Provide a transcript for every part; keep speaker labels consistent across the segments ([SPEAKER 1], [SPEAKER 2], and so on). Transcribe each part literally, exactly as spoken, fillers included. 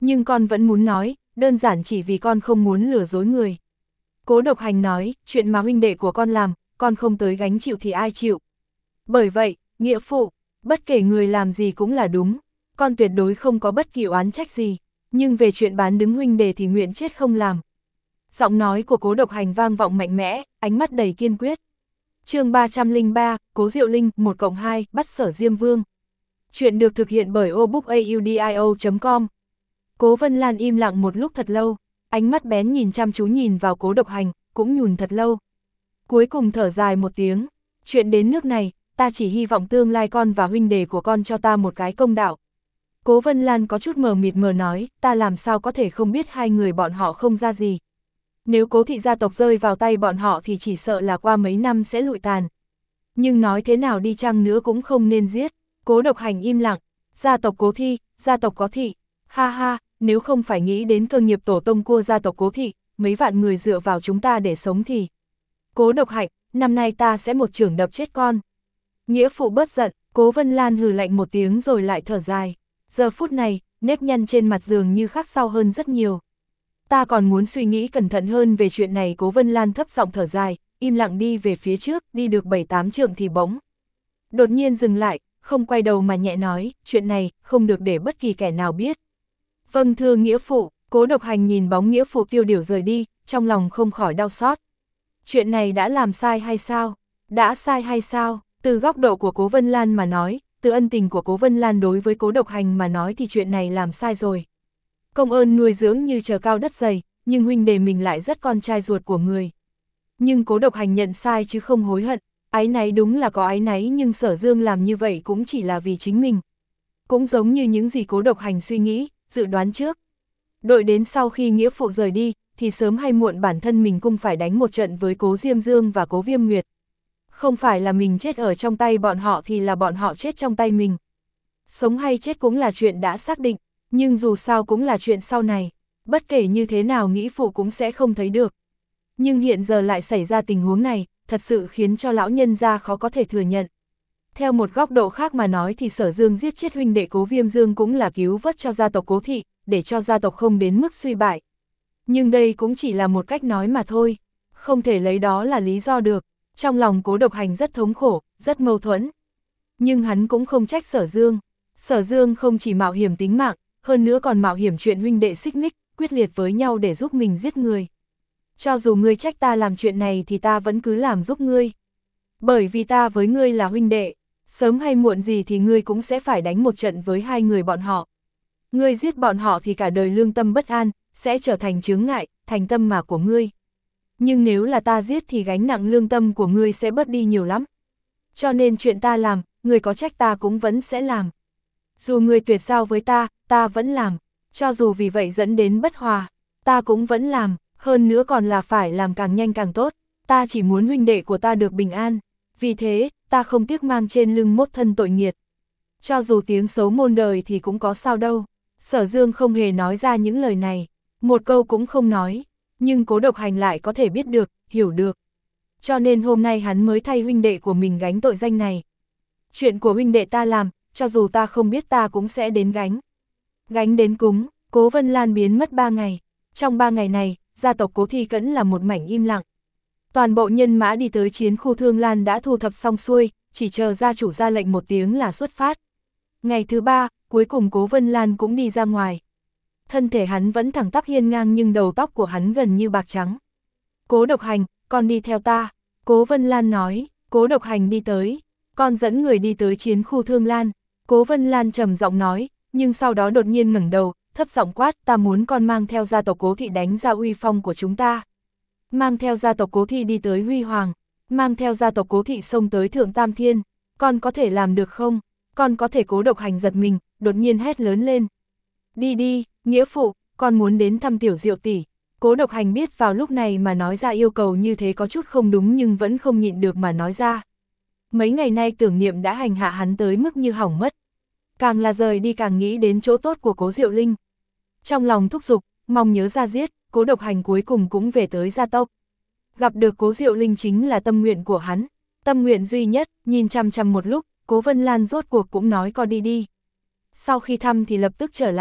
[SPEAKER 1] Nhưng con vẫn muốn nói, đơn giản chỉ vì con không muốn lừa dối người. Cố Độc Hành nói, chuyện mà huynh đệ của con làm, con không tới gánh chịu thì ai chịu. Bởi vậy, nghĩa phụ, bất kể người làm gì cũng là đúng, con tuyệt đối không có bất kỳ oán trách gì, nhưng về chuyện bán đứng huynh đệ thì nguyện chết không làm. Giọng nói của Cố Độc Hành vang vọng mạnh mẽ, ánh mắt đầy kiên quyết. Chương ba trăm lẻ ba, Cố Diệu Linh, một cộng hai, bắt Sở Diêm Vương. Chuyện được thực hiện bởi obookaudio chấm com. Cố Vân Lan im lặng một lúc thật lâu, ánh mắt bén nhìn chăm chú nhìn vào Cố Độc Hành, cũng nhùn thật lâu. Cuối cùng thở dài một tiếng, chuyện đến nước này, ta chỉ hy vọng tương lai con và huynh đệ của con cho ta một cái công đạo. Cố Vân Lan có chút mờ mịt mờ nói, ta làm sao có thể không biết hai người bọn họ không ra gì. Nếu Cố thị gia tộc rơi vào tay bọn họ thì chỉ sợ là qua mấy năm sẽ lụi tàn. Nhưng nói thế nào đi chăng nữa cũng không nên giết. Cố Độc Hành im lặng, gia tộc Cố thị, gia tộc có thị, ha ha, nếu không phải nghĩ đến cơ nghiệp tổ tông của gia tộc Cố thị, mấy vạn người dựa vào chúng ta để sống thì. Cố Độc Hành, năm nay ta sẽ một chưởng đập chết con. Nghĩa phụ bớt giận, Cố Vân Lan hừ lạnh một tiếng rồi lại thở dài. Giờ phút này, nếp nhăn trên mặt dường như khắc sâu hơn rất nhiều. Ta còn muốn suy nghĩ cẩn thận hơn về chuyện này. Cố Vân Lan thấp giọng thở dài, im lặng đi về phía trước, đi được bảy tám trượng thì bỗng đột nhiên dừng lại, không quay đầu mà nhẹ nói, chuyện này, không được để bất kỳ kẻ nào biết. Vâng thưa nghĩa phụ. Cố Độc Hành nhìn bóng nghĩa phụ tiêu điều rời đi, trong lòng không khỏi đau xót. Chuyện này đã làm sai hay sao? Đã sai hay sao? Từ góc độ của Cố Vân Lan mà nói, từ ân tình của Cố Vân Lan đối với Cố Độc Hành mà nói thì chuyện này làm sai rồi. Công ơn nuôi dưỡng như trời cao đất dày, nhưng huynh đệ mình lại rất con trai ruột của người. Nhưng Cố Độc Hành nhận sai chứ không hối hận, áy náy đúng là có áy náy, nhưng Sở Dương làm như vậy cũng chỉ là vì chính mình. Cũng giống như những gì Cố Độc Hành suy nghĩ, dự đoán trước. Đợi đến sau khi nghĩa phụ rời đi, thì sớm hay muộn bản thân mình cũng phải đánh một trận với Cố Diêm Dương và Cố Viêm Nguyệt. Không phải là mình chết ở trong tay bọn họ thì là bọn họ chết trong tay mình. Sống hay chết cũng là chuyện đã xác định, nhưng dù sao cũng là chuyện sau này, bất kể như thế nào nghĩa phụ cũng sẽ không thấy được. Nhưng hiện giờ lại xảy ra tình huống này, thật sự khiến cho lão nhân gia khó có thể thừa nhận. Theo một góc độ khác mà nói thì Sở Dương giết chết huynh đệ Cố Viêm Dương cũng là cứu vớt cho gia tộc Cố thị, để cho gia tộc không đến mức suy bại. Nhưng đây cũng chỉ là một cách nói mà thôi, không thể lấy đó là lý do được. Trong lòng Cố Độc Hành rất thống khổ, rất mâu thuẫn. Nhưng hắn cũng không trách Sở Dương. Sở Dương không chỉ mạo hiểm tính mạng, hơn nữa còn mạo hiểm chuyện huynh đệ xích mích, quyết liệt với nhau để giúp mình giết người. Cho dù ngươi trách ta làm chuyện này thì ta vẫn cứ làm giúp ngươi. Bởi vì ta với ngươi là huynh đệ, sớm hay muộn gì thì ngươi cũng sẽ phải đánh một trận với hai người bọn họ. Ngươi giết bọn họ thì cả đời lương tâm bất an, sẽ trở thành chướng ngại, thành tâm mà của ngươi. Nhưng nếu là ta giết thì gánh nặng lương tâm của ngươi sẽ bớt đi nhiều lắm. Cho nên chuyện ta làm, ngươi có trách ta cũng vẫn sẽ làm. Dù ngươi tuyệt giao với ta, ta vẫn làm. Cho dù vì vậy dẫn đến bất hòa, ta cũng vẫn làm. Hơn nữa còn là phải làm càng nhanh càng tốt. Ta chỉ muốn huynh đệ của ta được bình an. Vì thế, ta không tiếc mang trên lưng mốt thân tội nghiệt. Cho dù tiếng xấu muôn đời thì cũng có sao đâu. Sở Dương không hề nói ra những lời này. Một câu cũng không nói. Nhưng Cố Độc Hành lại có thể biết được, hiểu được. Cho nên hôm nay hắn mới thay huynh đệ của mình gánh tội danh này. Chuyện của huynh đệ ta làm, cho dù ta không biết ta cũng sẽ đến gánh. Gánh đến cúng, Cố Vân Lan biến mất ba ngày. Trong ba ngày này, gia tộc Cố Thị vẫn là một mảnh im lặng. Toàn bộ nhân mã đi tới chiến khu Thương Lan đã thu thập xong xuôi, chỉ chờ gia chủ ra lệnh một tiếng là xuất phát. Ngày thứ ba, cuối cùng Cố Vân Lan cũng đi ra ngoài. Thân thể hắn vẫn thẳng tắp hiên ngang nhưng đầu tóc của hắn gần như bạc trắng. Cố Độc Hành, con đi theo ta. Cố Vân Lan nói. Cố Độc Hành đi tới. Con dẫn người đi tới chiến khu Thương Lan. Cố Vân Lan trầm giọng nói, nhưng sau đó đột nhiên ngẩng đầu, thấp giọng quát, ta muốn con mang theo gia tộc Cố Thị đánh ra uy phong của chúng ta. Mang theo gia tộc Cố Thị đi tới Huy Hoàng. Mang theo gia tộc Cố Thị xông tới Thượng Tam Thiên. Con có thể làm được không? Con có thể. Cố Độc Hành giật mình, đột nhiên hét lớn lên. Đi đi, nghĩa phụ, con muốn đến thăm tiểu Diệu tỷ. Cố Độc Hành biết vào lúc này mà nói ra yêu cầu như thế có chút không đúng nhưng vẫn không nhịn được mà nói ra. Mấy ngày nay tưởng niệm đã hành hạ hắn tới mức như hỏng mất. Càng là rời đi càng nghĩ đến chỗ tốt của Cố Diệu Linh. Trong lòng thúc giục, mong nhớ ra giết, Cố Độc Hành cuối cùng cũng về tới gia tộc. Gặp được Cố Diệu Linh chính là tâm nguyện của hắn. Tâm nguyện duy nhất, nhìn chằm chằm một lúc, Cố Vân Lan rốt cuộc cũng nói con đi đi. Sau khi thăm thì lập tức trở lại.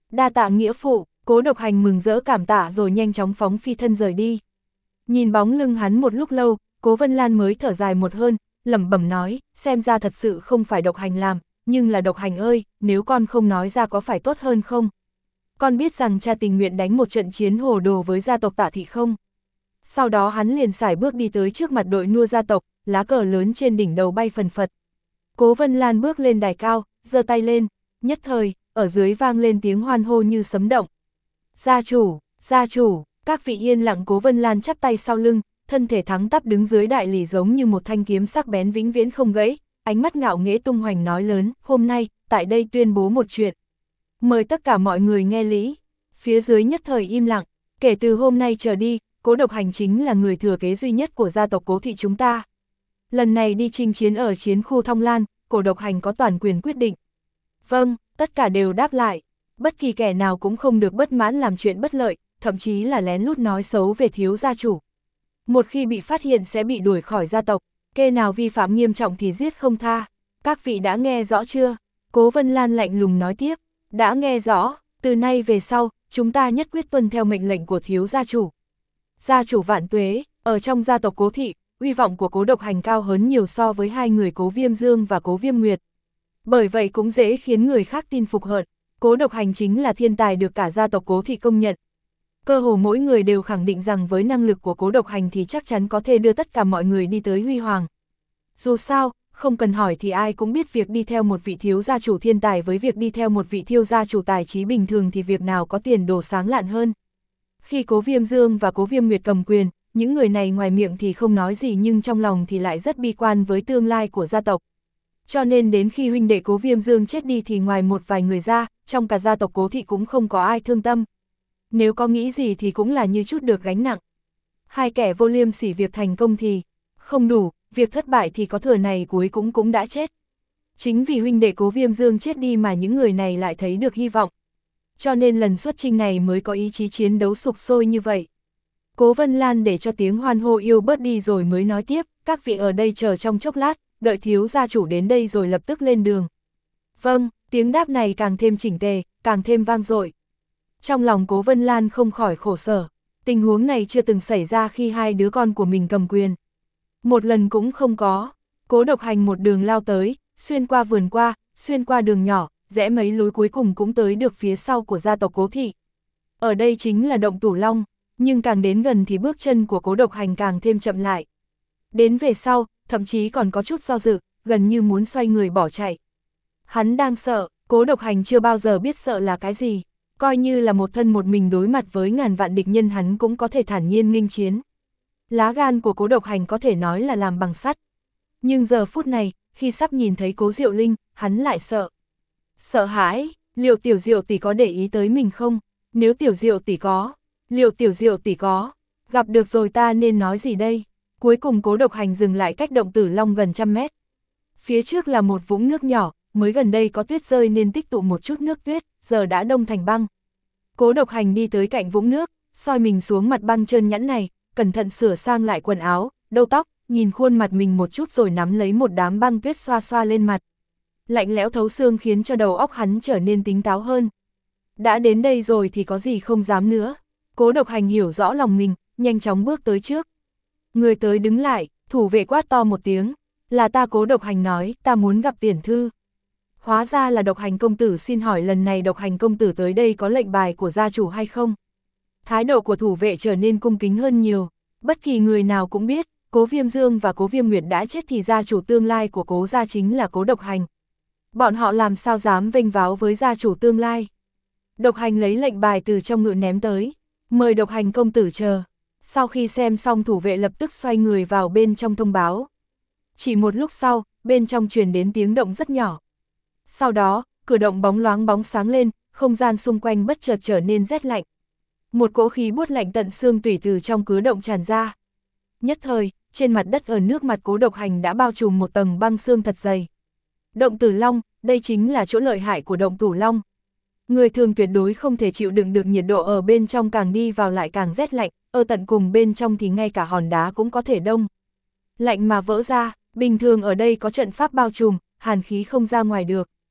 [SPEAKER 1] Đa tạ nghĩa phụ, Cố Độc Hành mừng rỡ cảm tạ rồi nhanh chóng phóng phi thân rời đi. Nhìn bóng lưng hắn một lúc lâu, Cố Vân Lan mới thở dài một hơn, lẩm bẩm nói, xem ra thật sự không phải Độc Hành làm, nhưng là Độc Hành ơi, nếu con không nói ra có phải tốt hơn không? Con biết rằng cha tình nguyện đánh một trận chiến hồ đồ với gia tộc Tạ thị không? Sau đó hắn liền sải bước đi tới trước mặt đội nua gia tộc, lá cờ lớn trên đỉnh đầu bay phần phật. Cố Vân Lan bước lên đài cao, giơ tay lên, nhất thời, ở dưới vang lên tiếng hoan hô như sấm động. Gia chủ, gia chủ, các vị yên lặng. Cố Vân Lan chắp tay sau lưng, thân thể thắng tắp đứng dưới đại lỷ giống như một thanh kiếm sắc bén vĩnh viễn không gãy, ánh mắt ngạo nghễ tung hoành nói lớn, hôm nay, tại đây tuyên bố một chuyện. Mời tất cả mọi người nghe lý. Phía dưới nhất thời im lặng, kể từ hôm nay trở đi, Cố Độc Hành chính là người thừa kế duy nhất của gia tộc Cố thị chúng ta. Lần này đi chinh chiến ở chiến khu Thong Lan, Cố Độc Hành có toàn quyền quyết định. Vâng, tất cả đều đáp lại. Bất kỳ kẻ nào cũng không được bất mãn làm chuyện bất lợi, thậm chí là lén lút nói xấu về thiếu gia chủ. Một khi bị phát hiện sẽ bị đuổi khỏi gia tộc, kẻ nào vi phạm nghiêm trọng thì giết không tha. Các vị đã nghe rõ chưa? Cố Vân Lan lạnh lùng nói tiếp. Đã nghe rõ, từ nay về sau, chúng ta nhất quyết tuân theo mệnh lệnh của thiếu gia chủ. Gia chủ vạn tuế, ở trong gia tộc Cố thị, uy vọng của Cố Độc Hành cao hơn nhiều so với hai người Cố Viêm Dương và Cố Viêm Nguyệt. Bởi vậy cũng dễ khiến người khác tin phục hơn. Cố Độc Hành chính là thiên tài được cả gia tộc Cố thị công nhận. Cơ hồ mỗi người đều khẳng định rằng với năng lực của Cố Độc Hành thì chắc chắn có thể đưa tất cả mọi người đi tới huy hoàng. Dù sao, không cần hỏi thì ai cũng biết việc đi theo một vị thiếu gia chủ thiên tài với việc đi theo một vị thiếu gia chủ tài trí bình thường thì việc nào có tiền đồ sáng lạn hơn. Khi Cố Viêm Dương và Cố Viêm Nguyệt cầm quyền, những người này ngoài miệng thì không nói gì nhưng trong lòng thì lại rất bi quan với tương lai của gia tộc. Cho nên đến khi huynh đệ Cố Viêm Dương chết đi thì ngoài một vài người ra, trong cả gia tộc Cố thị cũng không có ai thương tâm. Nếu có nghĩ gì thì cũng là như chút được gánh nặng. Hai kẻ vô liêm sỉ việc thành công thì không đủ, việc thất bại thì có thừa này cuối cũng cũng đã chết. Chính vì huynh đệ Cố Viêm Dương chết đi mà những người này lại thấy được hy vọng. Cho nên lần xuất chinh này mới có ý chí chiến đấu sục sôi như vậy. Cố Vân Lan để cho tiếng hoan hô yêu bớt đi rồi mới nói tiếp, các vị ở đây chờ trong chốc lát, đợi thiếu gia chủ đến đây rồi lập tức lên đường. Vâng, tiếng đáp này càng thêm chỉnh tề, càng thêm vang dội. Trong lòng Cố Vân Lan không khỏi khổ sở, tình huống này chưa từng xảy ra khi hai đứa con của mình cầm quyền. Một lần cũng không có. Cố Độc Hành một đường lao tới, xuyên qua vườn qua, xuyên qua đường nhỏ, rẽ mấy lối cuối cùng cũng tới được phía sau của gia tộc Cố thị. Ở đây chính là động Tủ Long, nhưng càng đến gần thì bước chân của Cố Độc Hành càng thêm chậm lại. Đến về sau, thậm chí còn có chút do dự, gần như muốn xoay người bỏ chạy. Hắn đang sợ, Cố Độc Hành chưa bao giờ biết sợ là cái gì, coi như là một thân một mình đối mặt với ngàn vạn địch nhân hắn cũng có thể thản nhiên nghênh chiến. Lá gan của Cố Độc Hành có thể nói là làm bằng sắt. Nhưng giờ phút này, khi sắp nhìn thấy Cố Diệu Linh, hắn lại sợ. Sợ hãi, liệu Tiểu Diệu tỷ có để ý tới mình không? Nếu Tiểu Diệu tỷ có, liệu Tiểu Diệu tỷ có, gặp được rồi ta nên nói gì đây? Cuối cùng Cố Độc Hành dừng lại cách động Tử Long gần trăm mét. Phía trước là một vũng nước nhỏ, mới gần đây có tuyết rơi nên tích tụ một chút nước tuyết, giờ đã đông thành băng. Cố Độc Hành đi tới cạnh vũng nước, soi mình xuống mặt băng trơn nhẵn này, cẩn thận sửa sang lại quần áo, đầu tóc, nhìn khuôn mặt mình một chút rồi nắm lấy một đám băng tuyết xoa xoa lên mặt. Lạnh lẽo thấu xương khiến cho đầu óc hắn trở nên tỉnh táo hơn. Đã đến đây rồi thì có gì không dám nữa. Cố Độc Hành hiểu rõ lòng mình, nhanh chóng bước tới trước. Người tới đứng lại, thủ vệ quát to một tiếng. Là ta. Cố Độc Hành nói, ta muốn gặp Tiền Thư. Hóa ra là Độc Hành công tử, xin hỏi lần này Độc Hành công tử tới đây có lệnh bài của gia chủ hay không? Thái độ của thủ vệ trở nên cung kính hơn nhiều. Bất kỳ người nào cũng biết, Cố Viêm Dương và Cố Viêm Nguyệt đã chết thì gia chủ tương lai của Cố gia chính là Cố Độc Hành. Bọn họ làm sao dám vênh váo với gia chủ tương lai. Độc Hành lấy lệnh bài từ trong ngự ném tới. Mời Độc Hành công tử chờ. Sau khi xem xong thủ vệ lập tức xoay người vào bên trong thông báo. Chỉ một lúc sau, bên trong truyền đến tiếng động rất nhỏ. Sau đó, cửa động bóng loáng bóng sáng lên, không gian xung quanh bất chợt trở nên rét lạnh. Một cỗ khí buốt lạnh tận xương tủy từ trong cửa động tràn ra. Nhất thời, trên mặt đất ở nước mặt Cố Độc Hành đã bao trùm một tầng băng xương thật dày. Động Tử Long, đây chính là chỗ lợi hại của động Tử Long. Người thường tuyệt đối không thể chịu đựng được nhiệt độ ở bên trong, càng đi vào lại càng rét lạnh, ở tận cùng bên trong thì ngay cả hòn đá cũng có thể đông. Lạnh mà vỡ ra, bình thường ở đây có trận pháp bao trùm, hàn khí không ra ngoài được.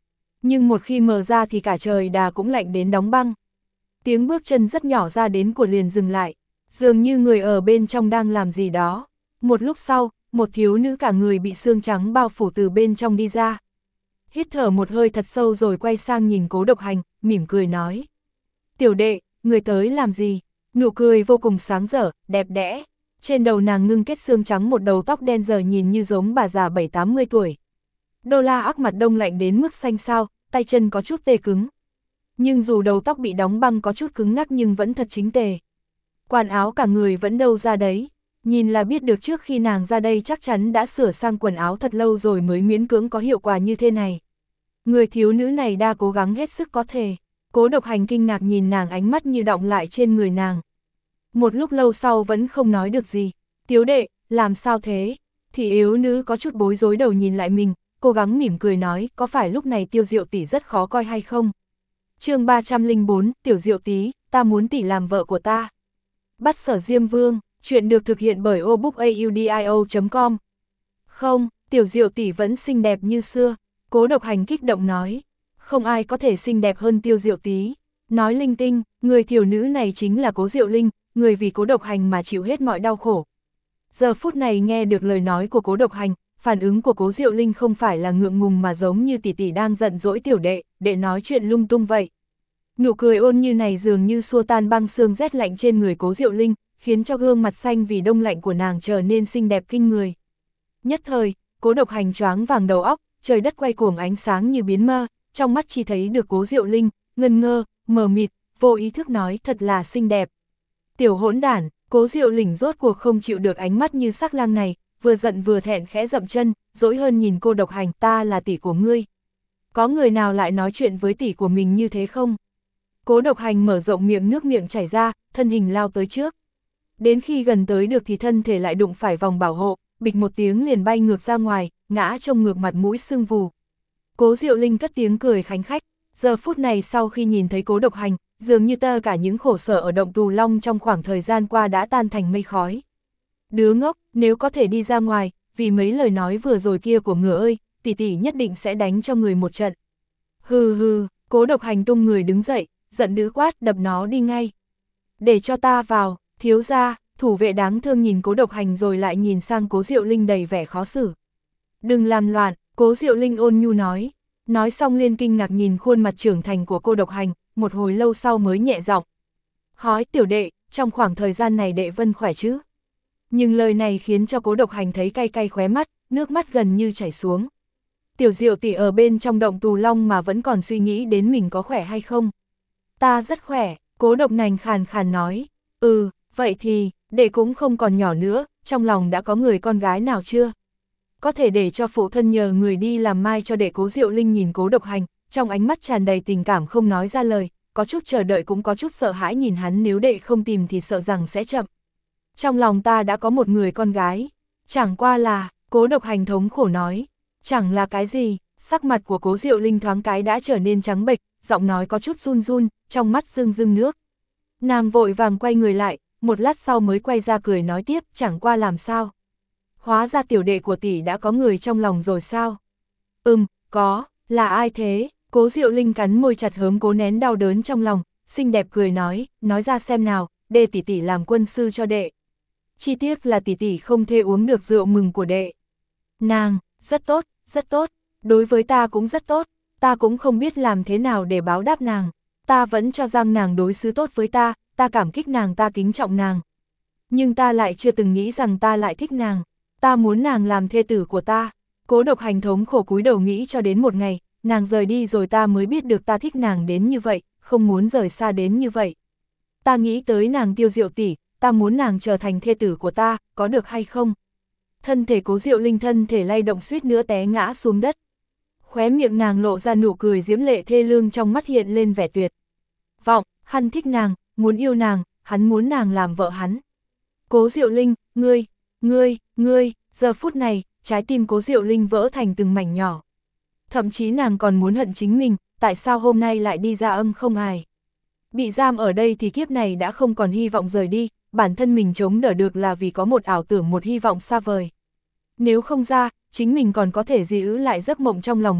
[SPEAKER 1] nhưng một khi mở ra thì cả trời đà cũng lạnh đến đóng băng. Tiếng bước chân rất nhỏ ra đến của liền dừng lại, dường như người ở bên trong đang làm gì đó. Một lúc sau, một thiếu nữ cả người bị xương trắng bao phủ từ bên trong đi ra. Hít thở một hơi thật sâu rồi quay sang nhìn Cố Độc Hành, mỉm cười nói. Tiểu đệ, người tới làm gì? Nụ cười vô cùng sáng rỡ, đẹp đẽ. Trên đầu nàng ngưng kết xương trắng một đầu tóc đen giờ nhìn như giống bà già bảy tám mươi tuổi. Đô La Ác mặt đông lạnh đến mức xanh xao, tay chân có chút tê cứng. Nhưng dù đầu tóc bị đóng băng có chút cứng ngắc nhưng vẫn thật chính tề. Quần áo cả người vẫn đâu ra đấy, nhìn là biết được trước khi nàng ra đây chắc chắn đã sửa sang quần áo thật lâu rồi mới miễn cưỡng có hiệu quả như thế này. Người thiếu nữ này đã cố gắng hết sức có thể. Cố Độc Hành kinh ngạc nhìn nàng, ánh mắt như đọng lại trên người nàng. Một lúc lâu sau vẫn không nói được gì. Tiếu đệ, làm sao thế? Thì yếu nữ có chút bối rối đầu nhìn lại mình, cố gắng mỉm cười nói, có phải lúc này Tiêu Diệu tỷ rất khó coi hay không? Chương ba trăm lẻ bốn, Tiểu Diệu tí, ta muốn tỷ làm vợ của ta. Bắt Sở Diêm Vương, chuyện được thực hiện bởi obookaudio chấm com. Không, Tiểu Diệu tỷ vẫn xinh đẹp như xưa, Cố Độc Hành kích động nói. Không ai có thể xinh đẹp hơn Tiêu Diệu tí. Nói linh tinh, người thiếu nữ này chính là Cố Diệu Linh, người vì Cố Độc Hành mà chịu hết mọi đau khổ. Giờ phút này nghe được lời nói của Cố Độc Hành, phản ứng của Cố Diệu Linh không phải là ngượng ngùng mà giống như tỷ tỷ đang giận dỗi tiểu đệ, đệ nói chuyện lung tung vậy. Nụ cười ôn như này dường như xua tan băng xương rét lạnh trên người Cố Diệu Linh, khiến cho gương mặt xanh vì đông lạnh của nàng trở nên xinh đẹp kinh người. Nhất thời, Cố Độc Hành choáng vàng đầu óc, trời đất quay cuồng ánh sáng như biến mơ, trong mắt chỉ thấy được Cố Diệu Linh, ngần ngơ, mờ mịt, vô ý thức nói thật là xinh đẹp. Tiểu hỗn đản, Cố Diệu Linh rốt cuộc không chịu được ánh mắt như sắc lang này, vừa giận vừa thẹn khẽ dậm chân, dỗi hơn nhìn cô Độc Hành, ta là tỷ của ngươi. Có người nào lại nói chuyện với tỷ của mình như thế không? Cố Độc Hành mở rộng miệng, nước miệng chảy ra, thân hình lao tới trước. Đến khi gần tới được thì thân thể lại đụng phải vòng bảo hộ, bịch một tiếng liền bay ngược ra ngoài, ngã trông ngược mặt mũi sưng vù. Cố Diệu Linh cất tiếng cười khánh khách, giờ phút này sau khi nhìn thấy Cố Độc Hành, dường như tất cả những khổ sở ở động Tù Long trong khoảng thời gian qua đã tan thành mây khói. Đứa ngốc, nếu có thể đi ra ngoài, vì mấy lời nói vừa rồi kia của ngựa ơi, tỷ tỷ nhất định sẽ đánh cho người một trận. Hừ hừ, Cố Độc Hành tung người đứng dậy, giận dữ quát, đập nó đi ngay. Để cho ta vào, thiếu gia. Thủ vệ đáng thương nhìn Cố Độc Hành rồi lại nhìn sang Cố Diệu Linh đầy vẻ khó xử. Đừng làm loạn, Cố Diệu Linh ôn nhu nói. Nói xong liên kinh ngạc nhìn khuôn mặt trưởng thành của cô Độc Hành, một hồi lâu sau mới nhẹ giọng. Hỏi tiểu đệ, trong khoảng thời gian này đệ Vân khỏe chứ? Nhưng lời này khiến cho Cố Độc Hành thấy cay cay khóe mắt, nước mắt gần như chảy xuống. Tiểu Diệu tỷ ở bên trong động Tù Long mà vẫn còn suy nghĩ đến mình có khỏe hay không? Ta rất khỏe, Cố Độc Hành khàn khàn nói. Ừ, vậy thì, đệ cũng không còn nhỏ nữa, trong lòng đã có người con gái nào chưa? Có thể để cho phụ thân nhờ người đi làm mai cho đệ. Cố Diệu Linh nhìn Cố Độc Hành, trong ánh mắt tràn đầy tình cảm không nói ra lời, có chút chờ đợi cũng có chút sợ hãi nhìn hắn, nếu đệ không tìm thì sợ rằng sẽ chậm. Trong lòng ta đã có một người con gái, chẳng qua là, Cố Độc Hành thống khổ nói, chẳng là cái gì, sắc mặt của Cố Diệu Linh thoáng cái đã trở nên trắng bệch, giọng nói có chút run run, trong mắt rưng rưng nước. Nàng vội vàng quay người lại, một lát sau mới quay ra cười nói tiếp, chẳng qua làm sao. Hóa ra tiểu đệ của tỷ đã có người trong lòng rồi sao? Ừm, có, là ai thế? Cố Diệu Linh cắn môi chặt hớm cố nén đau đớn trong lòng, xinh đẹp cười nói, nói ra xem nào, để tỷ tỷ làm quân sư cho đệ. Chi tiết là tỷ tỷ không thể uống được rượu mừng của đệ. Nàng, rất tốt, rất tốt, đối với ta cũng rất tốt, ta cũng không biết làm thế nào để báo đáp nàng. Ta vẫn cho rằng nàng đối xử tốt với ta, ta cảm kích nàng, ta kính trọng nàng. Nhưng ta lại chưa từng nghĩ rằng ta lại thích nàng, ta muốn nàng làm thê tử của ta. Cố Độc Hành thống khổ cúi đầu nghĩ cho đến một ngày, nàng rời đi rồi ta mới biết được ta thích nàng đến như vậy, không muốn rời xa đến như vậy. Ta nghĩ tới nàng Tiêu Diệu tỷ, ta muốn nàng trở thành thê tử của ta, có được hay không? Thân thể Cố Diệu Linh thân thể lay động suýt nữa té ngã xuống đất. Khóe miệng nàng lộ ra nụ cười diễm lệ thê lương, trong mắt hiện lên vẻ tuyệt vọng, hắn thích nàng, muốn yêu nàng, hắn muốn nàng làm vợ hắn. Cố Diệu Linh, ngươi, ngươi, ngươi, giờ phút này, trái tim Cố Diệu Linh vỡ thành từng mảnh nhỏ. Thậm chí nàng còn muốn hận chính mình, tại sao hôm nay lại đi ra âm không hài. Bị giam ở đây thì kiếp này đã không còn hy vọng rời đi, bản thân mình chống đỡ được là vì có một ảo tưởng, một hy vọng xa vời. Nếu không ra, chính mình còn có thể giữ lại giấc mộng trong lòng mình,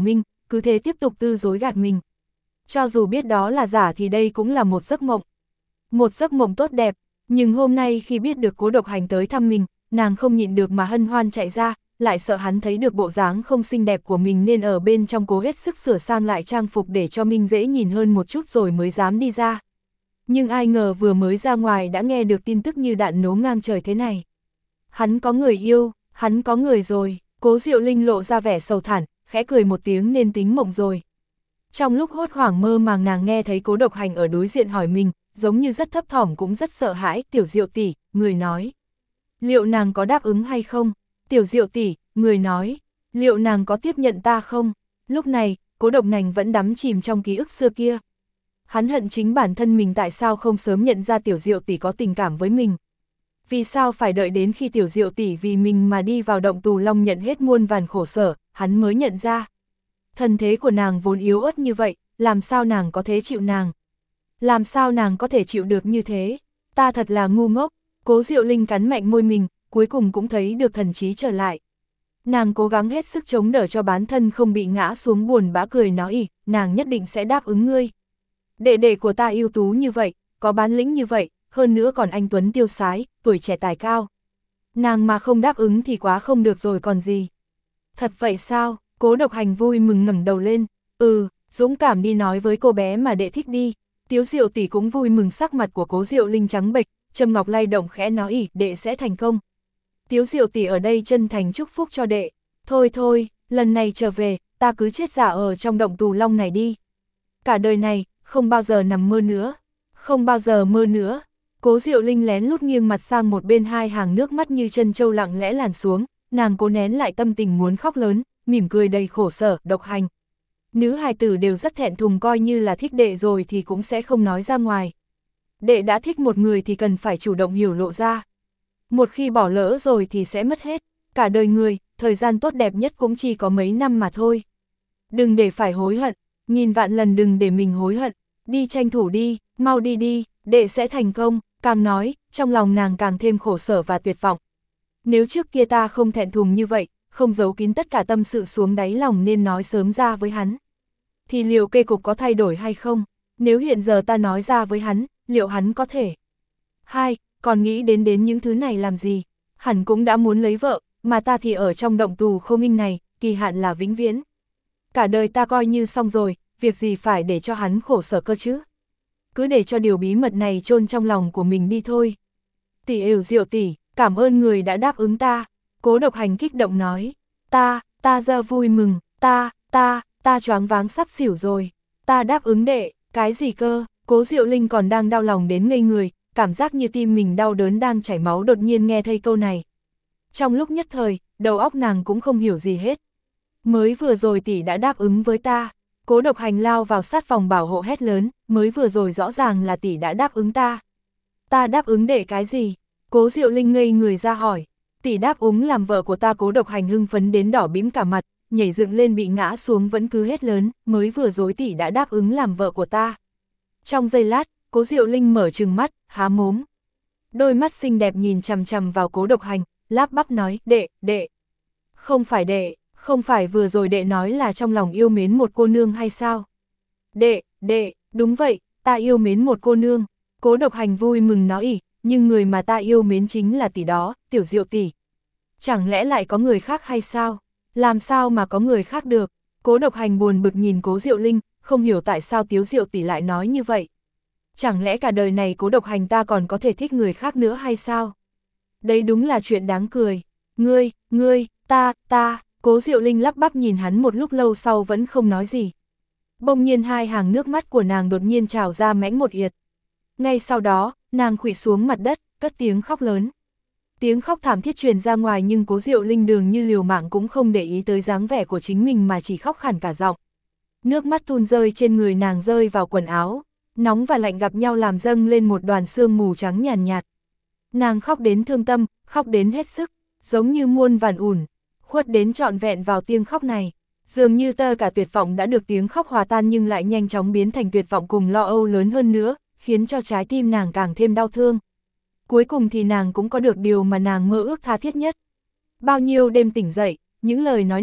[SPEAKER 1] cứ thế tiếp tục tư dối gạt mình. Cho dù biết đó là giả thì đây cũng là một giấc mộng. Một giấc mộng tốt đẹp, nhưng hôm nay khi biết được Cố Độc Hành tới thăm mình, nàng không nhịn được mà hân hoan chạy ra, lại sợ hắn thấy được bộ dáng không xinh đẹp của mình nên ở bên trong cố hết sức sửa sang lại trang phục để cho mình dễ nhìn hơn một chút rồi mới dám đi ra. Nhưng ai ngờ vừa mới ra ngoài đã nghe được tin tức như đạn nổ ngang trời thế này. Hắn có người yêu, hắn có người rồi. Cố Diệu Linh lộ ra vẻ sầu thản, khẽ cười một tiếng nên tính mộng rồi. Trong lúc hốt hoảng mơ màng nàng nghe thấy Cố Độc Hành ở đối diện hỏi mình, giống như rất thấp thỏm cũng rất sợ hãi. Tiểu Diệu tỷ, người nói, liệu nàng có đáp ứng hay không? Tiểu Diệu tỷ, người nói, liệu nàng có tiếp nhận ta không? Lúc này, Cố Độc Hành vẫn đắm chìm trong ký ức xưa kia. Hắn hận chính bản thân mình tại sao không sớm nhận ra Tiểu Diệu tỷ có tình cảm với mình. Vì sao phải đợi đến khi Tiểu Diệu tỷ vì mình mà đi vào động tù long nhận hết muôn vàn khổ sở, hắn mới nhận ra. Thân thế của nàng vốn yếu ớt như vậy, làm sao nàng có thể chịu nàng? Làm sao nàng có thể chịu được như thế? Ta thật là ngu ngốc. Cố Diệu Linh cắn mạnh môi mình, cuối cùng cũng thấy được thần trí trở lại. Nàng cố gắng hết sức chống đỡ cho bản thân không bị ngã xuống buồn bã cười nói ỉ, nàng nhất định sẽ đáp ứng ngươi. Đệ đệ của ta ưu tú như vậy, có bản lĩnh như vậy, hơn nữa còn anh tuấn tiêu sái, tuổi trẻ tài cao. Nàng mà không đáp ứng thì quá không được rồi còn gì. Thật vậy sao? Cố Độc Hành vui mừng ngẩng đầu lên. Ừ, dũng cảm đi nói với cô bé mà đệ thích đi. Tiếu Diệu tỷ cũng vui mừng, sắc mặt của Cố Diệu Linh trắng bệch, Trầm Ngọc lay động khẽ nói ỉ, đệ sẽ thành công. Tiếu Diệu tỷ ở đây chân thành chúc phúc cho đệ. Thôi thôi, lần này trở về, ta cứ chết giả ở trong động tù long này đi. Cả đời này, không bao giờ nằm mơ nữa. Không bao giờ mơ nữa. Cố Diệu Linh lén lút nghiêng mặt sang một bên, hai hàng nước mắt như chân trâu lặng lẽ làn xuống, nàng cố nén lại tâm tình muốn khóc lớn, mỉm cười đầy khổ sở. Độc Hành, nữ hài tử đều rất thẹn thùng, coi như là thích đệ rồi thì cũng sẽ không nói ra ngoài. Đệ đã thích một người thì cần phải chủ động hiểu lộ ra. Một khi bỏ lỡ rồi thì sẽ mất hết. Cả đời người, thời gian tốt đẹp nhất cũng chỉ có mấy năm mà thôi. Đừng để phải hối hận, nghìn vạn lần đừng để mình hối hận. Đi tranh thủ đi, mau đi đi, đệ sẽ thành công. Càng nói, trong lòng nàng càng thêm khổ sở và tuyệt vọng. Nếu trước kia ta không thẹn thùng như vậy, không giấu kín tất cả tâm sự xuống đáy lòng nên nói sớm ra với hắn, thì liệu kết cục có thay đổi hay không? Nếu hiện giờ ta nói ra với hắn, liệu hắn có thể? Hai, còn nghĩ đến đến những thứ này làm gì? Hắn cũng đã muốn lấy vợ, mà ta thì ở trong động tù Khô Nghinh này, kỳ hạn là vĩnh viễn. Cả đời ta coi như xong rồi, việc gì phải để cho hắn khổ sở cơ chứ? Cứ để cho điều bí mật này chôn trong lòng của mình đi thôi. Tỷ ều Diệu tỷ, cảm ơn người đã đáp ứng ta. Cố Độc Hành kích động nói. Ta, ta giờ vui mừng, ta, ta, ta choáng váng sắp xỉu rồi. Ta đáp ứng đệ, cái gì cơ? Cố Diệu Linh còn đang đau lòng đến ngây người, cảm giác như tim mình đau đớn đang chảy máu, đột nhiên nghe thấy câu này. Trong lúc nhất thời, đầu óc nàng cũng không hiểu gì hết. Mới vừa rồi tỷ đã đáp ứng với ta. Cố Độc Hành lao vào sát phòng bảo hộ hét lớn, mới vừa rồi rõ ràng là tỷ đã đáp ứng ta. Ta đáp ứng để cái gì? Cố Diệu Linh ngây người ra hỏi. Tỷ đáp ứng làm vợ của ta. Cố Độc Hành hưng phấn đến đỏ bĩm cả mặt, nhảy dựng lên bị ngã xuống vẫn cứ hét lớn, mới vừa rồi tỷ đã đáp ứng làm vợ của ta. Trong giây lát, Cố Diệu Linh mở trừng mắt, há mồm. Đôi mắt xinh đẹp nhìn chằm chằm vào Cố Độc Hành, lắp bắp nói, đệ, đệ. Không phải đệ, không phải vừa rồi đệ nói là trong lòng yêu mến một cô nương hay sao? Đệ, đệ, đúng vậy, ta yêu mến một cô nương. Cố Độc Hành vui mừng nói ỉ, nhưng người mà ta yêu mến chính là tỷ đó, Tiểu Diệu tỷ. Chẳng lẽ lại có người khác hay sao? Làm sao mà có người khác được? Cố Độc Hành buồn bực nhìn Cố Diệu Linh, không hiểu tại sao Tiếu Diệu tỷ lại nói như vậy. Chẳng lẽ cả đời này Cố Độc Hành ta còn có thể thích người khác nữa hay sao? Đấy đúng là chuyện đáng cười. Ngươi, ngươi, ta, ta, Cố Diệu Linh lắp bắp nhìn hắn một lúc lâu sau vẫn không nói gì. Bỗng nhiên hai hàng nước mắt của nàng đột nhiên trào ra mãnh một yệt. Ngay sau đó, nàng khuỵu xuống mặt đất, cất tiếng khóc lớn. Tiếng khóc thảm thiết truyền ra ngoài nhưng Cố Diệu Linh dường như liều mạng cũng không để ý tới dáng vẻ của chính mình mà chỉ khóc khản cả giọng. Nước mắt tuôn rơi trên người nàng rơi vào quần áo, nóng và lạnh gặp nhau làm dâng lên một đoàn sương mù trắng nhàn nhạt, nhạt. Nàng khóc đến thương tâm, khóc đến hết sức, giống như muôn vàn ủn, khuất đến trọn vẹn vào tiếng khóc này. Dường như tơ cả tuyệt vọng đã được tiếng khóc hòa tan nhưng lại nhanh chóng biến thành tuyệt vọng cùng lo âu lớn hơn nữa, khiến cho trái tim nàng càng thêm đau thương. Cuối cùng thì nàng cũng có được điều mà nàng mơ ước tha thiết nhất. Bao nhiêu đêm tỉnh dậy, những lời nói này,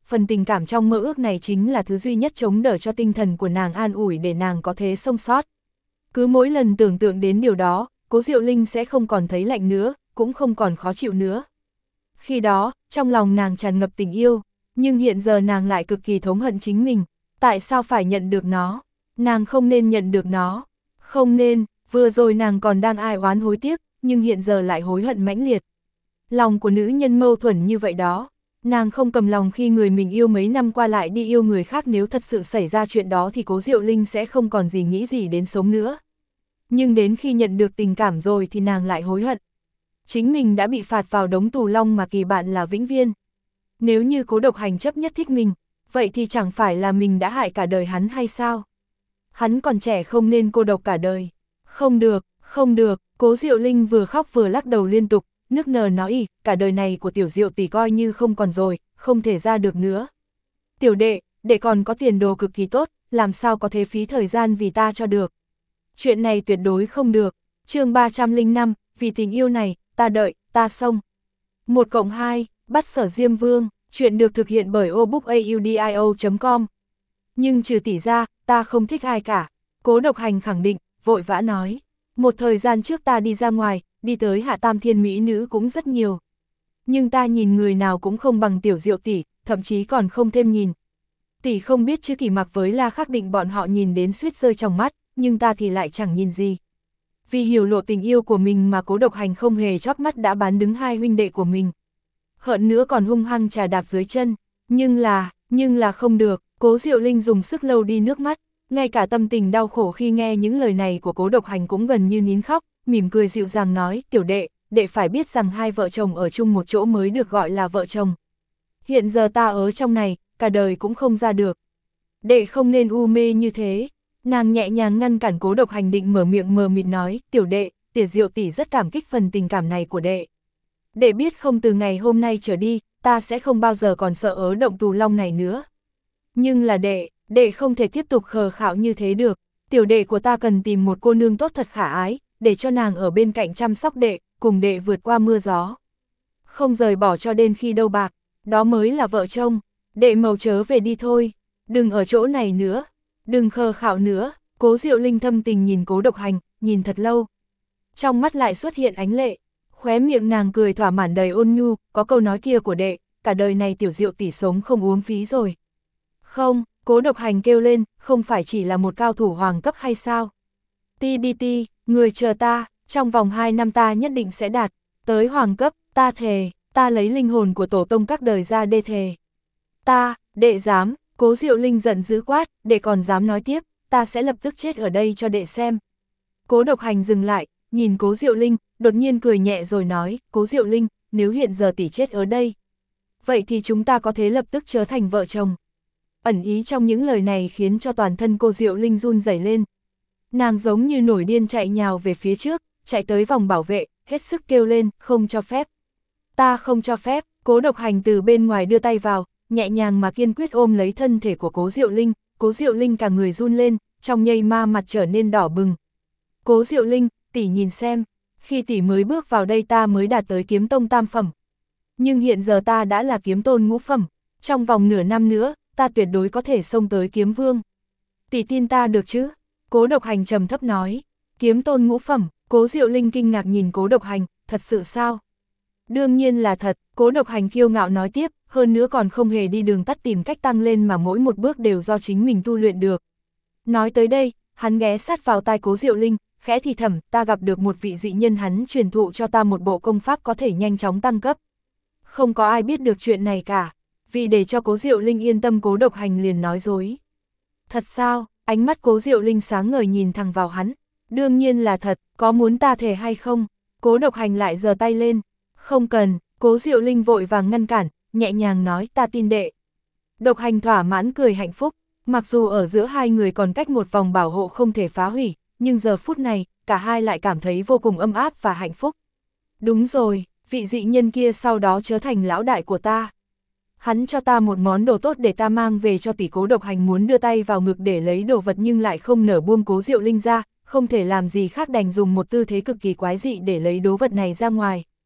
[SPEAKER 1] phần tình cảm trong mơ ước này chính là thứ duy nhất chống đỡ cho tinh thần của nàng an ủi để nàng có thể sống sót. Cứ mỗi lần tưởng tượng đến điều đó, Cố Diệu Linh sẽ không còn thấy lạnh nữa, cũng không còn khó chịu nữa. Khi đó, trong lòng nàng tràn ngập tình yêu, nhưng hiện giờ nàng lại cực kỳ thống hận chính mình. Tại sao phải nhận được nó? Nàng không nên nhận được nó. Không nên, vừa rồi nàng còn đang ai oán hối tiếc, nhưng hiện giờ lại hối hận mãnh liệt. Lòng của nữ nhân mâu thuẫn như vậy đó. Nàng không cầm lòng khi người mình yêu mấy năm qua lại đi yêu người khác, nếu thật sự xảy ra chuyện đó thì Cố Diệu Linh sẽ không còn gì nghĩ gì đến sống nữa. Nhưng đến khi nhận được tình cảm rồi thì nàng lại hối hận. Chính mình đã bị phạt vào đống tù long mà kỳ bạn là vĩnh viên. Nếu như Cố Độc Hành chấp nhất thích mình, vậy thì chẳng phải là mình đã hại cả đời hắn hay sao? Hắn còn trẻ không nên cô độc cả đời. Không được, không được, Cố Diệu Linh vừa khóc vừa lắc đầu liên tục, nức nở nói ý, cả đời này của tiểu Diệu tỷ coi như không còn rồi, không thể ra được nữa. Tiểu đệ, đệ còn có tiền đồ cực kỳ tốt, làm sao có thể phí thời gian vì ta cho được. Chuyện này tuyệt đối không được. Chương ba trăm lẻ năm, vì tình yêu này, ta đợi, ta xông. một cộng hai, bắt Sở Diêm Vương, chuyện được thực hiện bởi obookaudio chấm com. Nhưng trừ tỷ ra, ta không thích ai cả. Cố Độc Hành khẳng định, vội vã nói. Một thời gian trước ta đi ra ngoài, đi tới Hạ Tam Thiên mỹ nữ cũng rất nhiều. Nhưng ta nhìn người nào cũng không bằng tiểu Diệu tỷ, thậm chí còn không thêm nhìn. Tỷ không biết chứ Kỳ Mặc với La Khắc Định bọn họ nhìn đến suýt rơi trong mắt, nhưng ta thì lại chẳng nhìn gì. Vì hiểu lộ tình yêu của mình mà Cố Độc Hành không hề chóp mắt đã bán đứng hai huynh đệ của mình. Hận nữa còn hung hăng trà đạp dưới chân, nhưng là, nhưng là không được. Cố Diệu Linh dùng sức lau đi nước mắt, ngay cả tâm tình đau khổ khi nghe những lời này của Cố Độc Hành cũng gần như nín khóc, mỉm cười dịu dàng nói, tiểu đệ, đệ phải biết rằng hai vợ chồng ở chung một chỗ mới được gọi là vợ chồng. Hiện giờ ta ở trong này, cả đời cũng không ra được. Đệ không nên u mê như thế. Nàng nhẹ nhàng ngăn cản Cố Độc Hành định mở miệng mờ mịt nói, tiểu đệ, tiểu Diệu tỷ rất cảm kích phần tình cảm này của đệ. Đệ biết không, từ ngày hôm nay trở đi, ta sẽ không bao giờ còn sợ ớ động tù long này nữa. Nhưng là đệ, đệ không thể tiếp tục khờ khạo như thế được. Tiểu đệ của ta cần tìm một cô nương tốt thật khả ái, để cho nàng ở bên cạnh chăm sóc đệ, cùng đệ vượt qua mưa gió. Không rời bỏ cho đến khi đâu bạc, đó mới là vợ chồng. Đệ màu chớ về đi thôi, đừng ở chỗ này nữa, đừng khờ khạo nữa. Cố Diệu Linh thâm tình nhìn Cố Độc Hành, nhìn thật lâu. Trong mắt lại xuất hiện ánh lệ, khóe miệng nàng cười thỏa mãn đầy ôn nhu, có câu nói kia của đệ, cả đời này tiểu Diệu tỷ sống không uống phí rồi. Không, Cố Độc Hành kêu lên, không phải chỉ là một cao thủ hoàng cấp hay sao? Ti đi ti, người chờ ta, trong vòng hai năm ta nhất định sẽ đạt tới hoàng cấp, ta thề, ta lấy linh hồn của tổ tông các đời ra đê thề. Ta, đệ dám, Cố Diệu Linh giận dữ quát, đệ còn dám nói tiếp, ta sẽ lập tức chết ở đây cho đệ xem. Cố Độc Hành dừng lại, nhìn Cố Diệu Linh, đột nhiên cười nhẹ rồi nói, Cố Diệu Linh, nếu hiện giờ tỷ chết ở đây, vậy thì chúng ta có thể lập tức trở thành vợ chồng. Ẩn ý trong những lời này khiến cho toàn thân cô Diệu Linh run rẩy lên. Nàng giống như nổi điên chạy nhào về phía trước, chạy tới vòng bảo vệ, hết sức kêu lên, không cho phép. Ta không cho phép. Cố Độc Hành từ bên ngoài đưa tay vào, nhẹ nhàng mà kiên quyết ôm lấy thân thể của Cố Diệu Linh. Cố Diệu Linh cả người run lên, trong nhây ma mặt trở nên đỏ bừng. Cố Diệu Linh, tỷ nhìn xem, khi tỷ mới bước vào đây ta mới đạt tới kiếm tông tam phẩm. Nhưng hiện giờ ta đã là kiếm tôn ngũ phẩm, trong vòng nửa năm nữa, ta tuyệt đối có thể xông tới kiếm vương. Tỷ tin ta được chứ? Cố Độc Hành trầm thấp nói. Kiếm tôn ngũ phẩm. Cố Diệu Linh kinh ngạc nhìn Cố Độc Hành, thật sự sao? Đương nhiên là thật. Cố Độc Hành kiêu ngạo nói tiếp, hơn nữa còn không hề đi đường tắt tìm cách tăng lên mà mỗi một bước đều do chính mình tu luyện được. Nói tới đây, hắn ghé sát vào tai Cố Diệu Linh, khẽ thì thầm, ta gặp được một vị dị nhân, hắn truyền thụ cho ta một bộ công pháp có thể nhanh chóng tăng cấp. Không có ai biết được chuyện này cả. Vì để cho Cố Diệu Linh yên tâm, Cố Độc Hành liền nói dối. Thật sao? Ánh mắt Cố Diệu Linh sáng ngời nhìn thẳng vào hắn. Đương nhiên là thật, có muốn ta thề hay không? Cố Độc Hành lại giơ tay lên. Không cần. Cố Diệu Linh vội vàng ngăn cản, nhẹ nhàng nói, ta tin đệ. Độc Hành thỏa mãn cười hạnh phúc. Mặc dù ở giữa hai người còn cách một vòng bảo hộ không thể phá hủy, nhưng giờ phút này, cả hai lại cảm thấy vô cùng ấm áp và hạnh phúc. Đúng rồi, vị dị nhân kia sau đó trở thành lão đại của ta. Hắn cho ta một món đồ tốt để ta mang về cho tỷ. Cố Độc Hành muốn đưa tay vào ngực để lấy đồ vật nhưng lại không nở buông Cố Diệu Linh ra, không thể làm gì khác đành dùng một tư thế cực kỳ quái dị để lấy đồ vật này ra ngoài.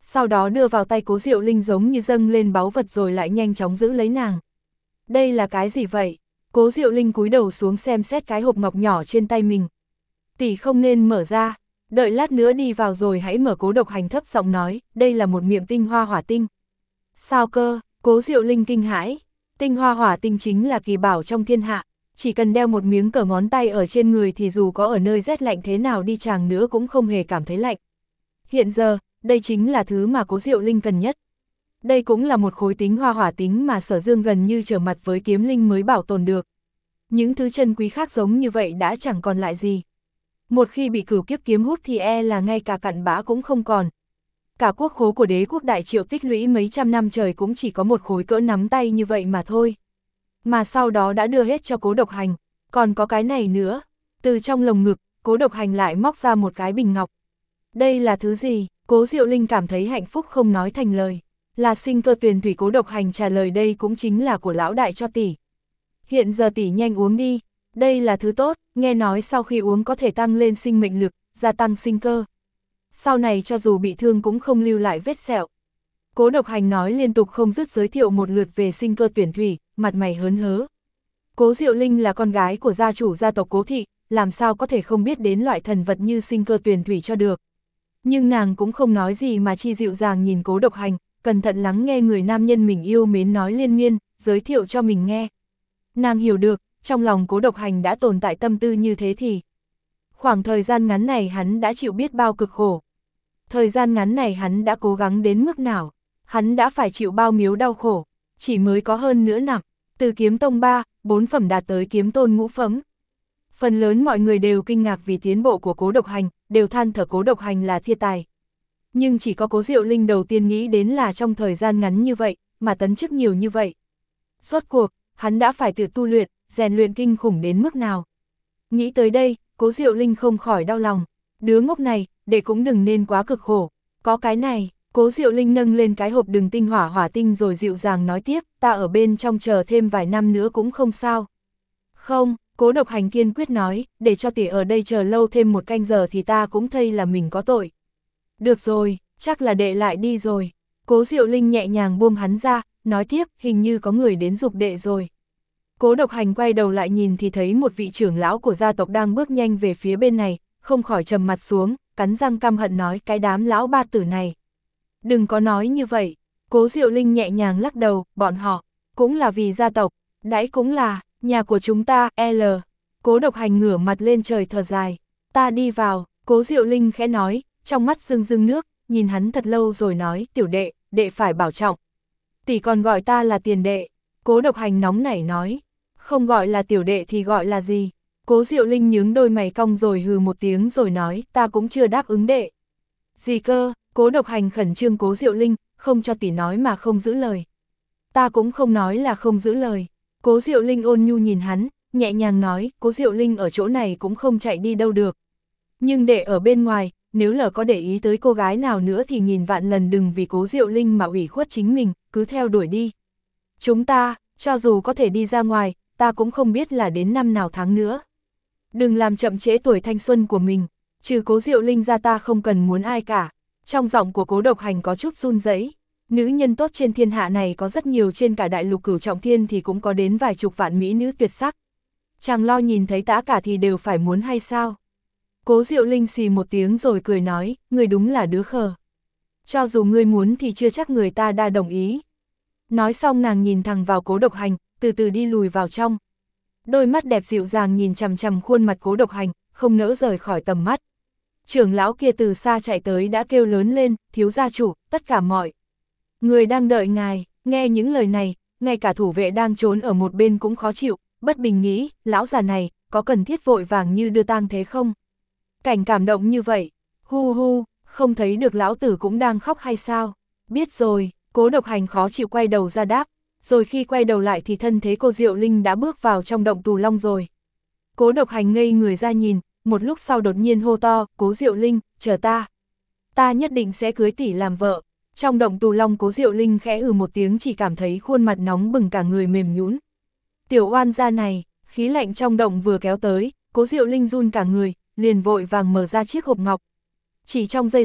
[SPEAKER 1] sau đó đưa vào tay Cố Diệu Linh giống như dâng lên báu vật rồi lại nhanh chóng giữ lấy nàng. Đây là cái gì vậy? Cố Diệu Linh cúi đầu xuống xem xét cái hộp ngọc nhỏ trên tay mình. Tỷ không nên mở ra, đợi lát nữa đi vào rồi hãy mở. Cố Độc Hành thấp giọng nói, đây là một miệng tinh hoa hỏa tinh. Sao cơ? Cố Diệu Linh kinh hãi, tinh hoa hỏa tinh chính là kỳ bảo trong thiên hạ, chỉ cần đeo một miếng cỡ ngón tay ở trên người thì dù có ở nơi rét lạnh thế nào đi chàng nữa cũng không hề cảm thấy lạnh. Hiện giờ, đây chính là thứ mà Cố Diệu Linh cần nhất. Đây cũng là một khối tinh hoa hỏa tính mà Sở Dương gần như trở mặt với kiếm linh mới bảo tồn được. Những thứ chân quý khác giống như vậy đã chẳng còn lại gì. Một khi bị cửu kiếp kiếm hút thì e là ngay cả cặn bã cũng không còn. Cả quốc khố của đế quốc Đại Triệu tích lũy mấy trăm năm trời cũng chỉ có một khối cỡ nắm tay như vậy mà thôi. Mà sau đó đã đưa hết cho Cố Độc Hành, còn có cái này nữa. Từ trong lồng ngực, Cố Độc Hành lại móc ra một cái bình ngọc. Đây là thứ gì? Cố Diệu Linh cảm thấy hạnh phúc không nói thành lời. Là sinh cơ tuyền thủy. Cố Độc Hành trả lời đây cũng chính là của lão đại cho tỷ. Hiện giờ tỷ nhanh uống đi, đây là thứ tốt, nghe nói sau khi uống có thể tăng lên sinh mệnh lực, gia tăng sinh cơ. Sau này cho dù bị thương cũng không lưu lại vết sẹo. Cố Độc Hành nói liên tục không dứt giới thiệu một lượt về sinh cơ tuyển thủy, mặt mày hớn hớ. Cố Diệu Linh là con gái của gia chủ gia tộc Cố Thị, làm sao có thể không biết đến loại thần vật như sinh cơ tuyển thủy cho được. Nhưng nàng cũng không nói gì mà chi dịu dàng nhìn Cố Độc Hành, cẩn thận lắng nghe người nam nhân mình yêu mến nói liên miên, giới thiệu cho mình nghe. Nàng hiểu được, trong lòng Cố Độc Hành đã tồn tại tâm tư như thế thì khoảng thời gian ngắn này hắn đã chịu biết bao cực khổ. Thời gian ngắn này hắn đã cố gắng đến mức nào, hắn đã phải chịu bao miếu đau khổ, chỉ mới có hơn nửa năm, từ kiếm tông ba, bốn phẩm đạt tới kiếm tôn ngũ phẩm. Phần lớn mọi người đều kinh ngạc vì tiến bộ của Cố Độc Hành, đều than thở Cố Độc Hành là thiên tài. Nhưng chỉ có Cố Diệu Linh đầu tiên nghĩ đến là trong thời gian ngắn như vậy, mà tấn chức nhiều như vậy. Rốt cuộc, hắn đã phải tự tu luyện, rèn luyện kinh khủng đến mức nào. Nghĩ tới đây, Cố Diệu Linh không khỏi đau lòng. Đứa ngốc này, để cũng đừng nên quá cực khổ. Có cái này, Cố Diệu Linh nâng lên cái hộp đừng tinh hỏa hỏa tinh rồi dịu dàng nói tiếp, ta ở bên trong chờ thêm vài năm nữa cũng không sao. Không, Cố Độc Hành kiên quyết nói, để cho tỷ ở đây chờ lâu thêm một canh giờ thì ta cũng thấy là mình có tội. Được rồi, chắc là đệ lại đi rồi. Cố Diệu Linh nhẹ nhàng buông hắn ra, nói tiếp, hình như có người đến giục đệ rồi. Cố Độc Hành quay đầu lại nhìn thì thấy một vị trưởng lão của gia tộc đang bước nhanh về phía bên này, không khỏi trầm mặt xuống, cắn răng căm hận nói cái đám lão ba tử này. Đừng có nói như vậy. Cố Diệu Linh nhẹ nhàng lắc đầu, bọn họ cũng là vì gia tộc, đãi cũng là nhà của chúng ta, L. Cố Độc Hành ngửa mặt lên trời thở dài, ta đi vào. Cố Diệu Linh khẽ nói, trong mắt rưng rưng nước, nhìn hắn thật lâu rồi nói, tiểu đệ, đệ phải bảo trọng. Tỷ còn gọi ta là tiền đệ. Cố Độc Hành nóng nảy nói, không gọi là tiểu đệ thì gọi là gì? Cố Diệu Linh nhướng đôi mày cong rồi hừ một tiếng rồi nói, ta cũng chưa đáp ứng đệ. Gì cơ? Cố Độc Hành khẩn trương. Cố Diệu Linh, không cho tỷ nói mà không giữ lời. Ta cũng không nói là không giữ lời. Cố Diệu Linh ôn nhu nhìn hắn, nhẹ nhàng nói, Cố Diệu Linh ở chỗ này cũng không chạy đi đâu được. Nhưng đệ ở bên ngoài, nếu lỡ có để ý tới cô gái nào nữa thì nghìn vạn lần đừng vì Cố Diệu Linh mà ủy khuất chính mình, cứ theo đuổi đi. Chúng ta, cho dù có thể đi ra ngoài, ta cũng không biết là đến năm nào tháng nữa. Đừng làm chậm trễ tuổi thanh xuân của mình, trừ Cố Diệu Linh ra ta không cần muốn ai cả. Trong giọng của Cố Độc Hành có chút run rẩy. Nữ nhân tốt trên thiên hạ này có rất nhiều, trên cả đại lục Cửu Trọng Thiên thì cũng có đến vài chục vạn mỹ nữ tuyệt sắc. Chàng lo nhìn thấy tã cả thì đều phải muốn hay sao? Cố Diệu Linh xì một tiếng rồi cười nói, ngươi đúng là đứa khờ. Cho dù ngươi muốn thì chưa chắc người ta đã đồng ý. Nói xong nàng nhìn thẳng vào Cố Độc Hành, từ từ đi lùi vào trong. Đôi mắt đẹp dịu dàng nhìn chằm chằm khuôn mặt Cố Độc Hành, không nỡ rời khỏi tầm mắt. Trưởng lão kia từ xa chạy tới đã kêu lớn lên, thiếu gia chủ, tất cả mọi người đang đợi ngài. Nghe những lời này, ngay cả thủ vệ đang trốn ở một bên cũng khó chịu, bất bình nghĩ, lão già này, có cần thiết vội vàng như đưa tang thế không? Cảnh cảm động như vậy, hu hu, không thấy được lão tử cũng đang khóc hay sao? Biết rồi. Cố Độc Hành khó chịu quay đầu ra đáp, rồi khi quay đầu lại thì thân thế cô Diệu Linh đã bước vào trong động tù long rồi. Cố Độc Hành ngây người ra nhìn, một lúc sau đột nhiên hô to, Cố Diệu Linh, chờ ta. Ta nhất định sẽ cưới tỷ làm vợ. Trong động tù long Cố Diệu Linh khẽ ừ một tiếng, chỉ cảm thấy khuôn mặt nóng bừng, cả người mềm nhũn. Tiểu oan gia này, khí lạnh trong động vừa kéo tới, Cố Diệu Linh run cả người, liền vội vàng mở ra chiếc hộp ngọc. Chỉ trong giây lát,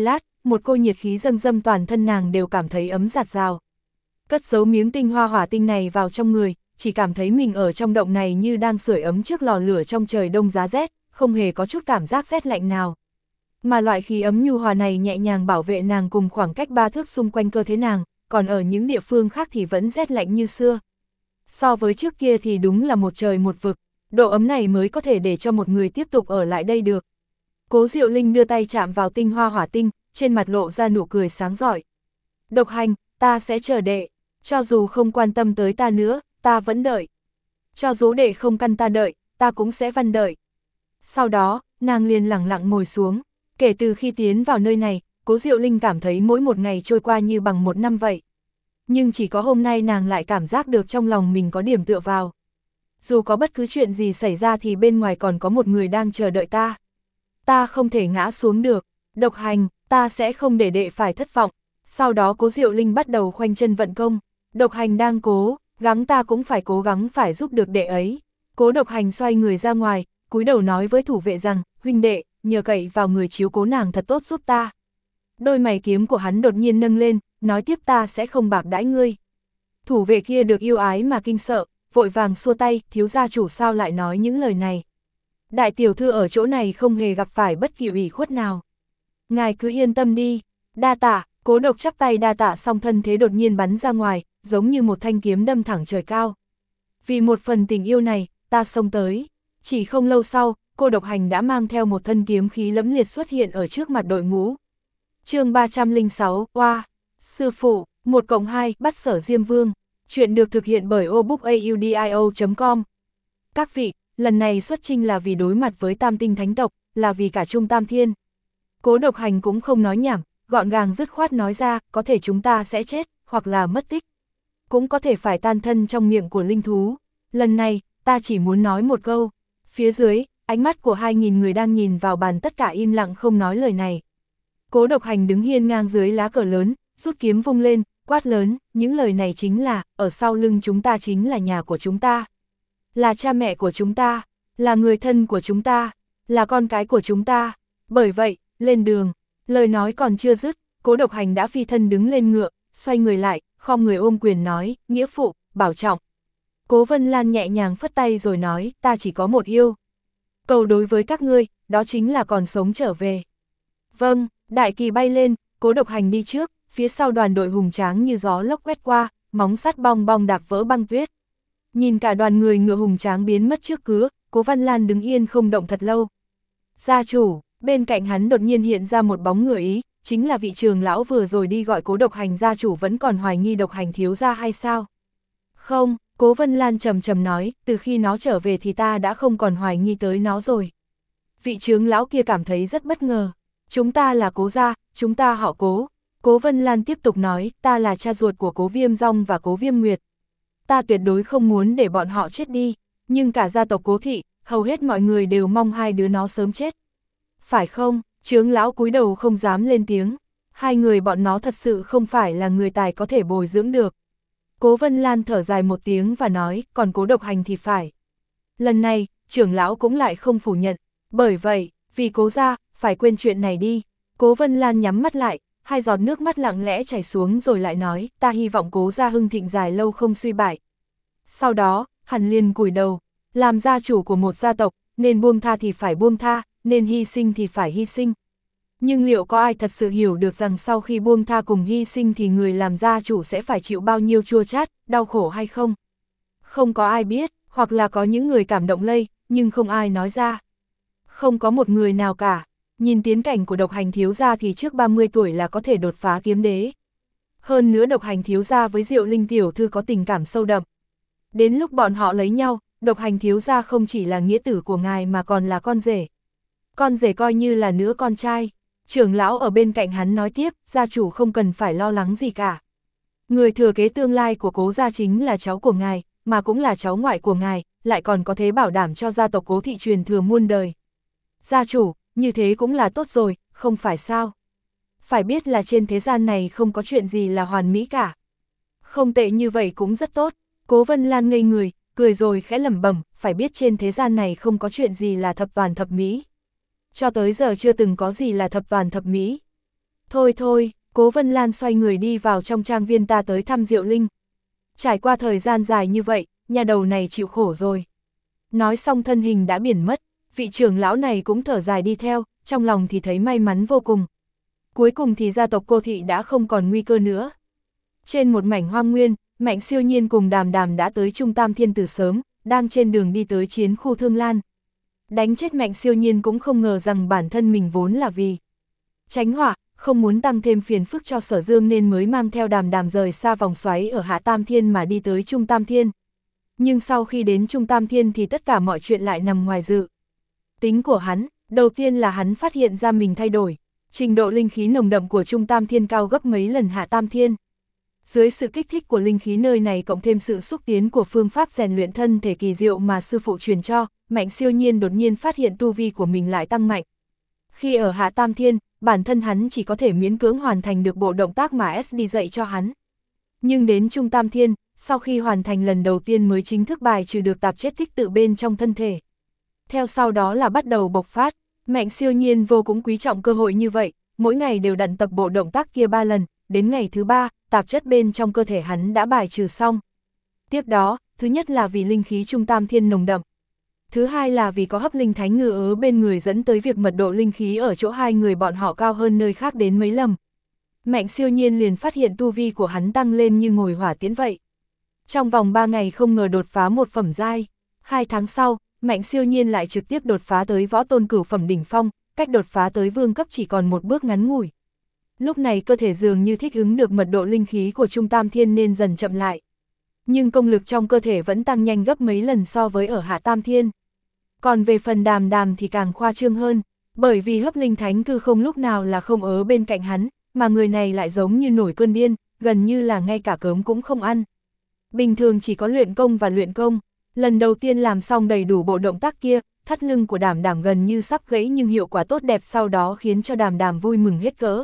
[SPEAKER 1] một cô nhiệt khí dâng dâng toàn thân nàng đều cảm thấy ấm rạt rào. Cất giấu miếng tinh hoa hỏa tinh này vào trong người, chỉ cảm thấy mình ở trong động này như đang sưởi ấm trước lò lửa trong trời đông giá rét, không hề có chút cảm giác rét lạnh nào. Mà loại khí ấm nhu hòa này nhẹ nhàng bảo vệ nàng cùng khoảng cách ba thước xung quanh cơ thể nàng, còn ở những địa phương khác thì vẫn rét lạnh như xưa. So với trước kia thì đúng là một trời một vực, độ ấm này mới có thể để cho một người tiếp tục ở lại đây được. Cố Diệu Linh đưa tay chạm vào tinh hoa hỏa tinh, trên mặt lộ ra nụ cười sáng rọi. Độc Hành, ta sẽ chờ đệ, cho dù không quan tâm tới ta nữa, ta vẫn đợi. Cho dù đệ không căn ta đợi, ta cũng sẽ văn đợi. Sau đó, nàng liền lẳng lặng ngồi xuống. Kể từ khi tiến vào nơi này, Cố Diệu Linh cảm thấy mỗi một ngày trôi qua như bằng một năm vậy. Nhưng chỉ có hôm nay nàng lại cảm giác được trong lòng mình có điểm tựa vào. Dù có bất cứ chuyện gì xảy ra thì bên ngoài còn có một người đang chờ đợi ta. Ta không thể ngã xuống được. Độc Hành, ta sẽ không để đệ phải thất vọng. Sau đó Cố Diệu Linh bắt đầu khoanh chân vận công. Độc Hành đang cố, gắng ta cũng phải cố gắng phải giúp được đệ ấy. Cố Độc Hành xoay người ra ngoài, cúi đầu nói với thủ vệ rằng, huynh đệ, nhờ cậy vào người chiếu cố nàng thật tốt giúp ta. Đôi mày kiếm của hắn đột nhiên nâng lên, nói tiếp ta sẽ không bạc đãi ngươi. Thủ vệ kia được yêu ái mà kinh sợ, vội vàng xua tay, thiếu gia chủ sao lại nói những lời này. Đại tiểu thư ở chỗ này không hề gặp phải bất kỳ ủy khuất nào. Ngài cứ yên tâm đi, đa tạ. Cố Độc chắp tay đa tạ xong thân thế đột nhiên bắn ra ngoài, giống như một thanh kiếm đâm thẳng trời cao. Vì một phần tình yêu này, ta xông tới. Chỉ không lâu sau, cô Độc Hành đã mang theo một thân kiếm khí lẫm liệt xuất hiện ở trước mặt đội ngũ. Chương ba trăm lẻ sáu, oa, sư phụ, một cộng hai, bắt sở Diêm Vương. Chuyện được thực hiện bởi obookaudio chấm com. Các vị, lần này xuất chinh là vì đối mặt với Tam Tinh Thánh tộc, là vì cả Trung Tam Thiên. Cố Độc Hành cũng không nói nhảm, gọn gàng dứt khoát nói ra, có thể chúng ta sẽ chết, hoặc là mất tích. Cũng có thể phải tan thân trong miệng của linh thú. Lần này, ta chỉ muốn nói một câu. Phía dưới, ánh mắt của hai nghìn người đang nhìn vào bàn tất cả im lặng không nói lời này. Cố Độc Hành đứng hiên ngang dưới lá cờ lớn, rút kiếm vung lên, quát lớn, những lời này chính là, ở sau lưng chúng ta chính là nhà của chúng ta. Là cha mẹ của chúng ta, là người thân của chúng ta, là con cái của chúng ta. Bởi vậy, lên đường. Lời nói còn chưa dứt, Cố Độc Hành đã phi thân đứng lên ngựa, xoay người lại, khom người ôm quyền nói, nghĩa phụ, bảo trọng. Cố Vân Lan nhẹ nhàng phất tay rồi nói, ta chỉ có một yêu. Cầu đối với các ngươi, đó chính là còn sống trở về. Vâng, đại kỳ bay lên, Cố Độc Hành đi trước, phía sau đoàn đội hùng tráng như gió lốc quét qua, móng sắt bong bong đạp vỡ băng tuyết. Nhìn cả đoàn người ngựa hùng tráng biến mất trước cửa, Cố Văn Lan đứng yên không động thật lâu. Gia chủ, bên cạnh hắn đột nhiên hiện ra một bóng người ý, chính là vị trường lão vừa rồi đi gọi Cố Độc Hành gia chủ vẫn còn hoài nghi Độc Hành thiếu gia hay sao? Không, Cố Vân Lan trầm trầm nói, từ khi nó trở về thì ta đã không còn hoài nghi tới nó rồi. Vị trưởng lão kia cảm thấy rất bất ngờ. Chúng ta là Cố gia, chúng ta họ Cố. Cố Vân Lan tiếp tục nói, ta là cha ruột của Cố Viêm Dong và Cố Viêm Nguyệt. Ta tuyệt đối không muốn để bọn họ chết đi, nhưng cả gia tộc Cố thị, hầu hết mọi người đều mong hai đứa nó sớm chết. Phải không? Trưởng lão cúi đầu không dám lên tiếng. Hai người bọn nó thật sự không phải là người tài có thể bồi dưỡng được. Cố Vân Lan thở dài một tiếng và nói, còn Cố Độc Hành thì phải. Lần này, trưởng lão cũng lại không phủ nhận. Bởi vậy, vì Cố gia, phải quên chuyện này đi. Cố Vân Lan nhắm mắt lại, hai giọt nước mắt lặng lẽ chảy xuống rồi lại nói, ta hy vọng Cố gia hưng thịnh dài lâu không suy bại. Sau đó, hắn liền cúi đầu, làm gia chủ của một gia tộc, nên buông tha thì phải buông tha, nên hy sinh thì phải hy sinh. Nhưng liệu có ai thật sự hiểu được rằng sau khi buông tha cùng hy sinh thì người làm gia chủ sẽ phải chịu bao nhiêu chua chát, đau khổ hay không? Không có ai biết, hoặc là có những người cảm động lây, nhưng không ai nói ra. Không có một người nào cả. Nhìn tiến cảnh của Độc Hành thiếu gia thì trước ba mươi tuổi là có thể đột phá kiếm đế. Hơn nữa Độc Hành thiếu gia với Diệu Linh tiểu thư có tình cảm sâu đậm. Đến lúc bọn họ lấy nhau, Độc Hành thiếu gia không chỉ là nghĩa tử của ngài mà còn là con rể. Con rể coi như là nữa con trai. Trưởng lão ở bên cạnh hắn nói tiếp, gia chủ không cần phải lo lắng gì cả. Người thừa kế tương lai của Cố gia chính là cháu của ngài, mà cũng là cháu ngoại của ngài, lại còn có thể bảo đảm cho gia tộc Cố thị truyền thừa muôn đời. Gia chủ, như thế cũng là tốt rồi, không phải sao? Phải biết là trên thế gian này không có chuyện gì là hoàn mỹ cả. Không tệ như vậy cũng rất tốt. Cố Vân Lan ngây người, cười rồi khẽ lẩm bẩm, phải biết trên thế gian này không có chuyện gì là thập toàn thập mỹ. Cho tới giờ chưa từng có gì là thập toàn thập mỹ. Thôi thôi, Cố Vân Lan xoay người đi vào trong trang viên ta tới thăm Diệu Linh. Trải qua thời gian dài như vậy, nhà đầu này chịu khổ rồi. Nói xong thân hình đã biển mất, vị trưởng lão này cũng thở dài đi theo, trong lòng thì thấy may mắn vô cùng. Cuối cùng thì gia tộc Cô Thị đã không còn nguy cơ nữa. Trên một mảnh hoang nguyên, Mạnh Siêu Nhiên cùng Đàm Đàm đã tới Trung Tam Thiên từ sớm, đang trên đường đi tới chiến khu Thương Lan. Đánh chết Mạnh Siêu Nhiên cũng không ngờ rằng bản thân mình vốn là vì tránh họa, không muốn tăng thêm phiền phức cho Sở Dương nên mới mang theo Đàm Đàm rời xa vòng xoáy ở Hạ Tam Thiên mà đi tới Trung Tam Thiên. Nhưng sau khi đến Trung Tam Thiên thì tất cả mọi chuyện lại nằm ngoài dự tính của hắn. Đầu tiên là hắn phát hiện ra mình thay đổi, trình độ linh khí nồng đậm của Trung Tam Thiên cao gấp mấy lần Hạ Tam Thiên. Dưới sự kích thích của linh khí nơi này cộng thêm sự xúc tiến của phương pháp rèn luyện thân thể kỳ diệu mà sư phụ truyền cho, Mạnh Siêu Nhiên đột nhiên phát hiện tu vi của mình lại tăng mạnh. Khi ở Hạ Tam Thiên, bản thân hắn chỉ có thể miễn cưỡng hoàn thành được bộ động tác mà ét đê dạy cho hắn. Nhưng đến Trung Tam Thiên, sau khi hoàn thành lần đầu tiên mới chính thức bài trừ được tạp chất tích tự bên trong thân thể. Theo sau đó là bắt đầu bộc phát, Mạnh Siêu Nhiên vô cùng quý trọng cơ hội như vậy, mỗi ngày đều đặn tập bộ động tác kia ba lần, đến ngày thứ ba, tạp chất bên trong cơ thể hắn đã bài trừ xong. Tiếp đó, thứ nhất là vì linh khí Trung Tam Thiên nồng đậm. Thứ hai là vì có hấp linh thánh ngư ớ bên người dẫn tới việc mật độ linh khí ở chỗ hai người bọn họ cao hơn nơi khác đến mấy lần. Mạnh Siêu Nhiên liền phát hiện tu vi của hắn tăng lên như ngồi hỏa tiễn vậy. Trong vòng ba ngày không ngờ đột phá một phẩm giai. Hai tháng sau, Mạnh Siêu Nhiên lại trực tiếp đột phá tới võ tôn cửu phẩm đỉnh phong, cách đột phá tới vương cấp chỉ còn một bước ngắn ngủi. Lúc này cơ thể dường như thích ứng được mật độ linh khí của Trung Tam Thiên nên dần chậm lại. Nhưng công lực trong cơ thể vẫn tăng nhanh gấp mấy lần so với ở Hạ Tam Thiên. Còn về phần Đàm Đàm thì càng khoa trương hơn, bởi vì hấp linh thánh cư không lúc nào là không ở bên cạnh hắn, mà người này lại giống như nổi cơn điên, gần như là ngay cả cơm cũng không ăn. Bình thường chỉ có luyện công và luyện công, lần đầu tiên làm xong đầy đủ bộ động tác kia, thắt lưng của Đàm Đàm gần như sắp gãy nhưng hiệu quả tốt đẹp sau đó khiến cho Đàm Đàm vui mừng hết cỡ.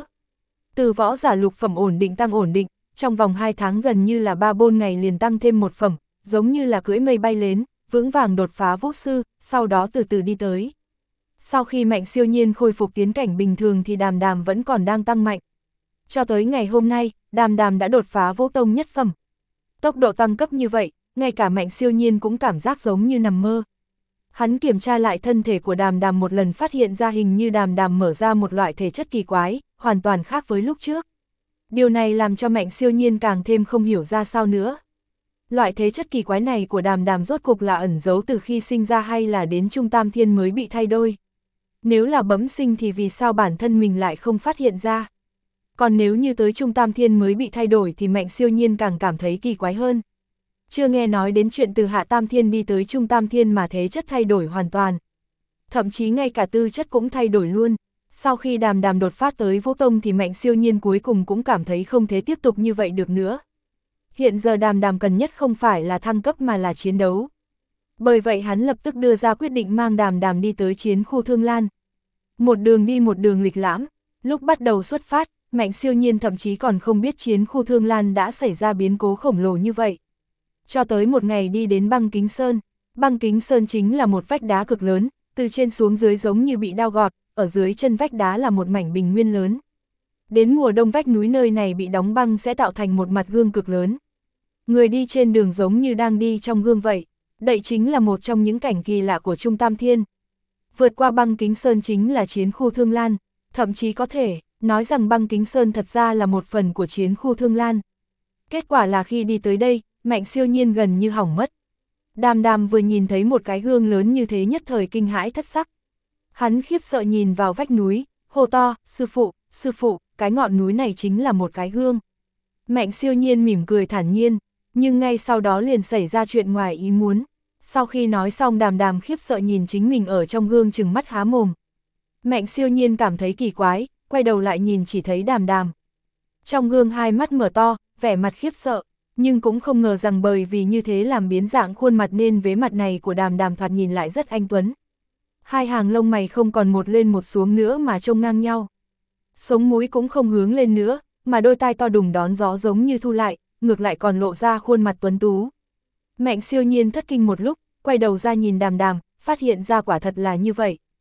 [SPEAKER 1] Từ võ giả lục phẩm ổn định tăng ổn định, trong vòng hai tháng gần như là ba bốn ngày liền tăng thêm một phẩm, giống như là cưỡi mây bay lên, vững vàng đột phá vũ sư, sau đó từ từ đi tới. Sau khi Mạnh Siêu Nhiên khôi phục tiến cảnh bình thường thì Đàm Đàm vẫn còn đang tăng mạnh. Cho tới ngày hôm nay, Đàm Đàm đã đột phá vũ tông nhất phẩm. Tốc độ tăng cấp như vậy, ngay cả Mạnh Siêu Nhiên cũng cảm giác giống như nằm mơ. Hắn kiểm tra lại thân thể của Đàm Đàm một lần phát hiện ra hình như Đàm Đàm mở ra một loại thể chất kỳ quái, hoàn toàn khác với lúc trước. Điều này làm cho Mạnh Siêu Nhiên càng thêm không hiểu ra sao nữa. Loại thế chất kỳ quái này của Đàm Đàm rốt cục là ẩn giấu từ khi sinh ra hay là đến Trung Tam Thiên mới bị thay đổi? Nếu là bẩm sinh thì vì sao bản thân mình lại không phát hiện ra? Còn nếu như tới Trung Tam Thiên mới bị thay đổi thì Mạnh Siêu Nhiên càng cảm thấy kỳ quái hơn. Chưa nghe nói đến chuyện từ Hạ Tam Thiên đi tới Trung Tam Thiên mà thế chất thay đổi hoàn toàn. Thậm chí ngay cả tư chất cũng thay đổi luôn. Sau khi Đàm Đàm đột phát tới Vũ Tông thì Mạnh Siêu Nhiên cuối cùng cũng cảm thấy không thể tiếp tục như vậy được nữa. Hiện giờ Đàm Đàm cần nhất không phải là thăng cấp mà là chiến đấu. Bởi vậy hắn lập tức đưa ra quyết định mang Đàm Đàm đi tới chiến khu Thương Lan. Một đường đi một đường lịch lãm, lúc bắt đầu xuất phát, Mạnh Siêu Nhiên thậm chí còn không biết chiến khu Thương Lan đã xảy ra biến cố khổng lồ như vậy. Cho tới một ngày đi đến Băng Kính Sơn, Băng Kính Sơn chính là một vách đá cực lớn, từ trên xuống dưới giống như bị đao gọt, ở dưới chân vách đá là một mảnh bình nguyên lớn. Đến mùa đông vách núi nơi này bị đóng băng sẽ tạo thành một mặt gương cực lớn. Người đi trên đường giống như đang đi trong gương vậy, đây chính là một trong những cảnh kỳ lạ của Trung Tam Thiên. Vượt qua Băng Kính Sơn chính là chiến khu Thương Lan, thậm chí có thể nói rằng Băng Kính Sơn thật ra là một phần của chiến khu Thương Lan. Kết quả là khi đi tới đây, Mạnh Siêu Nhiên gần như hỏng mất. Đàm Đàm vừa nhìn thấy một cái gương lớn như thế nhất thời kinh hãi thất sắc. Hắn khiếp sợ nhìn vào vách núi, hô to, sư phụ, sư phụ, cái ngọn núi này chính là một cái gương. Mạnh Siêu Nhiên mỉm cười thản nhiên, nhưng ngay sau đó liền xảy ra chuyện ngoài ý muốn. Sau khi nói xong Đàm Đàm khiếp sợ nhìn chính mình ở trong gương trừng mắt há mồm. Mạnh Siêu Nhiên cảm thấy kỳ quái, quay đầu lại nhìn chỉ thấy Đàm Đàm. Trong gương hai mắt mở to, vẻ mặt khiếp sợ, nhưng cũng không ngờ rằng bởi vì như thế làm biến dạng khuôn mặt nên vế mặt này của Đàm Đàm thoạt nhìn lại rất anh tuấn. Hai hàng lông mày không còn một lên một xuống nữa mà trông ngang nhau. Sống mũi cũng không hướng lên nữa, mà đôi tai to đùng đón gió giống như thu lại, ngược lại còn lộ ra khuôn mặt tuấn tú. Mạnh Siêu Nhiên thất kinh một lúc, quay đầu ra nhìn Đàm Đàm, phát hiện ra quả thật là như vậy.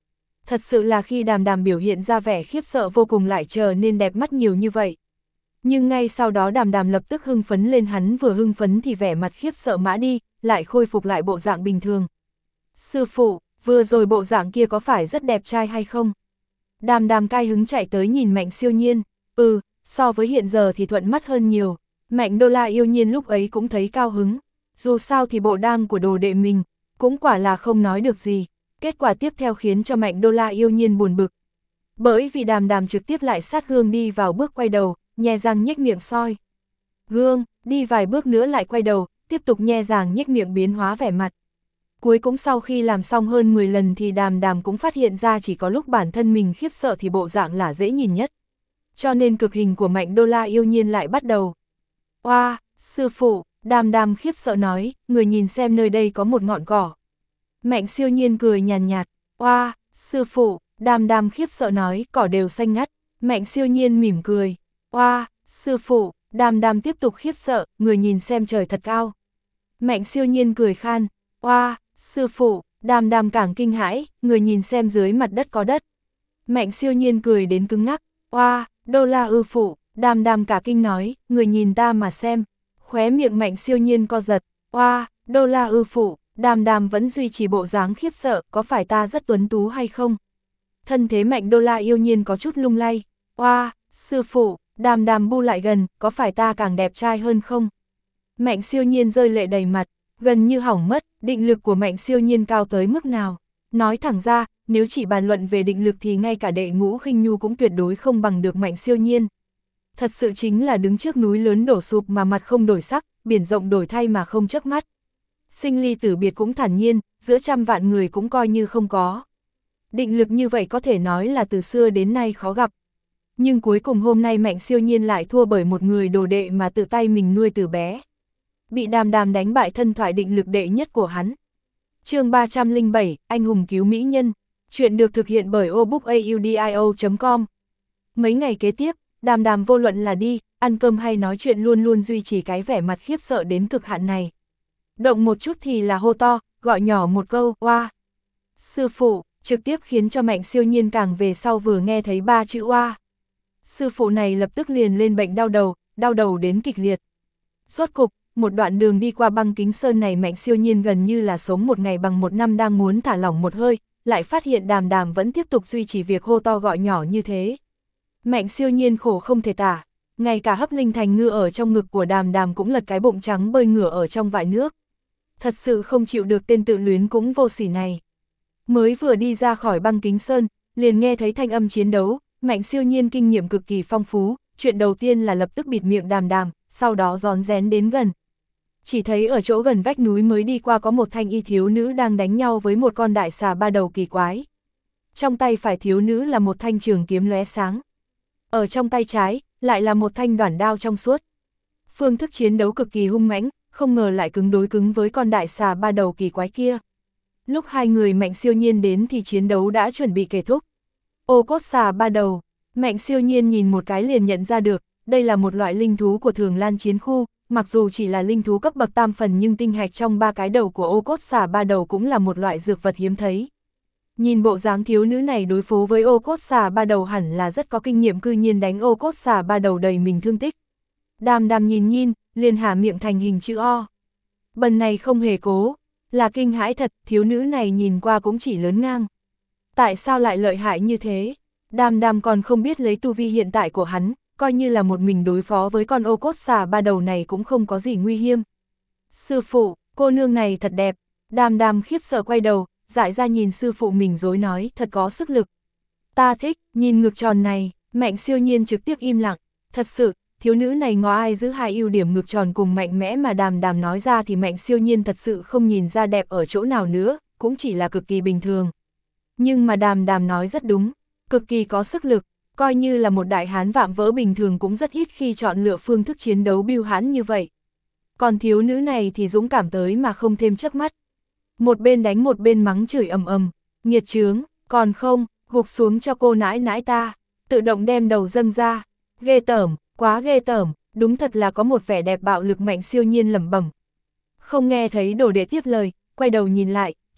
[SPEAKER 1] Thật sự là khi đàm đàm biểu hiện ra vẻ khiếp sợ vô cùng lại trở nên đẹp mắt nhiều như vậy. Nhưng ngay sau đó đàm đàm lập tức hưng phấn lên, hắn vừa hưng phấn thì vẻ mặt khiếp sợ mã đi, lại khôi phục lại bộ dạng bình thường. Sư phụ, vừa rồi bộ dạng kia có phải rất đẹp trai hay không? Đàm đàm cai hứng chạy tới nhìn Mạnh Siêu Nhiên, ừ, so với hiện giờ thì thuận mắt hơn nhiều. Mạnh Đô La yêu nhiên lúc ấy cũng thấy cao hứng, dù sao thì bộ đam của đồ đệ mình, cũng quả là không nói được gì. Kết quả tiếp theo khiến cho Mạnh Đô La yêu nhiên buồn bực. Bởi vì đàm đàm trực tiếp lại sát gương đi vào bước quay đầu, nhe răng nhếch miệng soi. Gương, đi vài bước nữa lại quay đầu, tiếp tục nhe răng nhếch miệng biến hóa vẻ mặt. Cuối cũng sau khi làm xong hơn mười lần thì đàm đàm cũng phát hiện ra chỉ có lúc bản thân mình khiếp sợ thì bộ dạng là dễ nhìn nhất. Cho nên cực hình của Mạnh Đô La yêu nhiên lại bắt đầu. Oa, sư phụ, đàm đàm khiếp sợ nói, người nhìn xem nơi đây có một ngọn cỏ. Mạnh Siêu Nhiên cười nhàn nhạt, oa, sư phụ, đàm đàm khiếp sợ nói, cỏ đều xanh ngắt. Mạnh Siêu Nhiên mỉm cười, oa, sư phụ, đàm đàm tiếp tục khiếp sợ, người nhìn xem trời thật cao. Mạnh Siêu Nhiên cười khan, oa, sư phụ, đàm đàm càng kinh hãi, người nhìn xem dưới mặt đất có đất. Mạnh Siêu Nhiên cười đến cứng ngắc, oa, Đô La ư phụ, đàm đàm cả kinh nói, người nhìn ta mà xem. Khóe miệng Mạnh Siêu Nhiên co giật, oa, Đô La ư phụ, đàm đàm vẫn duy trì bộ dáng khiếp sợ, có phải ta rất tuấn tú hay không? Thân thế Mạnh Đô La yêu nhiên có chút lung lay, oa, sư phụ, đàm đàm bu lại gần, có phải ta càng đẹp trai hơn không? Mạnh Siêu Nhiên rơi lệ đầy mặt, gần như hỏng mất, định lực của Mạnh Siêu Nhiên cao tới mức nào? Nói thẳng ra, nếu chỉ bàn luận về định lực thì ngay cả đệ ngũ khinh nhu cũng tuyệt đối không bằng được Mạnh Siêu Nhiên. Thật sự chính là đứng trước núi lớn đổ sụp mà mặt không đổi sắc, biển rộng đổi thay mà không chớp mắt. Sinh ly tử biệt cũng thản nhiên, giữa trăm vạn người cũng coi như không có. Định lực như vậy có thể nói là từ xưa đến nay khó gặp. Nhưng cuối cùng hôm nay Mạnh Siêu Nhiên lại thua bởi một người đồ đệ mà tự tay mình nuôi từ bé. Bị đàm đàm đánh bại thân thoại định lực đệ nhất của hắn. Chương ba trăm lẻ bảy, Anh hùng cứu mỹ nhân. Chuyện được thực hiện bởi obookaudio chấm com. Mấy ngày kế tiếp, đàm đàm vô luận là đi, ăn cơm hay nói chuyện luôn luôn duy trì cái vẻ mặt khiếp sợ đến cực hạn này. Động một chút thì là hô to, gọi nhỏ một câu, oa. Sư phụ, trực tiếp khiến cho Mạnh Siêu Nhiên càng về sau vừa nghe thấy ba chữ oa. Sư phụ này lập tức liền lên bệnh đau đầu, đau đầu đến kịch liệt. Rốt cục, một đoạn đường đi qua băng kính sơn này Mạnh Siêu Nhiên gần như là sống một ngày bằng một năm đang muốn thả lỏng một hơi, lại phát hiện đàm đàm vẫn tiếp tục duy trì việc hô to gọi nhỏ như thế. Mạnh Siêu Nhiên khổ không thể tả, ngay cả hấp linh thành ngư ở trong ngực của đàm đàm cũng lật cái bụng trắng bơi ngửa ở trong vại nước. Thật sự không chịu được tên tự luyến cũng vô sỉ này. Mới vừa đi ra khỏi băng kính sơn, liền nghe thấy thanh âm chiến đấu, Mạnh Siêu Nhiên kinh nghiệm cực kỳ phong phú, chuyện đầu tiên là lập tức bịt miệng đàm đàm, sau đó rón rén đến gần. Chỉ thấy ở chỗ gần vách núi mới đi qua có một thanh y thiếu nữ đang đánh nhau với một con đại xà ba đầu kỳ quái. Trong tay phải thiếu nữ là một thanh trường kiếm lóe sáng. Ở trong tay trái, lại là một thanh đoản đao trong suốt. Phương thức chiến đấu cực kỳ hung mãnh, không ngờ lại cứng đối cứng với con đại xà ba đầu kỳ quái kia. Lúc hai người Mạnh Siêu Nhiên đến thì chiến đấu đã chuẩn bị kết thúc. Ô cốt xà ba đầu, Mạnh Siêu Nhiên nhìn một cái liền nhận ra được, đây là một loại linh thú của Thường Lan chiến khu, mặc dù chỉ là linh thú cấp bậc tam phần nhưng tinh hạch trong ba cái đầu của ô cốt xà ba đầu cũng là một loại dược vật hiếm thấy. Nhìn bộ dáng thiếu nữ này đối phó với ô cốt xà ba đầu hẳn là rất có kinh nghiệm, cư nhiên đánh ô cốt xà ba đầu đầy mình thương tích. Đàm đàm nhìn nhìn, liền há miệng thành hình chữ O. Bần này không hề cố, là kinh hãi thật, thiếu nữ này nhìn qua cũng chỉ lớn ngang. Tại sao lại lợi hại như thế? Đàm đàm còn không biết lấy tu vi hiện tại của hắn, coi như là một mình đối phó với con ô cốt xà ba đầu này cũng không có gì nguy hiểm. Sư phụ, cô nương này thật đẹp. Đàm đàm khiếp sợ quay đầu, dại ra nhìn sư phụ mình dối nói, thật có sức lực. Ta thích, nhìn ngực tròn này, Mạnh Siêu Nhiên trực tiếp im lặng. Thật sự, thiếu nữ này ngó ai giữ hai ưu điểm ngực tròn cùng mạnh mẽ mà đàm đàm nói ra thì Mạnh Siêu Nhiên thật sự không nhìn ra đẹp ở chỗ nào nữa, cũng chỉ là cực kỳ bình thường. Nhưng mà đàm đàm nói rất đúng, cực kỳ có sức lực, coi như là một đại hán vạm vỡ bình thường cũng rất ít khi chọn lựa phương thức chiến đấu bưu hãn như vậy. Còn thiếu nữ này thì dũng cảm tới mà không thêm chớp mắt. Một bên đánh một bên mắng chửi ầm ầm, nghiệt chướng, còn không, gục xuống cho cô nãi nãi ta, tự động đem đầu dâng ra, ghê tởm, quá ghê tởm, đúng thật là có một vẻ đẹp bạo lực. Mạnh Siêu Nhiên lẩm bẩm. Không nghe thấy đồ đệ tiếp lời, quay đầu nhìn lại,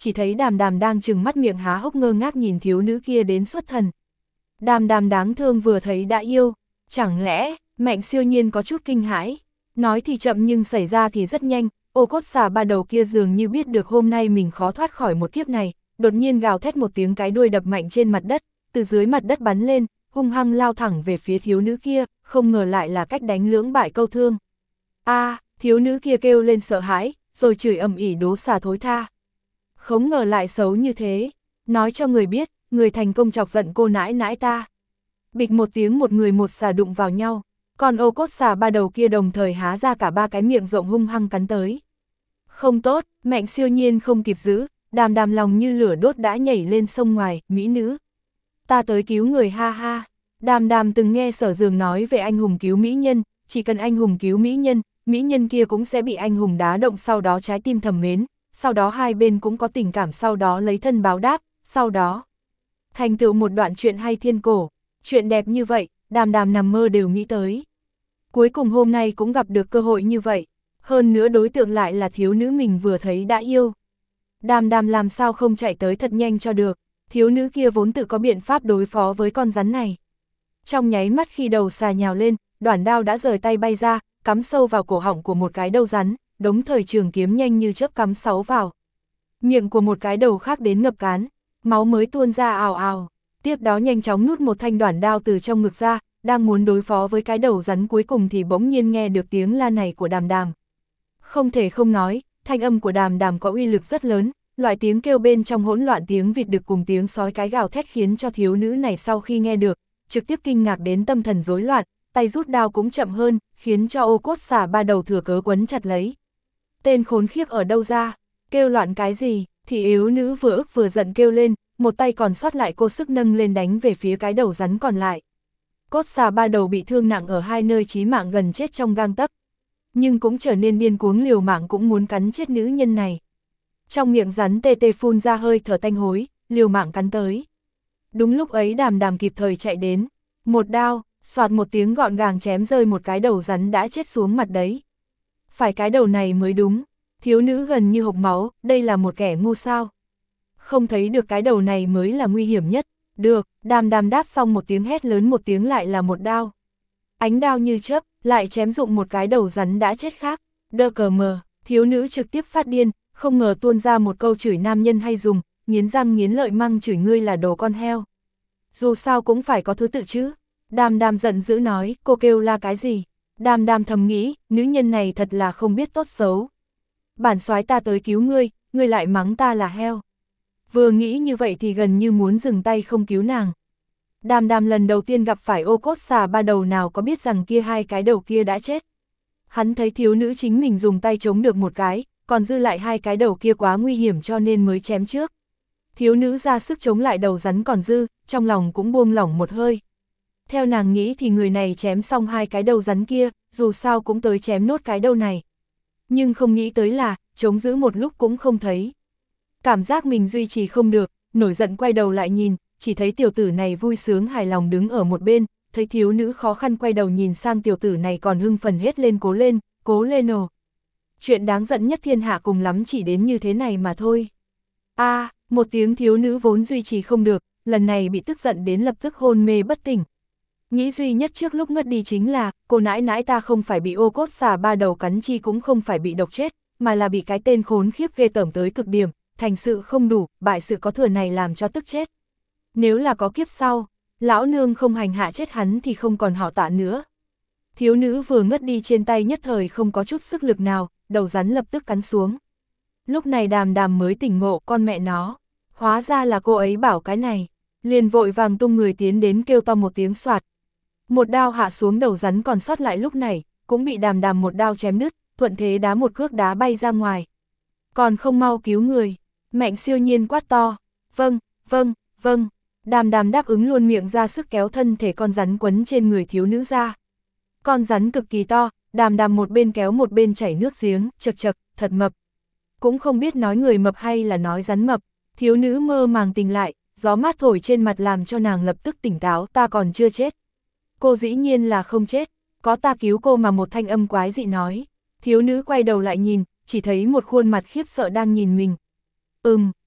[SPEAKER 1] chỉ thấy Đàm Đàm đang trừng mắt miệng há hốc ngơ ngác nhìn thiếu nữ kia đến xuất thần. Đàm Đàm đáng thương vừa thấy đã yêu, chẳng lẽ, Mạnh Siêu Nhiên có chút kinh hãi, nói thì chậm nhưng xảy ra thì rất nhanh, ô cốt xà ba đầu kia dường như biết được hôm nay mình khó thoát khỏi một kiếp này, đột nhiên gào thét một tiếng, cái đuôi đập mạnh trên mặt đất, từ dưới mặt đất bắn lên, hung hăng lao thẳng về phía thiếu nữ kia, không ngờ lại là cách đánh lưỡng bại câu thương. A, à, thiếu nữ kia kêu lên sợ hãi, rồi chửi ầm ĩ đố xà thối tha. Không ngờ lại xấu như thế, nói cho người biết, người thành công chọc giận cô nãi nãi ta. Bịch một tiếng, một người một xà đụng vào nhau, còn ô cốt xà ba đầu kia đồng thời há ra cả ba cái miệng rộng hung hăng cắn tới. Không tốt, Mạnh Siêu Nhiên không kịp giữ, Đàm Đàm lòng như lửa đốt đã nhảy lên sông ngoài, mỹ nữ. Ta tới cứu người, ha ha. Đàm Đàm từng nghe Sở Dường nói về anh hùng cứu mỹ nhân, chỉ cần anh hùng cứu mỹ nhân, mỹ nhân kia cũng sẽ bị anh hùng đá động, sau đó trái tim thầm mến, sau đó hai bên cũng có tình cảm, sau đó lấy thân báo đáp, sau đó thành tựu một đoạn chuyện hay thiên cổ. Chuyện đẹp như vậy, Đàm Đàm nằm mơ đều nghĩ tới. Cuối cùng hôm nay cũng gặp được cơ hội như vậy, hơn nữa đối tượng lại là thiếu nữ mình vừa thấy đã yêu. Đàm Đàm làm sao không chạy tới thật nhanh cho được, thiếu nữ kia vốn tự có biện pháp đối phó với con rắn này. Trong nháy mắt khi đầu xà nhào lên, đoản đao đã rời tay bay ra, cắm sâu vào cổ họng của một cái đầu rắn, đống thời trường kiếm nhanh như chớp cắm sáu vào. Miệng của một cái đầu khác đến ngập cán, máu mới tuôn ra ào ào. Tiếp đó nhanh chóng nút một thanh đoản đao từ trong ngực ra, đang muốn đối phó với cái đầu rắn cuối cùng thì bỗng nhiên nghe được tiếng la này của Đàm Đàm. Không thể không nói, thanh âm của Đàm Đàm có uy lực rất lớn, loại tiếng kêu bên trong hỗn loạn tiếng vịt đực cùng tiếng sói cái gào thét khiến cho thiếu nữ này sau khi nghe được, trực tiếp kinh ngạc đến tâm thần rối loạn, tay rút đao cũng chậm hơn, khiến cho ô cốt xà ba đầu thừa cớ quấn chặt lấy. Tên khốn khiếp ở đâu ra, kêu loạn cái gì, thì yếu nữ vừa ức vừa giận kêu lên, một tay còn sót lại cô sức nâng lên đánh về phía cái đầu rắn còn lại. Cốt xà ba đầu bị thương nặng ở hai nơi chí mạng, gần chết trong gang tấc, nhưng cũng trở nên điên cuồng liều mạng cũng muốn cắn chết nữ nhân này. Trong miệng rắn tê tê phun ra hơi thở tanh hối, liều mạng cắn tới. Đúng lúc ấy Đàm Đàm kịp thời chạy đến, một đao, xoạt một tiếng gọn gàng chém rơi một cái đầu rắn đã chết xuống mặt đấy. Phải cái đầu này mới đúng, thiếu nữ gần như hộc máu, đây là một kẻ ngu sao. Không thấy được cái đầu này mới là nguy hiểm nhất. Được, Đàm Đàm đáp xong một tiếng hét lớn một tiếng lại là một đao. Ánh đao như chớp, lại chém dụng một cái đầu rắn đã chết khác. Đơ cờ mờ, thiếu nữ trực tiếp phát điên, không ngờ tuôn ra một câu chửi nam nhân hay dùng, nghiến răng nghiến lợi măng chửi ngươi là đồ con heo. Dù sao cũng phải có thứ tự chứ. Đàm Đàm giận dữ nói, cô kêu la cái gì? Đàm Đàm thầm nghĩ, nữ nhân này thật là không biết tốt xấu. Bản soái ta tới cứu ngươi, ngươi lại mắng ta là heo. Vừa nghĩ như vậy thì gần như muốn dừng tay không cứu nàng. Đàm Đàm lần đầu tiên gặp phải ô cốt xà ba đầu nào có biết rằng kia hai cái đầu kia đã chết. Hắn thấy thiếu nữ chính mình dùng tay chống được một cái, còn dư lại hai cái đầu kia quá nguy hiểm cho nên mới chém trước. Thiếu nữ ra sức chống lại đầu rắn còn dư, trong lòng cũng buông lỏng một hơi. Theo nàng nghĩ thì người này chém xong hai cái đầu rắn kia, dù sao cũng tới chém nốt cái đầu này. Nhưng không nghĩ tới là, chống giữ một lúc cũng không thấy. Cảm giác mình duy trì không được, nổi giận quay đầu lại nhìn, chỉ thấy tiểu tử này vui sướng hài lòng đứng ở một bên, thấy thiếu nữ khó khăn quay đầu nhìn sang tiểu tử này còn hưng phấn hết lên, cố lên, cố lên ồ. Chuyện đáng giận nhất thiên hạ cùng lắm chỉ đến như thế này mà thôi. A, à, một tiếng thiếu nữ vốn duy trì không được, lần này bị tức giận đến lập tức hôn mê bất tỉnh. Nghĩ duy nhất trước lúc ngất đi chính là, cô nãi nãi ta không phải bị ô cốt xà ba đầu cắn chi cũng không phải bị độc chết, mà là bị cái tên khốn khiếp ghê tởm tới cực điểm, thành sự không đủ, bại sự có thừa này làm cho tức chết. Nếu là có kiếp sau, lão nương không hành hạ chết hắn thì không còn họ Tạ nữa. Thiếu nữ vừa ngất đi trên tay nhất thời không có chút sức lực nào, đầu rắn lập tức cắn xuống. Lúc này Đàm Đàm mới tỉnh ngộ, con mẹ nó, hóa ra là cô ấy bảo cái này, liền vội vàng tung người tiến đến kêu to một tiếng soạt. Một đao hạ xuống đầu rắn còn sót lại lúc này, cũng bị Đàm Đàm một đao chém đứt, thuận thế đá một cước đá bay ra ngoài. Còn không mau cứu người, Mạnh Siêu Nhiên quát to. Vâng, vâng, vâng. Đàm Đàm đáp ứng luôn, miệng ra sức kéo thân thể con rắn quấn trên người thiếu nữ ra. Con rắn cực kỳ to, Đàm Đàm một bên kéo một bên chảy nước giếng, chật chật, thật mập. Cũng không biết nói người mập hay là nói rắn mập, thiếu nữ mơ màng tỉnh lại, gió mát thổi trên mặt làm cho nàng lập tức tỉnh táo, ta còn chưa chết. Cô dĩ nhiên là không chết, có ta cứu cô mà, một thanh âm quái dị nói. Thiếu nữ quay đầu lại nhìn, chỉ thấy một khuôn mặt khiếp sợ đang nhìn mình. Ừm,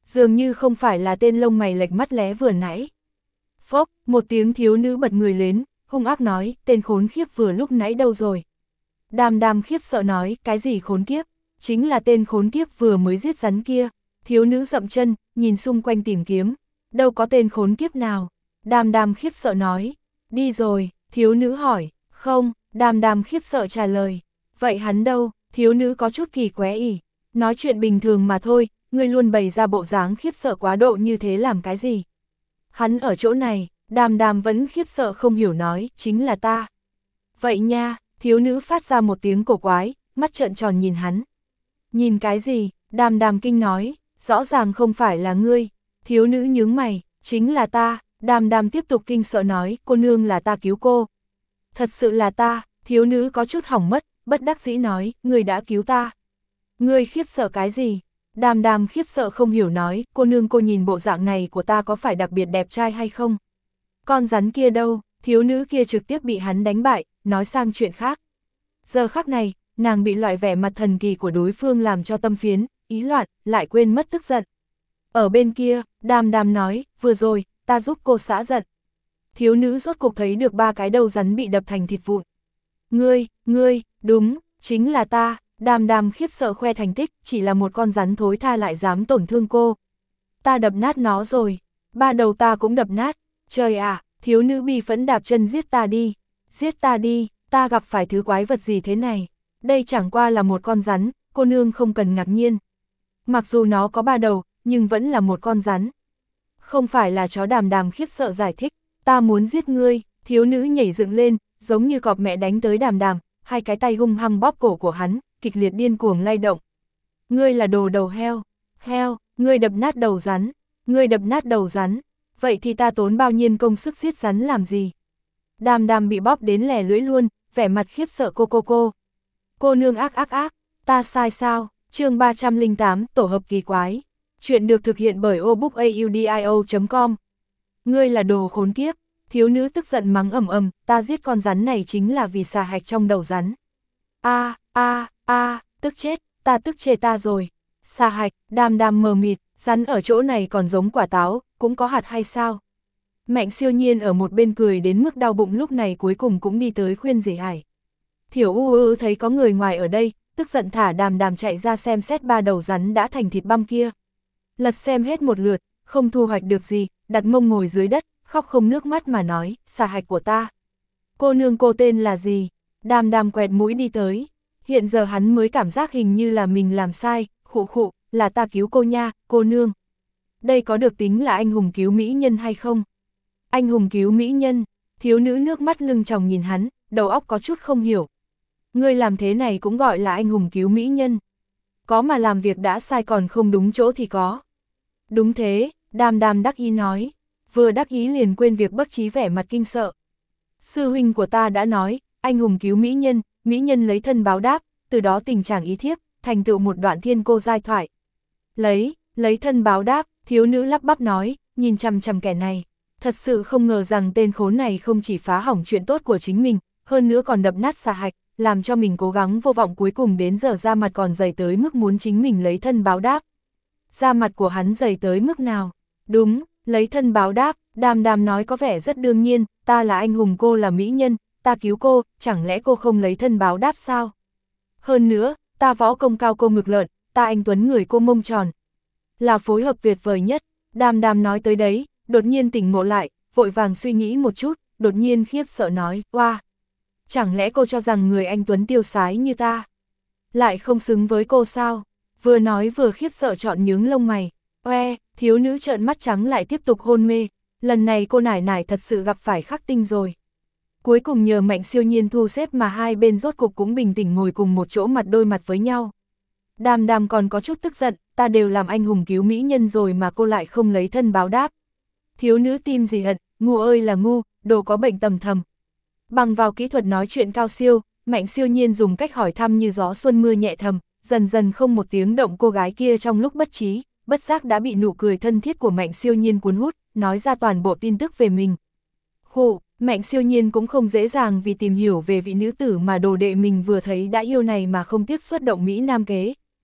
[SPEAKER 1] dường như không phải là tên lông mày lệch mắt lé vừa nãy. Phốc, một tiếng thiếu nữ bật người lên, hung ác nói, tên khốn khiếp vừa lúc nãy đâu rồi. Đàm Đàm khiếp sợ nói, cái gì khốn kiếp, chính là tên khốn kiếp vừa mới giết rắn kia. Thiếu nữ dậm chân, nhìn xung quanh tìm kiếm, đâu có tên khốn kiếp nào. Đàm Đàm khiếp sợ nói, đi rồi, thiếu nữ hỏi, không, Đàm Đàm khiếp sợ trả lời, vậy hắn đâu, thiếu nữ có chút kỳ quái ỉ, nói chuyện bình thường mà thôi, ngươi luôn bày ra bộ dáng khiếp sợ quá độ như thế làm cái gì. Hắn ở chỗ này, Đàm Đàm vẫn khiếp sợ không hiểu nói, chính là ta. Vậy nha, thiếu nữ phát ra một tiếng cổ quái, mắt trợn tròn nhìn hắn. Nhìn cái gì, Đàm Đàm kinh nói, rõ ràng không phải là ngươi. Thiếu nữ nhướng mày, chính là ta. Đàm Đàm tiếp tục kinh sợ nói, cô nương là ta cứu cô. Thật sự là ta, thiếu nữ có chút hỏng mất, bất đắc dĩ nói, ngươi đã cứu ta. Ngươi khiếp sợ cái gì? Đàm Đàm khiếp sợ không hiểu nói, cô nương cô nhìn bộ dạng này của ta có phải đặc biệt đẹp trai hay không? Con rắn kia đâu? Thiếu nữ kia trực tiếp bị hắn đánh bại, nói sang chuyện khác. Giờ khắc này, nàng bị loại vẻ mặt thần kỳ của đối phương làm cho tâm phiến, ý loạn, lại quên mất tức giận. Ở bên kia, Đàm Đàm nói, vừa rồi, ta giúp cô xã giận. Thiếu nữ rốt cục thấy được ba cái đầu rắn bị đập thành thịt vụn. Ngươi, ngươi, đúng, chính là ta. Đàm Đàm khiếp sợ khoe thành tích, chỉ là một con rắn thối tha lại dám tổn thương cô. Ta đập nát nó rồi, ba đầu ta cũng đập nát. Trời ạ, à, thiếu nữ bi phẫn đạp chân giết ta đi, giết ta đi, ta gặp phải thứ quái vật gì thế này. Đây chẳng qua là một con rắn, cô nương không cần ngạc nhiên. Mặc dù nó có ba đầu, nhưng vẫn là một con rắn. Không phải là chó. Đàm Đàm khiếp sợ giải thích, ta muốn giết ngươi. Thiếu nữ nhảy dựng lên, giống như cọp mẹ đánh tới Đàm Đàm, hai cái tay hung hăng bóp cổ của hắn, kịch liệt điên cuồng lay động. Ngươi là đồ đầu heo, heo, ngươi đập nát đầu rắn, ngươi đập nát đầu rắn, vậy thì ta tốn bao nhiêu công sức giết rắn làm gì? Đàm Đàm bị bóp đến lè lưỡi luôn, vẻ mặt khiếp sợ cô cô cô. Cô nương ác ác ác, ta sai sao? Chương ba trăm lẻ tám, tổ hợp kỳ quái. Chuyện được thực hiện bởi obookaudio chấm com. Ngươi là đồ khốn kiếp, thiếu nữ tức giận mắng ầm ầm, ta giết con rắn này chính là vì xà hạch trong đầu rắn. A a a, tức chết, ta tức chê ta rồi. Xà hạch, Đàm Đàm mờ mịt, rắn ở chỗ này còn giống quả táo, cũng có hạt hay sao? Mạnh Siêu Nhiên ở một bên cười đến mức đau bụng lúc này cuối cùng cũng đi tới khuyên Dì Hải. Thiểu U Ư thấy có người ngoài ở đây, tức giận thả Đàm Đàm chạy ra xem xét ba đầu rắn đã thành thịt băm kia. Lật xem hết một lượt, không thu hoạch được gì, đặt mông ngồi dưới đất, khóc không nước mắt mà nói, xà hạch của ta. Cô nương cô tên là gì? Đàm Đàm quẹt mũi đi tới. Hiện giờ hắn mới cảm giác hình như là mình làm sai, khụ khụ, là ta cứu cô nha, cô nương. Đây có được tính là anh hùng cứu mỹ nhân hay không? Anh hùng cứu mỹ nhân, thiếu nữ nước mắt lưng tròng nhìn hắn, đầu óc có chút không hiểu. Ngươi làm thế này cũng gọi là anh hùng cứu mỹ nhân. Có mà làm việc đã sai còn không đúng chỗ thì có. Đúng thế, Đàm Đàm đắc ý nói, vừa đắc ý liền quên việc bất trí vẻ mặt kinh sợ. Sư huynh của ta đã nói, anh hùng cứu mỹ nhân, mỹ nhân lấy thân báo đáp, từ đó tình trạng ý thiếp, thành tựu một đoạn thiên cô giai thoại. Lấy, lấy thân báo đáp, thiếu nữ lắp bắp nói, nhìn chằm chằm kẻ này, thật sự không ngờ rằng tên khốn này không chỉ phá hỏng chuyện tốt của chính mình, hơn nữa còn đập nát xà hạch, làm cho mình cố gắng vô vọng cuối cùng đến giờ da mặt còn dày tới mức muốn chính mình lấy thân báo đáp. Da mặt của hắn dày tới mức nào? Đúng, lấy thân báo đáp, Đàm Đàm nói có vẻ rất đương nhiên, ta là anh hùng cô là mỹ nhân, ta cứu cô, chẳng lẽ cô không lấy thân báo đáp sao? Hơn nữa, ta võ công cao cô ngực lợn, ta anh tuấn người cô mông tròn. Là phối hợp tuyệt vời nhất, Đàm Đàm nói tới đấy, đột nhiên tỉnh ngộ lại, vội vàng suy nghĩ một chút, đột nhiên khiếp sợ nói, oa, wow, chẳng lẽ cô cho rằng người anh tuấn tiêu sái như ta lại không xứng với cô sao? Vừa nói vừa khiếp sợ trọn nhướng lông mày. Oe, thiếu nữ trợn mắt trắng lại tiếp tục hôn mê, lần này cô nải nải thật sự gặp phải khắc tinh rồi. Cuối cùng nhờ Mạnh Siêu Nhiên thu xếp mà hai bên rốt cục cũng bình tĩnh ngồi cùng một chỗ mặt đôi mặt với nhau. Đàm Đàm còn có chút tức giận, ta đều làm anh hùng cứu mỹ nhân rồi mà cô lại không lấy thân báo đáp. Thiếu nữ tim gì hận, ngu ơi là ngu, đồ có bệnh tầm thầm. Bằng vào kỹ thuật nói chuyện cao siêu, Mạnh Siêu Nhiên dùng cách hỏi thăm như gió xuân mưa nhẹ thầm, dần dần không một tiếng động cô gái kia trong lúc bất trí, bất giác đã bị nụ cười thân thiết của Mạnh Siêu Nhiên cuốn hút, nói ra toàn bộ tin tức về mình. Khổ, Mạnh Siêu Nhiên cũng không dễ dàng vì tìm hiểu về vị nữ tử mà đồ đệ mình vừa thấy đã yêu này mà không tiếc xuất động Mỹ Nam kế.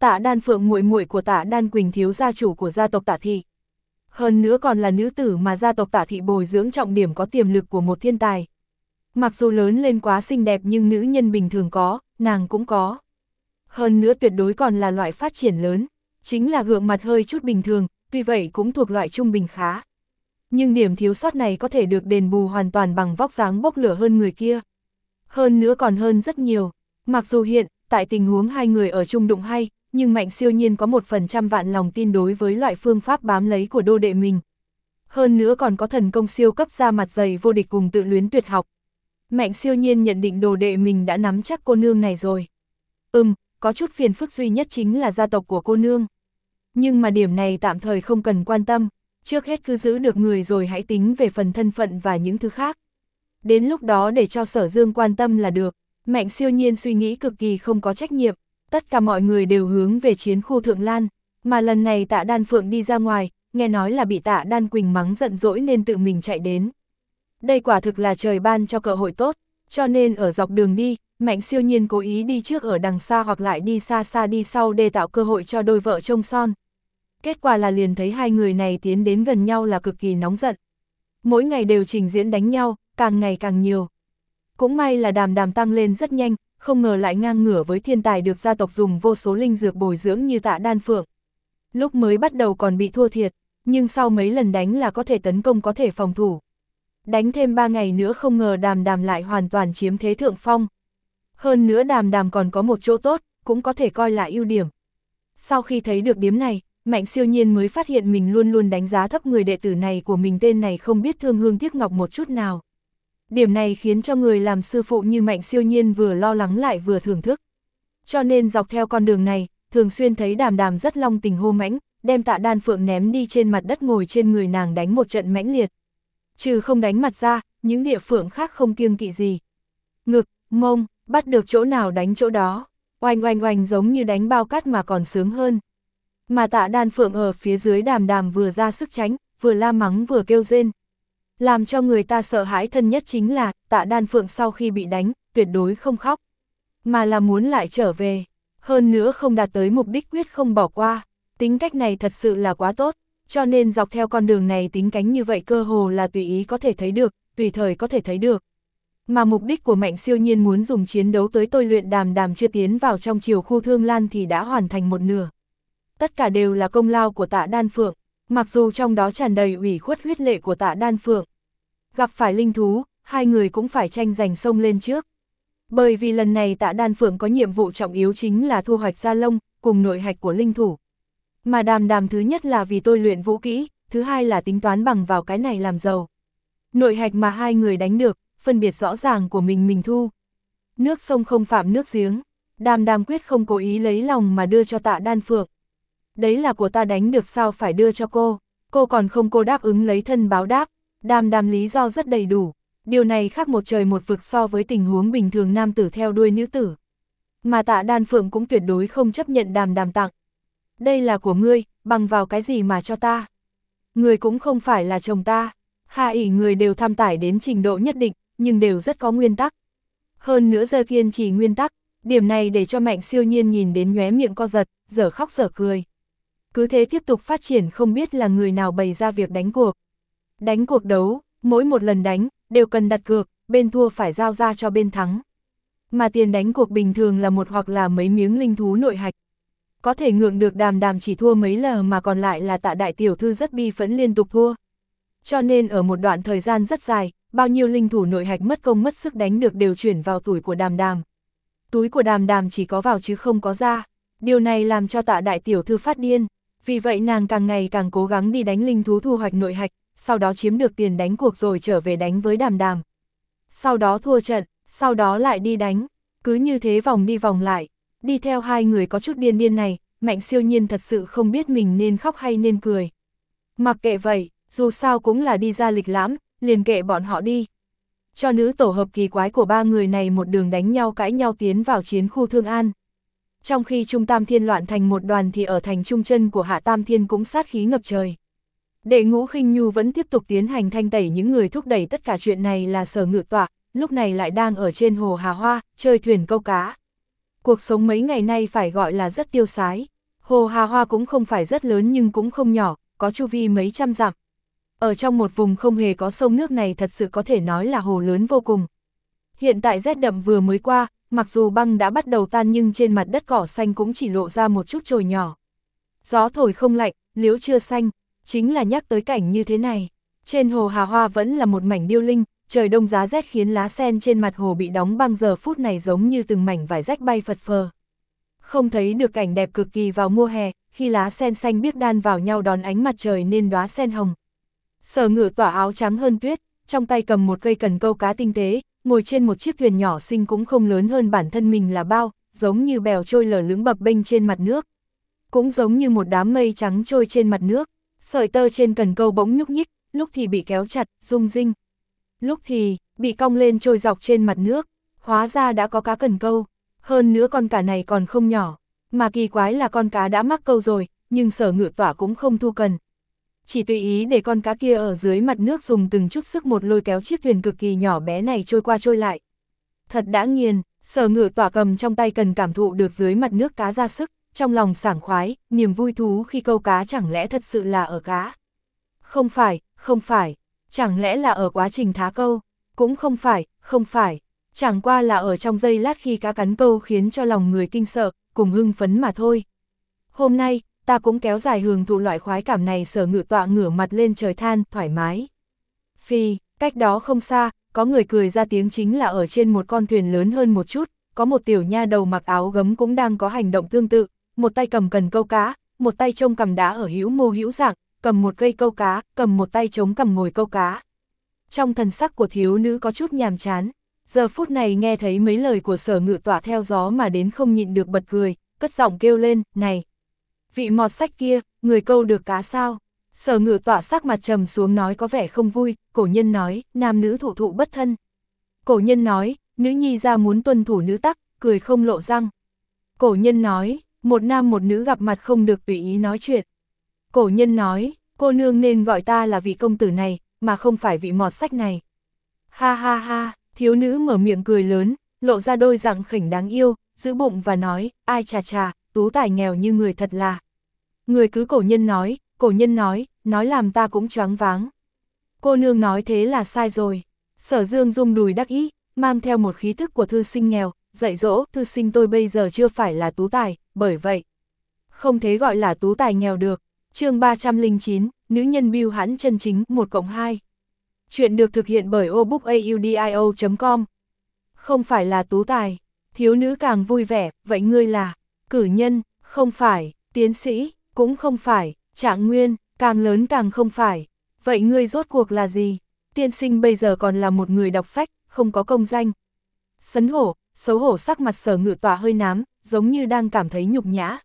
[SPEAKER 1] Tạ Đan Phượng muội muội của Tạ Đan Quỳnh thiếu gia chủ của gia tộc Tạ Thị. Hơn nữa còn là nữ tử mà gia tộc Tạ Thị bồi dưỡng trọng điểm có tiềm lực của một thiên tài. Mặc dù lớn lên quá xinh đẹp nhưng nữ nhân bình thường có, nàng cũng có. Hơn nữa tuyệt đối còn là loại phát triển lớn, chính là gượng mặt hơi chút bình thường, tuy vậy cũng thuộc loại trung bình khá. Nhưng điểm thiếu sót này có thể được đền bù hoàn toàn bằng vóc dáng bốc lửa hơn người kia. Hơn nữa còn hơn rất nhiều. Mặc dù hiện, tại tình huống hai người ở chung đụng hay, nhưng Mạnh Siêu Nhiên có một phần trăm vạn lòng tin đối với loại phương pháp bám lấy của đô đệ mình. Hơn nữa còn có thần công siêu cấp ra mặt dày vô địch cùng tự luyến tuyệt học. Mạnh Siêu Nhiên nhận định đồ đệ mình đã nắm chắc cô nương này rồi. Ừm, có chút phiền phức duy nhất chính là gia tộc của cô nương. Nhưng mà điểm này tạm thời không cần quan tâm, trước hết cứ giữ được người rồi hãy tính về phần thân phận và những thứ khác. Đến lúc đó để cho Sở Dương quan tâm là được. Mạnh Siêu Nhiên suy nghĩ cực kỳ không có trách nhiệm, tất cả mọi người đều hướng về chiến khu Thượng Lan, mà lần này Tạ Đan Phượng đi ra ngoài, nghe nói là bị Tạ Đan Quỳnh mắng giận dỗi nên tự mình chạy đến. Đây quả thực là trời ban cho cơ hội tốt, cho nên ở dọc đường đi, Mạnh Siêu Nhiên cố ý đi trước ở đằng xa hoặc lại đi xa xa đi sau để tạo cơ hội cho đôi vợ trông son. Kết quả là liền thấy hai người này tiến đến gần nhau là cực kỳ nóng giận. Mỗi ngày đều trình diễn đánh nhau, càng ngày càng nhiều. Cũng may là Đàm Đàm tăng lên rất nhanh, không ngờ lại ngang ngửa với thiên tài được gia tộc dùng vô số linh dược bồi dưỡng như Tạ Đan Phượng. Lúc mới bắt đầu còn bị thua thiệt, nhưng sau mấy lần đánh là có thể tấn công có thể phòng thủ. Đánh thêm ba ngày nữa không ngờ Đàm Đàm lại hoàn toàn chiếm thế thượng phong. Hơn nữa Đàm Đàm còn có một chỗ tốt, cũng có thể coi là ưu điểm. Sau khi thấy được điểm này, Mạnh Siêu Nhiên mới phát hiện mình luôn luôn đánh giá thấp người đệ tử này của mình, tên này không biết thương hương tiếc ngọc một chút nào. Điểm này khiến cho người làm sư phụ như Mạnh Siêu Nhiên vừa lo lắng lại vừa thưởng thức. Cho nên dọc theo con đường này, thường xuyên thấy Đàm Đàm rất long tình hô mãnh, đem Tạ Đan Phượng ném đi trên mặt đất ngồi trên người nàng đánh một trận mãnh liệt. Trừ không đánh mặt ra, những địa phương khác không kiêng kỵ gì. Ngực, mông, bắt được chỗ nào đánh chỗ đó, oanh oanh oanh giống như đánh bao cát mà còn sướng hơn. Mà Tạ Đan Phượng ở phía dưới Đàm Đàm vừa ra sức tránh, vừa la mắng vừa kêu rên. Làm cho người ta sợ hãi thân nhất chính là Tạ Đan Phượng sau khi bị đánh, tuyệt đối không khóc, mà là muốn lại trở về. Hơn nữa không đạt tới mục đích quyết không bỏ qua. Tính cách này thật sự là quá tốt, cho nên dọc theo con đường này tính cánh như vậy cơ hồ là tùy ý có thể thấy được, tùy thời có thể thấy được. Mà mục đích của Mạnh Siêu Nhiên muốn dùng chiến đấu tới tôi luyện Đàm Đàm chưa tiến vào trong chiều khu Thương Lan thì đã hoàn thành một nửa. Tất cả đều là công lao của Tạ Đan Phượng, mặc dù trong đó tràn đầy ủy khuất huyết lệ của Tạ Đan Phượng. Gặp phải linh thú, hai người cũng phải tranh giành sông lên trước. Bởi vì lần này Tạ Đan Phượng có nhiệm vụ trọng yếu chính là thu hoạch da lông, cùng nội hạch của linh thủ. Mà Đàm Đàm thứ nhất là vì tôi luyện vũ kỹ, thứ hai là tính toán bằng vào cái này làm giàu. Nội hạch mà hai người đánh được, phân biệt rõ ràng của mình mình thu. Nước sông không phạm nước giếng, Đàm Đàm quyết không cố ý lấy lòng mà đưa cho Tạ Đan Phượng. Đấy là của ta đánh được sao phải đưa cho cô, cô còn không cô đáp ứng lấy thân báo đáp. Đàm Đàm lý do rất đầy đủ, điều này khác một trời một vực so với tình huống bình thường nam tử theo đuôi nữ tử. Mà Tạ Đan Phượng cũng tuyệt đối không chấp nhận Đàm Đàm tặng. Đây là của ngươi, bằng vào cái gì mà cho ta? Người cũng không phải là chồng ta. Hạ ỷ người đều tham tải đến trình độ nhất định, nhưng đều rất có nguyên tắc. Hơn nữa giờ kiên trì nguyên tắc, điểm này để cho Mạnh Siêu Nhiên nhìn đến nhoé miệng co giật, dở khóc dở cười. Cứ thế tiếp tục phát triển, không biết là người nào bày ra việc đánh cuộc. Đánh cuộc đấu, mỗi một lần đánh, đều cần đặt cược, bên thua phải giao ra cho bên thắng. Mà tiền đánh cuộc bình thường là một hoặc là mấy miếng linh thú nội hạch. Có thể ngượng được Đàm Đàm chỉ thua mấy lờ mà còn lại là Tạ đại tiểu thư rất bi phẫn liên tục thua. Cho nên ở một đoạn thời gian rất dài, bao nhiêu linh thủ nội hạch mất công mất sức đánh được đều chuyển vào túi của Đàm Đàm. Túi của Đàm Đàm chỉ có vào chứ không có ra. Điều này làm cho Tạ đại tiểu thư phát điên. Vì vậy nàng càng ngày càng cố gắng đi đánh linh thú thu hoạch nội hạch, sau đó chiếm được tiền đánh cuộc rồi trở về đánh với Đàm Đàm. Sau đó thua trận, sau đó lại đi đánh. Cứ như thế vòng đi vòng lại. Đi theo hai người có chút điên điên này, Mạnh Siêu Nhiên thật sự không biết mình nên khóc hay nên cười. Mặc kệ vậy, dù sao cũng là đi ra lịch lãm, liền kệ bọn họ đi. Cho nữ tổ hợp kỳ quái của ba người này một đường đánh nhau cãi nhau tiến vào chiến khu Thương An. Trong khi Trung Tam Thiên loạn thành một đoàn thì ở thành Trung Chân của Hạ Tam Thiên cũng sát khí ngập trời. Đệ Ngũ Khinh Nhu vẫn tiếp tục tiến hành thanh tẩy những người thúc đẩy tất cả chuyện này là Sở Ngự Tọa, lúc này lại đang ở trên hồ Hà Hoa, chơi thuyền câu cá. Cuộc sống mấy ngày nay phải gọi là rất tiêu sái. Hồ Hà Hoa cũng không phải rất lớn nhưng cũng không nhỏ, có chu vi mấy trăm dặm. Ở trong một vùng không hề có sông nước này thật sự có thể nói là hồ lớn vô cùng. Hiện tại rét đậm vừa mới qua, mặc dù băng đã bắt đầu tan nhưng trên mặt đất cỏ xanh cũng chỉ lộ ra một chút chồi nhỏ. Gió thổi không lạnh, liễu chưa xanh, chính là nhắc tới cảnh như thế này. Trên hồ Hà Hoa vẫn là một mảnh điêu linh, trời đông giá rét khiến lá sen trên mặt hồ bị đóng băng giờ phút này giống như từng mảnh vải rách bay phật phờ. Không thấy được cảnh đẹp cực kỳ vào mùa hè, khi lá sen xanh biếc đan vào nhau đón ánh mặt trời nên đóa sen hồng. Sở Ngự tỏa áo trắng hơn tuyết, trong tay cầm một cây cần câu cá tinh tế, ngồi trên một chiếc thuyền nhỏ xinh cũng không lớn hơn bản thân mình là bao, giống như bèo trôi lở lững bập bênh trên mặt nước. Cũng giống như một đám mây trắng trôi trên mặt nước, sợi tơ trên cần câu bỗng nhúc nhích, lúc thì bị kéo chặt, rung rinh. Lúc thì, bị cong lên trôi dọc trên mặt nước, hóa ra đã có cá cần câu. Hơn nữa con cá này còn không nhỏ, mà kỳ quái là con cá đã mắc câu rồi, nhưng Sở Ngự tỏa cũng không thu cần. Chỉ tùy ý để con cá kia ở dưới mặt nước dùng từng chút sức một lôi kéo chiếc thuyền cực kỳ nhỏ bé này trôi qua trôi lại. Thật đã nghiền, Sở Ngự tỏa cầm trong tay cần cảm thụ được dưới mặt nước cá ra sức, trong lòng sảng khoái, niềm vui thú khi câu cá chẳng lẽ thật sự là ở cá. Không phải, không phải, chẳng lẽ là ở quá trình thá câu, cũng không phải, không phải, chẳng qua là ở trong giây lát khi cá cắn câu khiến cho lòng người kinh sợ, cùng hưng phấn mà thôi. Hôm nay, ta cũng kéo dài hưởng thụ loại khoái cảm này. Sở Ngự tọa ngửa mặt lên trời than, thoải mái. Phi, cách đó không xa, có người cười ra tiếng chính là ở trên một con thuyền lớn hơn một chút, có một tiểu nha đầu mặc áo gấm cũng đang có hành động tương tự, một tay cầm cần câu cá, một tay trông cầm đá ở hữu mô hữu dạng, cầm một cây câu cá, cầm một tay chống cầm ngồi câu cá. Trong thần sắc của thiếu nữ có chút nhàm chán, giờ phút này nghe thấy mấy lời của Sở Ngự tọa theo gió mà đến không nhịn được bật cười, cất giọng kêu lên, này, vị mọt sách kia, người câu được cá sao? Sở Ngự tọa sắc mặt trầm xuống nói có vẻ không vui, cổ nhân nói, nam nữ thụ thụ bất thân. Cổ nhân nói, nữ nhi ra muốn tuân thủ nữ tắc, cười không lộ răng. Cổ nhân nói, một nam một nữ gặp mặt không được tùy ý nói chuyện. Cổ nhân nói, cô nương nên gọi ta là vị công tử này, mà không phải vị mọt sách này. Ha ha ha, thiếu nữ mở miệng cười lớn, lộ ra đôi răng khỉnh đáng yêu, giữ bụng và nói, ai chà chà, tú tài nghèo như người thật là. Người cứ cổ nhân nói, cổ nhân nói, nói làm ta cũng choáng váng. Cô nương nói thế là sai rồi. Sở Dương rung đùi đắc ý, mang theo một khí thức của thư sinh nghèo, dạy dỗ, thư sinh tôi bây giờ chưa phải là tú tài, bởi vậy không thể gọi là tú tài nghèo được. Chương ba trăm lẻ chín, nữ nhân bưu hãn chân chính, một cộng hai. Chuyện được thực hiện bởi obookaudio chấm com. Không phải là tú tài, thiếu nữ càng vui vẻ, vậy ngươi là cử nhân, không phải, tiến sĩ, cũng không phải, trạng nguyên, càng lớn càng không phải. Vậy ngươi rốt cuộc là gì? Tiên sinh bây giờ còn là một người đọc sách, không có công danh. Xấn hổ, xấu hổ sắc mặt Sở Ngự tọa hơi nám, giống như đang cảm thấy nhục nhã.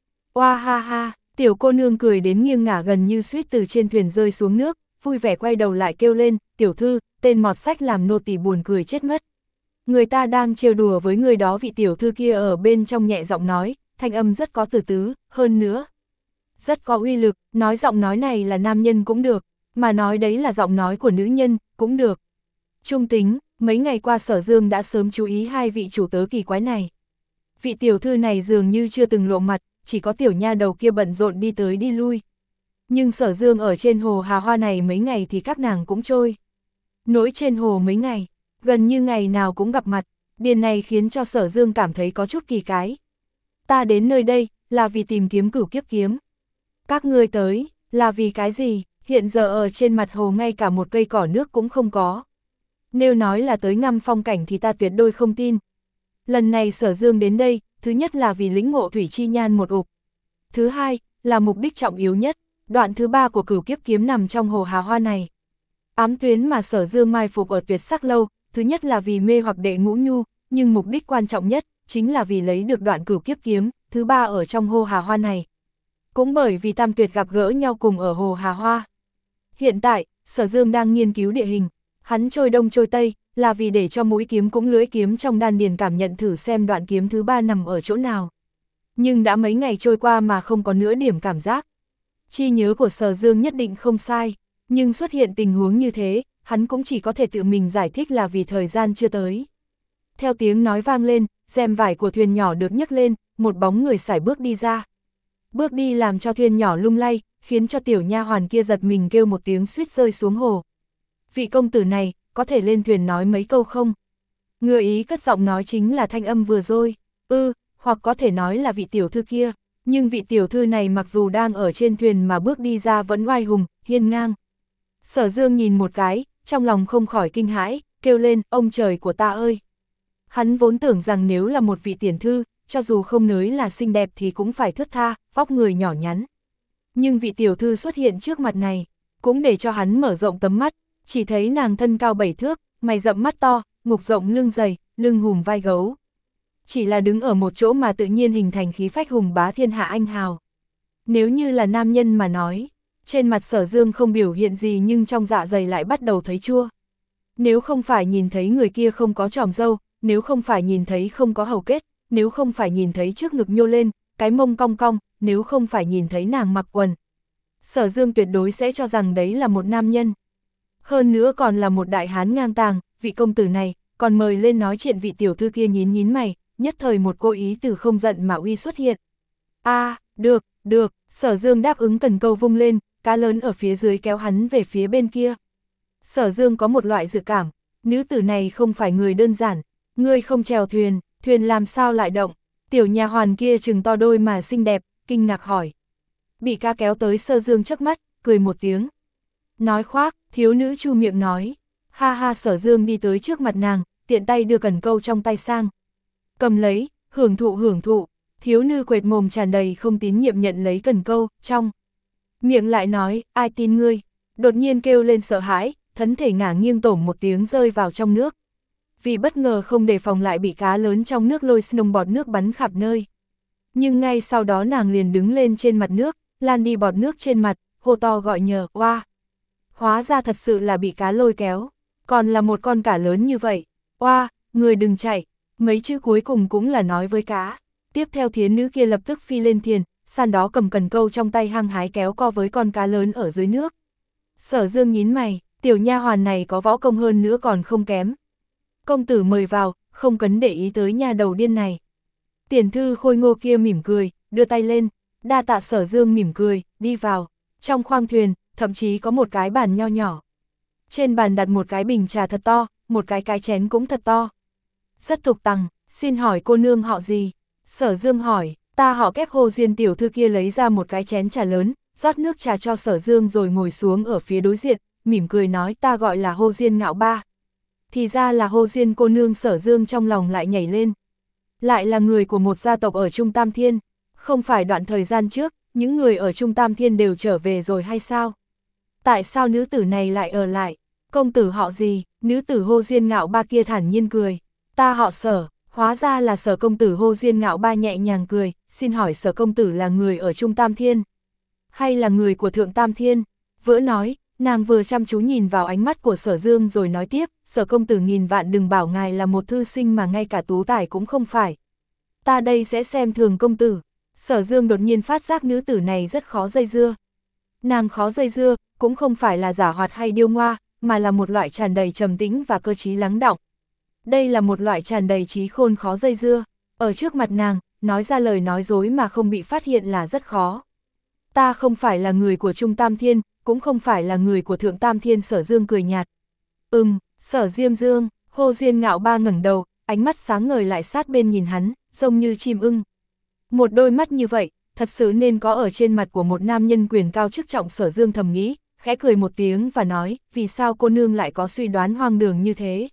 [SPEAKER 1] Oa ha ha, tiểu cô nương cười đến nghiêng ngả gần như suýt từ trên thuyền rơi xuống nước, vui vẻ quay đầu lại kêu lên, tiểu thư, tên mọt sách làm nô tỳ buồn cười chết mất. Người ta đang trêu đùa với người đó. Vị tiểu thư kia ở bên trong nhẹ giọng nói, thanh âm rất có từ tứ, hơn nữa rất có uy lực, nói giọng nói này là nam nhân cũng được, mà nói đấy là giọng nói của nữ nhân, cũng được. Trung tính, mấy ngày qua Sở Dương đã sớm chú ý hai vị chủ tớ kỳ quái này. Vị tiểu thư này dường như chưa từng lộ mặt, chỉ có tiểu nha đầu kia bận rộn đi tới đi lui. Nhưng Sở Dương ở trên hồ Hà Hoa này mấy ngày thì các nàng cũng trôi. Nỗi trên hồ mấy ngày, gần như ngày nào cũng gặp mặt, điều này khiến cho Sở Dương cảm thấy có chút kỳ quái. Ta đến nơi đây, là vì tìm kiếm cửu kiếp kiếm. Các ngươi tới, là vì cái gì? Hiện giờ ở trên mặt hồ ngay cả một cây cỏ nước cũng không có. Nếu nói là tới ngắm phong cảnh thì ta tuyệt đối không tin. Lần này Sở Dương đến đây, thứ nhất là vì lĩnh ngộ thủy chi nhan một ục. Thứ hai, là mục đích trọng yếu nhất, đoạn thứ ba của cửu kiếp kiếm nằm trong hồ Hà Hoa này. Ám tuyến mà Sở Dương mai phục ở Tuyệt Sắc Lâu, thứ nhất là vì mê hoặc Đệ Ngũ Nhu, nhưng mục đích quan trọng nhất, chính là vì lấy được đoạn cửu kiếp kiếm, thứ ba ở trong hồ Hà Hoa này. Cũng bởi vì tam tuyệt gặp gỡ nhau cùng ở hồ Hà Hoa. Hiện tại, Sở Dương đang nghiên cứu địa hình, hắn trôi đông trôi tây, là vì để cho mũi kiếm cũng lưỡi kiếm trong đan điền cảm nhận thử xem đoạn kiếm thứ ba nằm ở chỗ nào. Nhưng đã mấy ngày trôi qua mà không có nửa điểm cảm giác. Chi nhớ của Sở Dương nhất định không sai, nhưng xuất hiện tình huống như thế, hắn cũng chỉ có thể tự mình giải thích là vì thời gian chưa tới. Theo tiếng nói vang lên, rèm vải của thuyền nhỏ được nhấc lên, một bóng người sải bước đi ra. bước đi làm cho thuyền nhỏ lung lay, khiến cho tiểu nha hoàn kia giật mình kêu một tiếng suýt rơi xuống hồ. Vị công tử này, có thể lên thuyền nói mấy câu không? Ngựa ý cất giọng nói chính là thanh âm vừa rồi. Ư, ừ, hoặc có thể nói là vị tiểu thư kia, nhưng vị tiểu thư này mặc dù đang ở trên thuyền mà bước đi ra vẫn oai hùng, hiên ngang. Sở Dương nhìn một cái, trong lòng không khỏi kinh hãi, kêu lên, ông trời của ta ơi! Hắn vốn tưởng rằng nếu là một vị tiểu thư, cho dù không nới là xinh đẹp thì cũng phải thướt tha, vóc người nhỏ nhắn. Nhưng vị tiểu thư xuất hiện trước mặt này, cũng để cho hắn mở rộng tấm mắt, chỉ thấy nàng thân cao bảy thước, mày rậm mắt to, ngục rộng lưng dày, lưng hùm vai gấu. Chỉ là đứng ở một chỗ mà tự nhiên hình thành khí phách hùng bá thiên hạ anh hào. Nếu như là nam nhân mà nói, trên mặt Sở Dương không biểu hiện gì nhưng trong dạ dày lại bắt đầu thấy chua. Nếu không phải nhìn thấy người kia không có tròm râu, nếu không phải nhìn thấy không có hầu kết, nếu không phải nhìn thấy trước ngực nhô lên, cái mông cong cong, nếu không phải nhìn thấy nàng mặc quần, Sở Dương tuyệt đối sẽ cho rằng đấy là một nam nhân. Hơn nữa còn là một đại hán ngang tàng, vị công tử này, còn mời lên nói chuyện vị tiểu thư kia nhín nhín mày, nhất thời một cô ý từ không giận mà uy xuất hiện. A, à, được, được, Sở Dương đáp ứng cần câu vung lên, cá lớn ở phía dưới kéo hắn về phía bên kia. Sở Dương có một loại dự cảm, nữ tử này không phải người đơn giản, ngươi không chèo thuyền, thuyền làm sao lại động? Tiểu nha hoàn kia trừng to đôi mà xinh đẹp, kinh ngạc hỏi. Bị cá kéo tới Sở Dương chớp mắt, cười một tiếng. Nói khoác, thiếu nữ chu miệng nói. Ha ha, Sở Dương đi tới trước mặt nàng, tiện tay đưa cần câu trong tay sang. Cầm lấy, hưởng thụ hưởng thụ, thiếu nữ quệt mồm tràn đầy không tín nhiệm nhận lấy cần câu, trong miệng lại nói, ai tin ngươi, đột nhiên kêu lên sợ hãi, thân thể ngả nghiêng tổm một tiếng rơi vào trong nước. Vì bất ngờ không đề phòng lại bị cá lớn trong nước lôi nồng bọt nước bắn khắp nơi. Nhưng ngay sau đó nàng liền đứng lên trên mặt nước, lan đi bọt nước trên mặt, hô to gọi nhờ, oa. Hóa ra thật sự là bị cá lôi kéo, còn là một con cá lớn như vậy. Oa, người đừng chạy, mấy chữ cuối cùng cũng là nói với cá. Tiếp theo thiến nữ kia lập tức phi lên thuyền, san đó cầm cần câu trong tay hăng hái kéo co với con cá lớn ở dưới nước. Sở Dương nhín mày, tiểu nha hoàn này có võ công hơn nữa còn không kém. Công tử mời vào, không cần để ý tới nha đầu điên này. Tiền thư khôi ngô kia mỉm cười, đưa tay lên, đa tạ. Sở Dương mỉm cười, đi vào. Trong khoang thuyền, thậm chí có một cái bàn nho nhỏ. Trên bàn đặt một cái bình trà thật to, một cái cái chén cũng thật to. Rất tục tằng, xin hỏi cô nương họ gì? Sở Dương hỏi, ta họ Kép. Hồ Diên tiểu thư kia lấy ra một cái chén trà lớn, rót nước trà cho Sở Dương rồi ngồi xuống ở phía đối diện, mỉm cười nói ta gọi là Hồ Diên Ngạo Ba. Thì ra là Hồ Diên cô nương. Sở Dương trong lòng lại nhảy lên. Lại là người của một gia tộc ở Trung Tam Thiên, không phải đoạn thời gian trước, những người ở Trung Tam Thiên đều trở về rồi hay sao? Tại sao nữ tử này lại ở lại? Công tử họ gì? Nữ tử Hồ Diên Ngạo Ba kia thản nhiên cười. Ta họ Sở, hóa ra là Sở công tử. Hồ Diên Ngạo Ba nhẹ nhàng cười, xin hỏi Sở công tử là người ở Trung Tam Thiên? Hay là người của Thượng Tam Thiên? Vỡ nói, nàng vừa chăm chú nhìn vào ánh mắt của Sở Dương rồi nói tiếp, Sở công tử nghìn vạn đừng bảo ngài là một thư sinh mà ngay cả tú tài cũng không phải. Ta đây sẽ xem thường công tử. Sở Dương đột nhiên phát giác nữ tử này rất khó dây dưa. Nàng khó dây dưa, cũng không phải là giả hoạt hay điêu ngoa, mà là một loại tràn đầy trầm tĩnh và cơ trí lắng đọng. Đây là một loại tràn đầy trí khôn khó dây dưa. Ở trước mặt nàng, nói ra lời nói dối mà không bị phát hiện là rất khó. Ta không phải là người của Trung Tam Thiên, cũng không phải là người của Thượng Tam Thiên. Sở Dương cười nhạt. Ừm, Sở Diêm Dương. Hồ Diên Ngạo Ba ngẩng đầu, ánh mắt sáng ngời lại sát bên nhìn hắn, trông như chim ưng. Một đôi mắt như vậy, thật sự nên có ở trên mặt của một nam nhân quyền cao chức trọng. Sở Dương thầm nghĩ, khẽ cười một tiếng và nói, vì sao cô nương lại có suy đoán hoang đường như thế?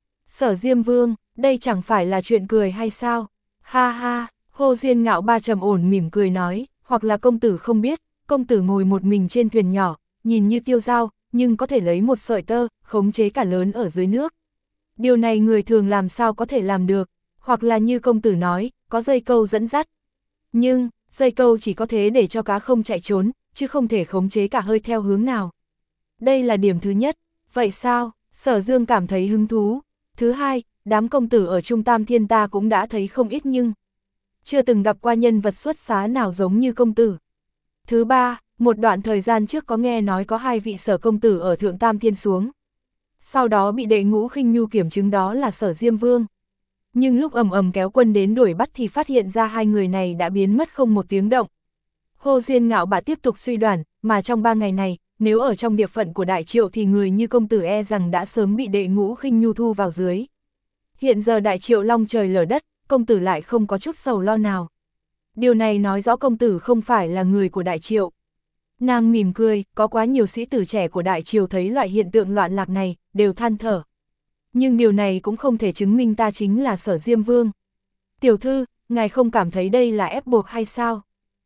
[SPEAKER 1] Sở Diêm Vương, đây chẳng phải là chuyện cười hay sao? Ha ha, Hồ Diên Ngạo Ba trầm ổn mỉm cười nói, hoặc là công tử không biết, công tử ngồi một mình trên thuyền nhỏ, nhìn như tiêu dao, nhưng có thể lấy một sợi tơ, khống chế cả lớn ở dưới nước. Điều này người thường làm sao có thể làm được, hoặc là như công tử nói, có dây câu dẫn dắt. Nhưng, dây câu chỉ có thế để cho cá không chạy trốn, chứ không thể khống chế cả hơi theo hướng nào. Đây là điểm thứ nhất. Vậy sao? Sở Dương cảm thấy hứng thú. Thứ hai, đám công tử ở Trung Tam Thiên ta cũng đã thấy không ít nhưng chưa từng gặp qua nhân vật xuất xá nào giống như công tử. Thứ ba, một đoạn thời gian trước có nghe nói có hai vị Sở công tử ở Thượng Tam Thiên xuống. Sau đó bị đệ Ngũ Khinh Nhu kiểm chứng đó là Sở Diêm Vương. Nhưng lúc ầm ầm kéo quân đến đuổi bắt thì phát hiện ra hai người này đã biến mất không một tiếng động. Hồ Diên Ngạo Bạ tiếp tục suy đoán, mà trong ba ngày này, nếu ở trong địa phận của Đại Triệu thì người như công tử e rằng đã sớm bị Đệ Ngũ Khinh Nhu thu vào dưới. Hiện giờ Đại Triệu long trời lở đất, công tử lại không có chút sầu lo nào. Điều này nói rõ công tử không phải là người của Đại Triệu. Nàng mỉm cười, có quá nhiều sĩ tử trẻ của Đại Triều thấy loại hiện tượng loạn lạc này, đều than thở. Nhưng điều này cũng không thể chứng minh ta chính là Sở Diêm Vương. Tiểu thư, ngài không cảm thấy đây là ép buộc hay sao?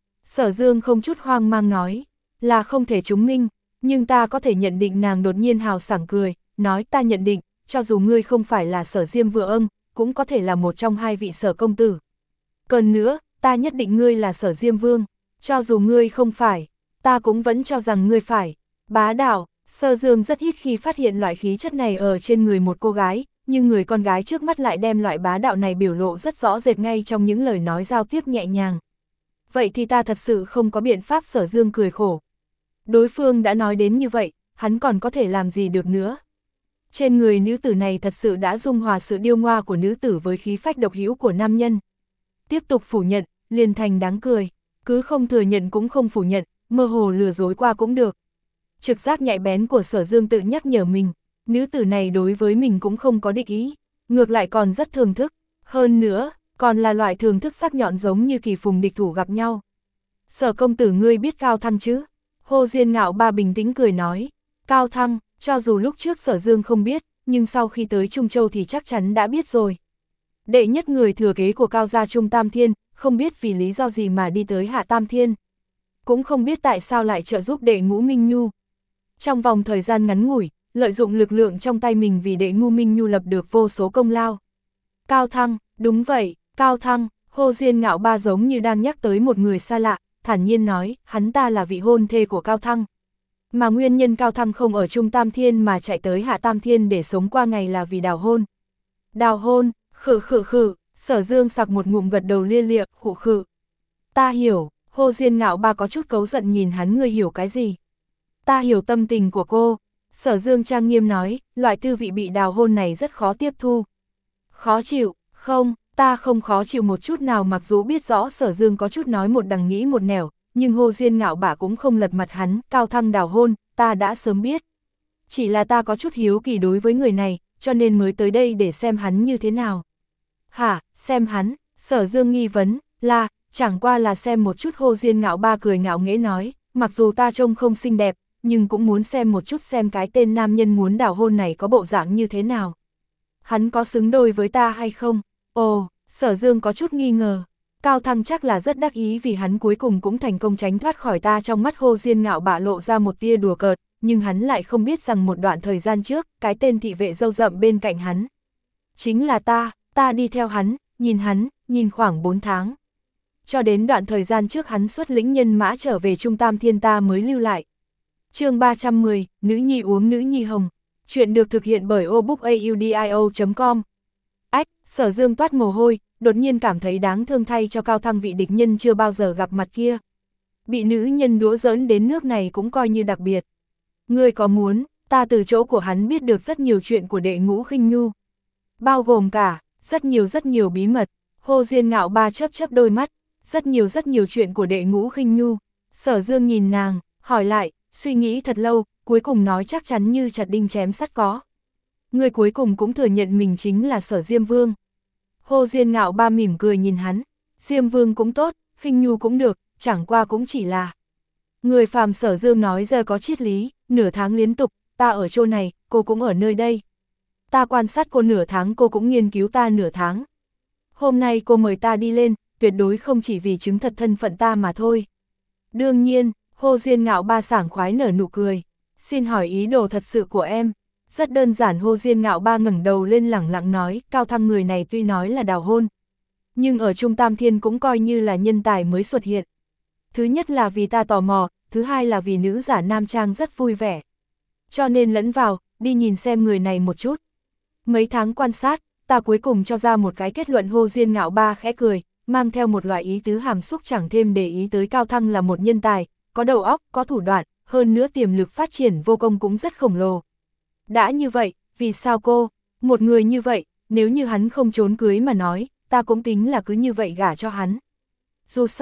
[SPEAKER 1] Sở Dương không chút hoang mang nói, là không thể chứng minh, nhưng ta có thể nhận định. Nàng đột nhiên hào sảng cười, nói ta nhận định, cho dù ngươi không phải là Sở Diêm Vương, cũng có thể là một trong hai vị Sở công tử. Còn nữa, ta nhất định ngươi là Sở Diêm Vương, cho dù ngươi không phải, ta cũng vẫn cho rằng ngươi phải. Bá đạo, Sở Dương rất ít khi phát hiện loại khí chất này ở trên người một cô gái, nhưng người con gái trước mắt lại đem loại bá đạo này biểu lộ rất rõ rệt ngay trong những lời nói giao tiếp nhẹ nhàng. Vậy thì ta thật sự không có biện pháp. Sở Dương cười khổ. Đối phương đã nói đến như vậy, hắn còn có thể làm gì được nữa. Trên người nữ tử này thật sự đã dung hòa sự điêu ngoa của nữ tử với khí phách độc hữu của nam nhân. Tiếp tục phủ nhận, liền thành đáng cười. Cứ không thừa nhận cũng không phủ nhận, mơ hồ lừa dối qua cũng được. Trực giác nhạy bén của Sở Dương tự nhắc nhở mình, nữ tử này đối với mình cũng không có địch ý, ngược lại còn rất thưởng thức. Hơn nữa, còn là loại thưởng thức sắc nhọn giống như kỳ phùng địch thủ gặp nhau. Sở công tử ngươi biết Cao Thăng chứ? Hồ Diên Ngạo Ba bình tĩnh cười nói. Cao Thăng, cho dù lúc trước Sở Dương không biết, nhưng sau khi tới Trung Châu thì chắc chắn đã biết rồi. Đệ nhất người thừa kế của Cao gia Trung Tam Thiên, không biết vì lý do gì mà đi tới Hạ Tam Thiên. Cũng không biết tại sao lại trợ giúp Đệ Ngũ Minh Nhu. Trong vòng thời gian ngắn ngủi, lợi dụng lực lượng trong tay mình vì Đệ Ngũ Minh Nhu lập được vô số công lao. Cao Thăng, đúng vậy, Cao Thăng. Hồ Diên Ngạo Ba giống như đang nhắc tới một người xa lạ, thản nhiên nói, hắn ta là vị hôn thê của Cao Thăng. Mà nguyên nhân Cao Thăng không ở Trung Tam Thiên mà chạy tới Hạ Tam Thiên để sống qua ngày là vì đào hôn. Đào hôn, khử khử khử, Sở Dương sặc một ngụm gật đầu lia lịa, khụ khử. Ta hiểu. Hồ Diên Ngạo Ba có chút cấu giận nhìn hắn, ngươi hiểu cái gì? Ta hiểu tâm tình của cô. Sở Dương trang nghiêm nói, loại tư vị bị đào hôn này rất khó tiếp thu. Khó chịu, không, ta không khó chịu một chút nào. Mặc dù biết rõ Sở Dương có chút nói một đằng nghĩ một nẻo, nhưng Hồ Diên Ngạo Bả cũng không lật mặt hắn. Cao Thăng đào hôn, ta đã sớm biết. Chỉ là ta có chút hiếu kỳ đối với người này, cho nên mới tới đây để xem hắn như thế nào. Hả, xem hắn? Sở Dương nghi vấn, là, chẳng qua là xem một chút. Hồ Diên Ngạo Ba cười ngạo nghễ nói, mặc dù ta trông không xinh đẹp, nhưng cũng muốn xem một chút xem cái tên nam nhân muốn đào hôn này có bộ dạng như thế nào. Hắn có xứng đôi với ta hay không? Ồ, Sở Dương có chút nghi ngờ. Cao Thăng chắc là rất đắc ý vì hắn cuối cùng cũng thành công tránh thoát khỏi ta. Trong mắt Hồ Diên Ngạo Bạ lộ ra một tia đùa cợt, nhưng hắn lại không biết rằng một đoạn thời gian trước, cái tên thị vệ râu rậm bên cạnh hắn chính là ta. Ta đi theo hắn, nhìn hắn, nhìn khoảng bốn tháng. Cho đến đoạn thời gian trước hắn xuất lĩnh nhân mã trở về Trung Tam Thiên ta mới lưu lại. Chương ba trăm mười, Nữ Nhi uống Nữ Nhi hồng. Chuyện được thực hiện bởi obookaudio chấm com. Ách, Sở Dương toát mồ hôi, đột nhiên cảm thấy đáng thương thay cho Cao Thăng, vị địch nhân chưa bao giờ gặp mặt kia. Bị nữ nhân đùa giỡn đến nước này cũng coi như đặc biệt. Ngươi có muốn, ta từ chỗ của hắn biết được rất nhiều chuyện của Đệ Ngũ Khinh Nhu. Bao gồm cả, rất nhiều rất nhiều bí mật. Hồ Diên Ngạo Ba chớp chớp đôi mắt, rất nhiều rất nhiều chuyện của Đệ Ngũ Khinh Nhu. Sở Dương nhìn nàng, hỏi lại, suy nghĩ thật lâu, cuối cùng nói chắc chắn như chặt đinh chém sắt có. Người cuối cùng cũng thừa nhận mình chính là Sở Diêm Vương. Hồ Diên Ngạo Ba mỉm cười nhìn hắn, Diêm Vương cũng tốt, Khinh Nhu cũng được, chẳng qua cũng chỉ là. Người phàm. Sở Dương nói giờ có triết lý, nửa tháng liên tục, ta ở chỗ này, cô cũng ở nơi đây. Ta quan sát cô nửa tháng, cô cũng nghiên cứu ta nửa tháng. Hôm nay cô mời ta đi lên, tuyệt đối không chỉ vì chứng thật thân phận ta mà thôi. Đương nhiên, Hồ Diên Ngạo Ba sảng khoái nở nụ cười. Xin hỏi ý đồ thật sự của em? Rất đơn giản. Hồ Diên Ngạo Ba ngẩng đầu lên lẳng lặng nói, Cao Thăng người này tuy nói là đào hôn, nhưng ở Trung Tam Thiên cũng coi như là nhân tài mới xuất hiện. Thứ nhất là vì ta tò mò, thứ hai là vì nữ giả nam trang rất vui vẻ. Cho nên lẫn vào, đi nhìn xem người này một chút. Mấy tháng quan sát, ta cuối cùng cho ra một cái kết luận. Hồ Diên Ngạo Ba khẽ cười, mang theo một loại ý tứ hàm xúc, chẳng thêm để ý tới Cao Thăng là một nhân tài, có đầu óc, có thủ đoạn, hơn nữa tiềm lực phát triển vô công cũng rất khổng lồ. Đã như vậy, vì sao cô, một người như vậy, nếu như hắn không trốn cưới mà nói, ta cũng tính là cứ như vậy gả cho hắn. Dù sao,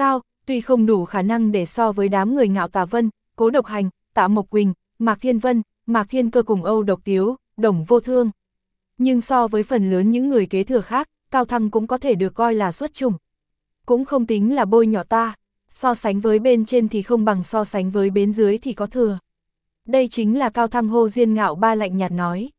[SPEAKER 1] tuy không đủ khả năng để so với đám người Ngạo Tà Vân, Cố Độc Hành, Tạ Mộc Quỳnh, Mạc Thiên Vân, Mạc Thiên Cơ cùng Âu Độc Tiếu, Đồng Vô Thương. Nhưng so với phần lớn những người kế thừa khác, Cao Thăng cũng có thể được coi là xuất chủng. Cũng không tính là bôi nhọ ta, so sánh với bên trên thì không bằng so sánh với bên dưới thì có thừa. Đây chính là Cao Thăng. Hồ Diên Ngạo Ba lạnh nhạt nói.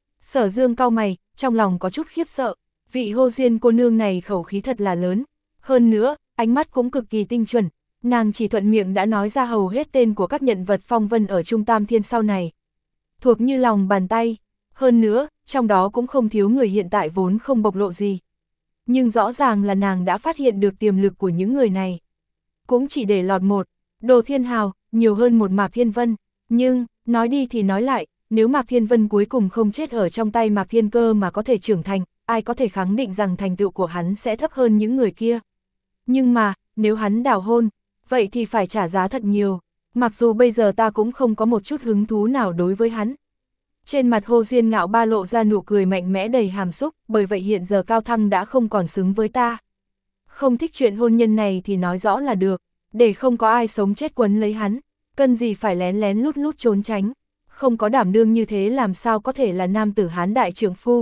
[SPEAKER 1] Sở Dương cau mày, trong lòng có chút khiếp sợ, vị Hồ Diên cô nương này khẩu khí thật là lớn. Hơn nữa, ánh mắt cũng cực kỳ tinh chuẩn, nàng chỉ thuận miệng đã nói ra hầu hết tên của các nhân vật phong vân ở Trung Tam Thiên sau này. Thuộc như lòng bàn tay, hơn nữa, trong đó cũng không thiếu người hiện tại vốn không bộc lộ gì. Nhưng rõ ràng là nàng đã phát hiện được tiềm lực của những người này. Cũng chỉ để lọt một, Đồ Thiên Hào, nhiều hơn một Mạc Thiên Vân. Nhưng, nói đi thì nói lại, nếu Mạc Thiên Vân cuối cùng không chết ở trong tay Mạc Thiên Cơ mà có thể trưởng thành, ai có thể khẳng định rằng thành tựu của hắn sẽ thấp hơn những người kia. Nhưng mà, nếu hắn đào hôn, vậy thì phải trả giá thật nhiều, mặc dù bây giờ ta cũng không có một chút hứng thú nào đối với hắn. Trên mặt Hồ Diên Ngạo Ba lộ ra nụ cười mạnh mẽ đầy hàm xúc, bởi vậy hiện giờ Cao Thăng đã không còn xứng với ta. Không thích chuyện hôn nhân này thì nói rõ là được, để không có ai sống chết quấn lấy hắn, cần gì phải lén lén lút lút trốn tránh, không có đảm đương như thế làm sao có thể là nam tử hán đại trượng phu.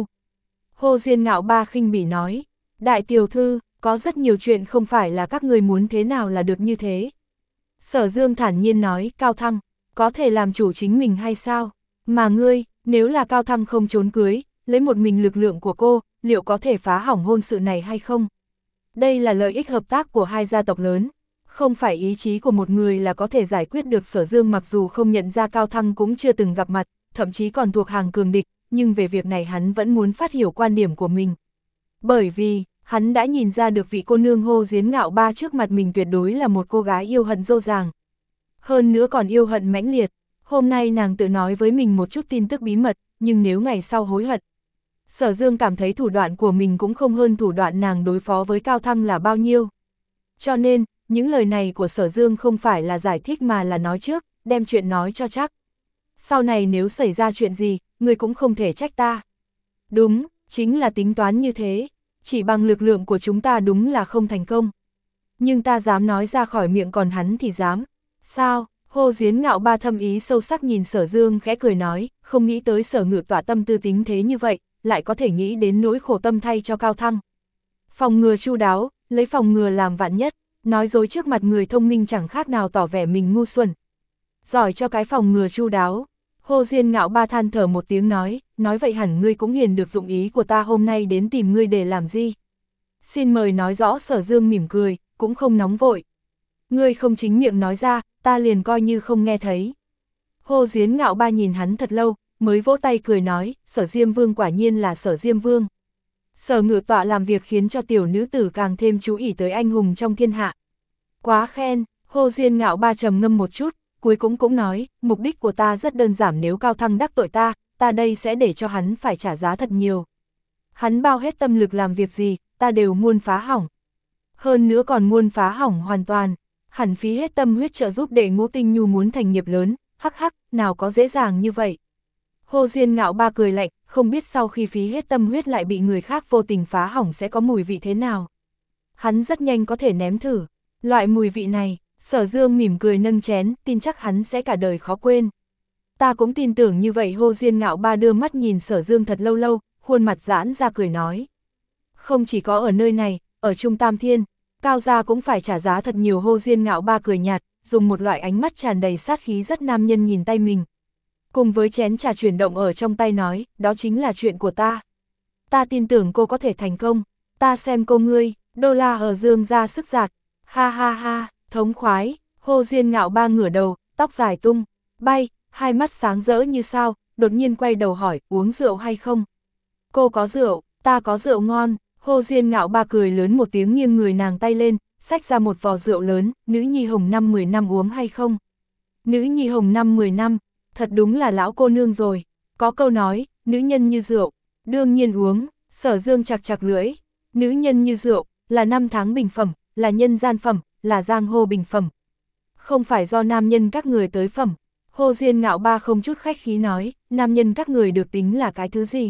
[SPEAKER 1] Hồ Diên Ngạo Ba khinh bỉ nói, đại tiểu thư, có rất nhiều chuyện không phải là các người muốn thế nào là được như thế. Sở Dương thản nhiên nói, Cao Thăng, có thể làm chủ chính mình hay sao? Mà ngươi, nếu là Cao Thăng không trốn cưới, lấy một mình lực lượng của cô, liệu có thể phá hỏng hôn sự này hay không? Đây là lợi ích hợp tác của hai gia tộc lớn, không phải ý chí của một người là có thể giải quyết được. Sở Dương mặc dù không nhận ra Cao Thăng cũng chưa từng gặp mặt, thậm chí còn thuộc hàng cường địch, nhưng về việc này hắn vẫn muốn phát hiểu quan điểm của mình. Bởi vì, hắn đã nhìn ra được vị cô nương Hồ Diên Ngạo Ba trước mặt mình tuyệt đối là một cô gái yêu hận dâu dàng. Hơn nữa còn yêu hận mãnh liệt, hôm nay nàng tự nói với mình một chút tin tức bí mật, nhưng nếu ngày sau hối hận. Sở Dương cảm thấy thủ đoạn của mình cũng không hơn thủ đoạn nàng đối phó với Cao Thăng là bao nhiêu. Cho nên, những lời này của Sở Dương không phải là giải thích mà là nói trước, đem chuyện nói cho chắc. Sau này nếu xảy ra chuyện gì, người cũng không thể trách ta. Đúng, chính là tính toán như thế, chỉ bằng lực lượng của chúng ta đúng là không thành công. Nhưng ta dám nói ra khỏi miệng, còn hắn thì dám. Sao? Hồ Diên Ngạo Ba thâm ý sâu sắc nhìn Sở Dương khẽ cười nói, không nghĩ tới Sở Ngự Tọa tâm tư tính thế như vậy, lại có thể nghĩ đến nỗi khổ tâm thay cho Cao Thăng. Phòng ngừa chu đáo, lấy phòng ngừa làm vạn nhất, nói dối trước mặt người thông minh chẳng khác nào tỏ vẻ mình ngu xuẩn. Giỏi cho cái phòng ngừa chu đáo. Hồ Diên Ngạo Ba than thở một tiếng nói, nói vậy hẳn ngươi cũng hiền được dụng ý của ta hôm nay đến tìm ngươi để làm gì. Xin mời nói rõ. Sở Dương mỉm cười, cũng không nóng vội. Ngươi không chính miệng nói ra, ta liền coi như không nghe thấy. Hồ Diên Ngạo Ba nhìn hắn thật lâu, mới vỗ tay cười nói, Sở Diêm Vương quả nhiên là Sở Diêm Vương. Sở Ngự Tọa làm việc khiến cho tiểu nữ tử càng thêm chú ý tới anh hùng trong thiên hạ. Quá khen. Hồ Diên Ngạo Ba trầm ngâm một chút, cuối cùng cũng nói, mục đích của ta rất đơn giản, nếu Cao Thăng đắc tội ta, ta đây sẽ để cho hắn phải trả giá thật nhiều. Hắn bao hết tâm lực làm việc gì, ta đều muôn phá hỏng. Hơn nữa còn muôn phá hỏng hoàn toàn, hẳn phí hết tâm huyết trợ giúp Đệ Ngũ Tinh Nhu muốn thành nghiệp lớn, hắc hắc, nào có dễ dàng như vậy. Hồ Diên Ngạo Ba cười lạnh, không biết sau khi phí hết tâm huyết lại bị người khác vô tình phá hỏng sẽ có mùi vị thế nào. Hắn rất nhanh có thể nếm thử, loại mùi vị này. Sở Dương mỉm cười nâng chén, tin chắc hắn sẽ cả đời khó quên. Ta cũng tin tưởng như vậy. Hồ Diên Ngạo Ba đưa mắt nhìn Sở Dương thật lâu lâu, khuôn mặt giãn ra cười nói. Không chỉ có ở nơi này, ở Trung Tam Thiên, Cao gia cũng phải trả giá thật nhiều. Hồ Diên Ngạo Ba cười nhạt, dùng một loại ánh mắt tràn đầy sát khí rất nam nhân nhìn tay mình. Cùng với chén trà chuyển động ở trong tay nói, đó chính là chuyện của ta. Ta tin tưởng cô có thể thành công, ta xem cô ngươi, đô la ở Dương ra sức giạt, ha ha ha. Thống khoái. Hồ Diên Ngạo Ba ngửa đầu, tóc dài tung bay, hai mắt sáng rỡ như sao, đột nhiên quay đầu hỏi, uống rượu hay không? Cô có rượu, ta có rượu ngon. Hồ Diên Ngạo Ba cười lớn một tiếng, nghiêng người nàng tay lên, xách ra một vò rượu lớn, nữ nhi hồng năm mười năm uống hay không? Nữ nhi hồng năm mười năm, thật đúng là lão cô nương rồi. Có câu nói, nữ nhân như rượu, đương nhiên uống. Sở Dương chặt chặt lưỡi, nữ nhân như rượu, là năm tháng bình phẩm, là nhân gian phẩm, là giang hồ bình phẩm. Không phải do nam nhân các người tới phẩm. Hồ Diên Ngạo Ba không chút khách khí nói, nam nhân các người được tính là cái thứ gì?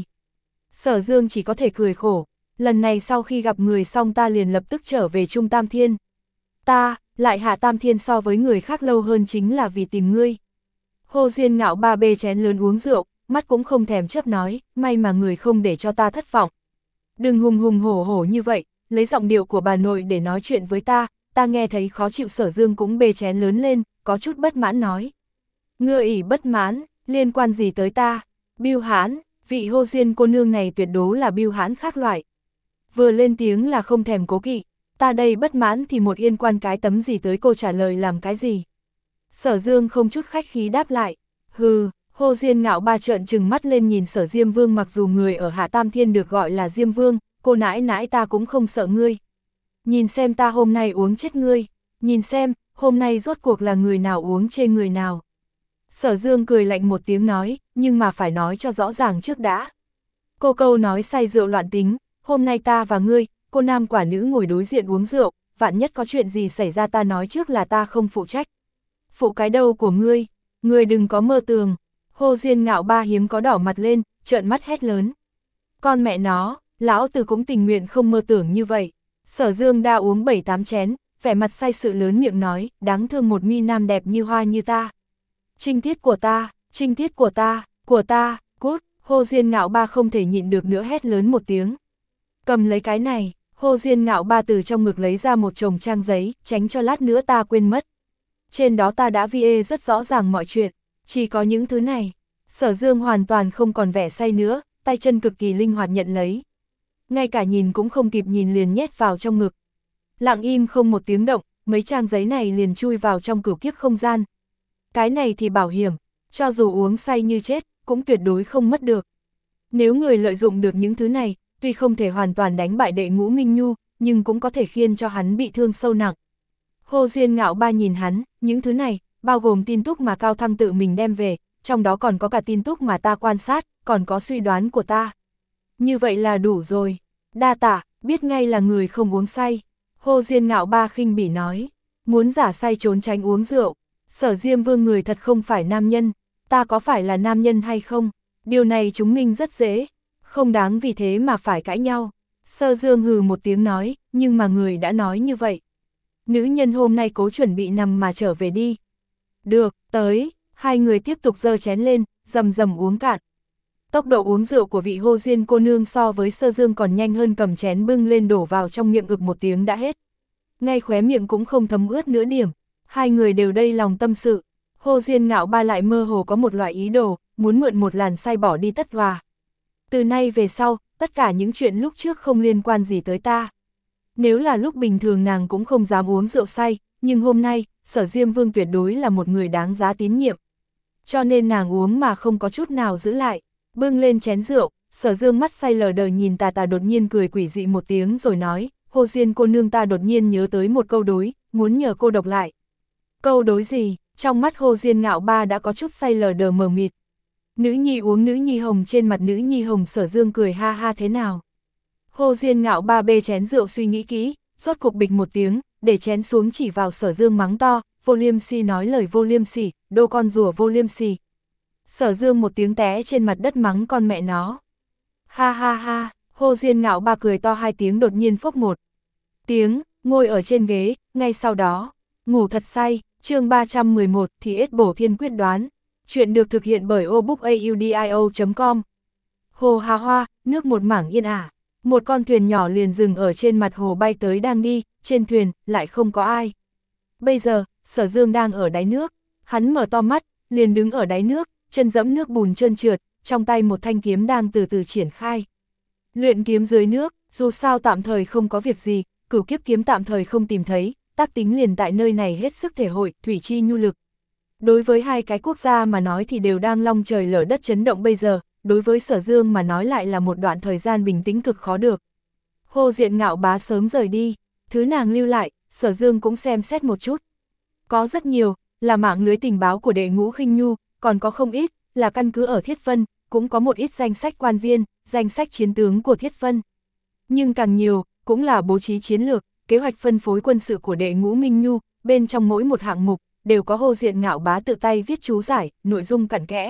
[SPEAKER 1] Sở Dương chỉ có thể cười khổ, lần này sau khi gặp người xong ta liền lập tức trở về Trung Tam Thiên. Ta, Lại hạ tam thiên so với người khác lâu hơn chính là vì tìm ngươi. Hồ Diên Ngạo ba bê chén lớn uống rượu, mắt cũng không thèm chớp nói, may mà người không để cho ta thất vọng. Đừng hùng hùng hổ hổ như vậy, lấy giọng điệu của bà nội để nói chuyện với ta, ta nghe thấy khó chịu. Sở Dương cũng bê chén lớn lên, có chút bất mãn nói. Ngươi ỉ bất mãn, liên quan gì tới ta? Bưu hãn, vị Hồ Diên cô nương này tuyệt đối là bưu hãn khác loại. Vừa lên tiếng là không thèm cố kỵ, ta đây bất mãn thì một yên quan cái tấm gì tới cô trả lời làm cái gì? Sở Dương không chút khách khí đáp lại, hừ. Hồ Diên Ngạo ba trợn trừng mắt lên nhìn Sở Diêm Vương, mặc dù người ở Hạ Tam Thiên được gọi là Diêm Vương, cô nãi nãi ta cũng không sợ ngươi. Nhìn xem ta hôm nay uống chết ngươi, nhìn xem, hôm nay rốt cuộc là người nào uống chê người nào. Sở Dương cười lạnh một tiếng nói, nhưng mà phải nói cho rõ ràng trước đã. Cô câu nói say rượu loạn tính, hôm nay ta và ngươi, cô nam quả nữ ngồi đối diện uống rượu, vạn nhất có chuyện gì xảy ra ta nói trước là ta không phụ trách. Phụ cái đâu của ngươi, ngươi đừng có mơ tường. Hồ Diên Ngạo ba hiếm có đỏ mặt lên, trợn mắt hét lớn. Con mẹ nó, lão tử cũng tình nguyện không mơ tưởng như vậy. Sở Dương đã uống bảy tám chén, vẻ mặt say sự lớn miệng nói, đáng thương một mi nam đẹp như hoa như ta. Trinh tiết của ta, trinh tiết của ta, của ta, cút. Hồ Diên Ngạo ba không thể nhịn được nữa hét lớn một tiếng. Cầm lấy cái này. Hồ Diên Ngạo ba từ trong ngực lấy ra một chồng trang giấy, tránh cho lát nữa ta quên mất. Trên đó ta đã viết rất rõ ràng mọi chuyện. Chỉ có những thứ này. Sở Dương hoàn toàn không còn vẻ say nữa, tay chân cực kỳ linh hoạt nhận lấy. Ngay cả nhìn cũng không kịp nhìn liền nhét vào trong ngực. Lặng im không một tiếng động, mấy trang giấy này liền chui vào trong cửu kiếp không gian. Cái này thì bảo hiểm, cho dù uống say như chết, cũng tuyệt đối không mất được. Nếu người lợi dụng được những thứ này, tuy không thể hoàn toàn đánh bại đệ ngũ Minh Nhu, nhưng cũng có thể khiến cho hắn bị thương sâu nặng. Hồ Diên Ngạo ba nhìn hắn, những thứ này, bao gồm tin tức mà Cao Thăng tự mình đem về, trong đó còn có cả tin tức mà ta quan sát, còn có suy đoán của ta. Như vậy là đủ rồi. Đa tạ, biết ngay là người không uống say. Hồ Diên Ngạo ba khinh bỉ nói, muốn giả say trốn tránh uống rượu. Sở Diêm Vương người thật không phải nam nhân, ta có phải là nam nhân hay không? Điều này chúng mình rất dễ, không đáng vì thế mà phải cãi nhau. Sở Dương hừ một tiếng nói, nhưng mà người đã nói như vậy. Nữ nhân hôm nay cố chuẩn bị nằm mà trở về đi. Được, tới, hai người tiếp tục giơ chén lên, rầm rầm uống cạn. Tốc độ uống rượu của vị Hồ Diên cô nương so với Sở Dương còn nhanh hơn, cầm chén bưng lên đổ vào trong miệng ực một tiếng đã hết. Ngay khóe miệng cũng không thấm ướt nửa điểm, hai người đều đầy lòng tâm sự. Hồ Diên Ngạo ba lại mơ hồ có một loại ý đồ, muốn mượn một làn say bỏ đi tất hòa. Từ nay về sau, tất cả những chuyện lúc trước không liên quan gì tới ta. Nếu là lúc bình thường nàng cũng không dám uống rượu say, nhưng hôm nay, Sở Diêm Vương tuyệt đối là một người đáng giá tín nhiệm. Cho nên nàng uống mà không có chút nào giữ lại, bưng lên chén rượu, Sở Dương mắt say lờ đờ nhìn tà tà đột nhiên cười quỷ dị một tiếng rồi nói, Hồ Diên cô nương ta đột nhiên nhớ tới một câu đối, muốn nhờ cô đọc lại. Câu đối gì? Trong mắt Hồ Diên Ngạo ba đã có chút say lờ đờ mờ mịt. Nữ nhi uống nữ nhi hồng, trên mặt nữ nhi hồng. Sở Dương cười ha ha thế nào? Hồ Diên Ngạo ba bê chén rượu suy nghĩ kỹ, rốt cục bịch một tiếng, để chén xuống chỉ vào Sở Dương mắng to, vô liêm sỉ, nói lời vô liêm sỉ, đô con rùa vô liêm sỉ. Sở Dương một tiếng té trên mặt đất mắng con mẹ nó. Ha ha ha, Hồ Diên Ngạo ba cười to hai tiếng, đột nhiên phốc một tiếng, ngồi ở trên ghế, ngay sau đó, ngủ thật say. Chương ba trăm mười một, thì ết bổ thiên quyết đoán. Chuyện được thực hiện bởi obookaudio chấm com. Hồ Hà Hoa, nước một mảng yên ả. Một con thuyền nhỏ liền dừng ở trên mặt hồ bay tới đang đi, trên thuyền, lại không có ai. Bây giờ, Sở Dương đang ở đáy nước, hắn mở to mắt, liền đứng ở đáy nước, chân dẫm nước bùn trơn trượt, trong tay một thanh kiếm đang từ từ triển khai. Luyện kiếm dưới nước, dù sao tạm thời không có việc gì, cửu kiếp kiếm tạm thời không tìm thấy, tác tính liền tại nơi này hết sức thể hội, thủy chi nhu lực. Đối với hai cái quốc gia mà nói thì đều đang long trời lở đất chấn động bây giờ, đối với Sở Dương mà nói lại là một đoạn thời gian bình tĩnh cực khó được. Hồ Diên Ngạo bá sớm rời đi, thứ nàng lưu lại, Sở Dương cũng xem xét một chút. Có rất nhiều, là mạng lưới tình báo của đệ ngũ Khinh Nhu, còn có không ít, là căn cứ ở Thiết Vân, cũng có một ít danh sách quan viên, danh sách chiến tướng của Thiết Vân. Nhưng càng nhiều, cũng là bố trí chiến lược, kế hoạch phân phối quân sự của đệ ngũ Minh Nhu, bên trong mỗi một hạng mục, đều có Hồ Diên Ngạo bá tự tay viết chú giải, nội dung cặn kẽ.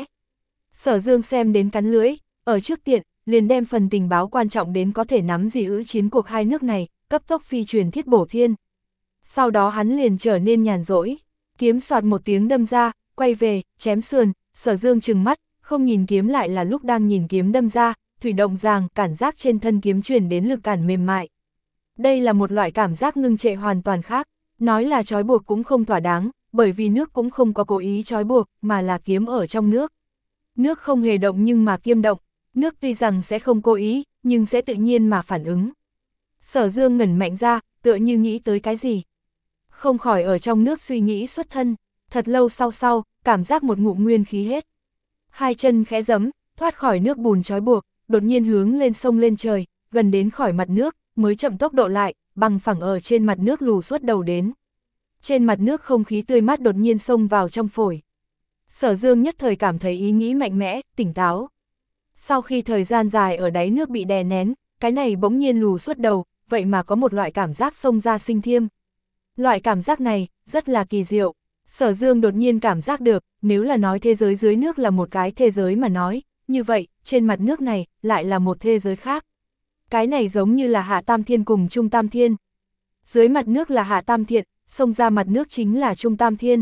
[SPEAKER 1] Sở Dương xem đến cắn lưỡi, ở trước tiện, liền đem phần tình báo quan trọng đến có thể nắm giữ chiến cuộc hai nước này, cấp tốc phi truyền Thiết Bổ Thiên. Sau đó hắn liền trở nên nhàn rỗi, kiếm soạt một tiếng đâm ra, quay về, chém sườn, Sở Dương trừng mắt, không nhìn kiếm lại là lúc đang nhìn kiếm đâm ra, thủy động ràng, cảm giác trên thân kiếm truyền đến lực cản mềm mại. Đây là một loại cảm giác ngưng trệ hoàn toàn khác, nói là trói buộc cũng không thỏa đáng, bởi vì nước cũng không có cố ý trói buộc, mà là kiếm ở trong nước. Nước không hề động nhưng mà kiếm động, nước tuy rằng sẽ không cố ý, nhưng sẽ tự nhiên mà phản ứng. Sở Dương ngẩn mạnh ra, tựa như nghĩ tới cái gì. Không khỏi ở trong nước suy nghĩ xuất thân, thật lâu sau sau, cảm giác một ngụm nguyên khí hết. Hai chân khẽ giẫm, thoát khỏi nước bùn trói buộc, đột nhiên hướng lên sông lên trời, gần đến khỏi mặt nước, mới chậm tốc độ lại, bằng phẳng ở trên mặt nước lù suốt đầu đến. Trên mặt nước không khí tươi mát đột nhiên xông vào trong phổi. Sở Dương nhất thời cảm thấy ý nghĩ mạnh mẽ, tỉnh táo. Sau khi thời gian dài ở đáy nước bị đè nén, cái này bỗng nhiên lù suốt đầu, vậy mà có một loại cảm giác xông ra sinh thiêm. Loại cảm giác này, rất là kỳ diệu. Sở Dương đột nhiên cảm giác được, nếu là nói thế giới dưới nước là một cái thế giới mà nói, như vậy, trên mặt nước này, lại là một thế giới khác. Cái này giống như là Hạ Tam Thiên cùng Trung Tam Thiên. Dưới mặt nước là Hạ Tam Thiện, xông ra mặt nước chính là Trung Tam Thiên.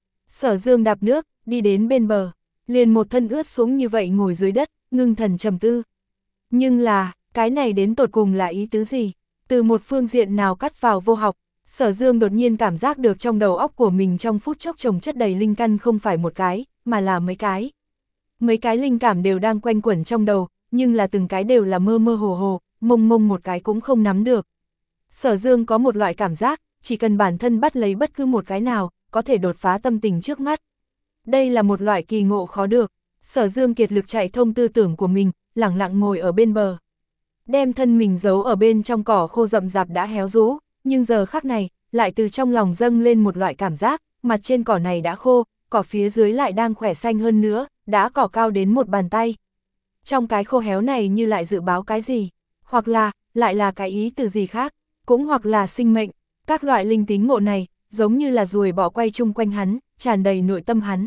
[SPEAKER 1] Sở Dương đạp nước, đi đến bên bờ, liền một thân ướt xuống như vậy ngồi dưới đất, ngưng thần trầm tư. Nhưng là, cái này đến tột cùng là ý tứ gì? Từ một phương diện nào cắt vào vô học, Sở Dương đột nhiên cảm giác được trong đầu óc của mình trong phút chốc chồng chất đầy linh căn không phải một cái, mà là mấy cái. Mấy cái linh cảm đều đang quanh quẩn trong đầu, nhưng là từng cái đều là mơ mơ hồ hồ, mông mông một cái cũng không nắm được. Sở Dương có một loại cảm giác, chỉ cần bản thân bắt lấy bất cứ một cái nào, có thể đột phá tâm tình trước mắt. Đây là một loại kỳ ngộ khó được. Sở Dương kiệt lực chạy thông tư tưởng của mình, lẳng lặng ngồi ở bên bờ. Đem thân mình giấu ở bên trong cỏ khô rậm rạp đã héo rũ, nhưng giờ khắc này, lại từ trong lòng dâng lên một loại cảm giác, mặt trên cỏ này đã khô, cỏ phía dưới lại đang khỏe xanh hơn nữa, đã cỏ cao đến một bàn tay. Trong cái khô héo này như lại dự báo cái gì, hoặc là, lại là cái ý từ gì khác, cũng hoặc là sinh mệnh, các loại linh tính ngộ này, giống như là ruồi bọ quay chung quanh hắn, tràn đầy nội tâm hắn.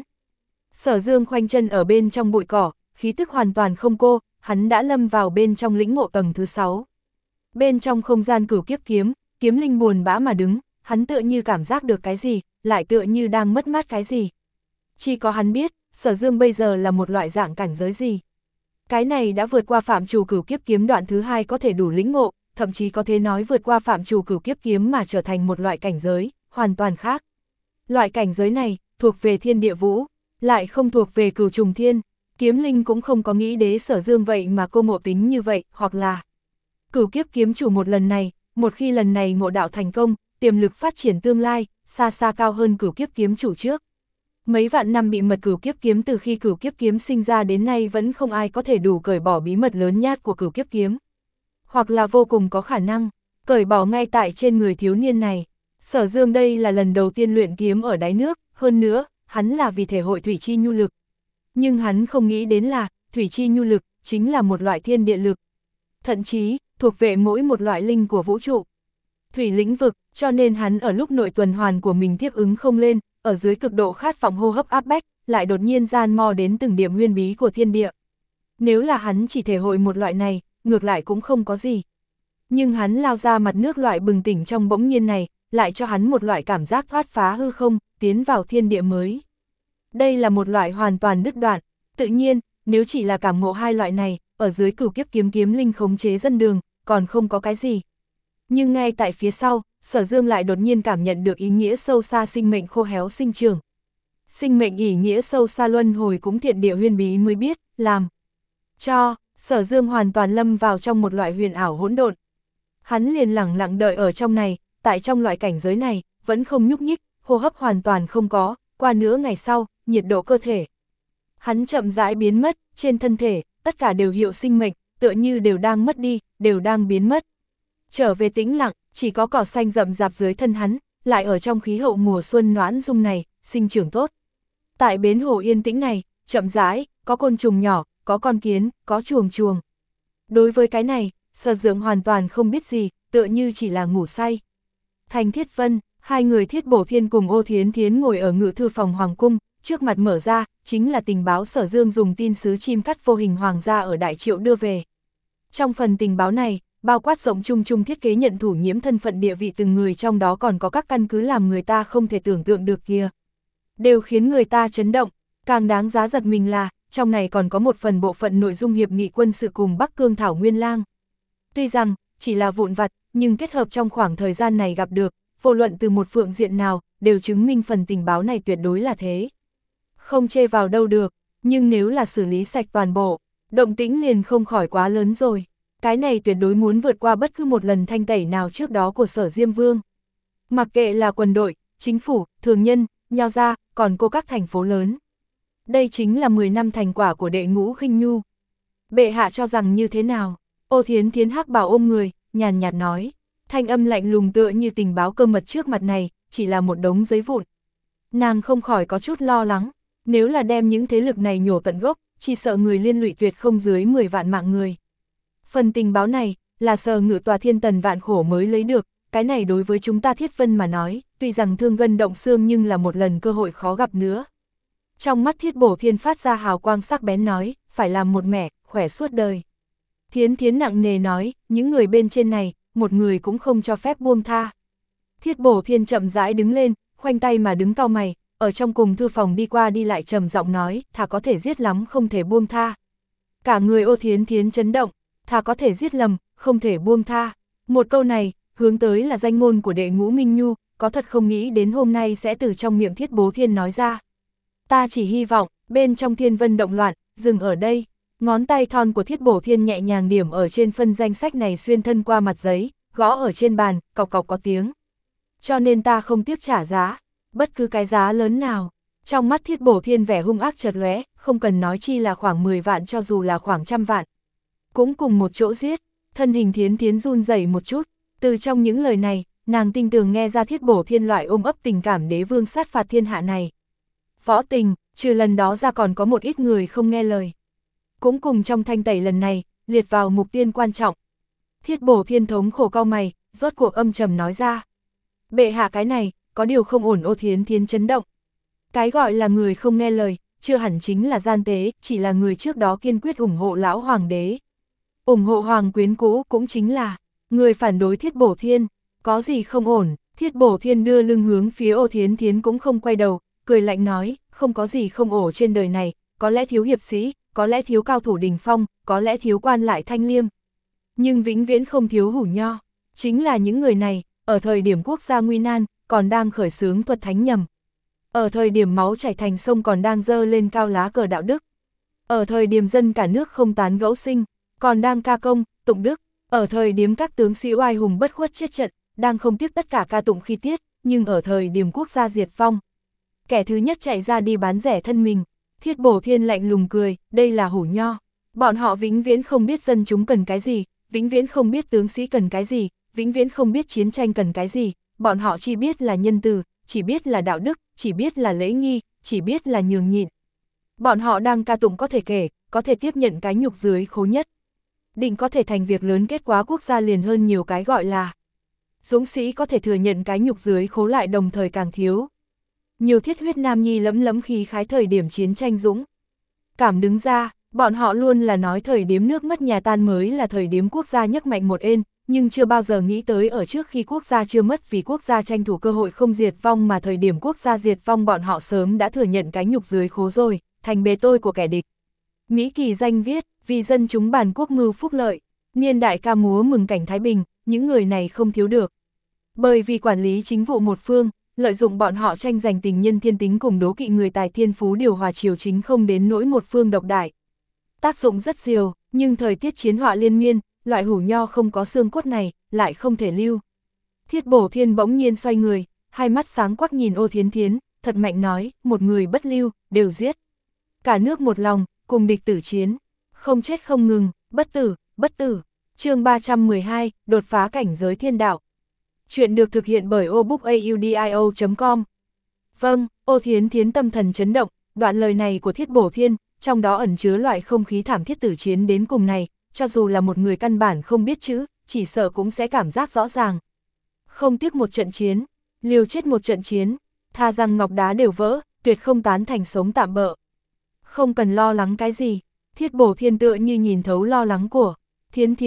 [SPEAKER 1] Sở Dương khoanh chân ở bên trong bụi cỏ, khí tức hoàn toàn không cô, hắn đã lâm vào bên trong lĩnh ngộ tầng thứ sáu. Bên trong không gian cửu kiếp kiếm, kiếm linh buồn bã mà đứng, hắn tựa như cảm giác được cái gì, lại tựa như đang mất mát cái gì. Chỉ có hắn biết, Sở Dương bây giờ là một loại dạng cảnh giới gì. Cái này đã vượt qua phạm trù cửu kiếp kiếm đoạn thứ hai có thể đủ lĩnh ngộ, thậm chí có thể nói vượt qua phạm trù cửu kiếp kiếm mà trở thành một loại cảnh giới, hoàn toàn khác. Loại cảnh giới này, thuộc về thiên địa vũ, lại không thuộc về cửu trùng thiên. Kiếm linh cũng không có nghĩ đế Sở Dương vậy mà cô ngộ tính như vậy, hoặc là cửu kiếp kiếm chủ một lần này, một khi lần này ngộ đạo thành công, tiềm lực phát triển tương lai, xa xa cao hơn cửu kiếp kiếm chủ trước. Mấy vạn năm bị mật cửu kiếp kiếm từ khi cửu kiếp kiếm sinh ra đến nay vẫn không ai có thể đủ cởi bỏ bí mật lớn nhát của cửu kiếp kiếm. Hoặc là vô cùng có khả năng, cởi bỏ ngay tại trên người thiếu niên này. Sở Dương đây là lần đầu tiên luyện kiếm ở đáy nước, hơn nữa, hắn là vì thể hội thủy chi nhu lực. Nhưng hắn không nghĩ đến là, thủy chi nhu lực, chính là một loại thiên địa lực. Thậm chí, thuộc về mỗi một loại linh của vũ trụ. Thủy lĩnh vực, cho nên hắn ở lúc nội tuần hoàn của mình tiếp ứng không lên, ở dưới cực độ khát vọng hô hấp áp bách, lại đột nhiên gian mò đến từng điểm nguyên bí của thiên địa. Nếu là hắn chỉ thể hội một loại này, ngược lại cũng không có gì. Nhưng hắn lao ra mặt nước loại bừng tỉnh trong bỗng nhiên này, lại cho hắn một loại cảm giác thoát phá hư không, tiến vào thiên địa mới. Đây là một loại hoàn toàn đứt đoạn. Tự nhiên, nếu chỉ là cảm ngộ hai loại này, ở dưới cửu kiếp kiếm kiếm linh khống chế dân đường, còn không có cái gì. Nhưng ngay tại phía sau, Sở Dương lại đột nhiên cảm nhận được ý nghĩa sâu xa sinh mệnh khô héo sinh trưởng. Sinh mệnh ý nghĩa sâu xa luân hồi cũng thiện địa huyền bí mới biết, làm. Cho, Sở Dương hoàn toàn lâm vào trong một loại huyền ảo hỗn độn. Hắn liền lẳng lặng đợi ở trong này, tại trong loại cảnh giới này, vẫn không nhúc nhích, hô hấp hoàn toàn không có, qua nửa ngày sau, nhiệt độ cơ thể. Hắn chậm rãi biến mất, trên thân thể, tất cả đều hiệu sinh mệnh, tựa như đều đang mất đi, đều đang biến mất. Trở về tĩnh lặng, chỉ có cỏ xanh rậm rạp dưới thân hắn, lại ở trong khí hậu mùa xuân noãn dung này, sinh trưởng tốt. Tại bến hồ yên tĩnh này, chậm rãi, có côn trùng nhỏ, có con kiến, có chuồng chuồng. Đối với cái này, Sở Dương hoàn toàn không biết gì, tựa như chỉ là ngủ say. Thành Thiết Vân, hai người Thiết Bổ Thiên cùng Ô Thiến Thiến ngồi ở ngự thư phòng hoàng cung, trước mặt mở ra, chính là tình báo Sở Dương dùng tin sứ chim cắt vô hình hoàng gia ở Đại Triệu đưa về. Trong phần tình báo này, bao quát rộng chung chung thiết kế nhận thủ nhiễm thân phận địa vị từng người, trong đó còn có các căn cứ làm người ta không thể tưởng tượng được kia. Đều khiến người ta chấn động, càng đáng giá giật mình là, trong này còn có một phần bộ phận nội dung hiệp nghị quân sự cùng Bắc Cương Thảo Nguyên Lang. Tuy rằng, chỉ là vụn vặt, nhưng kết hợp trong khoảng thời gian này gặp được, vô luận từ một phương diện nào, đều chứng minh phần tình báo này tuyệt đối là thế. Không chê vào đâu được, nhưng nếu là xử lý sạch toàn bộ, động tĩnh liền không khỏi quá lớn rồi. Cái này tuyệt đối muốn vượt qua bất cứ một lần thanh tẩy nào trước đó của Sở Diêm Vương. Mặc kệ là quân đội, chính phủ, thường nhân, nho gia, còn cô các thành phố lớn. Đây chính là mười năm thành quả của đệ ngũ khinh nhu. Bệ hạ cho rằng như thế nào? Ô Thiến Thiến hắc bào ôm người, nhàn nhạt nói. Thanh âm lạnh lùng tựa như tình báo cơ mật trước mặt này, chỉ là một đống giấy vụn. Nàng không khỏi có chút lo lắng, nếu là đem những thế lực này nhổ tận gốc, chỉ sợ người liên lụy tuyệt không dưới mười vạn mạng người. Phần tình báo này, là Sở Ngự Tòa thiên tần vạn khổ mới lấy được, cái này đối với chúng ta Thiết Vân mà nói, tuy rằng thương gân động xương nhưng là một lần cơ hội khó gặp nữa. Trong mắt Thiết Bổ Thiên phát ra hào quang sắc bén nói, phải làm một mẻ, khỏe suốt đời. Thiến Thiến nặng nề nói, những người bên trên này, một người cũng không cho phép buông tha. Thiết Bổ Thiên chậm rãi đứng lên, khoanh tay mà đứng cau mày, ở trong cùng thư phòng đi qua đi lại trầm giọng nói, thà có thể giết lắm không thể buông tha. Cả người Ô Thiến Thiến chấn động, thà có thể giết lầm, không thể buông tha. Một câu này, hướng tới là danh ngôn của đệ ngũ Minh Nhu, có thật không nghĩ đến hôm nay sẽ từ trong miệng Thiết Bố Thiên nói ra. Ta chỉ hy vọng, bên trong thiên vân động loạn, dừng ở đây. Ngón tay thon của Thiết Bổ Thiên nhẹ nhàng điểm ở trên phân danh sách này xuyên thân qua mặt giấy, gõ ở trên bàn, cọc cọc có tiếng. Cho nên ta không tiếc trả giá, bất cứ cái giá lớn nào. Trong mắt Thiết Bổ Thiên vẻ hung ác chợt lóe, không cần nói chi là khoảng mười vạn cho dù là khoảng trăm vạn. Cũng cùng một chỗ giết, thân hình Thiến Thiến run rẩy một chút, từ trong những lời này, nàng tinh tường nghe ra Thiết Bổ Thiên loại ôm ấp tình cảm đế vương sát phạt thiên hạ này. Võ tình, trừ lần đó ra còn có một ít người không nghe lời. Cũng cùng trong thanh tẩy lần này, liệt vào mục tiên quan trọng. Thiết Bổ Thiên thống khổ cau mày, rốt cuộc âm trầm nói ra. Bệ hạ cái này, có điều không ổn. Ô Thiến Thiến chấn động. Cái gọi là người không nghe lời, chưa hẳn chính là gian tế, chỉ là người trước đó kiên quyết ủng hộ lão hoàng đế. Ủng hộ hoàng quyến cũ cũng chính là người phản đối Thiết Bổ Thiên, có gì không ổn. Thiết Bổ Thiên đưa lưng hướng phía Ô Thiến Thiến cũng không quay đầu, cười lạnh nói, không có gì không ổn trên đời này, có lẽ thiếu hiệp sĩ, có lẽ thiếu cao thủ đình phong, có lẽ thiếu quan lại thanh liêm. Nhưng vĩnh viễn không thiếu hủ nho, chính là những người này, ở thời điểm quốc gia nguy nan, còn đang khởi xướng thuật thánh nhầm. Ở thời điểm máu chảy thành sông còn đang dơ lên cao lá cờ đạo đức. Ở thời điểm dân cả nước không tán gẫu sinh, còn đang ca công, tụng đức. Ở thời điểm các tướng sĩ oai hùng bất khuất chết trận, đang không tiếc tất cả ca tụng khi tiết, nhưng ở thời điểm quốc gia diệt vong, kẻ thứ nhất chạy ra đi bán rẻ thân mình. Thiết Bổ Thiên lạnh lùng cười, đây là hủ nho. Bọn họ vĩnh viễn không biết dân chúng cần cái gì, vĩnh viễn không biết tướng sĩ cần cái gì, vĩnh viễn không biết chiến tranh cần cái gì, bọn họ chỉ biết là nhân từ, chỉ biết là đạo đức, chỉ biết là lễ nghi, chỉ biết là nhường nhịn. Bọn họ đang ca tụng có thể kể, có thể tiếp nhận cái nhục dưới khố nhất. Định có thể thành việc lớn kết quả quốc gia liền hơn nhiều cái gọi là dũng sĩ có thể thừa nhận cái nhục dưới khố lại đồng thời càng thiếu. Nhiều thiết huyết nam nhi lẫm lẫm khí khái thời điểm chiến tranh dũng cảm đứng ra, bọn họ luôn là nói thời điểm nước mất nhà tan mới là thời điểm quốc gia nhấc mạnh một ên, nhưng chưa bao giờ nghĩ tới ở trước khi quốc gia chưa mất vì quốc gia tranh thủ cơ hội không diệt vong mà thời điểm quốc gia diệt vong bọn họ sớm đã thừa nhận cái nhục dưới khố rồi, thành bề tôi của kẻ địch. Mỹ Kỳ danh viết, vì dân chúng bản quốc mưu phúc lợi, niên đại ca múa mừng cảnh Thái Bình, những người này không thiếu được. Bởi vì quản lý chính vụ một phương, lợi dụng bọn họ tranh giành tình nhân thiên tính cùng đố kỵ người tài thiên phú điều hòa triều chính không đến nỗi một phương độc đại. Tác dụng rất diều, nhưng thời tiết chiến họa liên miên, loại hủ nho không có xương cốt này, lại không thể lưu. Thiết Bổ Thiên bỗng nhiên xoay người, hai mắt sáng quắc nhìn Ô Thiến Thiến, thật mạnh nói, một người bất lưu, đều giết. Cả nước một lòng, cùng địch tử chiến, không chết không ngừng, bất tử, bất tử. Chương ba trăm mười hai, đột phá cảnh giới thiên đạo. Chuyện được thực hiện bởi obookaudio chấm com. Vâng, Ô Thiến Thiến tâm thần chấn động, đoạn lời này của Thiết Bổ Thiên, trong đó ẩn chứa loại không khí thảm thiết tử chiến đến cùng này, cho dù là một người căn bản không biết chữ, chỉ sợ cũng sẽ cảm giác rõ ràng. Không tiếc một trận chiến, liều chết một trận chiến, tha rằng ngọc đá đều vỡ, tuyệt không tán thành sống tạm bợ. Không cần lo lắng cái gì, Thiết Bổ Thiên tựa như nhìn thấu lo lắng của Thiến Thiến,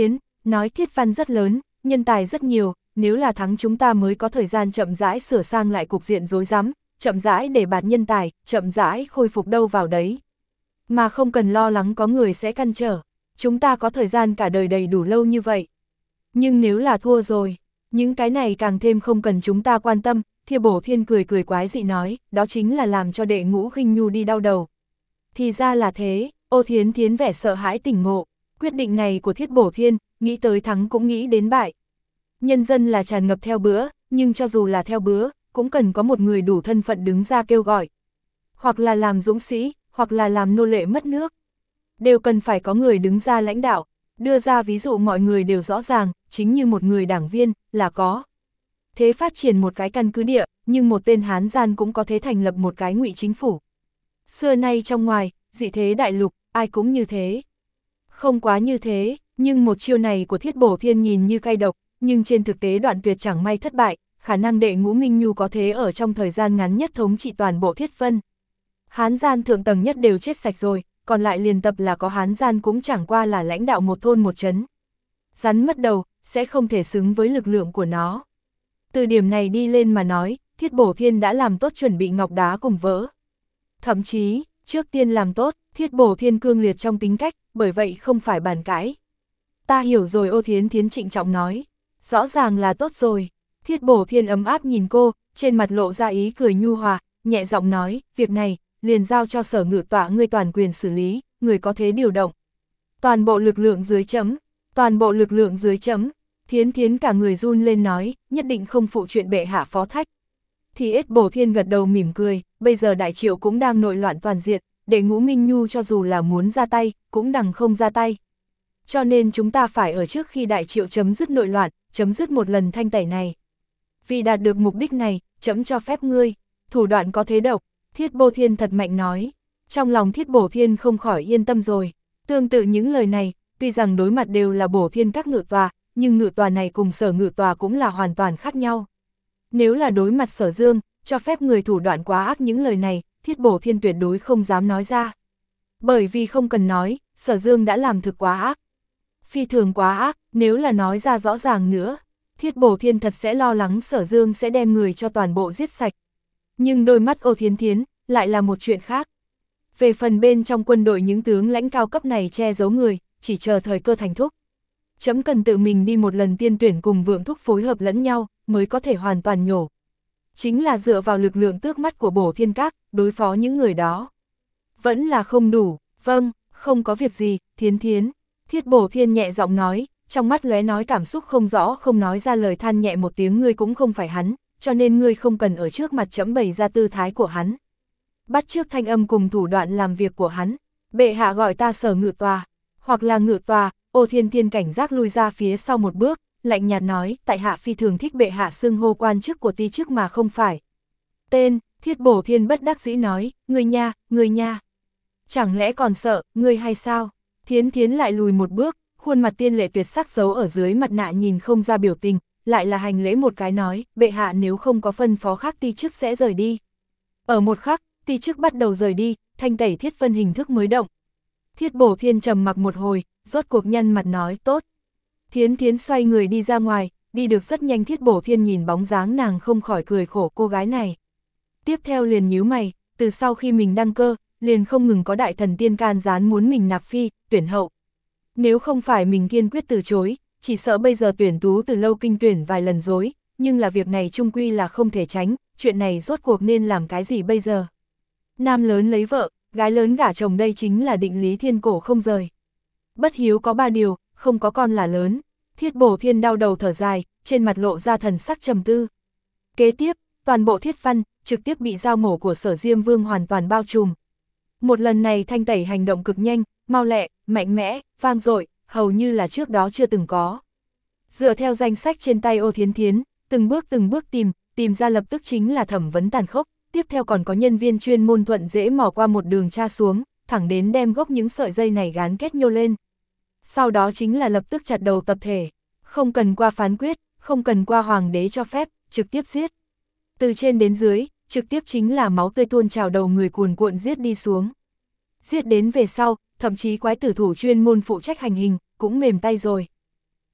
[SPEAKER 1] nói thiết văn rất lớn, nhân tài rất nhiều, nếu là thắng chúng ta mới có thời gian chậm rãi sửa sang lại cục diện rối rắm, chậm rãi để bạt nhân tài, chậm rãi khôi phục đâu vào đấy. Mà không cần lo lắng có người sẽ căn trở, chúng ta có thời gian cả đời đầy đủ lâu như vậy. Nhưng nếu là thua rồi, những cái này càng thêm không cần chúng ta quan tâm, Thiệp Bổ Thiên cười cười quái dị nói, đó chính là làm cho đệ Ngũ Khinh Nhu đi đau đầu. Thì ra là thế, Ô Thiến Thiến vẻ sợ hãi tỉnh ngộ, quyết định này của Thiết Bổ Thiên, nghĩ tới thắng cũng nghĩ đến bại. Nhân dân là tràn ngập theo bữa, nhưng cho dù là theo bữa, cũng cần có một người đủ thân phận đứng ra kêu gọi. Hoặc là làm dũng sĩ, hoặc là làm nô lệ mất nước. Đều cần phải có người đứng ra lãnh đạo, đưa ra ví dụ mọi người đều rõ ràng, chính như một người đảng viên, là có. Thế phát triển một cái căn cứ địa, nhưng một tên Hán gian cũng có thể thành lập một cái ngụy chính phủ. Xưa nay trong ngoài, dị thế đại lục, ai cũng như thế. Không quá như thế, nhưng một chiêu này của Thiết Bổ Thiên nhìn như cay độc, nhưng trên thực tế Đoạn Tuyệt chẳng may thất bại, khả năng đệ Ngũ Minh Nhu có thế ở trong thời gian ngắn nhất thống trị toàn bộ Thiết Vân. Hán gian thượng tầng nhất đều chết sạch rồi, còn lại liền tập là có Hán gian cũng chẳng qua là lãnh đạo một thôn một trấn. Rắn mất đầu, sẽ không thể xứng với lực lượng của nó. Từ điểm này đi lên mà nói, Thiết Bổ Thiên đã làm tốt chuẩn bị ngọc đá cùng vỡ. Thậm chí, trước tiên làm tốt, Thiết Bổ Thiên cương liệt trong tính cách, bởi vậy không phải bàn cãi. Ta hiểu rồi, Ô Thiến Thiến trịnh trọng nói. Rõ ràng là tốt rồi. Thiết Bổ Thiên ấm áp nhìn cô, trên mặt lộ ra ý cười nhu hòa, nhẹ giọng nói, việc này, liền giao cho Sở Ngự Tọa ngươi toàn quyền xử lý, người có thế điều động. Toàn bộ lực lượng dưới chấm, toàn bộ lực lượng dưới chấm. Thiến Thiến cả người run lên nói, nhất định không phụ chuyện bệ hạ phó thách. Thì Ết Bổ Thiên gật đầu mỉm cười, bây giờ đại triệu cũng đang nội loạn toàn diện, đệ Ngũ Minh Nhu cho dù là muốn ra tay, cũng đằng không ra tay. Cho nên chúng ta phải ở trước khi đại triệu chấm dứt nội loạn, chấm dứt một lần thanh tẩy này. Vì đạt được mục đích này, chấm cho phép ngươi, thủ đoạn có thế độc, Thiết Bổ Thiên thật mạnh nói. Trong lòng Thiết Bổ Thiên không khỏi yên tâm rồi. Tương tự những lời này, tuy rằng đối mặt đều là Bổ Thiên các ngự tòa, nhưng ngự tòa này cùng Sở Ngự Tòa cũng là hoàn toàn khác nhau. Nếu là đối mặt Sở Dương, cho phép người thủ đoạn quá ác những lời này, Thiết Bổ Thiên tuyệt đối không dám nói ra. Bởi vì không cần nói, Sở Dương đã làm thực quá ác. Phi thường quá ác, nếu là nói ra rõ ràng nữa, Thiết Bổ Thiên thật sẽ lo lắng Sở Dương sẽ đem người cho toàn bộ giết sạch. Nhưng đôi mắt Ô Thiến Thiến, lại là một chuyện khác. Về phần bên trong quân đội những tướng lãnh cao cấp này che giấu người, chỉ chờ thời cơ thành thúc. Chấm cần tự mình đi một lần tiên tuyển cùng Vượng Thúc phối hợp lẫn nhau, mới có thể hoàn toàn nhổ. Chính là dựa vào lực lượng tước mắt của Bổ Thiên Các, đối phó những người đó. Vẫn là không đủ, vâng, không có việc gì, Thiến Thiến. Thiết Bổ Thiên nhẹ giọng nói, trong mắt lóe nói cảm xúc không rõ không nói ra lời, than nhẹ một tiếng, ngươi cũng không phải hắn, cho nên ngươi không cần ở trước mặt chấm bày ra tư thái của hắn. Bắt trước thanh âm cùng thủ đoạn làm việc của hắn, bệ hạ gọi ta Sở Ngự Tòa, hoặc là Ngự Tòa. Ô Thiên Thiên cảnh giác lui ra phía sau một bước, lạnh nhạt nói, tại hạ phi thường thích bệ hạ xưng hô quan chức của ti chức mà không phải tên. Thiết Bổ Thiên bất đắc dĩ nói, ngươi nha, ngươi nha. Chẳng lẽ còn sợ, ngươi hay sao? Thiến Thiến lại lùi một bước, khuôn mặt tiên lệ tuyệt sắc giấu ở dưới mặt nạ nhìn không ra biểu tình, lại là hành lễ một cái nói, bệ hạ nếu không có phân phó khác ti chức sẽ rời đi. Ở một khắc, ti chức bắt đầu rời đi, thanh tẩy Thiết Vân hình thức mới động. Thiết Bổ Thiên trầm mặc một hồi, rốt cuộc nhăn mặt nói, tốt. Thiến Thiến xoay người đi ra ngoài, đi được rất nhanh. Thiết Bổ Thiên nhìn bóng dáng nàng không khỏi cười khổ cô gái này. Tiếp theo liền nhíu mày, từ sau khi mình đăng cơ, liền không ngừng có đại thần tiên can gián muốn mình nạp phi, tuyển hậu. Nếu không phải mình kiên quyết từ chối, chỉ sợ bây giờ tuyển tú từ lâu kinh tuyển vài lần dối, nhưng là việc này chung quy là không thể tránh, chuyện này rốt cuộc nên làm cái gì bây giờ? Nam lớn lấy vợ, gái lớn gả chồng, đây chính là định lý thiên cổ không rời. Bất hiếu có ba điều, không có con là lớn. Thiết Bổ Thiên đau đầu thở dài, trên mặt lộ ra thần sắc trầm tư. Kế tiếp, toàn bộ Thiết Văn, trực tiếp bị dao mổ của Sở Diêm Vương hoàn toàn bao trùm. Một lần này thanh tẩy hành động cực nhanh, mau lẹ, mạnh mẽ, vang dội, hầu như là trước đó chưa từng có. Dựa theo danh sách trên tay Ô Thiến Thiến, từng bước từng bước tìm, tìm ra lập tức chính là thẩm vấn tàn khốc, tiếp theo còn có nhân viên chuyên môn thuận dễ mò qua một đường tra xuống, thẳng đến đem gốc những sợi dây này gán kết nhô lên. Sau đó chính là lập tức chặt đầu tập thể, không cần qua phán quyết, không cần qua hoàng đế cho phép, trực tiếp giết. Từ trên đến dưới, trực tiếp chính là máu tươi tuôn trào đầu người cuồn cuộn giết đi xuống. Giết đến về sau, thậm chí quái tử thủ chuyên môn phụ trách hành hình, cũng mềm tay rồi.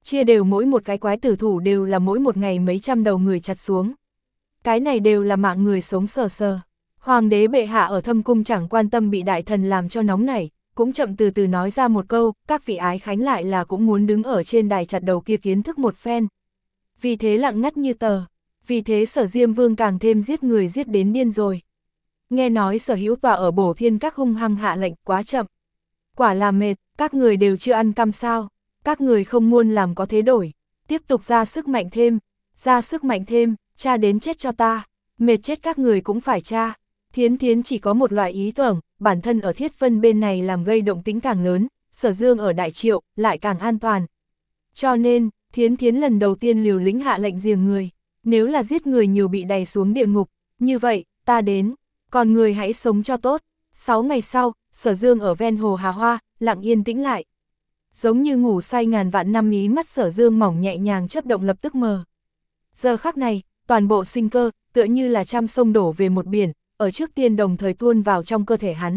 [SPEAKER 1] chia đều mỗi một cái quái tử thủ đều là mỗi một ngày mấy trăm đầu người chặt xuống. Cái này đều là mạng người sống sờ sờ. Hoàng đế bệ hạ ở thâm cung chẳng quan tâm bị đại thần làm cho nóng nảy, cũng chậm từ từ nói ra một câu, các vị ái khánh lại là cũng muốn đứng ở trên đài chặt đầu kia kiến thức một phen. Vì thế lặng ngắt như tờ, vì thế Sở Diêm Vương càng thêm giết người giết đến điên rồi. Nghe nói Sở Hữu tọa ở Bổ Thiên Các hung hăng hạ lệnh quá chậm. Quả là mệt, các người đều chưa ăn cam sao, các người không muốn làm có thế đổi, tiếp tục ra sức mạnh thêm, ra sức mạnh thêm, tra đến chết cho ta, mệt chết các người cũng phải tra. Thiến Thiến chỉ có một loại ý tưởng, bản thân ở Thiết Vân bên này làm gây động tĩnh càng lớn, Sở Dương ở Đại Triệu lại càng an toàn. Cho nên, Thiến Thiến lần đầu tiên liều lĩnh hạ lệnh giềng người, nếu là giết người nhiều bị đày xuống địa ngục, như vậy, ta đến, còn người hãy sống cho tốt. Sáu ngày sau, Sở Dương ở ven hồ Hà Hoa, lặng yên tĩnh lại. Giống như ngủ say ngàn vạn năm, mí mắt Sở Dương mỏng nhẹ nhàng chớp động lập tức mờ. Giờ khắc này, toàn bộ sinh cơ, tựa như là trăm sông đổ về một biển, ở trước tiên đồng thời tuôn vào trong cơ thể hắn.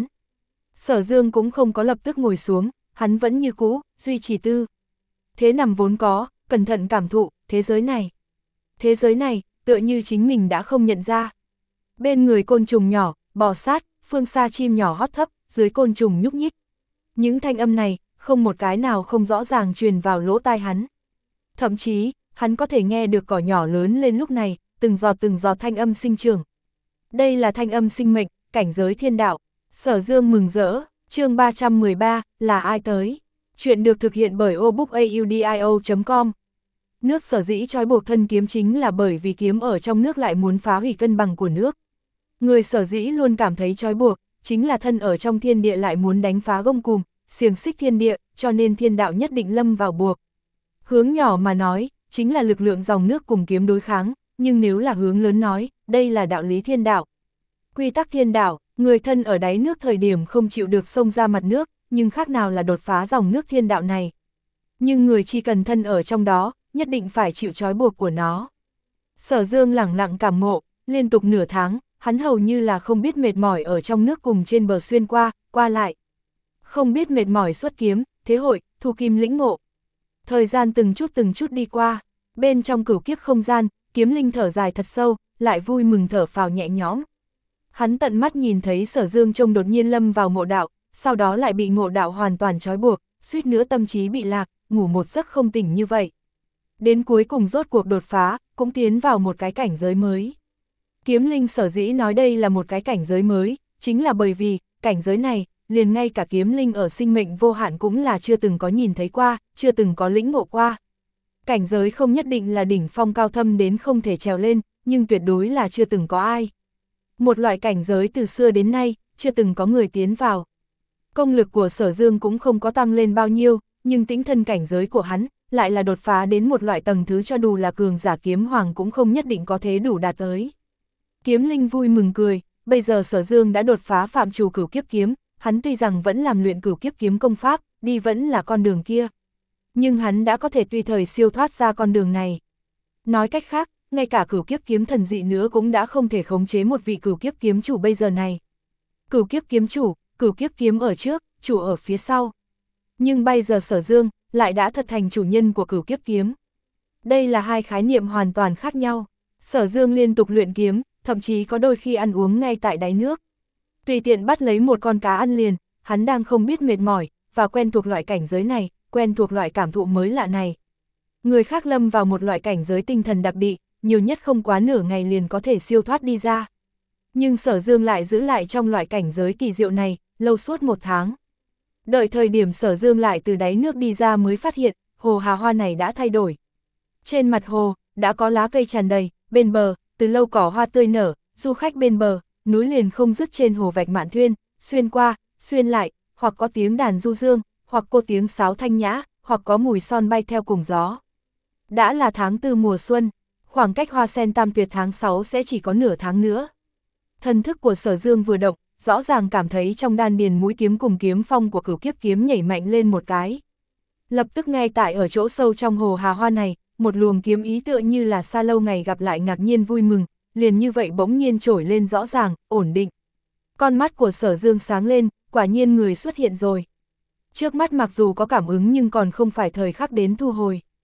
[SPEAKER 1] Sở Dương cũng không có lập tức ngồi xuống, hắn vẫn như cũ, duy trì tư. Thế nằm vốn có, cẩn thận cảm thụ, thế giới này. Thế giới này, tựa như chính mình đã không nhận ra. Bên người côn trùng nhỏ, bò sát, phương xa chim nhỏ hót thấp, dưới côn trùng nhúc nhích. Những thanh âm này, không một cái nào không rõ ràng truyền vào lỗ tai hắn. Thậm chí, hắn có thể nghe được cỏ nhỏ lớn lên lúc này, từng giọt từng giọt thanh âm sinh trưởng. Đây là thanh âm sinh mệnh, cảnh giới thiên đạo. Sở Dương mừng rỡ, chương ba trăm mười ba, là ai tới? Chuyện được thực hiện bởi obookaudio chấm com. Nước sở dĩ trói buộc thân kiếm chính là bởi vì kiếm ở trong nước lại muốn phá hủy cân bằng của nước. Người sở dĩ luôn cảm thấy trói buộc, chính là thân ở trong thiên địa lại muốn đánh phá gông cùm, xiềng xích thiên địa, cho nên thiên đạo nhất định lâm vào buộc. Hướng nhỏ mà nói, chính là lực lượng dòng nước cùng kiếm đối kháng, nhưng nếu là hướng lớn nói, đây là đạo lý thiên đạo. Quy tắc thiên đạo, người thân ở đáy nước thời điểm không chịu được xông ra mặt nước, nhưng khác nào là đột phá dòng nước thiên đạo này. Nhưng người chỉ cần thân ở trong đó, nhất định phải chịu trói buộc của nó. Sở Dương lẳng lặng cảm ngộ, liên tục nửa tháng, hắn hầu như là không biết mệt mỏi ở trong nước cùng trên bờ xuyên qua, qua lại. Không biết mệt mỏi xuất kiếm, thế hội, thu kim lĩnh ngộ. Thời gian từng chút từng chút đi qua, bên trong cửu kiếp không gian, Kiếm Linh thở dài thật sâu, lại vui mừng thở phào nhẹ nhõm. Hắn tận mắt nhìn thấy Sở Dương trông đột nhiên lâm vào ngộ đạo, sau đó lại bị ngộ đạo hoàn toàn trói buộc, suýt nữa tâm trí bị lạc, ngủ một giấc không tỉnh như vậy. Đến cuối cùng rốt cuộc đột phá, cũng tiến vào một cái cảnh giới mới. Kiếm Linh sở dĩ nói đây là một cái cảnh giới mới, chính là bởi vì, cảnh giới này, liền ngay cả Kiếm Linh ở sinh mệnh vô hạn cũng là chưa từng có nhìn thấy qua, chưa từng có lĩnh ngộ qua. Cảnh giới không nhất định là đỉnh phong cao thâm đến không thể trèo lên, nhưng tuyệt đối là chưa từng có ai. Một loại cảnh giới từ xưa đến nay, chưa từng có người tiến vào. Công lực của Sở Dương cũng không có tăng lên bao nhiêu, nhưng tĩnh thân cảnh giới của hắn, lại là đột phá đến một loại tầng thứ cho dù là cường giả kiếm hoàng cũng không nhất định có thế đủ đạt tới. Kiếm Linh vui mừng cười, bây giờ Sở Dương đã đột phá phạm trù cửu kiếp kiếm, hắn tuy rằng vẫn làm luyện cửu kiếp kiếm công pháp, đi vẫn là con đường kia. Nhưng hắn đã có thể tùy thời siêu thoát ra con đường này. Nói cách khác, ngay cả cửu kiếp kiếm thần dị nữa cũng đã không thể khống chế một vị cửu kiếp kiếm chủ bây giờ này. Cửu kiếp kiếm chủ, cửu kiếp kiếm ở trước, chủ ở phía sau. Nhưng bây giờ Sở Dương lại đã thật thành chủ nhân của cửu kiếp kiếm. Đây là hai khái niệm hoàn toàn khác nhau. Sở Dương liên tục luyện kiếm, thậm chí có đôi khi ăn uống ngay tại đáy nước. Tùy tiện bắt lấy một con cá ăn liền, hắn đang không biết mệt mỏi, và quen thuộc loại cảnh giới này, quen thuộc loại cảm thụ mới lạ này. Người khác lâm vào một loại cảnh giới tinh thần đặc địa, nhiều nhất không quá nửa ngày liền có thể siêu thoát đi ra. Nhưng Sở Dương lại giữ lại trong loại cảnh giới kỳ diệu này, lâu suốt một tháng. Đợi thời điểm Sở Dương lại từ đáy nước đi ra mới phát hiện, hồ Hà Hoa này đã thay đổi. Trên mặt hồ, đã có lá cây tràn đầy, bên bờ, từ lâu cỏ hoa tươi nở, du khách bên bờ, núi liền không dứt trên hồ vạch mạn thuyên, xuyên qua, xuyên lại, hoặc có tiếng đàn du dương, hoặc cô tiếng sáo thanh nhã, hoặc có mùi son bay theo cùng gió. Đã là tháng tư mùa xuân, khoảng cách hoa sen tam tuyệt tháng sáu sẽ chỉ có nửa tháng nữa. Thần thức của Sở Dương vừa động, rõ ràng cảm thấy trong đan điền mũi kiếm cùng kiếm phong của cửu kiếp kiếm nhảy mạnh lên một cái. Lập tức ngay tại ở chỗ sâu trong hồ Hà Hoa này, một luồng kiếm ý tựa như là xa lâu ngày gặp lại ngạc nhiên vui mừng, liền như vậy bỗng nhiên trổi lên rõ ràng, ổn định. Con mắt của Sở Dương sáng lên, quả nhiên người xuất hiện rồi. Trước mắt mặc dù có cảm ứng nhưng còn không phải thời khắc đến thu hồi.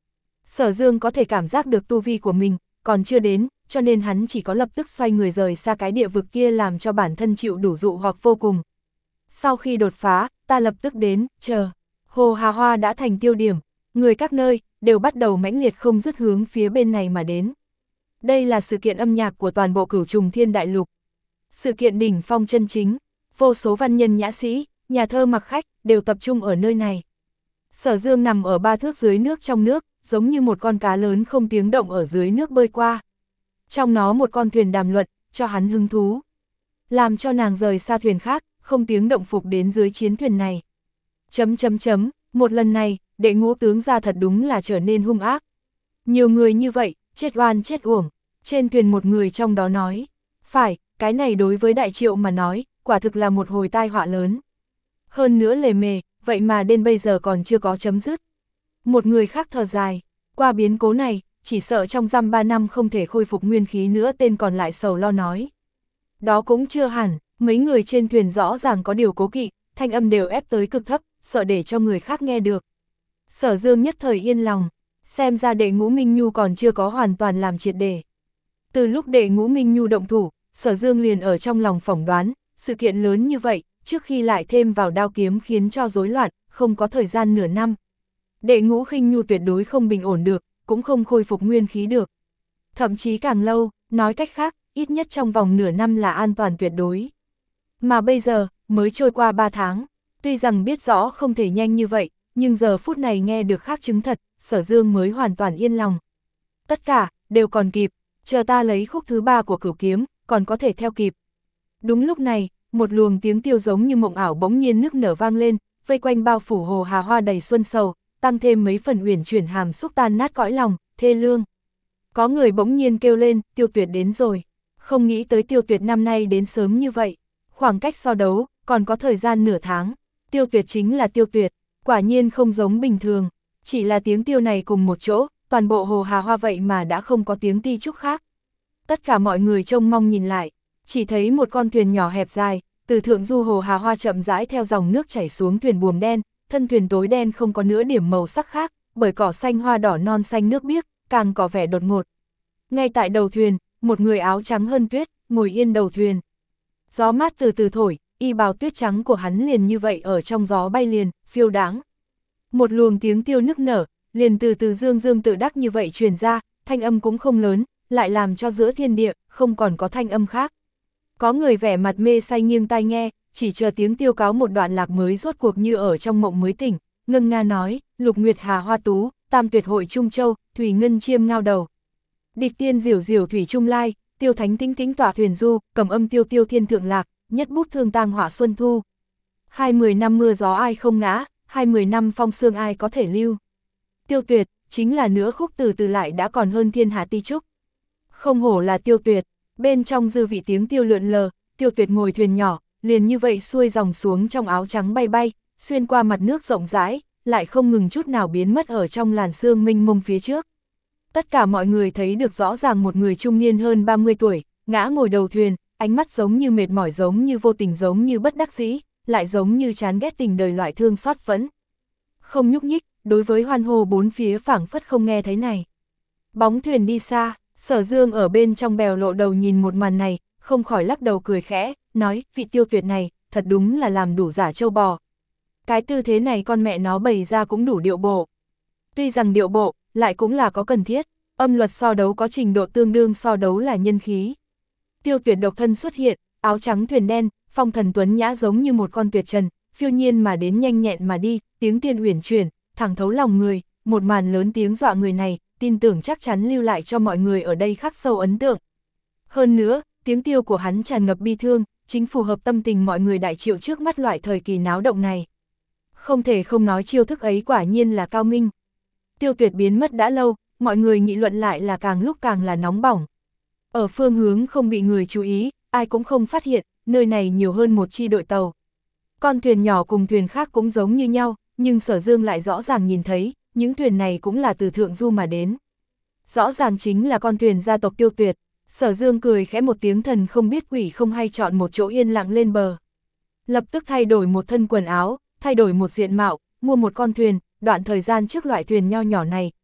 [SPEAKER 1] Sở Dương có thể cảm giác được tu vi của mình, còn chưa đến, cho nên hắn chỉ có lập tức xoay người rời xa cái địa vực kia làm cho bản thân chịu đủ dụ hoặc vô cùng. Sau khi đột phá, ta lập tức đến, chờ. Hồ Hà Hoa đã thành tiêu điểm, người các nơi, đều bắt đầu mãnh liệt không dứt hướng phía bên này mà đến. Đây là sự kiện âm nhạc của toàn bộ Cửu Trùng Thiên Đại Lục. Sự kiện đỉnh phong chân chính, vô số văn nhân nhã sĩ, nhà thơ mặc khách, đều tập trung ở nơi này. Sở Dương nằm ở ba thước dưới nước trong nước, giống như một con cá lớn không tiếng động ở dưới nước bơi qua. Trong nó một con thuyền đàm luận, cho hắn hứng thú. Làm cho nàng rời xa thuyền khác, không tiếng động phục đến dưới chiến thuyền này. Chấm chấm chấm, một lần này, Đệ Ngũ tướng ra thật đúng là trở nên hung ác. Nhiều người như vậy, chết oan chết uổng. Trên thuyền một người trong đó nói, phải, cái này đối với Đại Triệu mà nói, quả thực là một hồi tai họa lớn. Hơn nữa lề mề, vậy mà đến bây giờ còn chưa có chấm dứt. Một người khác thở dài, qua biến cố này, chỉ sợ trong dăm ba năm không thể khôi phục nguyên khí nữa, tên còn lại sầu lo nói. Đó cũng chưa hẳn, mấy người trên thuyền rõ ràng có điều cố kỵ, thanh âm đều ép tới cực thấp, sợ để cho người khác nghe được. Sở Dương nhất thời yên lòng, xem ra Đệ Ngũ Minh Nhu còn chưa có hoàn toàn làm triệt để. Từ lúc Đệ Ngũ Minh Nhu động thủ, Sở Dương liền ở trong lòng phỏng đoán, sự kiện lớn như vậy, trước khi lại thêm vào đao kiếm khiến cho rối loạn, không có thời gian nửa năm. Đệ Ngũ Khinh Nhu tuyệt đối không bình ổn được, cũng không khôi phục nguyên khí được. Thậm chí càng lâu, nói cách khác, ít nhất trong vòng nửa năm là an toàn tuyệt đối. Mà bây giờ, mới trôi qua ba tháng, tuy rằng biết rõ không thể nhanh như vậy, nhưng giờ phút này nghe được khác chứng thật, Sở Dương mới hoàn toàn yên lòng. Tất cả, đều còn kịp, chờ ta lấy khúc thứ ba của Cửu Kiếm, còn có thể theo kịp. Đúng lúc này, một luồng tiếng tiêu giống như mộng ảo bỗng nhiên nức nở vang lên, vây quanh bao phủ Hồ Hà Hoa đầy xuân sầu, tăng thêm mấy phần uyển chuyển hàm xúc tan nát cõi lòng, thê lương. Có người bỗng nhiên kêu lên, Tiêu Tuyệt đến rồi. Không nghĩ tới Tiêu Tuyệt năm nay đến sớm như vậy. Khoảng cách so đấu, còn có thời gian nửa tháng. Tiêu Tuyệt chính là Tiêu Tuyệt, quả nhiên không giống bình thường. Chỉ là tiếng tiêu này cùng một chỗ, toàn bộ Hồ Hà Hoa vậy mà đã không có tiếng ti trúc khác. Tất cả mọi người trông mong nhìn lại, chỉ thấy một con thuyền nhỏ hẹp dài, từ thượng du Hồ Hà Hoa chậm rãi theo dòng nước chảy xuống thuyền buồm đen, thân thuyền tối đen không có nửa điểm màu sắc khác, bởi cỏ xanh hoa đỏ non xanh nước biếc, càng có vẻ đột ngột. Ngay tại đầu thuyền, một người áo trắng hơn tuyết, ngồi yên đầu thuyền. Gió mát từ từ thổi, y bào tuyết trắng của hắn liền như vậy ở trong gió bay liền, phiêu đáng. Một luồng tiếng tiêu nức nở, liền từ từ dương dương tự đắc như vậy truyền ra, thanh âm cũng không lớn, lại làm cho giữa thiên địa, không còn có thanh âm khác. Có người vẻ mặt mê say nghiêng tai nghe, chỉ chờ tiếng tiêu cáo một đoạn lạc mới rốt cuộc như ở trong mộng mới tỉnh, ngân nga nói, Lục Nguyệt Hà Hoa Tú, Tam Tuyệt Hội Trung Châu, Thủy Ngân Chiêm ngao đầu. Địch tiên diểu diểu thủy trung lai, tiêu thánh tĩnh tĩnh tỏa thuyền du, cầm âm tiêu tiêu thiên thượng lạc, nhất bút thương tang hỏa xuân thu. Hai mười năm mưa gió ai không ngã, hai mười năm phong sương ai có thể lưu. Tiêu Tuyệt, chính là nửa khúc từ từ lại đã còn hơn thiên hạ ti trúc. Không hổ là Tiêu Tuyệt, bên trong dư vị tiếng tiêu lượn lờ, Tiêu Tuyệt ngồi thuyền nhỏ, liền như vậy xuôi dòng xuống trong áo trắng bay bay, xuyên qua mặt nước rộng rãi, lại không ngừng chút nào biến mất ở trong làn sương mênh mông phía trước. Tất cả mọi người thấy được rõ ràng một người trung niên hơn ba mươi tuổi, ngã ngồi đầu thuyền, ánh mắt giống như mệt mỏi, giống như vô tình, giống như bất đắc dĩ, lại giống như chán ghét tình đời loại thương xót phẫn. Không nhúc nhích, đối với hoan hô bốn phía phảng phất không nghe thấy này. Bóng thuyền đi xa, Sở Dương ở bên trong bèo lộ đầu nhìn một màn này, không khỏi lắc đầu cười khẽ, nói, vị Tiêu Tuyệt này, thật đúng là làm đủ giả trâu bò. Cái tư thế này con mẹ nó bày ra cũng đủ điệu bộ. Tuy rằng điệu bộ, lại cũng là có cần thiết, âm luật so đấu có trình độ tương đương so đấu là nhân khí. Tiêu Tuyệt độc thân xuất hiện, áo trắng thuyền đen, phong thần tuấn nhã giống như một con tuyệt trần, phiêu nhiên mà đến nhanh nhẹn mà đi, tiếng tiên uyển chuyển, thẳng thấu lòng người, một màn lớn tiếng dọa người này, tin tưởng chắc chắn lưu lại cho mọi người ở đây khắc sâu ấn tượng. Hơn nữa, tiếng tiêu của hắn tràn ngập bi thương, chính phù hợp tâm tình mọi người Đại Triệu trước mắt loại thời kỳ náo động này. Không thể không nói chiêu thức ấy quả nhiên là cao minh. Tiêu Tuyệt biến mất đã lâu, mọi người nghị luận lại là càng lúc càng là nóng bỏng. Ở phương hướng không bị người chú ý, ai cũng không phát hiện, nơi này nhiều hơn một chi đội tàu. Con thuyền nhỏ cùng thuyền khác cũng giống như nhau, nhưng Sở Dương lại rõ ràng nhìn thấy, những thuyền này cũng là từ thượng du mà đến. Rõ ràng chính là con thuyền gia tộc Tiêu Tuyệt. Sở Dương cười khẽ một tiếng, thần không biết quỷ không hay chọn một chỗ yên lặng lên bờ. Lập tức thay đổi một thân quần áo, thay đổi một diện mạo, mua một con thuyền, đoạn thời gian trước loại thuyền nho nhỏ này,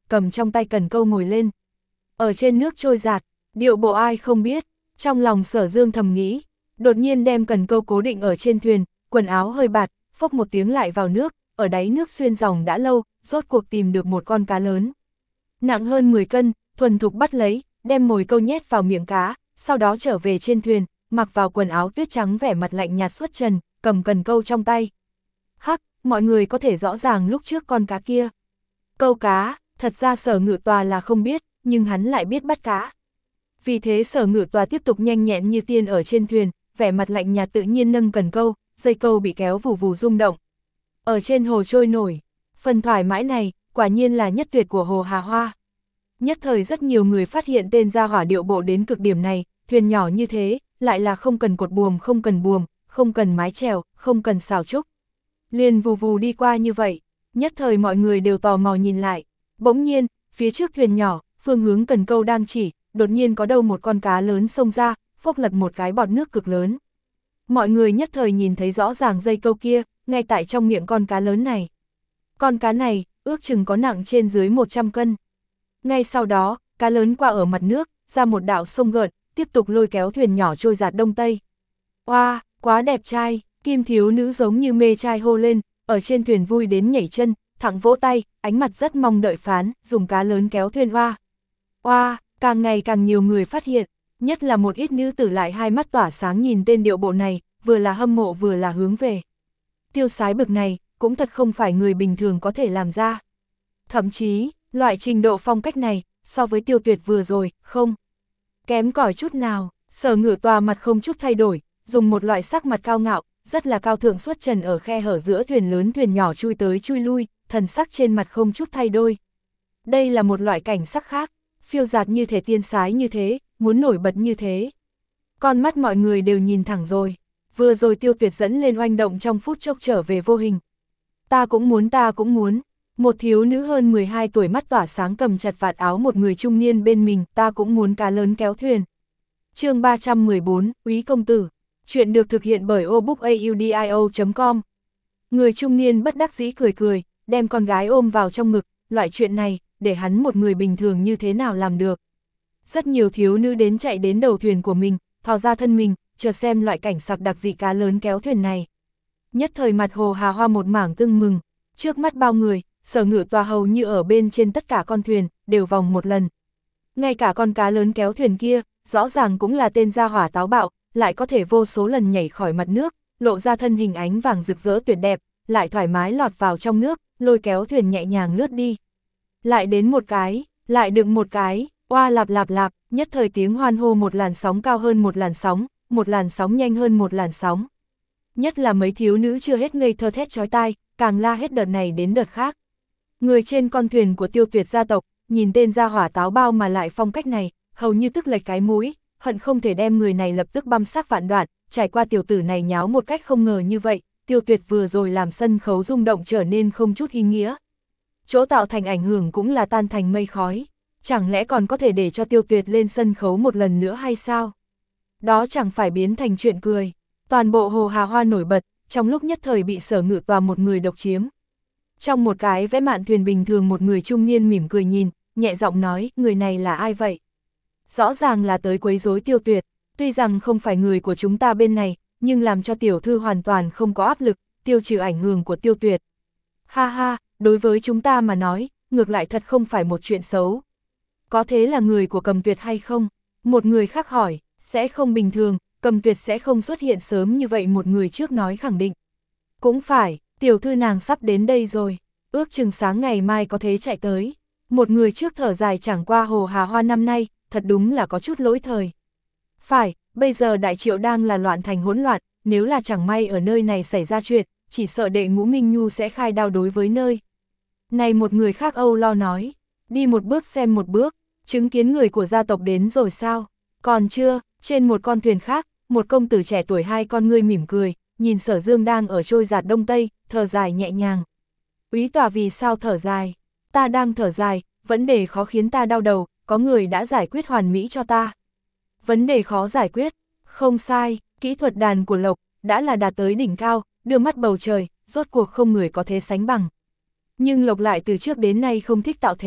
[SPEAKER 1] cầm trong tay cần câu ngồi lên. Ở trên nước trôi giạt, điệu bộ ai không biết, trong lòng Sở Dương thầm nghĩ, đột nhiên đem cần câu cố định ở trên thuyền, quần áo hơi bạt, phốc một tiếng lại vào nước, ở đáy nước xuyên dòng đã lâu, rốt cuộc tìm được một con cá lớn. Nặng hơn mười cân, thuần thục bắt lấy, đem mồi câu nhét vào miệng cá, sau đó trở về trên thuyền, mặc vào quần áo tuyết trắng vẻ mặt lạnh nhạt xuất trần, cầm cần câu trong tay. Hắc, mọi người có thể rõ ràng lúc trước con cá kia. Câu cá, thật ra Sở Ngự Tòa là không biết, nhưng hắn lại biết bắt cá. Vì thế Sở Ngự Tòa tiếp tục nhanh nhẹn như tiên ở trên thuyền, vẻ mặt lạnh nhạt tự nhiên nâng cần câu, dây câu bị kéo vù vù rung động. Ở trên hồ trôi nổi, phần thoải mái này, quả nhiên là nhất tuyệt của hồ Hà Hoa. Nhất thời rất nhiều người phát hiện tên gia hỏa điệu bộ đến cực điểm này, thuyền nhỏ như thế, lại là không cần cột buồm, không cần buồm, không cần mái chèo, không cần xào trúc. Liền vù vù đi qua như vậy, nhất thời mọi người đều tò mò nhìn lại. Bỗng nhiên, phía trước thuyền nhỏ, phương hướng cần câu đang chỉ, đột nhiên có đâu một con cá lớn xông ra, phốc lật một cái bọt nước cực lớn. Mọi người nhất thời nhìn thấy rõ ràng dây câu kia, ngay tại trong miệng con cá lớn này. Con cá này, ước chừng có nặng trên dưới một trăm cân. Ngay sau đó, cá lớn qua ở mặt nước, ra một đạo sông gợn, tiếp tục lôi kéo thuyền nhỏ trôi dạt đông tây. Oa, wow, quá đẹp trai, Kim thiếu nữ giống như mê trai hô lên, ở trên thuyền vui đến nhảy chân, thẳng vỗ tay, ánh mặt rất mong đợi phán, dùng cá lớn kéo thuyền oa. Oa, wow, càng ngày càng nhiều người phát hiện, nhất là một ít nữ tử lại hai mắt tỏa sáng nhìn tên điệu bộ này, vừa là hâm mộ vừa là hướng về. Tiêu sái bực này, cũng thật không phải người bình thường có thể làm ra. Thậm chí, loại trình độ phong cách này, so với Tiêu Tuyệt vừa rồi, không kém cỏi chút nào. Sở Ngự Tòa mặt không chút thay đổi, dùng một loại sắc mặt cao ngạo, rất là cao thượng xuất trần ở khe hở giữa thuyền lớn thuyền nhỏ chui tới chui lui, thần sắc trên mặt không chút thay đổi. Đây là một loại cảnh sắc khác, phiêu dạt như thể tiên sái như thế, muốn nổi bật như thế. Con mắt mọi người đều nhìn thẳng rồi, vừa rồi Tiêu Tuyệt dẫn lên oanh động trong phút chốc trở về vô hình. Ta cũng muốn, ta cũng muốn. Một thiếu nữ hơn mười hai tuổi mắt tỏa sáng cầm chặt vạt áo một người trung niên bên mình, ta cũng muốn cá lớn kéo thuyền. Chương ba trăm mười bốn, Úy công tử. Chuyện được thực hiện bởi obookaudio chấm com. Người trung niên bất đắc dĩ cười cười, đem con gái ôm vào trong ngực, loại chuyện này, để hắn một người bình thường như thế nào làm được. Rất nhiều thiếu nữ đến chạy đến đầu thuyền của mình, thò ra thân mình, chờ xem loại cảnh sặc đặc dị cá lớn kéo thuyền này. Nhất thời mặt hồ Hà Hoa một mảng tưng mừng, trước mắt bao người, Sở Ngự Tòa hầu như ở bên trên tất cả con thuyền, đều vòng một lần. Ngay cả con cá lớn kéo thuyền kia, rõ ràng cũng là tên gia hỏa táo bạo, lại có thể vô số lần nhảy khỏi mặt nước, lộ ra thân hình ánh vàng rực rỡ tuyệt đẹp, lại thoải mái lọt vào trong nước, lôi kéo thuyền nhẹ nhàng lướt đi. Lại đến một cái, lại được một cái, oa lạp lạp lạp, nhất thời tiếng hoan hô một làn sóng cao hơn một làn sóng, một làn sóng nhanh hơn một làn sóng. Nhất là mấy thiếu nữ chưa hết ngây thơ thét chói tai, càng la hết đợt này đến đợt khác. Người trên con thuyền của Tiêu Tuyệt gia tộc, nhìn tên gia hỏa táo bao mà lại phong cách này, hầu như tức lệch cái mũi, hận không thể đem người này lập tức băm xác vạn đoạn, trải qua tiểu tử này nháo một cách không ngờ như vậy, Tiêu Tuyệt vừa rồi làm sân khấu rung động trở nên không chút ý nghĩa. Chỗ tạo thành ảnh hưởng cũng là tan thành mây khói, chẳng lẽ còn có thể để cho Tiêu Tuyệt lên sân khấu một lần nữa hay sao? Đó chẳng phải biến thành chuyện cười. Toàn bộ hồ Hà Hoa nổi bật, trong lúc nhất thời bị Sở Ngự Tòa một người độc chiếm. Trong một cái vẽ mạn thuyền bình thường một người trung niên mỉm cười nhìn, nhẹ giọng nói, người này là ai vậy? Rõ ràng là tới quấy rối Tiêu Tuyệt, tuy rằng không phải người của chúng ta bên này, nhưng làm cho tiểu thư hoàn toàn không có áp lực, tiêu trừ ảnh hưởng của Tiêu Tuyệt. Ha ha, đối với chúng ta mà nói, ngược lại thật không phải một chuyện xấu. Có thế là người của Cầm Tuyệt hay không? Một người khác hỏi, sẽ không bình thường, Cầm Tuyệt sẽ không xuất hiện sớm như vậy, một người trước nói khẳng định. Cũng phải, tiểu thư nàng sắp đến đây rồi, ước chừng sáng ngày mai có thế chạy tới. Một người trước thở dài, chẳng qua hồ Hà Hoa năm nay, thật đúng là có chút lỗi thời. Phải, bây giờ Đại Triệu đang là loạn thành hỗn loạn, nếu là chẳng may ở nơi này xảy ra chuyện, chỉ sợ đệ Ngũ Minh Nhu sẽ khai đao đối với nơi. Này một người khác âu lo nói, đi một bước xem một bước, chứng kiến người của gia tộc đến rồi sao? Còn chưa, trên một con thuyền khác, một công tử trẻ tuổi hai con ngươi mỉm cười, nhìn Sở Dương đang ở trôi dạt đông tây, thở dài nhẹ nhàng. Úy tòa vì sao thở dài? Ta đang thở dài, vấn đề khó khiến ta đau đầu, có người đã giải quyết hoàn mỹ cho ta. Vấn đề khó giải quyết, không sai, kỹ thuật đàn của Lộc, đã là đạt tới đỉnh cao, đưa mắt bầu trời, rốt cuộc không người có thể sánh bằng. Nhưng Lộc lại từ trước đến nay không thích tạo thế,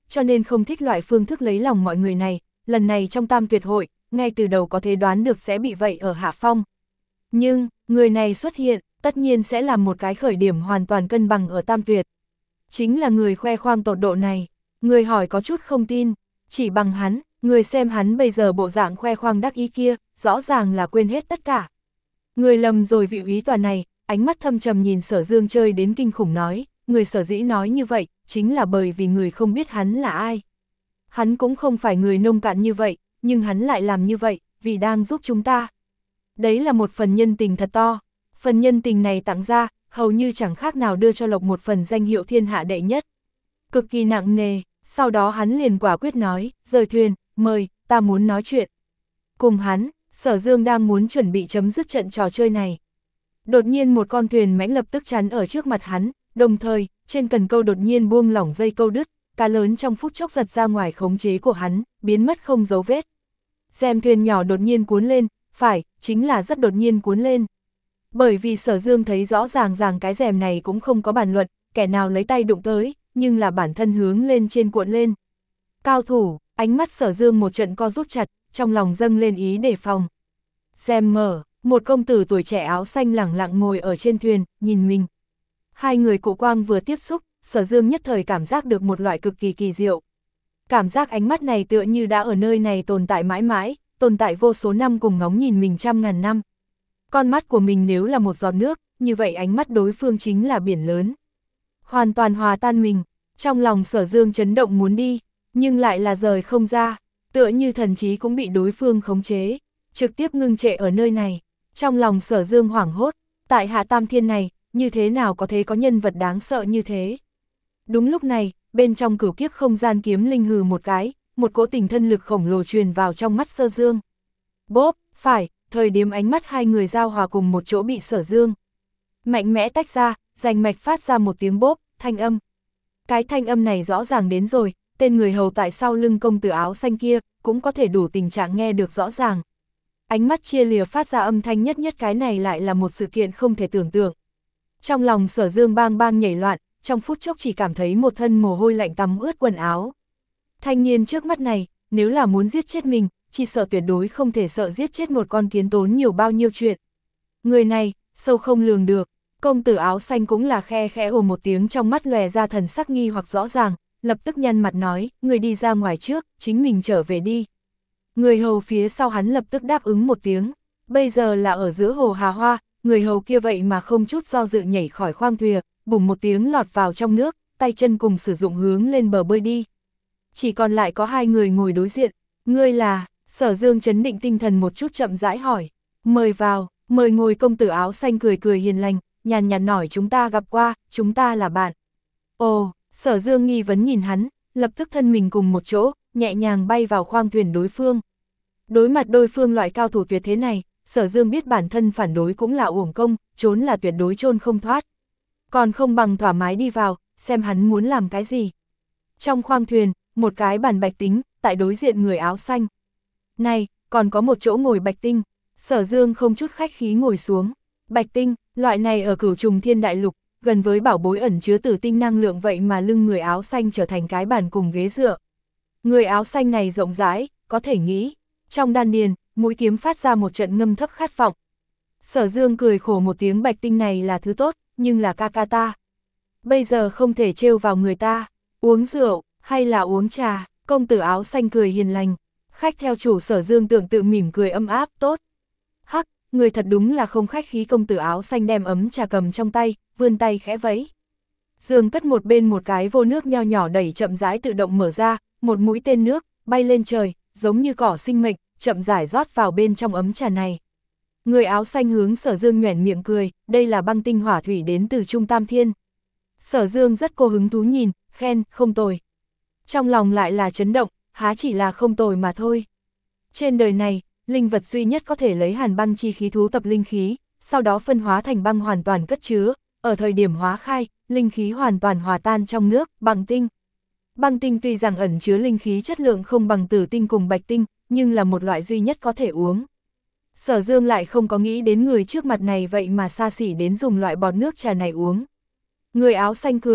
[SPEAKER 1] cho nên không thích loại phương thức lấy lòng mọi người này, lần này trong tam tuyệt hội, ngay từ đầu có thể đoán được sẽ bị vậy ở hạ phong. Nhưng, người này xuất hiện, tất nhiên sẽ là một cái khởi điểm hoàn toàn cân bằng ở tam tuyệt. Chính là người khoe khoang tột độ này, người hỏi có chút không tin, chỉ bằng hắn, người xem hắn bây giờ bộ dạng khoe khoang đắc ý kia, rõ ràng là quên hết tất cả. Người lầm rồi vị úy tòa này, ánh mắt thâm trầm nhìn Sở Dương chơi đến kinh khủng nói, người sở dĩ nói như vậy, chính là bởi vì người không biết hắn là ai. Hắn cũng không phải người nông cạn như vậy, nhưng hắn lại làm như vậy, vì đang giúp chúng ta. Đấy là một phần nhân tình thật to, phần nhân tình này tặng ra, hầu như chẳng khác nào đưa cho Lộc một phần danh hiệu thiên hạ đệ nhất. Cực kỳ nặng nề, sau đó hắn liền quả quyết nói, rời thuyền, mời, ta muốn nói chuyện. Cùng hắn, Sở Dương đang muốn chuẩn bị chấm dứt trận trò chơi này. Đột nhiên một con thuyền mãnh lập tức chắn ở trước mặt hắn, đồng thời, trên cần câu đột nhiên buông lỏng dây câu đứt, cá lớn trong phút chốc giật ra ngoài khống chế của hắn, biến mất không dấu vết. Rèm thuyền nhỏ đột nhiên cuốn lên, phải, chính là rất đột nhiên cuốn lên. Bởi vì Sở Dương thấy rõ ràng ràng cái rèm này cũng không có bàn luận, kẻ nào lấy tay đụng tới, nhưng là bản thân hướng lên trên cuộn lên. Cao thủ, ánh mắt Sở Dương một trận co rút chặt, trong lòng dâng lên ý đề phòng. Rèm mở, một công tử tuổi trẻ áo xanh lẳng lặng ngồi ở trên thuyền, nhìn mình. Hai người cụ quang vừa tiếp xúc, Sở Dương nhất thời cảm giác được một loại cực kỳ kỳ diệu. Cảm giác ánh mắt này tựa như đã ở nơi này tồn tại mãi mãi, tồn tại vô số năm cùng ngóng nhìn mình trăm ngàn năm. Con mắt của mình nếu là một giọt nước, như vậy ánh mắt đối phương chính là biển lớn. Hoàn toàn hòa tan mình, trong lòng Sở Dương chấn động muốn đi, nhưng lại là rời không ra, tựa như thần trí cũng bị đối phương khống chế, trực tiếp ngưng trệ ở nơi này. Trong lòng Sở Dương hoảng hốt, tại hạ tam thiên này, như thế nào có thể có nhân vật đáng sợ như thế. Đúng lúc này, bên trong cửu kiếp không gian kiếm linh hừ một cái, một cỗ tình thân lực khổng lồ truyền vào trong mắt Sở Dương. Bốp, phải, thời điểm ánh mắt hai người giao hòa cùng một chỗ bị Sở Dương mạnh mẽ tách ra, rành mạch phát ra một tiếng bốp, thanh âm. Cái thanh âm này rõ ràng đến rồi, tên người hầu tại sau lưng công tử áo xanh kia, cũng có thể đủ tình trạng nghe được rõ ràng. Ánh mắt chia lìa phát ra âm thanh nhất nhất, cái này lại là một sự kiện không thể tưởng tượng. Trong lòng Sở Dương bang bang nhảy loạn, trong phút chốc chỉ cảm thấy một thân mồ hôi lạnh tắm ướt quần áo. Thanh niên trước mắt này, nếu là muốn giết chết mình, chỉ sợ tuyệt đối không thể sợ giết chết một con kiến tốn nhiều bao nhiêu chuyện. Người này, sâu không lường được, công tử áo xanh cũng là khe khẽ ồ một tiếng, trong mắt lòe ra thần sắc nghi hoặc rõ ràng, lập tức nhăn mặt nói, người đi ra ngoài trước, chính mình trở về đi. Người hầu phía sau hắn lập tức đáp ứng một tiếng, bây giờ là ở giữa hồ Hà Hoa, người hầu kia vậy mà không chút do dự nhảy khỏi khoang thuyền, bùng một tiếng lọt vào trong nước, tay chân cùng sử dụng hướng lên bờ bơi đi. Chỉ còn lại có hai người ngồi đối diện, ngươi là, Sở Dương chấn định tinh thần một chút chậm rãi hỏi, mời vào, mời ngồi. Công tử áo xanh cười cười hiền lành, nhàn nhạt nói chúng ta gặp qua, chúng ta là bạn. Ồ, Sở Dương nghi vấn nhìn hắn, lập tức thân mình cùng một chỗ, nhẹ nhàng bay vào khoang thuyền đối phương. Đối mặt đối phương loại cao thủ tuyệt thế này, Sở Dương biết bản thân phản đối cũng là uổng công, trốn là tuyệt đối trôn không thoát. Còn không bằng thoải mái đi vào, xem hắn muốn làm cái gì. Trong khoang thuyền, một cái bàn bạch tính, tại đối diện người áo xanh. Này, còn có một chỗ ngồi bạch tinh, Sở Dương không chút khách khí ngồi xuống. Bạch tinh, loại này ở cửu trùng thiên đại lục, gần với bảo bối ẩn chứa tử tinh năng lượng, vậy mà lưng người áo xanh trở thành cái bàn cùng ghế dựa. Người áo xanh này rộng rãi, có thể nghĩ, trong đan điền, mũi kiếm phát ra một trận ngâm thấp khát vọng. Sở Dương cười khổ một tiếng, bạch tinh này là thứ tốt, nhưng là ca ca ta. Bây giờ không thể trêu vào người ta, uống rượu, hay là uống trà. Công tử áo xanh cười hiền lành, khách theo chủ. Sở Dương tưởng tự mỉm cười ấm áp, tốt. Hắc, người thật đúng là không khách khí. Công tử áo xanh đem ấm trà cầm trong tay, vươn tay khẽ vẫy. Dương cất một bên một cái vô nước nho nhỏ đẩy chậm rãi tự động mở ra, một mũi tên nước, bay lên trời, giống như cỏ sinh mệnh, chậm rãi rót vào bên trong ấm trà này. Người áo xanh hướng Sở Dương nhoẻn miệng cười, đây là băng tinh hỏa thủy đến từ Trung Tam Thiên. Sở Dương rất cô hứng thú nhìn, khen, không tồi. Trong lòng lại là chấn động, há chỉ là không tồi mà thôi. Trên đời này, linh vật duy nhất có thể lấy hàn băng chi khí thú tập linh khí, sau đó phân hóa thành băng hoàn toàn cất chứa, ở thời điểm hóa khai, linh khí hoàn toàn hòa tan trong nước, băng tinh. Băng tinh tuy rằng ẩn chứa linh khí chất lượng không bằng tử tinh cùng bạch tinh, nhưng là một loại duy nhất có thể uống. Sở Dương lại không có nghĩ đến người trước mặt này vậy mà xa xỉ đến dùng loại bọt nước trà này uống. Người áo xanh cười,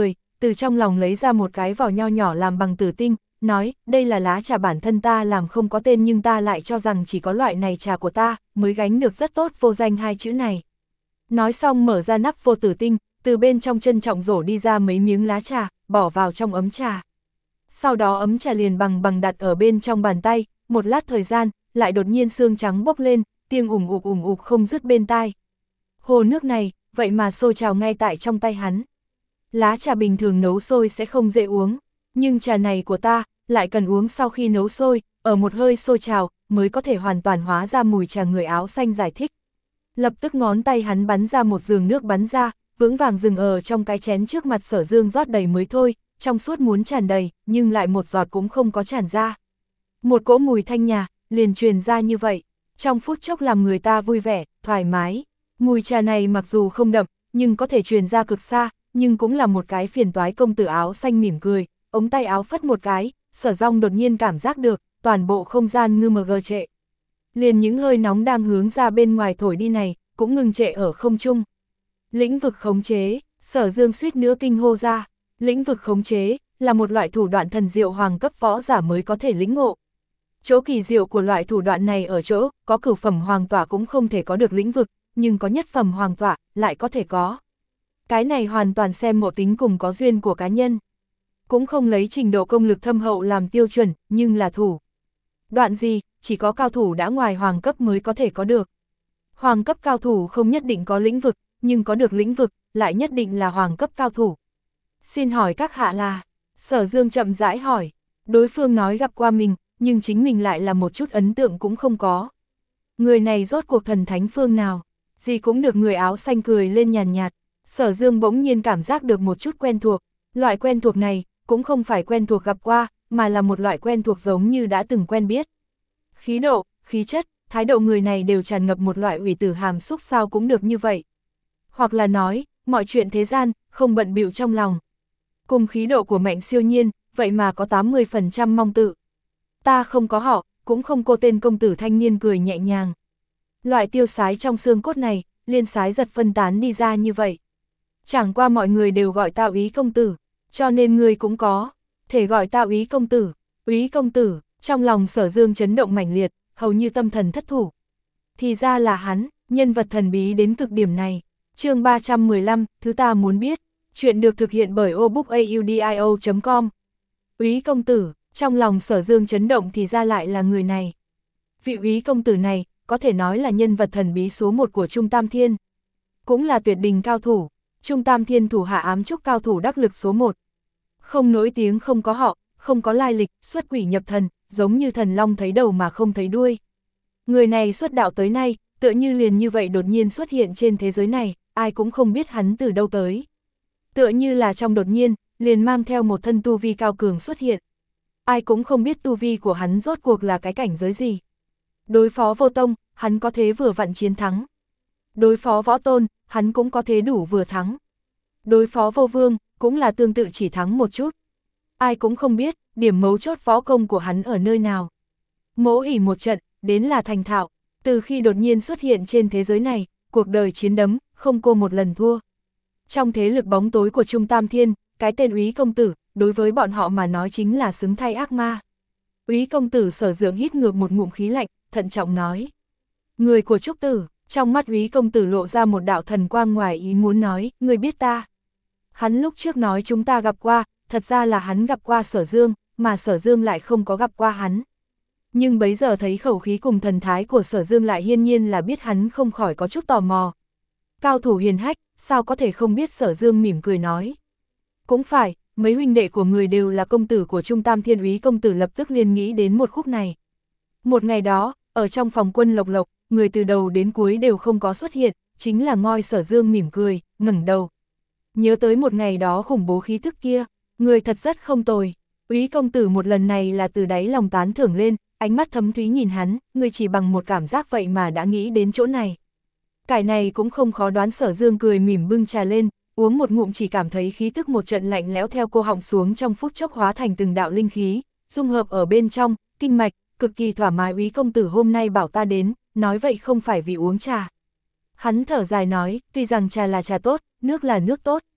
[SPEAKER 1] từ trong lòng lấy ra một cái vỏ nho nhỏ làm bằng tử tinh, nói, đây là lá trà bản thân ta làm không có tên nhưng ta lại cho rằng chỉ có loại này trà của ta, mới gánh được rất tốt vô danh hai chữ này. Nói xong mở ra nắp vô tử tinh, từ bên trong trân trọng rổ đi ra mấy miếng lá trà, bỏ vào trong ấm trà. Sau đó ấm trà liền bằng bằng đặt ở bên trong bàn tay, một lát thời gian, lại đột nhiên sương trắng bốc lên, tiếng ủng ục ủng ục không dứt bên tai. Hồ nước này, vậy mà sôi trào ngay tại trong tay hắn. Lá trà bình thường nấu sôi sẽ không dễ uống, nhưng trà này của ta, lại cần uống sau khi nấu sôi, ở một hơi sôi trào, mới có thể hoàn toàn hóa ra mùi trà người áo xanh giải thích. Lập tức ngón tay hắn bắn ra một giường nước bắn ra, vững vàng dừng ở trong cái chén trước mặt Sở Dương rót đầy mới thôi, trong suốt muốn tràn đầy, nhưng lại một giọt cũng không có tràn ra. Một cỗ mùi thanh nhã, liền truyền ra như vậy, trong phút chốc làm người ta vui vẻ, thoải mái. Mùi trà này mặc dù không đậm, nhưng có thể truyền ra cực xa, nhưng cũng là một cái phiền toái. Công tử áo xanh mỉm cười, ống tay áo phất một cái, Sở Dong đột nhiên cảm giác được, toàn bộ không gian ngư mờ gờ trệ. Liền những hơi nóng đang hướng ra bên ngoài thổi đi này, cũng ngừng trệ ở không trung. Lĩnh vực khống chế, Sở Dương suýt nữa kinh hô ra, lĩnh vực khống chế, là một loại thủ đoạn thần diệu hoàng cấp võ giả mới có thể lĩnh ngộ. Chỗ kỳ diệu của loại thủ đoạn này ở chỗ, có cửu phẩm hoàng tỏa cũng không thể có được lĩnh vực, nhưng có nhất phẩm hoàng tỏa, lại có thể có. Cái này hoàn toàn xem ngộ tính cùng có duyên của cá nhân. Cũng không lấy trình độ công lực thâm hậu làm tiêu chuẩn, nhưng là thủ đoạn gì, chỉ có cao thủ đã ngoài hoàng cấp mới có thể có được. Hoàng cấp cao thủ không nhất định có lĩnh vực, nhưng có được lĩnh vực, lại nhất định là hoàng cấp cao thủ. Xin hỏi các hạ là, Sở Dương chậm rãi hỏi, đối phương nói gặp qua mình, nhưng chính mình lại là một chút ấn tượng cũng không có. Người này rốt cuộc thần thánh phương nào, gì cũng được. Người áo xanh cười lên nhàn nhạt, Sở Dương bỗng nhiên cảm giác được một chút quen thuộc, loại quen thuộc này, cũng không phải quen thuộc gặp qua, mà là một loại quen thuộc giống như đã từng quen biết. Khí độ, khí chất, thái độ người này đều tràn ngập một loại ủy tử hàm xúc, sao cũng được như vậy. Hoặc là nói, mọi chuyện thế gian, không bận bịu trong lòng. Cùng khí độ của Mạnh Siêu Nhiên, vậy mà có tám mươi phần trăm mong tự. Ta không có họ, cũng không cô tên công tử thanh niên cười nhẹ nhàng. Loại tiêu sái trong xương cốt này, liên sái giật phân tán đi ra như vậy. Chẳng qua mọi người đều gọi tao Úy công tử, cho nên ngươi cũng có thể gọi tao Úy công tử. Úy công tử, trong lòng Sở Dương chấn động mãnh liệt, hầu như tâm thần thất thủ. Thì ra là hắn, nhân vật thần bí đến cực điểm này. Chương ba trăm mười lăm, thứ ta muốn biết. Chuyện được thực hiện bởi obookaudio chấm com. Úy công tử, trong lòng Sở Dương chấn động, thì ra lại là người này. Vị Úy công tử này, có thể nói là nhân vật thần bí số một của Trung Tam Thiên. Cũng là tuyệt đỉnh cao thủ, Trung Tam Thiên thủ hạ ám trúc cao thủ đắc lực số một. Không nổi tiếng, không có họ, không có lai lịch, xuất quỷ nhập thần, giống như thần long thấy đầu mà không thấy đuôi. Người này xuất đạo tới nay, tựa như liền như vậy đột nhiên xuất hiện trên thế giới này, ai cũng không biết hắn từ đâu tới. Tựa như là trong đột nhiên, liền mang theo một thân tu vi cao cường xuất hiện. Ai cũng không biết tu vi của hắn rốt cuộc là cái cảnh giới gì. Đối phó Vô Tông, hắn có thế vừa vặn chiến thắng. Đối phó Võ Tôn, hắn cũng có thế đủ vừa thắng. Đối phó Vô Vương, cũng là tương tự chỉ thắng một chút. Ai cũng không biết, điểm mấu chốt võ công của hắn ở nơi nào. Mỗ ỉ một trận, đến là thành thạo. Từ khi đột nhiên xuất hiện trên thế giới này, cuộc đời chiến đấm, không cô một lần thua. Trong thế lực bóng tối của Trung Tam Thiên, cái tên Úy công tử, đối với bọn họ mà nói chính là xứng thay ác ma. Úy công tử Sở Dương hít ngược một ngụm khí lạnh, thận trọng nói. Người của Trúc Tử, trong mắt Úy công tử lộ ra một đạo thần quang, ngoài ý muốn nói, người biết ta. Hắn lúc trước nói chúng ta gặp qua, thật ra là hắn gặp qua Sở Dương, mà Sở Dương lại không có gặp qua hắn. Nhưng bấy giờ thấy khẩu khí cùng thần thái của Sở Dương lại hiên nhiên là biết hắn, không khỏi có chút tò mò. Cao thủ hiền hách, sao có thể không biết. Sở Dương mỉm cười nói. Cũng phải, mấy huynh đệ của người đều là công tử của Trung Tam Thiên. Úy công tử lập tức liền nghĩ đến một khúc này. Một ngày đó, ở trong phòng quân Lộc Lộc, người từ đầu đến cuối đều không có xuất hiện, chính là ngoi. Sở Dương mỉm cười, ngẩng đầu. Nhớ tới một ngày đó khủng bố khí thức kia, người thật rất không tồi. Úy công tử một lần này là từ đáy lòng tán thưởng lên, ánh mắt thấm thúy nhìn hắn, người chỉ bằng một cảm giác vậy mà đã nghĩ đến chỗ này. Cái này cũng không khó đoán. Sở Dương cười mỉm bưng trà lên, uống một ngụm chỉ cảm thấy khí tức một trận lạnh lẽo theo cô họng xuống, trong phút chốc hóa thành từng đạo linh khí, dung hợp ở bên trong, kinh mạch, cực kỳ thoải mái. Úy công tử hôm nay bảo ta đến, nói vậy không phải vì uống trà. Hắn thở dài nói, tuy rằng trà là trà tốt, nước là nước tốt.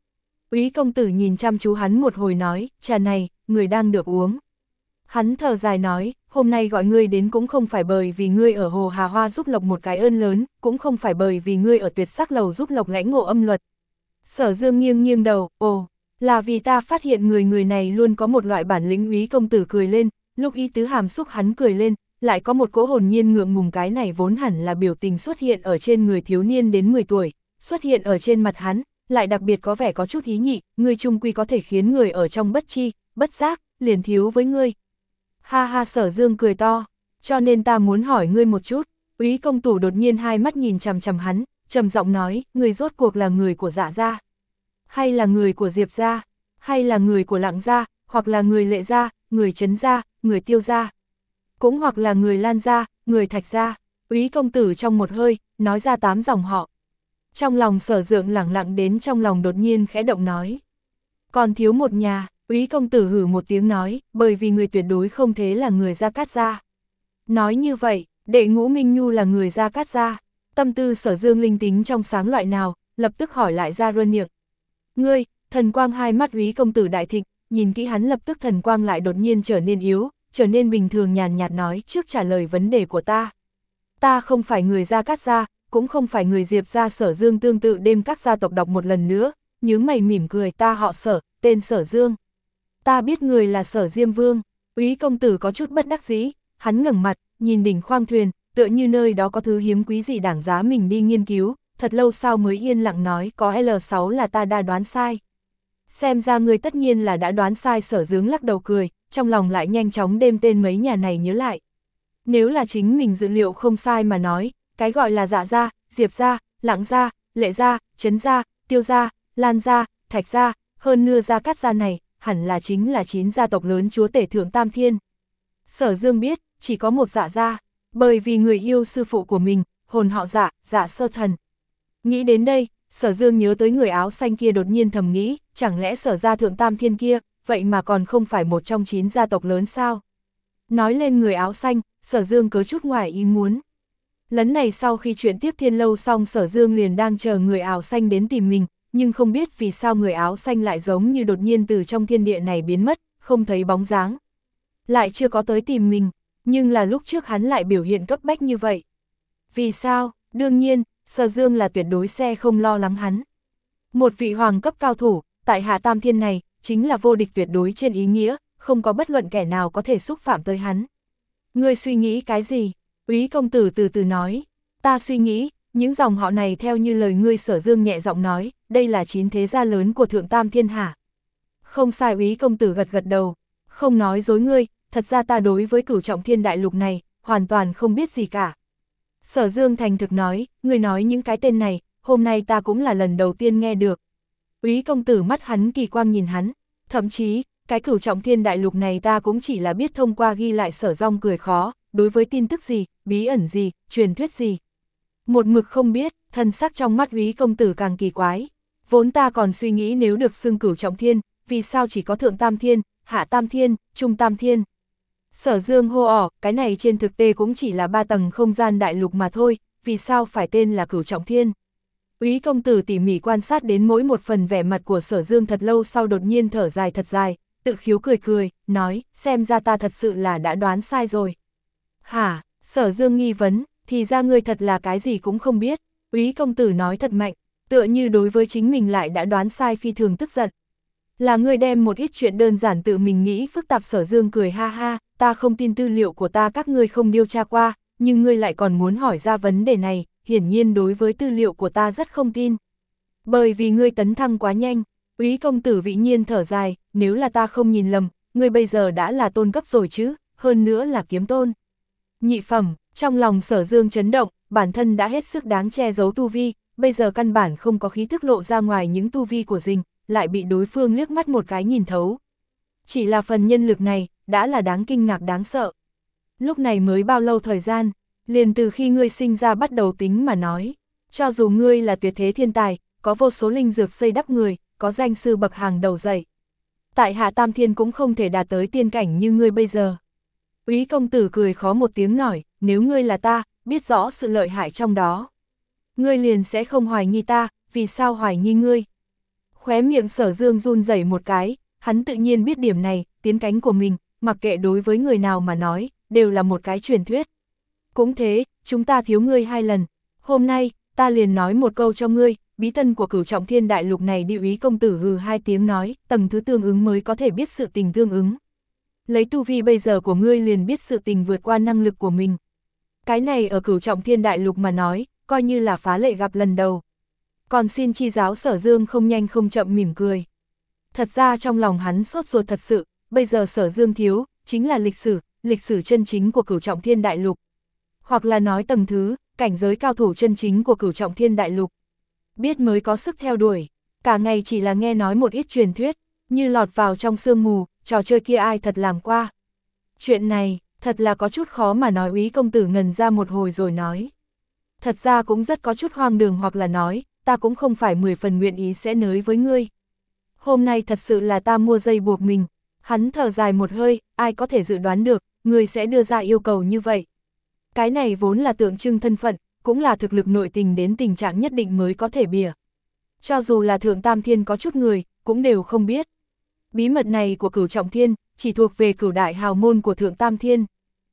[SPEAKER 1] Úy công tử nhìn chăm chú hắn một hồi nói, trà này, người đang được uống. Hắn thở dài nói, hôm nay gọi ngươi đến cũng không phải bởi vì ngươi ở Hồ Hà Hoa giúp Lộc một cái ơn lớn, cũng không phải bởi vì ngươi ở Tuyệt Sắc Lầu giúp Lộc lãnh ngộ âm luật. Sở Dương nghiêng nghiêng đầu, ồ, là vì ta phát hiện người người này luôn có một loại bản lĩnh. Úy công tử cười lên, lúc ý tứ hàm xúc hắn cười lên, lại có một cỗ hồn nhiên ngượng ngùng, cái này vốn hẳn là biểu tình xuất hiện ở trên người thiếu niên đến mười tuổi, xuất hiện ở trên mặt hắn, lại đặc biệt có vẻ có chút ý nhị, ngươi chung quy có thể khiến người ở trong bất chi, bất giác, liền thiếu với ngươi. Ha ha, Sở Dương cười to, cho nên ta muốn hỏi ngươi một chút. Úy công tử đột nhiên hai mắt nhìn chằm chằm hắn, trầm giọng nói, ngươi rốt cuộc là người của Dạ gia, hay là người của Diệp gia, hay là người của Lặng gia, hoặc là người Lệ gia, người Trấn gia, người Tiêu gia, cũng hoặc là người Lan gia, người Thạch gia. Úy công tử trong một hơi, nói ra tám dòng họ. Trong lòng Sở Dương lẳng lặng đến trong lòng đột nhiên khẽ động nói, còn thiếu một nhà. Úy công tử hử một tiếng nói, bởi vì người tuyệt đối không thế là người Gia Cát gia. Nói như vậy, đệ Ngũ Minh Nhu là người Gia Cát gia. Tâm tư Sở Dương linh tính trong sáng loại nào, lập tức hỏi lại ra rơn miệng. Ngươi, thần quang hai mắt Úy công tử đại thịnh, nhìn kỹ hắn lập tức thần quang lại đột nhiên trở nên yếu, trở nên bình thường nhàn nhạt nói, trước trả lời vấn đề của ta. Ta không phải người Gia Cát gia, cũng không phải người Diệp gia. Sở Dương tương tự đêm các gia tộc đọc một lần nữa, nhướng mày mỉm cười, ta họ Sở, tên Sở Dương. Ta biết người là Sở Diêm Vương. Úy công tử có chút bất đắc dĩ, hắn ngẩng mặt, nhìn đỉnh khoang thuyền, tựa như nơi đó có thứ hiếm quý gì đáng giá mình đi nghiên cứu, thật lâu sau mới yên lặng nói, có L sáu là ta đã đoán sai. Xem ra người tất nhiên là đã đoán sai. Sở Dương lắc đầu cười, trong lòng lại nhanh chóng đem tên mấy nhà này nhớ lại. Nếu là chính mình dự liệu không sai mà nói, cái gọi là Dạ gia, Diệp gia, Lặng gia, Lệ gia, Trấn gia, Tiêu gia, Lan gia, Thạch gia, hơn nữa Gia Cát gia này, hẳn là chính là chín gia tộc lớn chúa tể Thượng Tam Thiên. Sở Dương biết, chỉ có một Dạ gia, bởi vì người yêu sư phụ của mình, hồn họ Dạ, Dạ Sơ Thần. Nghĩ đến đây, Sở Dương nhớ tới người áo xanh kia, đột nhiên thầm nghĩ, chẳng lẽ Sở gia Thượng Tam Thiên kia, vậy mà còn không phải một trong chín gia tộc lớn sao? Nói lên người áo xanh, Sở Dương có chút ngoài ý muốn. Lần này sau khi chuyện tiếp thiên lâu xong, Sở Dương liền đang chờ người áo xanh đến tìm mình, nhưng không biết vì sao người áo xanh lại giống như đột nhiên từ trong thiên địa này biến mất, không thấy bóng dáng. Lại chưa có tới tìm mình, nhưng là lúc trước hắn lại biểu hiện cấp bách như vậy. Vì sao? Đương nhiên, Sở Dương là tuyệt đối sẽ không lo lắng hắn. Một vị hoàng cấp cao thủ, tại Hạ Tam Thiên này, chính là vô địch tuyệt đối trên ý nghĩa, không có bất luận kẻ nào có thể xúc phạm tới hắn. Ngươi suy nghĩ cái gì? Úy công tử từ từ nói, ta suy nghĩ, những dòng họ này theo như lời ngươi. Sở Dương nhẹ giọng nói, đây là chín thế gia lớn của Thượng Tam Thiên hả? Không sai. Úy công tử gật gật đầu, không nói dối ngươi, thật ra ta đối với Cửu Trọng Thiên đại lục này, hoàn toàn không biết gì cả. Sở Dương thành thực nói, ngươi nói những cái tên này, hôm nay ta cũng là lần đầu tiên nghe được. Úy công tử mắt hắn kỳ quang nhìn hắn, thậm chí, cái Cửu Trọng Thiên đại lục này ta cũng chỉ là biết thông qua ghi lại. Sở Dong cười khó, đối với tin tức gì, bí ẩn gì, truyền thuyết gì, một mực không biết. Thân sắc trong mắt Úy công tử càng kỳ quái. Vốn ta còn suy nghĩ nếu được xưng Cửu Trọng Thiên, vì sao chỉ có Thượng Tam Thiên, Hạ Tam Thiên, Trung Tam Thiên. Sở Dương hô ỏ, cái này trên thực tế cũng chỉ là ba tầng không gian đại lục mà thôi, vì sao phải tên là Cửu Trọng Thiên. Úy công tử tỉ mỉ quan sát đến mỗi một phần vẻ mặt của Sở Dương, thật lâu sau đột nhiên thở dài thật dài, tự khiếu cười cười, nói, xem ra ta thật sự là đã đoán sai rồi. Hả? Sở Dương nghi vấn, thì ra ngươi thật là cái gì cũng không biết. Úy công tử nói thật mạnh, tựa như đối với chính mình lại đã đoán sai phi thường tức giận. Là ngươi đem một ít chuyện đơn giản tự mình nghĩ phức tạp. Sở Dương cười ha ha, ta không tin tư liệu của ta các ngươi không điều tra qua, nhưng ngươi lại còn muốn hỏi ra vấn đề này, hiển nhiên đối với tư liệu của ta rất không tin. Bởi vì ngươi tấn thăng quá nhanh. Úy công tử vĩ nhiên thở dài, nếu là ta không nhìn lầm, ngươi bây giờ đã là tôn cấp rồi chứ, hơn nữa là kiếm tôn. Nhị phẩm. Trong lòng Sở Dương chấn động, bản thân đã hết sức đáng che giấu tu vi, bây giờ căn bản không có khí thức lộ ra ngoài những tu vi của Dình, lại bị đối phương liếc mắt một cái nhìn thấu. Chỉ là phần nhân lực này, đã là đáng kinh ngạc đáng sợ. Lúc này mới bao lâu thời gian, liền từ khi ngươi sinh ra bắt đầu tính mà nói. Cho dù ngươi là tuyệt thế thiên tài, có vô số linh dược xây đắp người, có danh sư bậc hàng đầu dậy, tại Hạ Tam Thiên cũng không thể đạt tới tiên cảnh như ngươi bây giờ. Úy công tử cười khó một tiếng nói, nếu ngươi là ta, biết rõ sự lợi hại trong đó, ngươi liền sẽ không hoài nghi ta, vì sao hoài nghi ngươi? Khóe miệng Sở Dương run rẩy một cái, hắn tự nhiên biết điểm này, tiến cánh của mình, mặc kệ đối với người nào mà nói, đều là một cái truyền thuyết. Cũng thế, chúng ta thiếu ngươi hai lần. Hôm nay, ta liền nói một câu cho ngươi, bí tân của Cửu Trọng Thiên Đại Lục này Đi Úy công tử hừ hai tiếng nói, tầng thứ tương ứng mới có thể biết sự tình tương ứng. Lấy tu vi bây giờ của ngươi liền biết sự tình vượt qua năng lực của mình. Cái này ở Cửu Trọng Thiên Đại Lục mà nói, coi như là phá lệ gặp lần đầu. Còn xin chi giáo Sở Dương không nhanh không chậm mỉm cười. Thật ra trong lòng hắn sốt ruột thật sự, bây giờ Sở Dương thiếu, chính là lịch sử, lịch sử chân chính của Cửu Trọng Thiên Đại Lục. Hoặc là nói tầng thứ, cảnh giới cao thủ chân chính của Cửu Trọng Thiên Đại Lục. Biết mới có sức theo đuổi, cả ngày chỉ là nghe nói một ít truyền thuyết, như lọt vào trong sương mù, trò chơi kia ai thật làm qua. Chuyện này, thật là có chút khó mà nói. Úy công tử ngần ra một hồi rồi nói. Thật ra cũng rất có chút hoang đường, hoặc là nói, ta cũng không phải mười phần nguyện ý sẽ nới với ngươi. Hôm nay thật sự là ta mua dây buộc mình. Hắn thở dài một hơi, ai có thể dự đoán được, ngươi sẽ đưa ra yêu cầu như vậy. Cái này vốn là tượng trưng thân phận, cũng là thực lực nội tình đến tình trạng nhất định mới có thể bìa. Cho dù là Thượng Tam Thiên có chút người, cũng đều không biết. Bí mật này của Cửu Trọng Thiên, chỉ thuộc về Cửu Đại Hào Môn của Thượng Tam Thiên.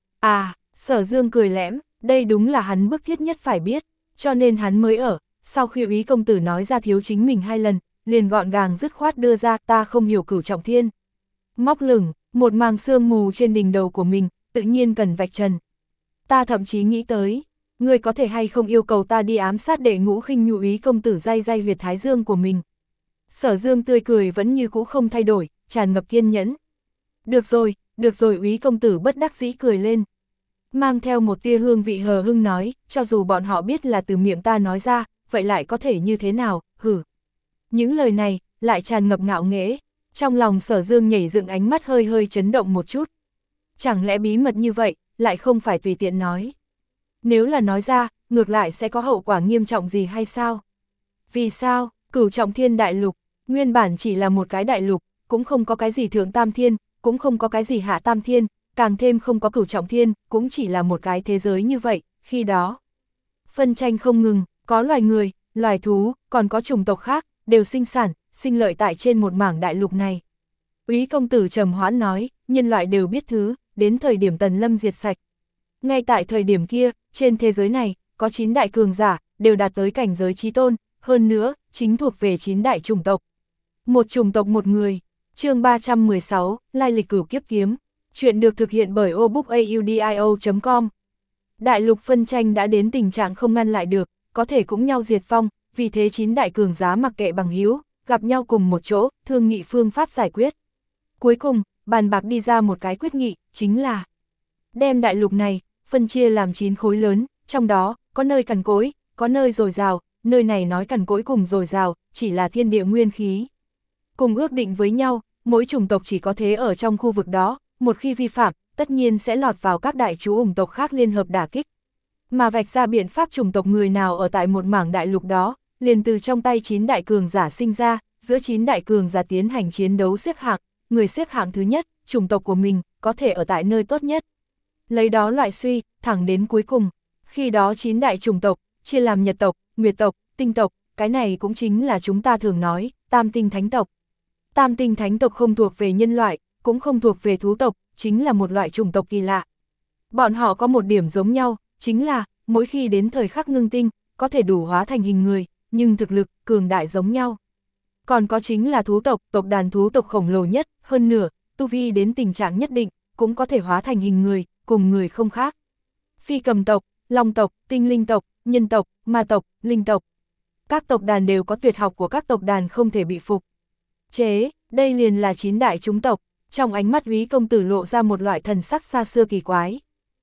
[SPEAKER 1] À, Sở Dương cười lẽm, đây đúng là hắn bức thiết nhất phải biết, cho nên hắn mới ở, sau khi Úy công tử nói ra thiếu chính mình hai lần, liền gọn gàng dứt khoát đưa ra ta không hiểu Cửu Trọng Thiên. Móc lửng, một màng sương mù trên đỉnh đầu của mình, tự nhiên cần vạch trần. Ta thậm chí nghĩ tới, ngươi có thể hay không yêu cầu ta đi ám sát Đệ Ngũ Khinh Nhu Úy công tử day day huyệt thái dương của mình. Sở Dương tươi cười vẫn như cũ không thay đổi, tràn ngập kiên nhẫn. Được rồi, được rồi. Úy công tử bất đắc dĩ cười lên. Mang theo một tia hương vị hờ hưng nói, cho dù bọn họ biết là từ miệng ta nói ra, vậy lại có thể như thế nào, hử. Những lời này, lại tràn ngập ngạo nghễ, trong lòng Sở Dương nhảy dựng, ánh mắt hơi hơi chấn động một chút. Chẳng lẽ bí mật như vậy, lại không phải tùy tiện nói. Nếu là nói ra, ngược lại sẽ có hậu quả nghiêm trọng gì hay sao? Vì sao, Cửu Trọng Thiên Đại Lục, nguyên bản chỉ là một cái đại lục, cũng không có cái gì Thượng Tam Thiên, cũng không có cái gì Hạ Tam Thiên, càng thêm không có Cửu Trọng Thiên, cũng chỉ là một cái thế giới như vậy, khi đó. Phân tranh không ngừng, có loài người, loài thú, còn có chủng tộc khác, đều sinh sản, sinh lợi tại trên một mảng đại lục này. Úy công tử trầm hoãn nói, nhân loại đều biết thứ, đến thời điểm Tần Lâm diệt sạch. Ngay tại thời điểm kia, trên thế giới này, có chín đại cường giả, đều đạt tới cảnh giới chí tôn, hơn nữa, chính thuộc về chín đại chủng tộc. Một chủng tộc một người. Chương ba trăm mười sáu, Lai lịch Cửu Kiếp Kiếm. Chuyện được thực hiện bởi obookaudio chấm com. Đại lục phân tranh đã đến tình trạng không ngăn lại được, có thể cũng nhau diệt vong, vì thế chín đại cường giá mặc kệ bằng hữu, gặp nhau cùng một chỗ, thương nghị phương pháp giải quyết. Cuối cùng, bàn bạc đi ra một cái quyết nghị, chính là đem đại lục này phân chia làm chín khối lớn, trong đó có nơi cằn cỗi, có nơi dồi dào, nơi này nói cằn cỗi cùng dồi dào, chỉ là thiên địa nguyên khí. Cùng ước định với nhau, mỗi chủng tộc chỉ có thế ở trong khu vực đó, một khi vi phạm, tất nhiên sẽ lọt vào các đại chú ủng tộc khác liên hợp đả kích. Mà vạch ra biện pháp chủng tộc người nào ở tại một mảng đại lục đó, liền từ trong tay chín đại cường giả sinh ra, giữa chín đại cường giả tiến hành chiến đấu xếp hạng, người xếp hạng thứ nhất, chủng tộc của mình, có thể ở tại nơi tốt nhất. Lấy đó loại suy, thẳng đến cuối cùng, khi đó chín đại chủng tộc, chia làm nhật tộc, nguyệt tộc, tinh tộc, cái này cũng chính là chúng ta thường nói, tam tinh thánh tộc. Tam tinh thánh tộc không thuộc về nhân loại, cũng không thuộc về thú tộc, chính là một loại chủng tộc kỳ lạ. Bọn họ có một điểm giống nhau, chính là, mỗi khi đến thời khắc ngưng tinh, có thể đủ hóa thành hình người, nhưng thực lực, cường đại giống nhau. Còn có chính là thú tộc, tộc đàn thú tộc khổng lồ nhất, hơn nửa, tu vi đến tình trạng nhất định, cũng có thể hóa thành hình người, cùng người không khác. Phi cầm tộc, long tộc, tinh linh tộc, nhân tộc, ma tộc, linh tộc. Các tộc đàn đều có tuyệt học của các tộc đàn không thể bị phục chế, đây liền là chín đại chúng tộc. Trong ánh mắt Úy công tử lộ ra một loại thần sắc xa xưa kỳ quái.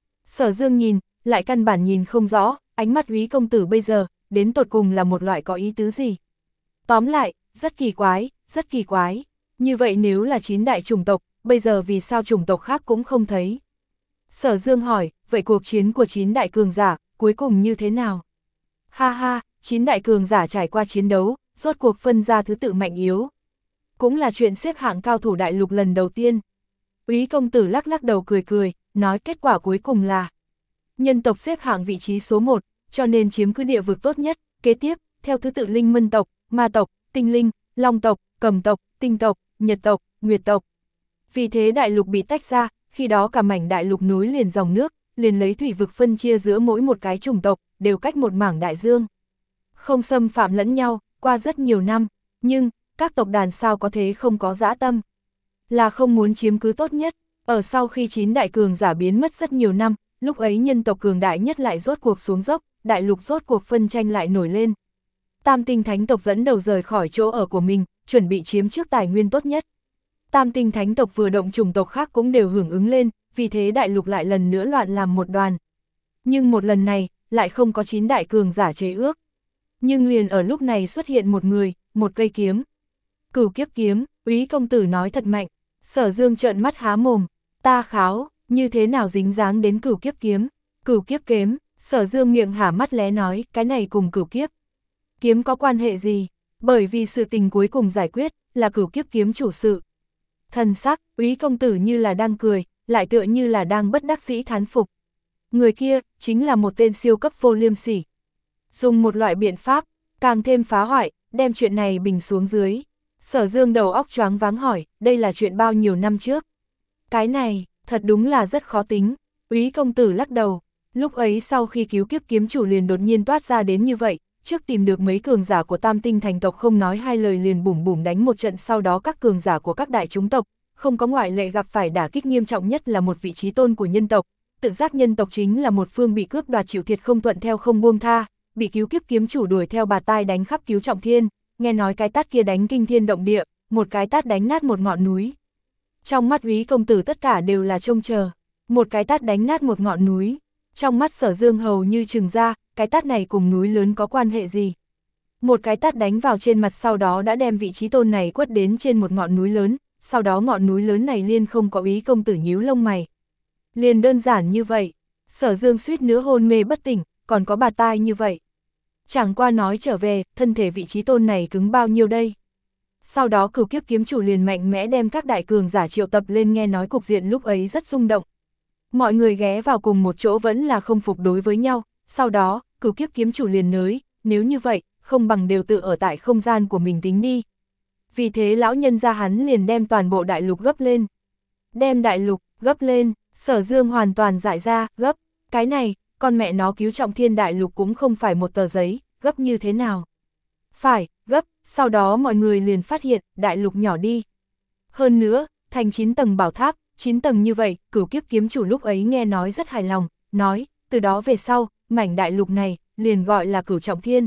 [SPEAKER 1] Sở Dương nhìn, lại căn bản nhìn không rõ, ánh mắt Úy công tử bây giờ, đến tột cùng là một loại có ý tứ gì. Tóm lại, rất kỳ quái, rất kỳ quái. Như vậy nếu là chín đại chủng tộc, bây giờ vì sao chủng tộc khác cũng không thấy? Sở Dương hỏi, vậy cuộc chiến của chín đại cường giả, cuối cùng như thế nào? Ha ha, chín đại cường giả trải qua chiến đấu, rốt cuộc phân ra thứ tự mạnh yếu. Cũng là chuyện xếp hạng cao thủ đại lục lần đầu tiên. Úy công tử lắc lắc đầu cười cười, nói kết quả cuối cùng là nhân tộc xếp hạng vị trí số một, cho nên chiếm cứ địa vực tốt nhất, kế tiếp, theo thứ tự linh mân tộc, ma tộc, tinh linh, Long tộc, Cầm tộc, Tinh tộc, Nhật tộc, Nguyệt tộc. Vì thế đại lục bị tách ra, khi đó cả mảnh đại lục nối liền dòng nước, liền lấy thủy vực phân chia giữa mỗi một cái chủng tộc, đều cách một mảng đại dương. Không xâm phạm lẫn nhau, qua rất nhiều năm, nhưng, các tộc đàn sao có thế không có dã tâm. Là không muốn chiếm cứ tốt nhất, ở sau khi chín đại cường giả biến mất rất nhiều năm, lúc ấy nhân tộc cường đại nhất lại rốt cuộc xuống dốc, đại lục rốt cuộc phân tranh lại nổi lên. Tam tinh thánh tộc dẫn đầu rời khỏi chỗ ở của mình, chuẩn bị chiếm trước tài nguyên tốt nhất. Tam tinh thánh tộc vừa động chủng tộc khác cũng đều hưởng ứng lên, vì thế đại lục lại lần nữa loạn làm một đoàn. Nhưng một lần này, lại không có chín đại cường giả chế ước. Nhưng liền ở lúc này xuất hiện một người, một cây kiếm. Cửu kiếp kiếm, Úy công tử nói thật mạnh. Sở Dương trợn mắt há mồm, ta kháo, như thế nào dính dáng đến cửu kiếp kiếm. Cửu kiếp kiếm, Sở Dương miệng hả mắt lé nói, cái này cùng cửu kiếp kiếm có quan hệ gì? Bởi vì sự tình cuối cùng giải quyết, là cửu kiếp kiếm chủ sự. Thần sắc, Úy công tử như là đang cười, lại tựa như là đang bất đắc dĩ thán phục. Người kia, chính là một tên siêu cấp vô liêm sỉ. Dùng một loại biện pháp, càng thêm phá hoại, đem chuyện này bình xuống dưới. Sở Dương đầu óc choáng váng hỏi, đây là chuyện bao nhiêu năm trước? Cái này, thật đúng là rất khó tính. Úy công tử lắc đầu, lúc ấy sau khi cứu kiếp kiếm chủ liền đột nhiên toát ra đến như vậy, trước tìm được mấy cường giả của tam tinh thành tộc không nói hai lời liền bùm bùm đánh một trận, sau đó các cường giả của các đại chúng tộc, không có ngoại lệ gặp phải đả kích nghiêm trọng nhất là một vị trí tôn của nhân tộc, tự giác nhân tộc chính là một phương bị cướp đoạt chịu thiệt không thuận theo không buông tha, bị cứu kiếp kiếm chủ đuổi theo bà tai đánh khắp cứu trọng thiên, nghe nói cái tát kia đánh kinh thiên động địa, một cái tát đánh nát một ngọn núi. Trong mắt Úy công tử tất cả đều là trông chờ, một cái tát đánh nát một ngọn núi. Trong mắt Sở Dương hầu như trừng ra, cái tát này cùng núi lớn có quan hệ gì? Một cái tát đánh vào trên mặt sau đó đã đem vị trí tôn này quất đến trên một ngọn núi lớn, sau đó ngọn núi lớn này liên không có Úy công tử nhíu lông mày. Liền đơn giản như vậy, Sở Dương suýt nữa hôn mê bất tỉnh, còn có bà tai như vậy. Chẳng qua nói trở về, thân thể vị trí tôn này cứng bao nhiêu đây? Sau đó cửu kiếp kiếm chủ liền mạnh mẽ đem các đại cường giả triệu tập lên, nghe nói cục diện lúc ấy rất rung động. Mọi người ghé vào cùng một chỗ vẫn là không phục đối với nhau, sau đó, cửu kiếp kiếm chủ liền nới, nếu như vậy, không bằng đều tự ở tại không gian của mình tính đi. Vì thế lão nhân gia hắn liền đem toàn bộ đại lục gấp lên. Đem đại lục, gấp lên, Sở Dương hoàn toàn dại ra, gấp, cái này, con mẹ nó cứu trọng thiên đại lục cũng không phải một tờ giấy, gấp như thế nào? Phải, gấp, sau đó mọi người liền phát hiện, đại lục nhỏ đi. Hơn nữa, thành chín tầng bảo tháp, chín tầng như vậy, cửu kiếp kiếm chủ lúc ấy nghe nói rất hài lòng, nói, từ đó về sau, mảnh đại lục này, liền gọi là cửu trọng thiên.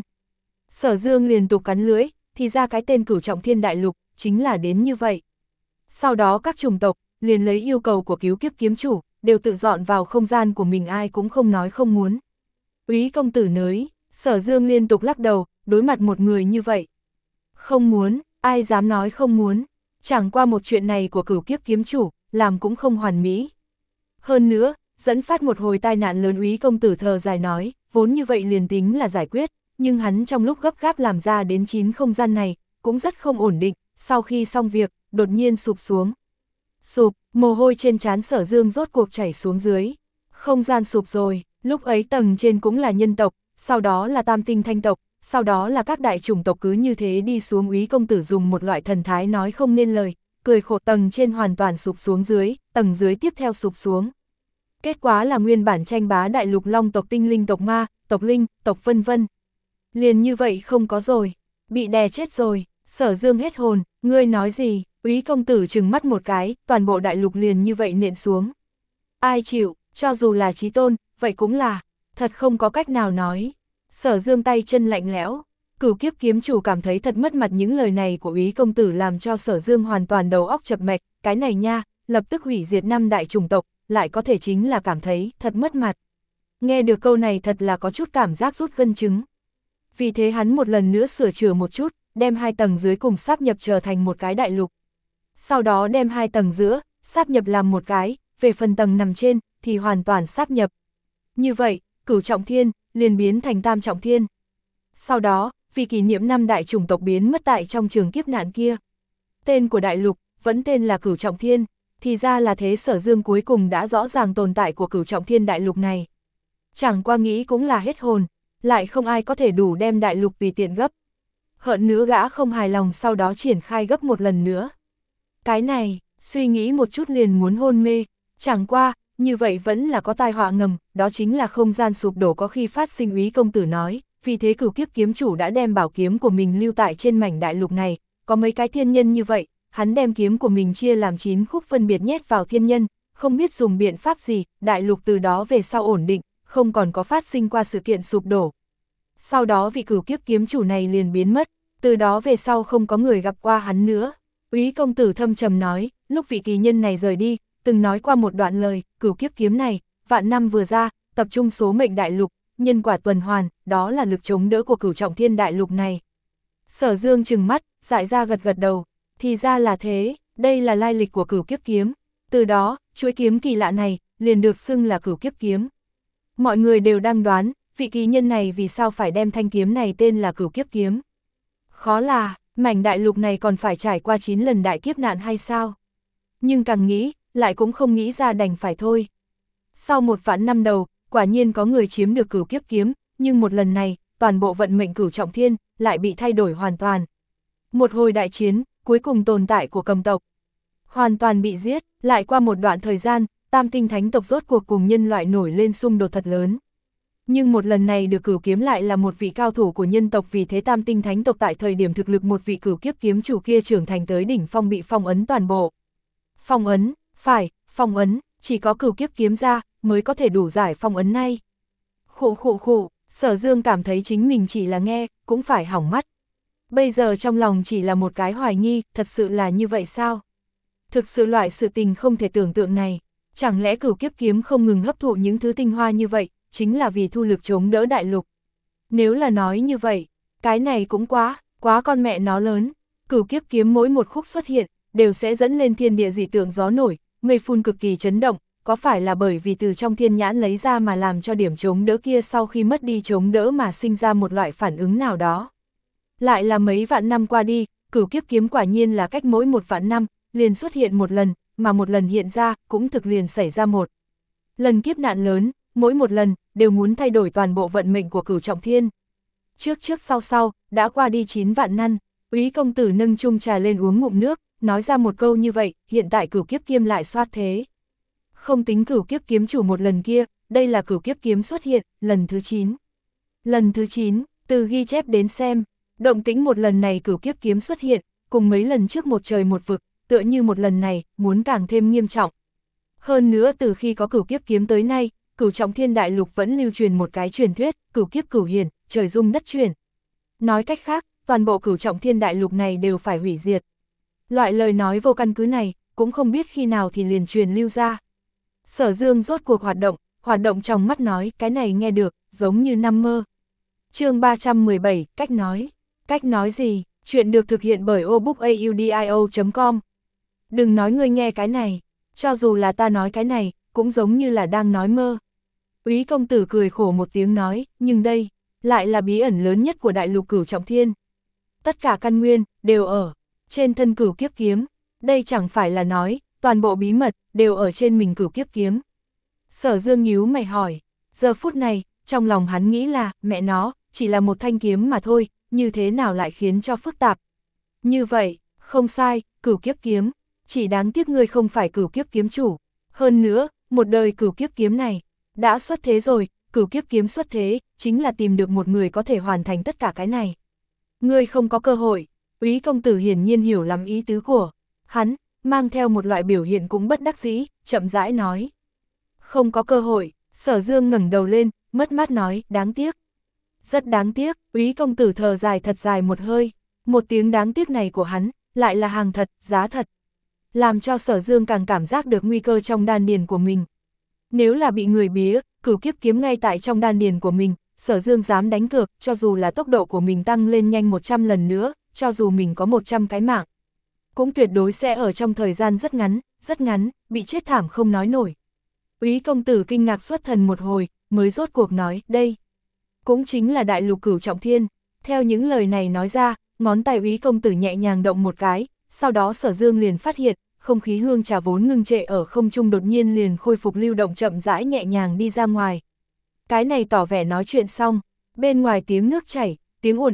[SPEAKER 1] Sở Dương liền tục cắn lưỡi, thì ra cái tên cửu trọng thiên đại lục, chính là đến như vậy. Sau đó các chủng tộc, liền lấy yêu cầu của cứu kiếp kiếm chủ, đều tự dọn vào không gian của mình, ai cũng không nói không muốn. Úy công tử nới, Sở Dương liên tục lắc đầu, đối mặt một người như vậy. Không muốn, ai dám nói không muốn, chẳng qua một chuyện này của cửu kiếp kiếm chủ, làm cũng không hoàn mỹ. Hơn nữa, dẫn phát một hồi tai nạn lớn, Úy công tử thờ dài nói, vốn như vậy liền tính là giải quyết, nhưng hắn trong lúc gấp gáp làm ra đến chín không gian này, cũng rất không ổn định, sau khi xong việc, đột nhiên sụp xuống. Sụp, mồ hôi trên trán Sở Dương rốt cuộc chảy xuống dưới. Không gian sụp rồi, lúc ấy tầng trên cũng là nhân tộc, sau đó là tam tinh thanh tộc, sau đó là các đại chủng tộc, cứ như thế đi xuống. Úy công tử dùng một loại thần thái nói không nên lời, cười khổ, tầng trên hoàn toàn sụp xuống dưới, tầng dưới tiếp theo sụp xuống. Kết quả là nguyên bản tranh bá đại lục long tộc, tinh linh tộc, ma, tộc linh, tộc vân vân. Liền như vậy không có rồi, bị đè chết rồi. Sở Dương hết hồn, ngươi nói gì? Úy công tử trừng mắt một cái, toàn bộ đại lục liền như vậy nện xuống. Ai chịu, cho dù là chí tôn, vậy cũng là, thật không có cách nào nói. Sở Dương tay chân lạnh lẽo, cửu kiếp kiếm chủ cảm thấy thật mất mặt, những lời này của Úy công tử làm cho Sở Dương hoàn toàn đầu óc chập mạch, cái này nha, lập tức hủy diệt năm đại chủng tộc, lại có thể chính là cảm thấy thật mất mặt. Nghe được câu này thật là có chút cảm giác rút gân trứng. Vì thế hắn một lần nữa sửa chữa một chút, đem hai tầng dưới cùng sáp nhập trở thành một cái đại lục. Sau đó đem hai tầng giữa, sáp nhập làm một cái, về phần tầng nằm trên, thì hoàn toàn sáp nhập. Như vậy, cửu trọng thiên, liền biến thành tam trọng thiên. Sau đó, vì kỷ niệm năm đại chủng tộc biến mất tại trong trường kiếp nạn kia. Tên của đại lục, vẫn tên là cửu trọng thiên, thì ra là thế. Sở Dương cuối cùng đã rõ ràng tồn tại của cửu trọng thiên đại lục này. Chẳng qua nghĩ cũng là hết hồn, lại không ai có thể đủ đem đại lục tùy tiện gấp. Hơn nữa gã không hài lòng sau đó triển khai gấp một lần nữa. Cái này, suy nghĩ một chút liền muốn hôn mê, chẳng qua, như vậy vẫn là có tai họa ngầm, đó chính là không gian sụp đổ có khi phát sinh. Úy công tử nói, vì thế Cửu Kiếp kiếm chủ đã đem bảo kiếm của mình lưu tại trên mảnh đại lục này, có mấy cái thiên nhân như vậy, hắn đem kiếm của mình chia làm chín khúc phân biệt nhét vào thiên nhân, không biết dùng biện pháp gì, đại lục từ đó về sau ổn định, không còn có phát sinh qua sự kiện sụp đổ. Sau đó vị Cửu Kiếp kiếm chủ này liền biến mất, từ đó về sau không có người gặp qua hắn nữa. Úy công tử thâm trầm nói, lúc vị kỳ nhân này rời đi, từng nói qua một đoạn lời, Cửu Kiếp kiếm này, vạn năm vừa ra, tập trung số mệnh đại lục, nhân quả tuần hoàn, đó là lực chống đỡ của Cửu Trọng Thiên đại lục này. Sở Dương trừng mắt, dại ra gật gật đầu, thì ra là thế, đây là lai lịch của Cửu Kiếp kiếm. Từ đó, chuỗi kiếm kỳ lạ này, liền được xưng là Cửu Kiếp kiếm. Mọi người đều đang đoán, vị kỳ nhân này vì sao phải đem thanh kiếm này tên là Cửu Kiếp kiếm. Khó là, mảnh đại lục này còn phải trải qua chín lần đại kiếp nạn hay sao? Nhưng càng nghĩ, lại cũng không nghĩ ra, đành phải thôi. Sau một vạn năm đầu, quả nhiên có người chiếm được Cửu Kiếp kiếm, nhưng một lần này, toàn bộ vận mệnh Cửu Trọng Thiên lại bị thay đổi hoàn toàn. Một hồi đại chiến, cuối cùng tồn tại của Cầm tộc hoàn toàn bị giết, lại qua một đoạn thời gian, Tam Tinh Thánh tộc rốt cuộc cùng nhân loại nổi lên xung đột thật lớn. Nhưng một lần này được Cửu kiếm lại là một vị cao thủ của nhân tộc, vì thế Tam Tinh Thánh tộc tại thời điểm thực lực một vị Cửu Kiếp kiếm chủ kia trưởng thành tới đỉnh phong bị phong ấn toàn bộ. Phong ấn, phải, phong ấn, chỉ có Cửu Kiếp kiếm ra mới có thể đủ giải phong ấn này. Khụ khụ khụ, Sở Dương cảm thấy chính mình chỉ là nghe, cũng phải hỏng mắt. Bây giờ trong lòng chỉ là một cái hoài nghi, thật sự là như vậy sao? Thực sự loại sự tình không thể tưởng tượng này, chẳng lẽ Cửu Kiếp kiếm không ngừng hấp thụ những thứ tinh hoa như vậy, chính là vì thu lực chống đỡ đại lục? Nếu là nói như vậy, cái này cũng quá, quá con mẹ nó lớn. Cửu Kiếp kiếm mỗi một khúc xuất hiện, đều sẽ dẫn lên thiên địa dị tượng gió nổi, mây phun cực kỳ chấn động, có phải là bởi vì từ trong thiên nhãn lấy ra mà làm cho điểm chống đỡ kia sau khi mất đi chống đỡ mà sinh ra một loại phản ứng nào đó? Lại là mấy vạn năm qua đi, Cửu Kiếp kiếm quả nhiên là cách mỗi một vạn năm, liền xuất hiện một lần, mà một lần hiện ra, cũng thực liền xảy ra một lần kiếp nạn lớn, mỗi một lần, đều muốn thay đổi toàn bộ vận mệnh của Cửu Trọng Thiên. Trước trước sau sau, đã qua đi chín vạn năm, Úy công tử nâng chung trà lên uống ngụm nước, nói ra một câu như vậy, hiện tại Cửu Kiếp kiếm lại soát thế. Không tính Cửu Kiếp kiếm chủ một lần kia, đây là Cửu Kiếp kiếm xuất hiện, lần thứ chín. Lần thứ chín, từ ghi chép đến xem, động tĩnh một lần này Cửu Kiếp kiếm xuất hiện, cùng mấy lần trước một trời một vực, tựa như một lần này, muốn càng thêm nghiêm trọng. Hơn nữa từ khi có Cửu Kiếp kiếm tới nay, Cửu Trọng Thiên đại lục vẫn lưu truyền một cái truyền thuyết, Cửu Kiếp cửu hiển, trời rung đất chuyển. Nói cách khác, toàn bộ Cửu Trọng Thiên đại lục này đều phải hủy diệt. Loại lời nói vô căn cứ này, cũng không biết khi nào thì liền truyền lưu ra. Sở Dương rốt cuộc hoạt động, hoạt động trong mắt nói, cái này nghe được, giống như nằm mơ. Chương ba trăm mười bảy, cách nói. Cách nói gì? Chuyện được thực hiện bởi obookaudio chấm com. Đừng nói ngươi nghe cái này, cho dù là ta nói cái này, cũng giống như là đang nói mơ. Úy công tử cười khổ một tiếng nói, nhưng đây, lại là bí ẩn lớn nhất của đại lục Cửu Trọng Thiên. Tất cả căn nguyên, đều ở trên thân Cửu Kiếp kiếm. Đây chẳng phải là nói, toàn bộ bí mật, đều ở trên mình Cửu Kiếp kiếm. Sở Dương nhíu mày hỏi, giờ phút này, trong lòng hắn nghĩ là, mẹ nó, chỉ là một thanh kiếm mà thôi, như thế nào lại khiến cho phức tạp. Như vậy, không sai, Cửu Kiếp kiếm, chỉ đáng tiếc ngươi không phải Cửu Kiếp kiếm chủ. Hơn nữa, một đời Cửu Kiếp kiếm này, đã xuất thế rồi, Cửu Kiếp kiếm xuất thế, chính là tìm được một người có thể hoàn thành tất cả cái này. Ngươi không có cơ hội. Úy công tử hiển nhiên hiểu lắm ý tứ của hắn, mang theo một loại biểu hiện cũng bất đắc dĩ, chậm rãi nói. Không có cơ hội. Sở Dương ngẩng đầu lên, mất mát nói, đáng tiếc. Rất đáng tiếc. Úy công tử thở dài thật dài một hơi, một tiếng đáng tiếc này của hắn, lại là hàng thật, giá thật. Làm cho Sở Dương càng cảm giác được nguy cơ trong đan điền của mình. Nếu là bị người bía, Cửu Kiếp kiếm ngay tại trong đan điền của mình, Sở Dương dám đánh cược, cho dù là tốc độ của mình tăng lên nhanh một trăm lần nữa, cho dù mình có một trăm cái mạng, cũng tuyệt đối sẽ ở trong thời gian rất ngắn, rất ngắn, bị chết thảm không nói nổi. Úy công tử kinh ngạc xuất thần một hồi, mới rốt cuộc nói, đây cũng chính là đại lục Cửu Trọng Thiên. Theo những lời này nói ra, ngón tay Úy công tử nhẹ nhàng động một cái, sau đó Sở Dương liền phát hiện, không khí hương trà vốn ngưng trệ ở không trung đột nhiên liền khôi phục lưu động, chậm rãi nhẹ nhàng đi ra ngoài. Cái này tỏ vẻ nói chuyện xong, bên ngoài tiếng nước chảy, tiếng ồn ào,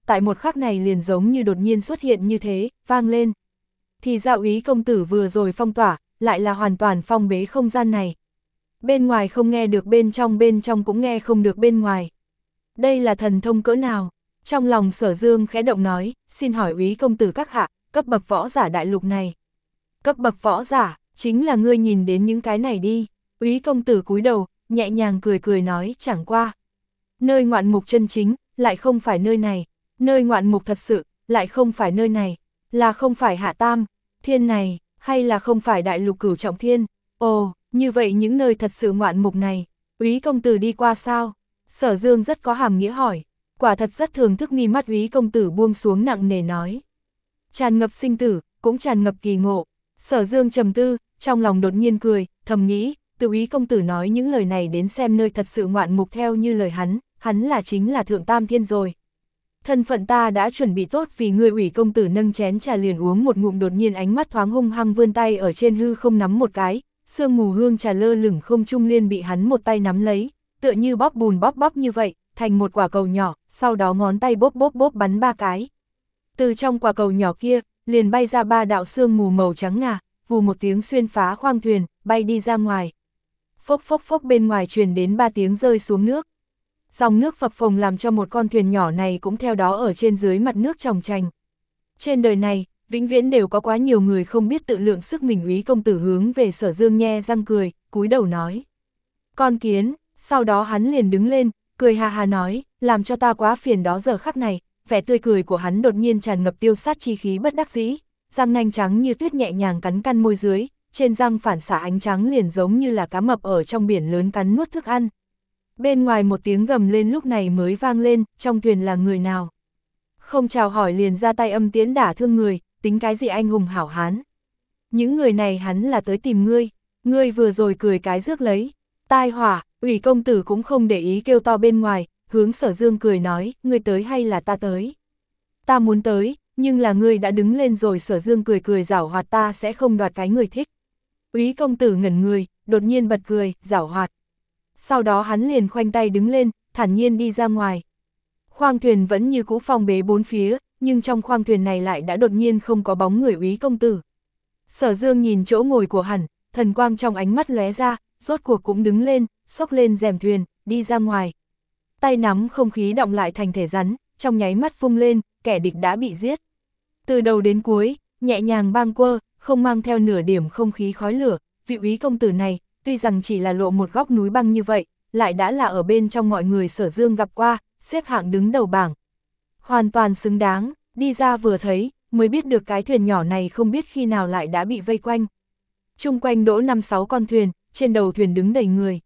[SPEAKER 1] tại một khắc này liền giống như đột nhiên xuất hiện như thế, vang lên. Thì ra Úy công tử vừa rồi phong tỏa, lại là hoàn toàn phong bế không gian này. Bên ngoài không nghe được bên trong, bên trong cũng nghe không được bên ngoài. Đây là thần thông cỡ nào? Trong lòng Sở Dương khẽ động nói, xin hỏi Úy công tử các hạ, cấp bậc võ giả đại lục này. Cấp bậc võ giả, chính là ngươi nhìn đến những cái này đi. Úy công tử cúi đầu, nhẹ nhàng cười cười nói, chẳng qua. Nơi ngoạn mục chân chính, lại không phải nơi này. Nơi ngoạn mục thật sự, lại không phải nơi này. Là không phải Hạ Tam, Thiên này, hay là không phải đại lục Cửu Trọng Thiên. Ồ, như vậy những nơi thật sự ngoạn mục này, Úy công tử đi qua sao? Sở Dương rất có hàm nghĩa hỏi. Quả thật rất thường thức, mi mắt Úy công tử buông xuống nặng nề nói. Tràn ngập sinh tử, cũng tràn ngập kỳ ngộ. Sở Dương trầm tư, trong lòng đột nhiên cười, thầm nghĩ, từ Úy công tử nói những lời này đến xem nơi thật sự ngoạn mục theo như lời hắn, hắn là chính là Thượng Tam Thiên rồi. Thân phận ta đã chuẩn bị tốt vì ngươi. Úy công tử nâng chén trà liền uống một ngụm, đột nhiên ánh mắt thoáng hung hăng vươn tay ở trên hư không nắm một cái, sương mù hương trà lơ lửng không trung liên bị hắn một tay nắm lấy, tựa như bóp bùn bóp bóp như vậy, thành một quả cầu nhỏ, sau đó ngón tay bóp bóp bóp bắn ba cái. Từ trong quả cầu nhỏ kia, liền bay ra ba đạo sương mù màu trắng ngà, vù một tiếng xuyên phá khoang thuyền, bay đi ra ngoài. Phốc phốc phốc, bên ngoài truyền đến ba tiếng rơi xuống nước. Dòng nước phập phồng làm cho một con thuyền nhỏ này cũng theo đó ở trên dưới mặt nước tròng trành. Trên đời này, vĩnh viễn đều có quá nhiều người không biết tự lượng sức mình. Úy công tử hướng về Sở Dương nhe răng cười, cúi đầu nói. Con kiến, sau đó hắn liền đứng lên, cười hà hà nói, làm cho ta quá phiền đó. Giờ khắc này, vẻ tươi cười của hắn đột nhiên tràn ngập tiêu sát chi khí bất đắc dĩ, răng nanh trắng như tuyết nhẹ nhàng cắn căn môi dưới, trên răng phản xạ ánh trắng liền giống như là cá mập ở trong biển lớn cắn nuốt thức ăn. Bên ngoài một tiếng gầm lên lúc này mới vang lên, trong thuyền là người nào? Không chào hỏi liền ra tay âm tiễn đả thương người, tính cái gì anh hùng hảo hán? Những người này hắn là tới tìm ngươi, ngươi vừa rồi cười cái rước lấy. Tai hỏa, Úy công tử cũng không để ý kêu to bên ngoài, hướng Sở Dương cười nói, ngươi tới hay là ta tới? Ta muốn tới, nhưng là ngươi đã đứng lên rồi. Sở Dương cười cười giảo hoạt, ta sẽ không đoạt cái người thích. Úy công tử ngẩn người, đột nhiên bật cười, giảo hoạt. Sau đó hắn liền khoanh tay đứng lên, thản nhiên đi ra ngoài. Khoang thuyền vẫn như cũ phong bế bốn phía, nhưng trong khoang thuyền này lại đã đột nhiên không có bóng người Úy công tử. Sở Dương nhìn chỗ ngồi của hắn, thần quang trong ánh mắt lóe ra, rốt cuộc cũng đứng lên, xốc lên rèm thuyền, đi ra ngoài. Tay nắm không khí động lại thành thể rắn, trong nháy mắt vung lên, kẻ địch đã bị giết. Từ đầu đến cuối, nhẹ nhàng bang quơ, không mang theo nửa điểm không khí khói lửa. Vị Úy công tử này, tuy rằng chỉ là lộ một góc núi băng như vậy, lại đã là ở bên trong mọi người Sở Dương gặp qua, xếp hạng đứng đầu bảng. Hoàn toàn xứng đáng, đi ra vừa thấy, mới biết được cái thuyền nhỏ này không biết khi nào lại đã bị vây quanh. Chung quanh đỗ năm sáu con thuyền, trên đầu thuyền đứng đầy người.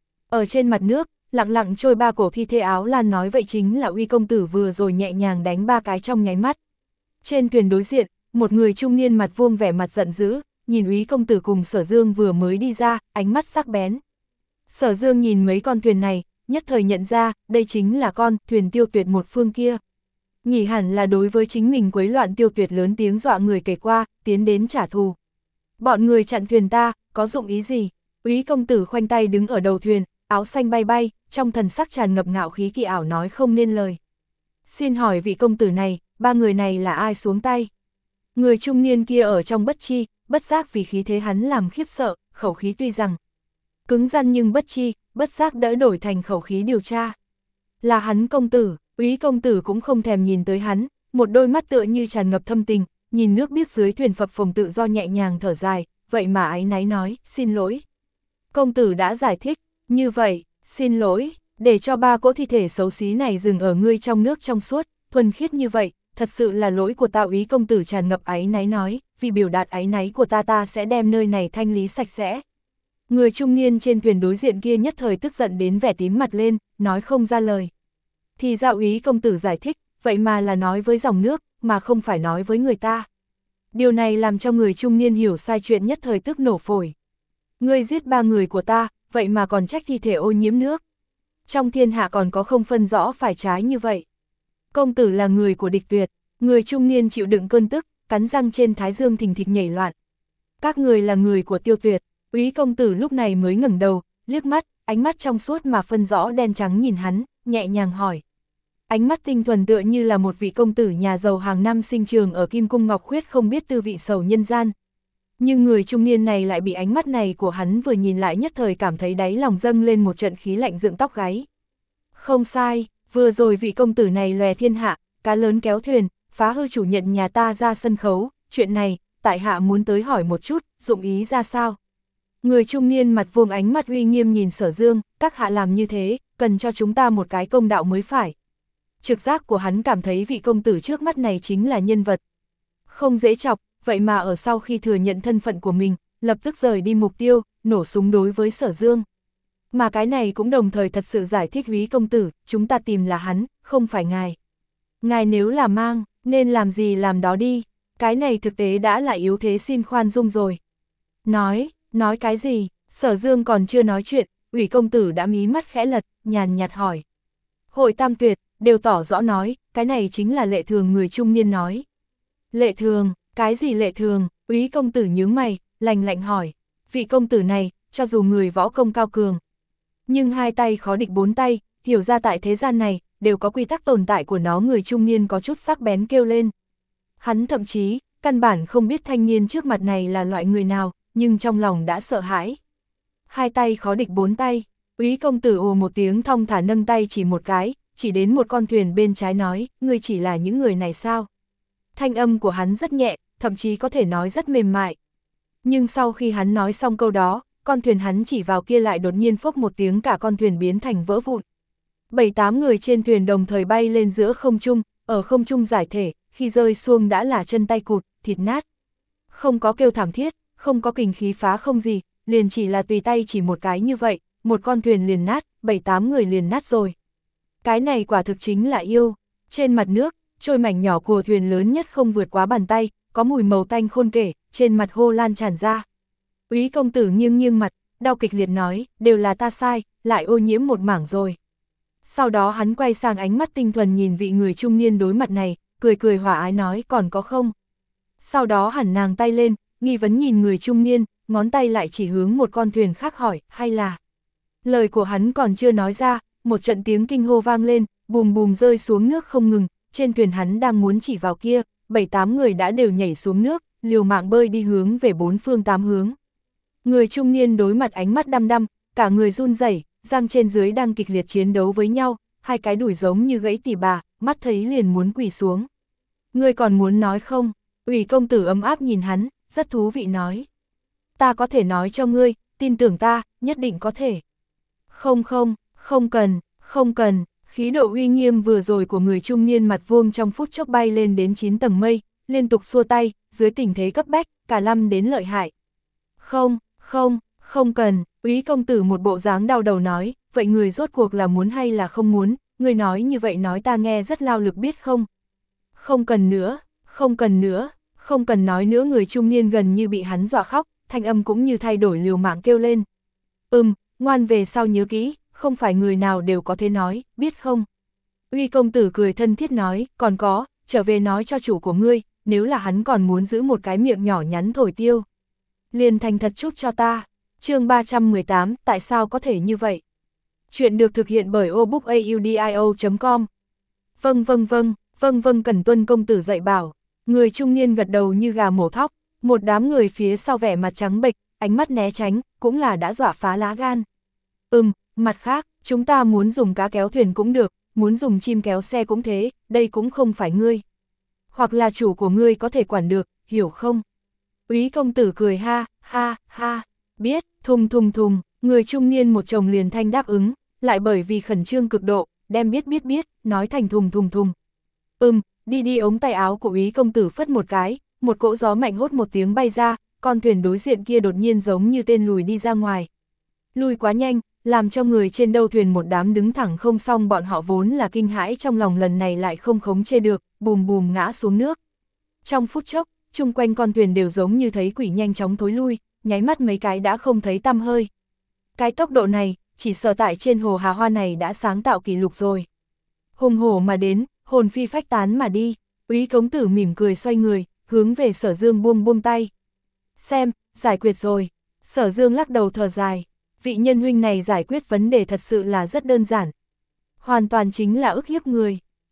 [SPEAKER 1] Ở trên mặt nước, lặng lặng trôi ba cổ thi thể áo lan, nói vậy chính là Úy công tử vừa rồi nhẹ nhàng đánh ba cái trong nháy mắt. Trên thuyền đối diện, một người trung niên mặt vuông vẻ mặt giận dữ, nhìn Úy công tử cùng Sở Dương vừa mới đi ra, ánh mắt sắc bén. Sở Dương nhìn mấy con thuyền này, nhất thời nhận ra, đây chính là con thuyền Tiêu Tuyệt một phương kia. Nhỉ hẳn là đối với chính mình quấy loạn Tiêu Tuyệt lớn tiếng dọa người kể qua, tiến đến trả thù. Bọn người chặn thuyền ta, có dụng ý gì? Úy công tử khoanh tay đứng ở đầu thuyền, áo xanh bay bay, trong thần sắc tràn ngập ngạo khí kỳ ảo, nói không nên lời. Xin hỏi vị công tử này, ba người này là ai xuống tay? Người trung niên kia ở trong bất chi, bất giác vì khí thế hắn làm khiếp sợ, khẩu khí tuy rằng cứng rắn nhưng bất chi, bất giác đỡ đổi thành khẩu khí điều tra. Là hắn công tử. Úy công tử cũng không thèm nhìn tới hắn, một đôi mắt tựa như tràn ngập thâm tình, nhìn nước biếc dưới thuyền phập phồng tự do nhẹ nhàng thở dài, vậy mà áy náy nói, xin lỗi. Công tử đã giải thích, như vậy, xin lỗi, để cho ba cỗ thi thể xấu xí này dừng ở ngươi trong nước trong suốt, thuần khiết như vậy, thật sự là lỗi của ta. Úy công tử tràn ngập áy náy nói, vì biểu đạt áy náy của ta ta sẽ đem nơi này thanh lý sạch sẽ. Người trung niên trên thuyền đối diện kia nhất thời tức giận đến vẻ tím mặt lên, nói không ra lời. Thì ra Úy công tử giải thích, vậy mà là nói với dòng nước, mà không phải nói với người ta. Điều này làm cho người trung niên hiểu sai chuyện, nhất thời tức nổ phổi. Ngươi giết ba người của ta, vậy mà còn trách thi thể ô nhiễm nước. Trong thiên hạ còn có không phân rõ phải trái như vậy. Công tử là người của địch tuyệt. Người trung niên chịu đựng cơn tức, cắn răng trên thái dương thình thịch nhảy loạn. Các người là người của Tiêu Tuyệt. Úy công tử lúc này mới ngẩng đầu, liếc mắt, ánh mắt trong suốt mà phân rõ đen trắng nhìn hắn, nhẹ nhàng hỏi. Ánh mắt tinh thuần tựa như là một vị công tử nhà giàu hàng năm sinh trường ở Kim Cung Ngọc Khuyết không biết tư vị sầu nhân gian. Nhưng người trung niên này lại bị ánh mắt này của hắn vừa nhìn lại nhất thời cảm thấy đáy lòng dâng lên một trận khí lạnh dựng tóc gáy. Không sai, vừa rồi vị công tử này lòe thiên hạ, cá lớn kéo thuyền, phá hư chủ nhận nhà ta ra sân khấu, chuyện này, tại hạ muốn tới hỏi một chút, dụng ý ra sao? Người trung niên mặt vuông ánh mắt uy nghiêm nhìn Sở Dương, các hạ làm như thế, cần cho chúng ta một cái công đạo mới phải. Trực giác của hắn cảm thấy vị công tử trước mắt này chính là nhân vật không dễ chọc, vậy mà ở sau khi thừa nhận thân phận của mình, lập tức rời đi mục tiêu, nổ súng đối với Sở Dương. Mà cái này cũng đồng thời thật sự giải thích úy công tử, chúng ta tìm là hắn, không phải ngài. Ngài nếu là mang, nên làm gì làm đó đi, cái này thực tế đã là yếu thế xin khoan dung rồi. Nói, nói cái gì, Sở Dương còn chưa nói chuyện, ủy công tử đã mí mắt khẽ lật, nhàn nhạt hỏi. Hội Tam Tuyệt, đều tỏ rõ nói, cái này chính là Lệ Thường người trung niên nói. Lệ Thường, cái gì Lệ Thường, úy công tử nhướng mày, lạnh lạnh hỏi. Vị công tử này, cho dù người võ công cao cường, nhưng hai tay khó địch bốn tay, hiểu ra tại thế gian này, đều có quy tắc tồn tại của nó. Người trung niên có chút sắc bén kêu lên. Hắn thậm chí, căn bản không biết thanh niên trước mặt này là loại người nào, nhưng trong lòng đã sợ hãi. Hai tay khó địch bốn tay, úy công tử ồ một tiếng thong thả nâng tay chỉ một cái, chỉ đến một con thuyền bên trái nói, ngươi chỉ là những người này sao? Thanh âm của hắn rất nhẹ, thậm chí có thể nói rất mềm mại. Nhưng sau khi hắn nói xong câu đó, con thuyền hắn chỉ vào kia lại đột nhiên phốc một tiếng cả con thuyền biến thành vỡ vụn. Bảy tám người trên thuyền đồng thời bay lên giữa không trung, ở không trung giải thể, khi rơi xuống đã là chân tay cụt, thịt nát. Không có kêu thảm thiết, không có kình khí phá không gì, liền chỉ là tùy tay chỉ một cái như vậy, một con thuyền liền nát, bảy tám người liền nát rồi. Cái này quả thực chính là yêu. Trên mặt nước, trôi mảnh nhỏ của thuyền lớn nhất không vượt quá bàn tay, có mùi màu tanh khôn kể, trên mặt hô lan tràn ra. Úy công tử nghiêng nghiêng mặt, đau kịch liệt nói, đều là ta sai, lại ô nhiễm một mảng rồi. Sau đó hắn quay sang ánh mắt tinh thuần nhìn vị người trung niên đối mặt này, cười cười hòa ái nói còn có không. Sau đó hẳn nàng tay lên, nghi vấn nhìn người trung niên, ngón tay lại chỉ hướng một con thuyền khác hỏi, hay là. Lời của hắn còn chưa nói ra, một trận tiếng kinh hô vang lên, bùm bùm rơi xuống nước không ngừng, trên thuyền hắn đang muốn chỉ vào kia, bảy tám người đã đều nhảy xuống nước, liều mạng bơi đi hướng về bốn phương tám hướng. Người trung niên đối mặt ánh mắt đăm đăm, cả người run rẩy, răng trên dưới đang kịch liệt chiến đấu với nhau, hai cái đùi giống như gãy tỉ bà, mắt thấy liền muốn quỳ xuống. Ngươi còn muốn nói không? Ủy công tử ấm áp nhìn hắn, rất thú vị nói. Ta có thể nói cho ngươi, tin tưởng ta, nhất định có thể. Không không, không cần, không cần, khí độ uy nghiêm vừa rồi của người trung niên mặt vuông trong phút chốc bay lên đến chín tầng mây, liên tục xua tay, dưới tình thế cấp bách, cả lâm đến lợi hại. Không, không, không cần, úy công tử một bộ dáng đau đầu nói, vậy người rốt cuộc là muốn hay là không muốn, người nói như vậy nói ta nghe rất lao lực biết không? Không cần nữa, không cần nữa, không cần nói nữa. Người trung niên gần như bị hắn dọa khóc, thanh âm cũng như thay đổi liều mạng kêu lên. Ừm, ngoan về sau nhớ kỹ, không phải người nào đều có thể nói, biết không? Uy công tử cười thân thiết nói, còn có, trở về nói cho chủ của ngươi, nếu là hắn còn muốn giữ một cái miệng nhỏ nhắn thổi tiêu. Liền thành thật chúc cho ta. Chương ba trăm mười tám, tại sao có thể như vậy? Chuyện được thực hiện bởi obookaudio chấm com. Vâng vâng vâng, vâng vâng cần tuân công tử dạy bảo. Người trung niên gật đầu như gà mổ thóc, một đám người phía sau vẻ mặt trắng bệch, ánh mắt né tránh, cũng là đã dọa phá lá gan. Ừm, mặt khác, chúng ta muốn dùng cá kéo thuyền cũng được, muốn dùng chim kéo xe cũng thế, đây cũng không phải ngươi. Hoặc là chủ của ngươi có thể quản được, hiểu không? Úy công tử cười ha, ha, ha, biết, thùng thùng thùng, người trung niên một chồng liền thanh đáp ứng, lại bởi vì khẩn trương cực độ, đem biết biết biết, nói thành thùng thùng thùng. Ừm, đi đi. Ống tay áo của úy công tử phất một cái, một cỗ gió mạnh hốt một tiếng bay ra, con thuyền đối diện kia đột nhiên giống như tên lùi đi ra ngoài. Lùi quá nhanh, làm cho người trên đầu thuyền một đám đứng thẳng không xong, bọn họ vốn là kinh hãi trong lòng lần này lại không khống chế được, bùm bùm ngã xuống nước. Trong phút chốc, chung quanh con thuyền đều giống như thấy quỷ nhanh chóng thối lui, nháy mắt mấy cái đã không thấy tăm hơi. Cái tốc độ này, chỉ sợ tại trên hồ Hà Hoa này đã sáng tạo kỷ lục rồi. Hùng hổ mà đến, hồn phi phách tán mà đi, úy công tử mỉm cười xoay người, hướng về Sở Dương buông buông tay. Xem, giải quyết rồi. Sở Dương lắc đầu thở dài, vị nhân huynh này giải quyết vấn đề thật sự là rất đơn giản. Hoàn toàn chính là ức hiếp người.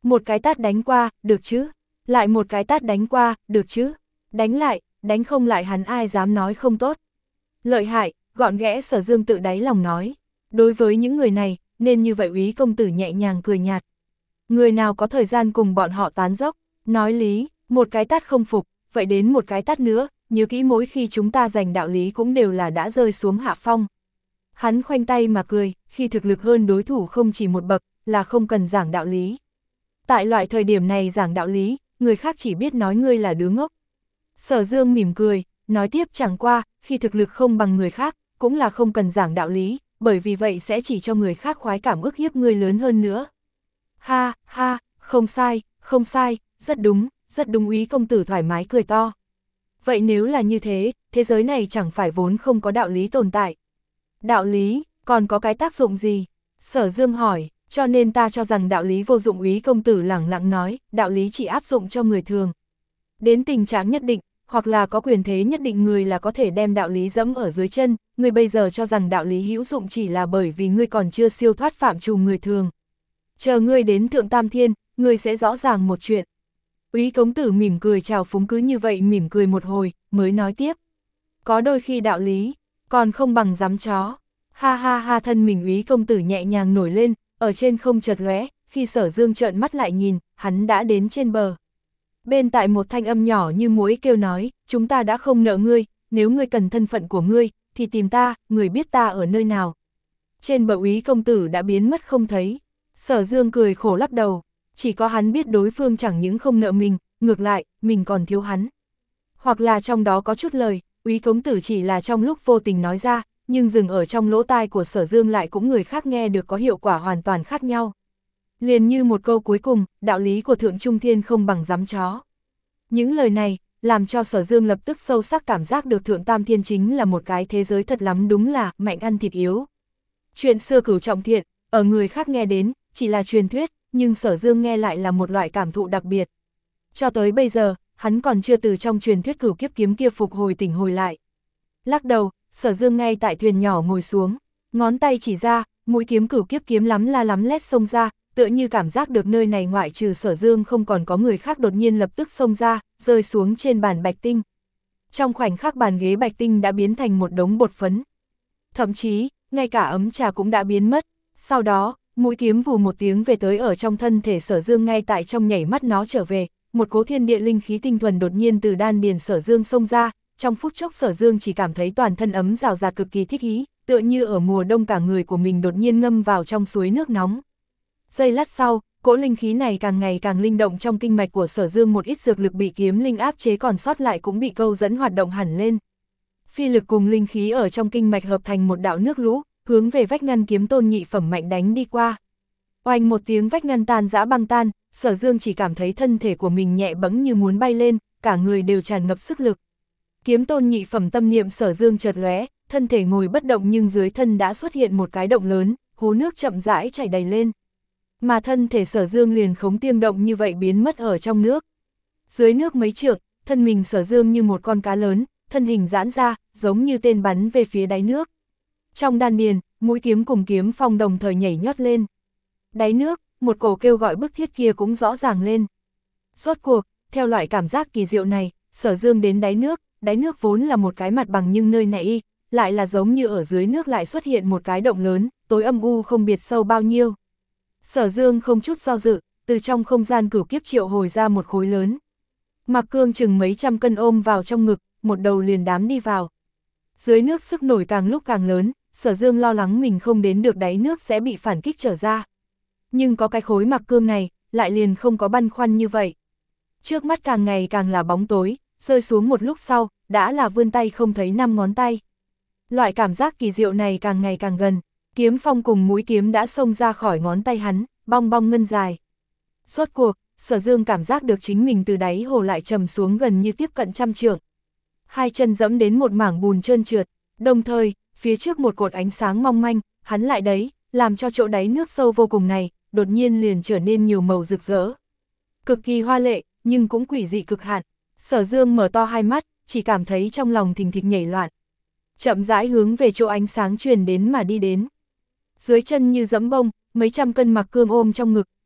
[SPEAKER 1] Một cái tát đánh qua, được chứ? Lại một cái tát đánh qua, được chứ? Đánh lại, đánh không lại hắn ai dám nói không tốt. Lợi hại, gọn ghẽ Sở Dương tự đáy lòng nói. Đối với những người này, nên như vậy úy công tử nhẹ nhàng cười nhạt. Người nào có thời gian cùng bọn họ tán dốc, nói lý, một cái tát không phục, vậy đến một cái tát nữa, nhớ kỹ mỗi khi chúng ta giành đạo lý cũng đều là đã rơi xuống hạ phong. Hắn khoanh tay mà cười, khi thực lực hơn đối thủ không chỉ một bậc, là không cần giảng đạo lý. Tại loại thời điểm này giảng đạo lý, người khác chỉ biết nói ngươi là đứa ngốc. Sở Dương mỉm cười, nói tiếp chẳng qua, khi thực lực không bằng người khác, cũng là không cần giảng đạo lý, bởi vì vậy sẽ chỉ cho người khác khoái cảm ức hiếp ngươi lớn hơn nữa. Ha, ha, không sai, không sai, rất đúng, rất đúng úy công tử thoải mái cười to. Vậy nếu là như thế, thế giới này chẳng phải vốn không có đạo lý tồn tại. Đạo lý, còn có cái tác dụng gì? Sở Dương hỏi, cho nên ta cho rằng đạo lý vô dụng úy công tử lẳng lặng nói, đạo lý chỉ áp dụng cho người thường. Đến tình trạng nhất định, hoặc là có quyền thế nhất định người là có thể đem đạo lý dẫm ở dưới chân, người bây giờ cho rằng đạo lý hữu dụng chỉ là bởi vì ngươi còn chưa siêu thoát phạm trù người thường. Chờ ngươi đến Thượng Tam Thiên, ngươi sẽ rõ ràng một chuyện. Úy công tử mỉm cười chào phúng cứ như vậy mỉm cười một hồi, mới nói tiếp. Có đôi khi đạo lý, còn không bằng giám chó. Ha ha ha thân mình úy công tử nhẹ nhàng nổi lên, ở trên không chợt lóe, khi Sở Dương trợn mắt lại nhìn, hắn đã đến trên bờ. Bên tại một thanh âm nhỏ như muỗi kêu nói, chúng ta đã không nợ ngươi, nếu ngươi cần thân phận của ngươi, thì tìm ta, người biết ta ở nơi nào. Trên bờ úy công tử đã biến mất không thấy. Sở Dương cười khổ lắc đầu, chỉ có hắn biết đối phương chẳng những không nợ mình, ngược lại, mình còn thiếu hắn. Hoặc là trong đó có chút lời, úy công tử chỉ là trong lúc vô tình nói ra, nhưng dừng ở trong lỗ tai của Sở Dương lại cũng người khác nghe được có hiệu quả hoàn toàn khác nhau. Liền như một câu cuối cùng, đạo lý của Thượng Trung Thiên không bằng giám chó. Những lời này, làm cho Sở Dương lập tức sâu sắc cảm giác được Thượng Tam Thiên chính là một cái thế giới thật lắm đúng là mạnh ăn thịt yếu. Chuyện xưa cửu trọng thiện, ở người khác nghe đến, chỉ là truyền thuyết, nhưng Sở Dương nghe lại là một loại cảm thụ đặc biệt. Cho tới bây giờ, hắn còn chưa từ trong truyền thuyết cửu kiếp kiếm kia phục hồi tỉnh hồi lại. Lắc đầu, Sở Dương ngay tại thuyền nhỏ ngồi xuống, ngón tay chỉ ra, mũi kiếm cửu kiếp kiếm lắm la lắm lét xông ra, tựa như cảm giác được nơi này ngoại trừ Sở Dương không còn có người khác đột nhiên lập tức xông ra, rơi xuống trên bàn bạch tinh. Trong khoảnh khắc bàn ghế bạch tinh đã biến thành một đống bột phấn. Thậm chí, ngay cả ấm trà cũng đã biến mất. Sau đó, mũi kiếm vù một tiếng về tới ở trong thân thể Sở Dương ngay tại trong nhảy mắt nó trở về, một cỗ thiên địa linh khí tinh thuần đột nhiên từ đan điền Sở Dương xông ra, trong phút chốc Sở Dương chỉ cảm thấy toàn thân ấm rào rạt cực kỳ thích ý, tựa như ở mùa đông cả người của mình đột nhiên ngâm vào trong suối nước nóng. Giây lát sau, cỗ linh khí này càng ngày càng linh động trong kinh mạch của Sở Dương, một ít dược lực bị kiếm linh áp chế còn sót lại cũng bị câu dẫn hoạt động hẳn lên. Phi lực cùng linh khí ở trong kinh mạch hợp thành một đạo nước lũ, hướng về vách ngăn kiếm tôn nhị phẩm mạnh đánh đi qua. Oanh một tiếng vách ngăn tan rã băng tan, Sở Dương chỉ cảm thấy thân thể của mình nhẹ bẫng như muốn bay lên, cả người đều tràn ngập sức lực. Kiếm tôn nhị phẩm tâm niệm Sở Dương chợt lóe, thân thể ngồi bất động nhưng dưới thân đã xuất hiện một cái động lớn, hố nước chậm rãi chảy đầy lên. Mà thân thể Sở Dương liền khống tiêng động như vậy biến mất ở trong nước. Dưới nước mấy trượng, thân mình Sở Dương như một con cá lớn, thân hình giãn ra, giống như tên bắn về phía đáy nước. Trong đan điền, mũi kiếm cùng kiếm phong đồng thời nhảy nhót lên. Đáy nước, một cổ kêu gọi bức thiết kia cũng rõ ràng lên. Rốt cuộc, theo loại cảm giác kỳ diệu này, Sở Dương đến đáy nước, đáy nước vốn là một cái mặt bằng nhưng nơi này lại là giống như ở dưới nước lại xuất hiện một cái động lớn, tối âm u không biệt sâu bao nhiêu. Sở Dương không chút do dự, từ trong không gian cửu kiếp triệu hồi ra một khối lớn. Mạc Cương chừng mấy trăm cân ôm vào trong ngực, một đầu liền đám đi vào. Dưới nước sức nổi càng lúc càng lớn, Sở Dương lo lắng mình không đến được đáy nước sẽ bị phản kích trở ra. Nhưng có cái khối Mạc Cương này, lại liền không có băn khoăn như vậy. Trước mắt càng ngày càng là bóng tối, rơi xuống một lúc sau, đã là vươn tay không thấy năm ngón tay. Loại cảm giác kỳ diệu này càng ngày càng gần, kiếm phong cùng mũi kiếm đã xông ra khỏi ngón tay hắn, bong bong ngân dài. Rốt cuộc, Sở Dương cảm giác được chính mình từ đáy hồ lại trầm xuống gần như tiếp cận trăm trượng. Hai chân dẫm đến một mảng bùn trơn trượt, đồng thời, phía trước một cột ánh sáng mong manh, hắn lại đấy, làm cho chỗ đáy nước sâu vô cùng này, đột nhiên liền trở nên nhiều màu rực rỡ. Cực kỳ hoa lệ, nhưng cũng quỷ dị cực hạn. Sở Dương mở to hai mắt, chỉ cảm thấy trong lòng thình thịch nhảy loạn. Chậm rãi hướng về chỗ ánh sáng truyền đến mà đi đến. Dưới chân như dẫm bông, mấy trăm cân Mạc Cương ôm trong ngực,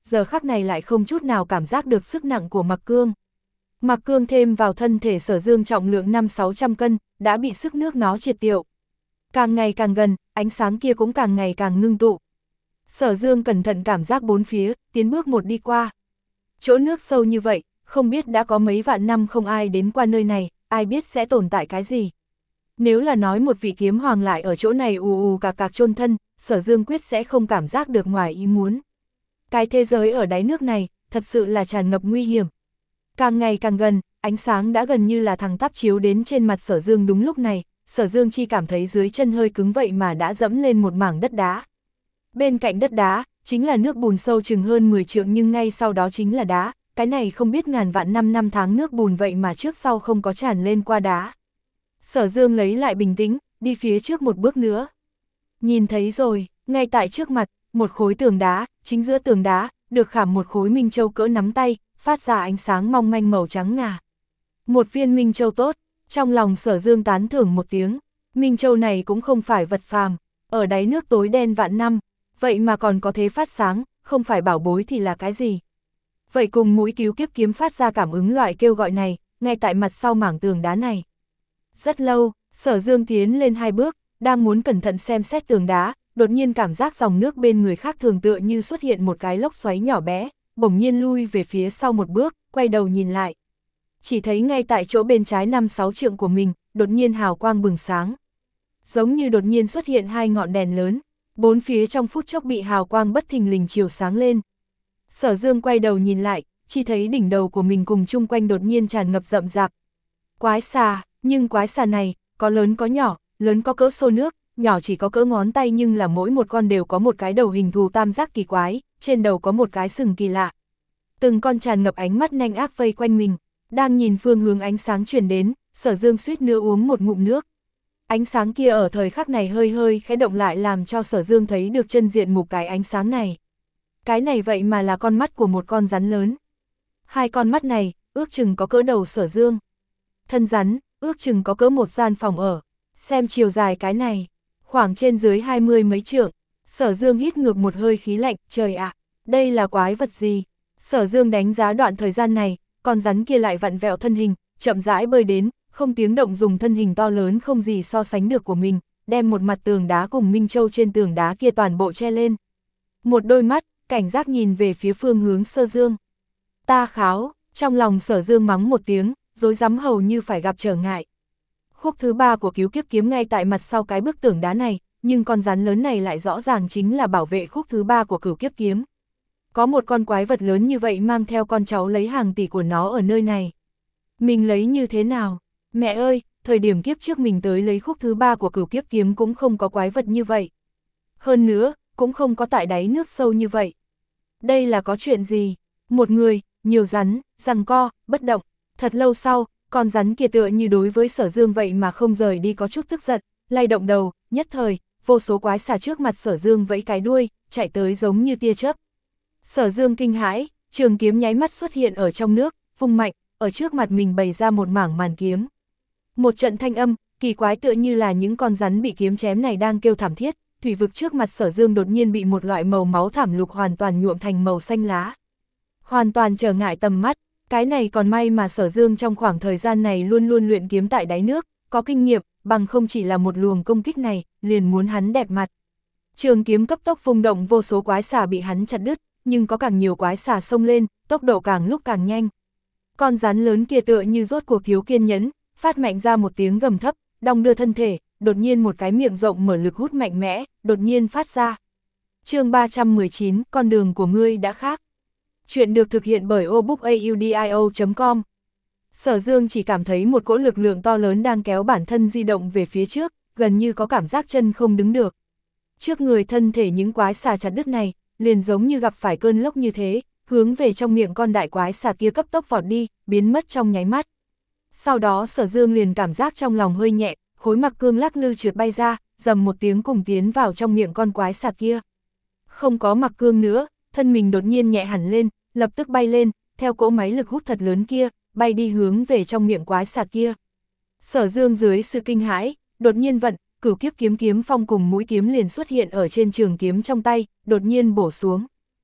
[SPEAKER 1] giờ khắc này lại không chút nào cảm giác được sức nặng của Mặc Cương. Mặc Cương thêm vào thân thể Sở Dương trọng lượng năm sáu trăm cân, đã bị sức nước nó triệt tiêu. Càng ngày càng gần, ánh sáng kia cũng càng ngày càng ngưng tụ. Sở Dương cẩn thận cảm giác bốn phía, tiến bước một đi qua. Chỗ nước sâu như vậy, không biết đã có mấy vạn năm không ai đến qua nơi này, ai biết sẽ tồn tại cái gì. Nếu là nói một vị kiếm hoàng lại ở chỗ này ù ù cạc cạc chôn thân, Sở Dương quyết sẽ không cảm giác được ngoài ý muốn. Cái thế giới ở đáy nước này, thật sự là tràn ngập nguy hiểm. Càng ngày càng gần, ánh sáng đã gần như là thẳng tắp chiếu đến trên mặt Sở Dương đúng lúc này, Sở Dương chỉ cảm thấy dưới chân hơi cứng vậy mà đã dẫm lên một mảng đất đá. Bên cạnh đất đá, chính là nước bùn sâu chừng hơn mười trượng nhưng ngay sau đó chính là đá, cái này không biết ngàn vạn năm năm tháng nước bùn vậy mà trước sau không có tràn lên qua đá. Sở Dương lấy lại bình tĩnh, đi phía trước một bước nữa. Nhìn thấy rồi, ngay tại trước mặt, một khối tường đá, chính giữa tường đá, được khảm một khối minh châu cỡ nắm tay, phát ra ánh sáng mong manh màu trắng ngà. Một viên minh châu tốt, trong lòng Sở Dương tán thưởng một tiếng, minh châu này cũng không phải vật phàm, ở đáy nước tối đen vạn năm, vậy mà còn có thể phát sáng, không phải bảo bối thì là cái gì. Vậy cùng mũi cứu kiếp kiếm phát ra cảm ứng loại kêu gọi này, ngay tại mặt sau mảng tường đá này. Rất lâu, Sở Dương tiến lên hai bước, đang muốn cẩn thận xem xét tường đá, đột nhiên cảm giác dòng nước bên người khác thường tựa như xuất hiện một cái lốc xoáy nhỏ bé, bỗng nhiên lui về phía sau một bước, quay đầu nhìn lại. Chỉ thấy ngay tại chỗ bên trái năm sáu trượng của mình, đột nhiên hào quang bừng sáng. Giống như đột nhiên xuất hiện hai ngọn đèn lớn, bốn phía trong phút chốc bị hào quang bất thình lình chiếu sáng lên. Sở Dương quay đầu nhìn lại, chỉ thấy đỉnh đầu của mình cùng chung quanh đột nhiên tràn ngập rậm rạp. Quái xà, nhưng quái xà này, có lớn có nhỏ, lớn có cỡ xô nước, nhỏ chỉ có cỡ ngón tay nhưng là mỗi một con đều có một cái đầu hình thù tam giác kỳ quái, trên đầu có một cái sừng kỳ lạ. Từng con tràn ngập ánh mắt nhanh ác vây quanh mình, đang nhìn phương hướng ánh sáng truyền đến, Sở Dương suýt nữa uống một ngụm nước. Ánh sáng kia ở thời khắc này hơi hơi khẽ động lại làm cho Sở Dương thấy được chân diện mục cái ánh sáng này. Cái này vậy mà là con mắt của một con rắn lớn. Hai con mắt này, ước chừng có cỡ đầu Sở Dương. Thân rắn, ước chừng có cỡ một gian phòng ở. Xem chiều dài cái này, khoảng trên dưới hai mươi mấy trượng. Sở Dương hít ngược một hơi khí lạnh, trời ạ, đây là quái vật gì? Sở Dương đánh giá đoạn thời gian này, con rắn kia lại vặn vẹo thân hình, chậm rãi bơi đến, không tiếng động dùng thân hình to lớn không gì so sánh được của mình, đem một mặt tường đá cùng Minh Châu trên tường đá kia toàn bộ che lên. Một đôi mắt, cảnh giác nhìn về phía phương hướng Sở Dương. Ta kháo, trong lòng Sở Dương mắng một tiếng, rối rắm hầu như phải gặp trở ngại. Khúc thứ ba của cứu kiếp kiếm ngay tại mặt sau cái bức tường đá này, nhưng con rắn lớn này lại rõ ràng chính là bảo vệ khúc thứ ba của cửu kiếp kiếm. Có một con quái vật lớn như vậy mang theo con cháu lấy hàng tỷ của nó ở nơi này. Mình lấy như thế nào? Mẹ ơi, thời điểm kiếp trước mình tới lấy khúc thứ ba của cửu kiếp kiếm cũng không có quái vật như vậy. Hơn nữa, cũng không có tại đáy nước sâu như vậy. Đây là có chuyện gì? Một người, nhiều rắn, giằng co, bất động. Thật lâu sau, con rắn kia tựa như đối với Sở Dương vậy mà không rời đi có chút tức giận, lay động đầu, nhất thời, vô số quái xà trước mặt Sở Dương vẫy cái đuôi, chạy tới giống như tia chớp. Sở Dương kinh hãi, trường kiếm nháy mắt xuất hiện ở trong nước, vung mạnh, ở trước mặt mình bày ra một mảng màn kiếm. Một trận thanh âm, kỳ quái tựa như là những con rắn bị kiếm chém này đang kêu thảm thiết, thủy vực trước mặt Sở Dương đột nhiên bị một loại màu máu thảm lục hoàn toàn nhuộm thành màu xanh lá. Hoàn toàn trở ngại tầm mắt, cái này còn may mà Sở Dương trong khoảng thời gian này luôn luôn luyện kiếm tại đáy nước, có kinh nghiệm, bằng không chỉ là một luồng công kích này, liền muốn hắn đẹp mặt. Trường kiếm cấp tốc vung động vô số quái xà bị hắn chặt đứt, nhưng có càng nhiều quái xà xông lên, tốc độ càng lúc càng nhanh. Con rắn lớn kia tựa như rốt cuộc thiếu kiên nhẫn, phát mạnh ra một tiếng gầm thấp, đong đưa thân thể, đột nhiên một cái miệng rộng mở lực hút mạnh mẽ, đột nhiên phát ra. Chương ba trăm mười chín, con đường của ngươi đã khác. Chuyện được thực hiện bởi obookaudio chấm com. Sở Dương chỉ cảm thấy một cỗ lực lượng to lớn đang kéo bản thân di động về phía trước, gần như có cảm giác chân không đứng được. Trước người thân thể những quái xà chặt đứt này, liền giống như gặp phải cơn lốc như thế, hướng về trong miệng con đại quái xà kia cấp tốc vọt đi, biến mất trong nháy mắt. Sau đó Sở Dương liền cảm giác trong lòng hơi nhẹ, khối Mặc Cương lắc lư trượt bay ra, dầm một tiếng cùng tiến vào trong miệng con quái xà kia. Không có Mặc Cương nữa, thân mình đột nhiên nhẹ hẳn lên, lập tức bay lên, theo cỗ máy lực hút thật lớn kia, bay đi hướng về trong miệng quái xà kia. Sở Dương dưới sự kinh hãi, đột nhiên vận, cửu kiếp kiếm kiếm phong cùng mũi kiếm liền xuất hiện ở trên trường kiếm trong tay, đột nhiên bổ xuống.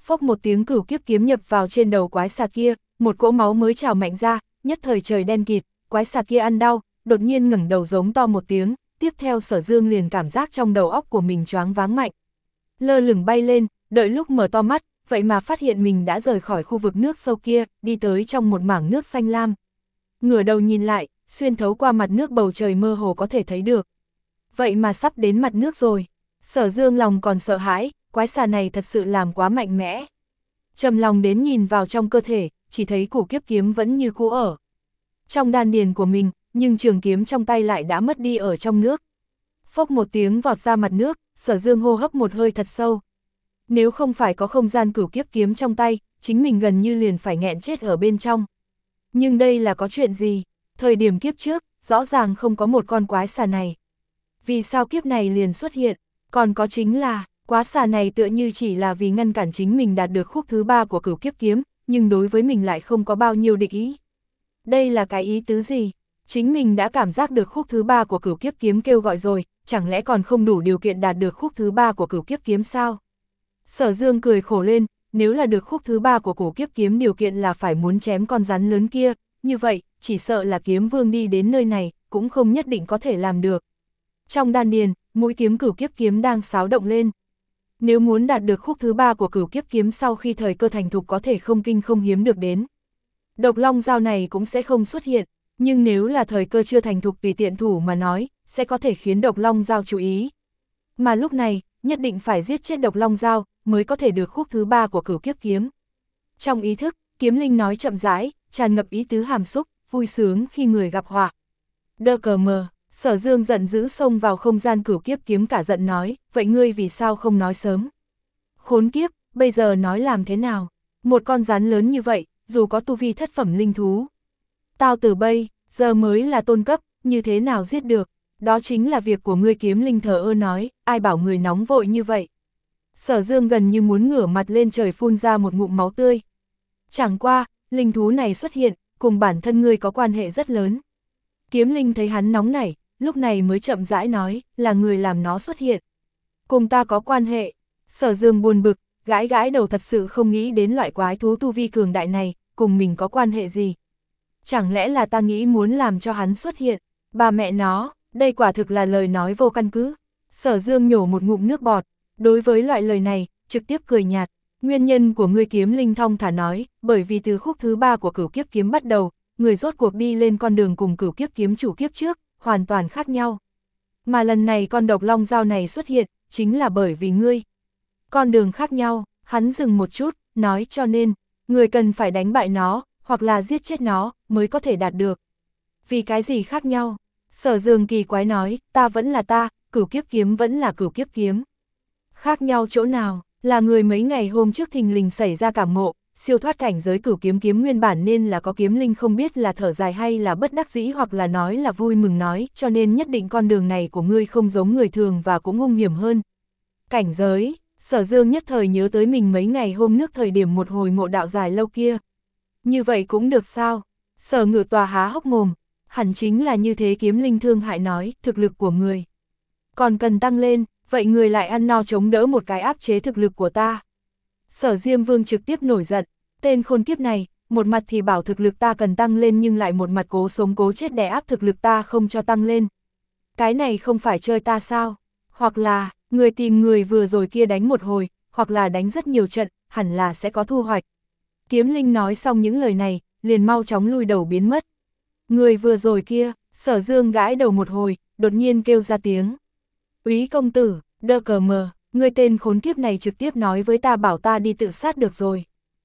[SPEAKER 1] Phốc một tiếng cửu kiếp kiếm nhập vào trên đầu quái xà kia, một cỗ máu mới trào mạnh ra, nhất thời trời đen kịt, quái xà kia ăn đau, đột nhiên ngẩng đầu giống to một tiếng, tiếp theo Sở Dương liền cảm giác trong đầu óc của mình choáng váng mạnh. Lơ lửng bay lên, đợi lúc mở to mắt, vậy mà phát hiện mình đã rời khỏi khu vực nước sâu kia, đi tới trong một mảng nước xanh lam. Ngửa đầu nhìn lại, xuyên thấu qua mặt nước bầu trời mơ hồ có thể thấy được. Vậy mà sắp đến mặt nước rồi. Sở Dương lòng còn sợ hãi, quái xà này thật sự làm quá mạnh mẽ. Trầm lòng đến nhìn vào trong cơ thể, chỉ thấy cửu kiếp kiếm vẫn như cũ ở trong đan điền của mình, nhưng trường kiếm trong tay lại đã mất đi ở trong nước. Phốc một tiếng vọt ra mặt nước, Sở Dương hô hấp một hơi thật sâu. Nếu không phải có không gian cửu kiếp kiếm trong tay, chính mình gần như liền phải nghẹn chết ở bên trong. Nhưng đây là có chuyện gì? Thời điểm kiếp trước, rõ ràng không có một con quái xà này. Vì sao kiếp này liền xuất hiện? Còn có chính là, quái xà này tựa như chỉ là vì ngăn cản chính mình đạt được khúc thứ ba của cửu kiếp kiếm, nhưng đối với mình lại không có bao nhiêu địch ý. Đây là cái ý tứ gì? Chính mình đã cảm giác được khúc thứ ba của cửu kiếp kiếm kêu gọi rồi, chẳng lẽ còn không đủ điều kiện đạt được khúc thứ ba của cửu kiếp kiếm sao? Sở Dương cười khổ lên, nếu là được khúc thứ ba của cửu kiếp kiếm điều kiện là phải muốn chém con rắn lớn kia, như vậy, chỉ sợ là kiếm vương đi đến nơi này, cũng không nhất định có thể làm được. Trong đan điền, mũi kiếm cửu kiếp kiếm đang xáo động lên. Nếu muốn đạt được khúc thứ ba của cửu kiếp kiếm sau khi thời cơ thành thục có thể không kinh không hiếm được đến. Độc long dao này cũng sẽ không xuất hiện, nhưng nếu là thời cơ chưa thành thục tùy tiện thủ mà nói, sẽ có thể khiến độc long dao chú ý. Mà lúc này, nhất định phải giết chết độc long dao, mới có thể được khúc thứ ba của cửu kiếp kiếm. Trong ý thức, kiếm linh nói chậm rãi, tràn ngập ý tứ hàm xúc, vui sướng khi người gặp họa. Đơ cờ mờ, Sở Dương giận dữ xông vào không gian cửu kiếp kiếm cả giận nói, vậy ngươi vì sao không nói sớm? Khốn kiếp, bây giờ nói làm thế nào? Một con rắn lớn như vậy, dù có tu vi thất phẩm linh thú. Tao từ bây, giờ mới là tôn cấp, như thế nào giết được? Đó chính là việc của ngươi. Kiếm linh thờ ơ nói, ai bảo người nóng vội như vậy? Sở Dương gần như muốn ngửa mặt lên trời phun ra một ngụm máu tươi. Chẳng qua, linh thú này xuất hiện, cùng bản thân ngươi có quan hệ rất lớn. Kiếm linh thấy hắn nóng nảy, lúc này mới chậm rãi nói, là người làm nó xuất hiện. Cùng ta có quan hệ. Sở Dương buồn bực, gãi gãi đầu, thật sự không nghĩ đến loại quái thú tu vi cường đại này, cùng mình có quan hệ gì. Chẳng lẽ là ta nghĩ muốn làm cho hắn xuất hiện, bà mẹ nó, đây quả thực là lời nói vô căn cứ. Sở Dương nhổ một ngụm nước bọt, đối với loại lời này, trực tiếp cười nhạt. Nguyên nhân của ngươi, kiếm linh thong thả nói, bởi vì từ khúc thứ ba của cửu kiếp kiếm bắt đầu, người rốt cuộc đi lên con đường cùng cửu kiếp kiếm chủ kiếp trước, hoàn toàn khác nhau. Mà lần này con độc long dao này xuất hiện, chính là bởi vì ngươi. Con đường khác nhau, hắn dừng một chút, nói cho nên, người cần phải đánh bại nó, hoặc là giết chết nó, mới có thể đạt được. Vì cái gì khác nhau? Sở Dương kỳ quái nói, ta vẫn là ta, cửu kiếp kiếm vẫn là cửu kiếp kiếm. Khác nhau chỗ nào? Là người mấy ngày hôm trước thình lình xảy ra cảm ngộ, siêu thoát cảnh giới cửu kiếm kiếm nguyên bản nên là có kiếm linh không biết là thở dài hay là bất đắc dĩ hoặc là nói là vui mừng nói, cho nên nhất định con đường này của ngươi không giống người thường và cũng hung hiểm hơn. Cảnh giới, Sở Dương nhất thời nhớ tới mình mấy ngày hôm nước thời điểm một hồi ngộ đạo dài lâu kia. Như vậy cũng được sao? Sở Ngự Tòa há hốc mồm, hẳn chính là như thế. Kiếm linh thương hại nói, thực lực của người còn cần tăng lên, vậy người lại ăn no chống đỡ một cái áp chế thực lực của ta. Sở Diêm Vương trực tiếp nổi giận, tên khôn kiếp này, một mặt thì bảo thực lực ta cần tăng lên nhưng lại một mặt cố sống cố chết đè áp thực lực ta không cho tăng lên. Cái này không phải chơi ta sao? Hoặc là, người tìm người vừa rồi kia đánh một hồi, hoặc là đánh rất nhiều trận, hẳn là sẽ có thu hoạch. Kiếm linh nói xong những lời này, liền mau chóng lui đầu biến mất. Người vừa rồi kia, Sở Dương gãi đầu một hồi, đột nhiên kêu ra tiếng. Úy công tử, đơ cờ mờ, người tên khốn kiếp này trực tiếp nói với ta bảo ta đi tự sát được rồi.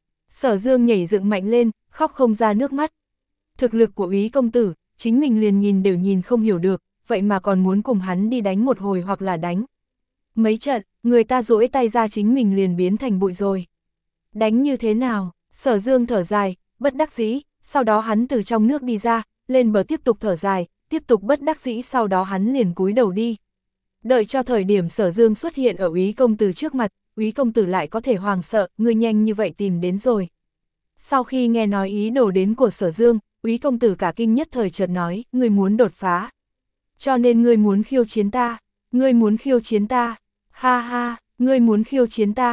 [SPEAKER 1] Sở Dương nhảy dựng mạnh lên, khóc không ra nước mắt. Thực lực của Úy công tử, chính mình liền nhìn đều nhìn không hiểu được, vậy mà còn muốn cùng hắn đi đánh một hồi hoặc là đánh mấy trận, người ta duỗi tay ra chính mình liền biến thành bụi rồi. Đánh như thế nào? Sở Dương thở dài, bất đắc dĩ, sau đó hắn từ trong nước đi ra, lên bờ tiếp tục thở dài, tiếp tục bất đắc dĩ, sau đó hắn liền cúi đầu đi. Đợi cho thời điểm Sở Dương xuất hiện ở Úy công tử trước mặt, Úy công tử lại có thể hoàng sợ, ngươi nhanh như vậy tìm đến rồi. Sau khi nghe nói ý đồ đến của Sở Dương, Úy công tử cả kinh nhất thời chợt nói, ngươi muốn đột phá. Cho nên ngươi muốn khiêu chiến ta, ngươi muốn khiêu chiến ta, ha ha, ngươi muốn khiêu chiến ta.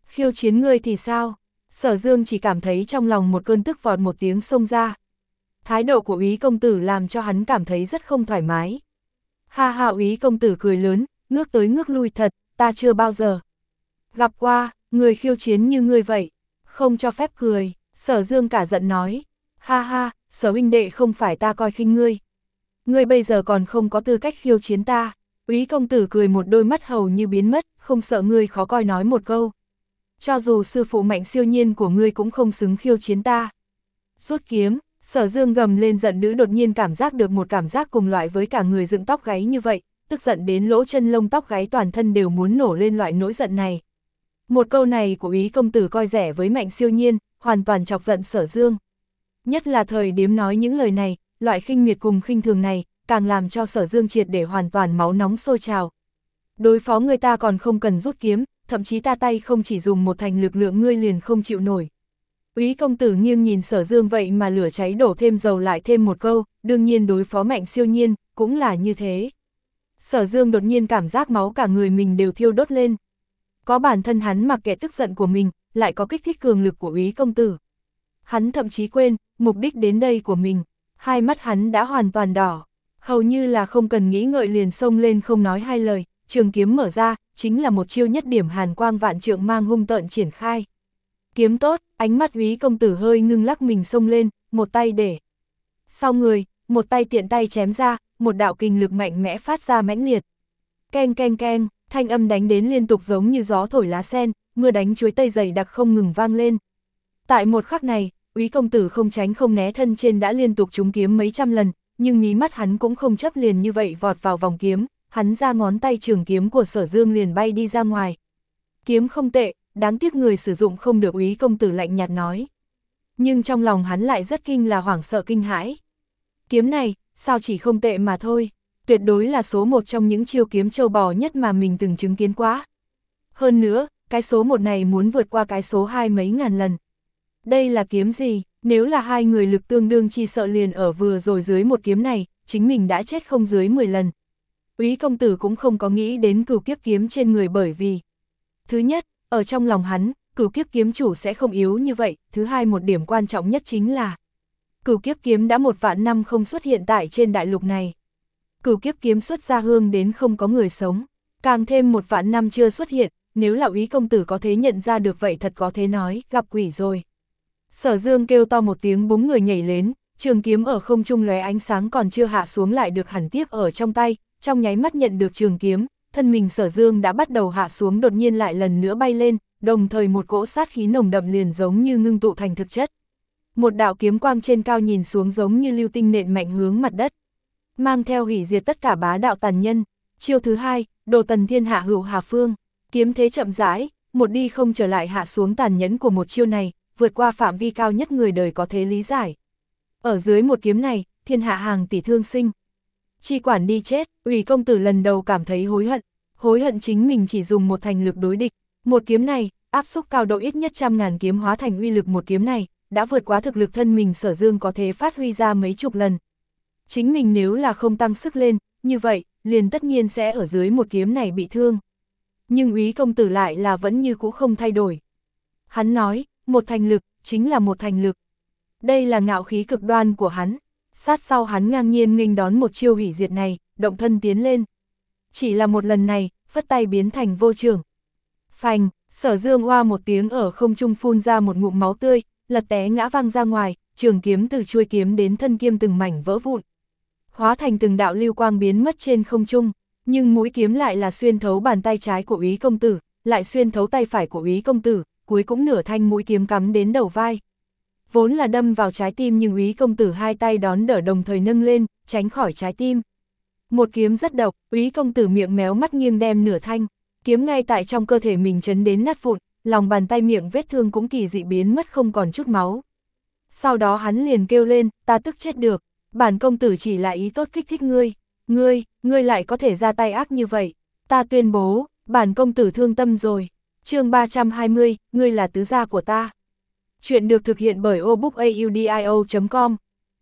[SPEAKER 1] Khiêu chiến ngươi thì sao? Sở Dương chỉ cảm thấy trong lòng một cơn tức vọt một tiếng xông ra. Thái độ của Úy công tử làm cho hắn cảm thấy rất không thoải mái. Ha ha, Úy công tử cười lớn, ngước tới ngước lui, thật, ta chưa bao giờ gặp qua người khiêu chiến như ngươi vậy, không cho phép cười. Sở Dương cả giận nói, ha ha, Sở huynh đệ không phải ta coi khinh ngươi. Ngươi bây giờ còn không có tư cách khiêu chiến ta. Úy công tử cười một đôi mắt hầu như biến mất, không sợ ngươi khó coi nói một câu. Cho dù sư phụ Mạnh Siêu Nhiên của ngươi cũng không xứng khiêu chiến ta. Rút kiếm, Sở Dương gầm lên giận dữ, đột nhiên cảm giác được một cảm giác cùng loại với cả người dựng tóc gáy như vậy, tức giận đến lỗ chân lông tóc gáy toàn thân đều muốn nổ lên loại nỗi giận này. Một câu này của Úy công tử coi rẻ với Mạnh Siêu Nhiên, hoàn toàn chọc giận Sở Dương. Nhất là thời điểm nói những lời này, loại khinh miệt cùng khinh thường này, càng làm cho Sở Dương triệt để hoàn toàn máu nóng sôi trào. Đối phó người ta còn không cần rút kiếm, thậm chí ta tay không chỉ dùng một thành lực lượng ngươi liền không chịu nổi. Úy công tử nghiêng nhìn Sở Dương vậy mà lửa cháy đổ thêm dầu lại thêm một câu, đương nhiên đối phó Mạnh Siêu Nhiên, cũng là như thế. Sở Dương đột nhiên cảm giác máu cả người mình đều thiêu đốt lên. Có bản thân hắn mặc kệ tức giận của mình, lại có kích thích cường lực của Úy công tử. Hắn thậm chí quên, mục đích đến đây của mình, hai mắt hắn đã hoàn toàn đỏ, hầu như là không cần nghĩ ngợi liền xông lên không nói hai lời, trường kiếm mở ra, chính là một chiêu nhất điểm hàn quang vạn trượng mang hung tợn triển khai. Kiếm tốt, ánh mắt Úy công tử hơi ngưng lắc mình xông lên, một tay để sau người, một tay tiện tay chém ra, một đạo kình lực mạnh mẽ phát ra mãnh liệt. Keng keng keng, thanh âm đánh đến liên tục giống như gió thổi lá sen, mưa đánh chuối tây dày đặc không ngừng vang lên. Tại một khắc này, Úy công tử không tránh không né, thân trên đã liên tục trúng kiếm mấy trăm lần, nhưng mí mắt hắn cũng không chấp liền như vậy vọt vào vòng kiếm, hắn ra ngón tay trường kiếm của Sở Dương liền bay đi ra ngoài. Kiếm không tệ, đáng tiếc người sử dụng không được, Úy công tử lạnh nhạt nói. Nhưng trong lòng hắn lại rất kinh là hoảng sợ kinh hãi. Kiếm này, sao chỉ không tệ mà thôi, tuyệt đối là số một trong những chiêu kiếm châu bò nhất mà mình từng chứng kiến quá. Hơn nữa, cái số một này muốn vượt qua cái số hai mấy ngàn lần. Đây là kiếm gì? Nếu là hai người lực tương đương chi sợ liền ở vừa rồi dưới một kiếm này, chính mình đã chết không dưới mười lần. Úy công tử cũng không có nghĩ đến cửu kiếp kiếm trên người, bởi vì thứ nhất, ở trong lòng hắn, cửu kiếp kiếm chủ sẽ không yếu như vậy, thứ hai một điểm quan trọng nhất chính là cửu kiếp kiếm đã một vạn năm không xuất hiện tại trên đại lục này. Cửu kiếp kiếm xuất ra hương đến không có người sống, càng thêm một vạn năm chưa xuất hiện, nếu là Úy công tử có thể nhận ra được vậy thật có thể nói, gặp quỷ rồi. Sở Dương kêu to một tiếng, búng người nhảy lên, trường kiếm ở không trung lóe ánh sáng còn chưa hạ xuống lại được hẳn tiếp ở trong tay, trong nháy mắt nhận được trường kiếm, thân mình Sở Dương đã bắt đầu hạ xuống, đột nhiên lại lần nữa bay lên, đồng thời một cỗ sát khí nồng đậm liền giống như ngưng tụ thành thực chất. Một đạo kiếm quang trên cao nhìn xuống giống như lưu tinh nện mạnh hướng mặt đất, mang theo hủy diệt tất cả bá đạo tàn nhân. Chiêu thứ hai, đồ tần thiên hạ hữu hà phương, kiếm thế chậm rãi, một đi không trở lại hạ xuống, tàn nhẫn của một chiêu này, vượt qua phạm vi cao nhất người đời có thể lý giải. Ở dưới một kiếm này, thiên hạ hàng tỷ thương sinh. Chi quản đi chết, Úy công tử lần đầu cảm thấy hối hận, hối hận chính mình chỉ dùng một thành lực đối địch. Một kiếm này, áp xúc cao độ ít nhất trăm ngàn kiếm hóa thành uy lực một kiếm này, đã vượt quá thực lực thân mình Sở Dương có thể phát huy ra mấy chục lần. Chính mình nếu là không tăng sức lên, như vậy, liền tất nhiên sẽ ở dưới một kiếm này bị thương. Nhưng Úy công tử lại là vẫn như cũ không thay đổi. Hắn nói, một thành lực, chính là một thành lực. Đây là ngạo khí cực đoan của hắn. Sát sau hắn ngang nhiên nghênh đón một chiêu hủy diệt này, động thân tiến lên. Chỉ là một lần này, phất tay biến thành vô trường. Phành, Sở Dương oa một tiếng ở không trung phun ra một ngụm máu tươi, lật té ngã văng ra ngoài, trường kiếm từ chuôi kiếm đến thân kiếm từng mảnh vỡ vụn, hóa thành từng đạo lưu quang biến mất trên không trung, nhưng mũi kiếm lại là xuyên thấu bàn tay trái của Úy công tử, lại xuyên thấu tay phải của Úy công tử, cuối cũng nửa thanh mũi kiếm cắm đến đầu vai. Vốn là đâm vào trái tim nhưng Úy công tử hai tay đón đỡ đồng thời nâng lên, tránh khỏi trái tim. Một kiếm rất độc, Úy công tử miệng méo mắt nghiêng đem nửa thanh kiếm ngay tại trong cơ thể mình chấn đến nát vụn, lòng bàn tay miệng vết thương cũng kỳ dị biến mất không còn chút máu. Sau đó hắn liền kêu lên, ta tức chết được, bản công tử chỉ là ý tốt kích thích ngươi, ngươi, ngươi lại có thể ra tay ác như vậy, ta tuyên bố, bản công tử thương tâm rồi. Chương ba trăm hai mươi, ngươi là tứ gia của ta. Chuyện được thực hiện bởi obookaudio chấm com.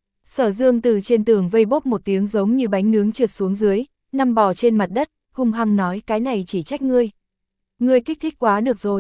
[SPEAKER 1] Sở Dương từ trên tường vây bốp một tiếng giống như bánh nướng trượt xuống dưới, nằm bò trên mặt đất, hung hăng nói, cái này chỉ trách ngươi. Ngươi kích thích quá được rồi.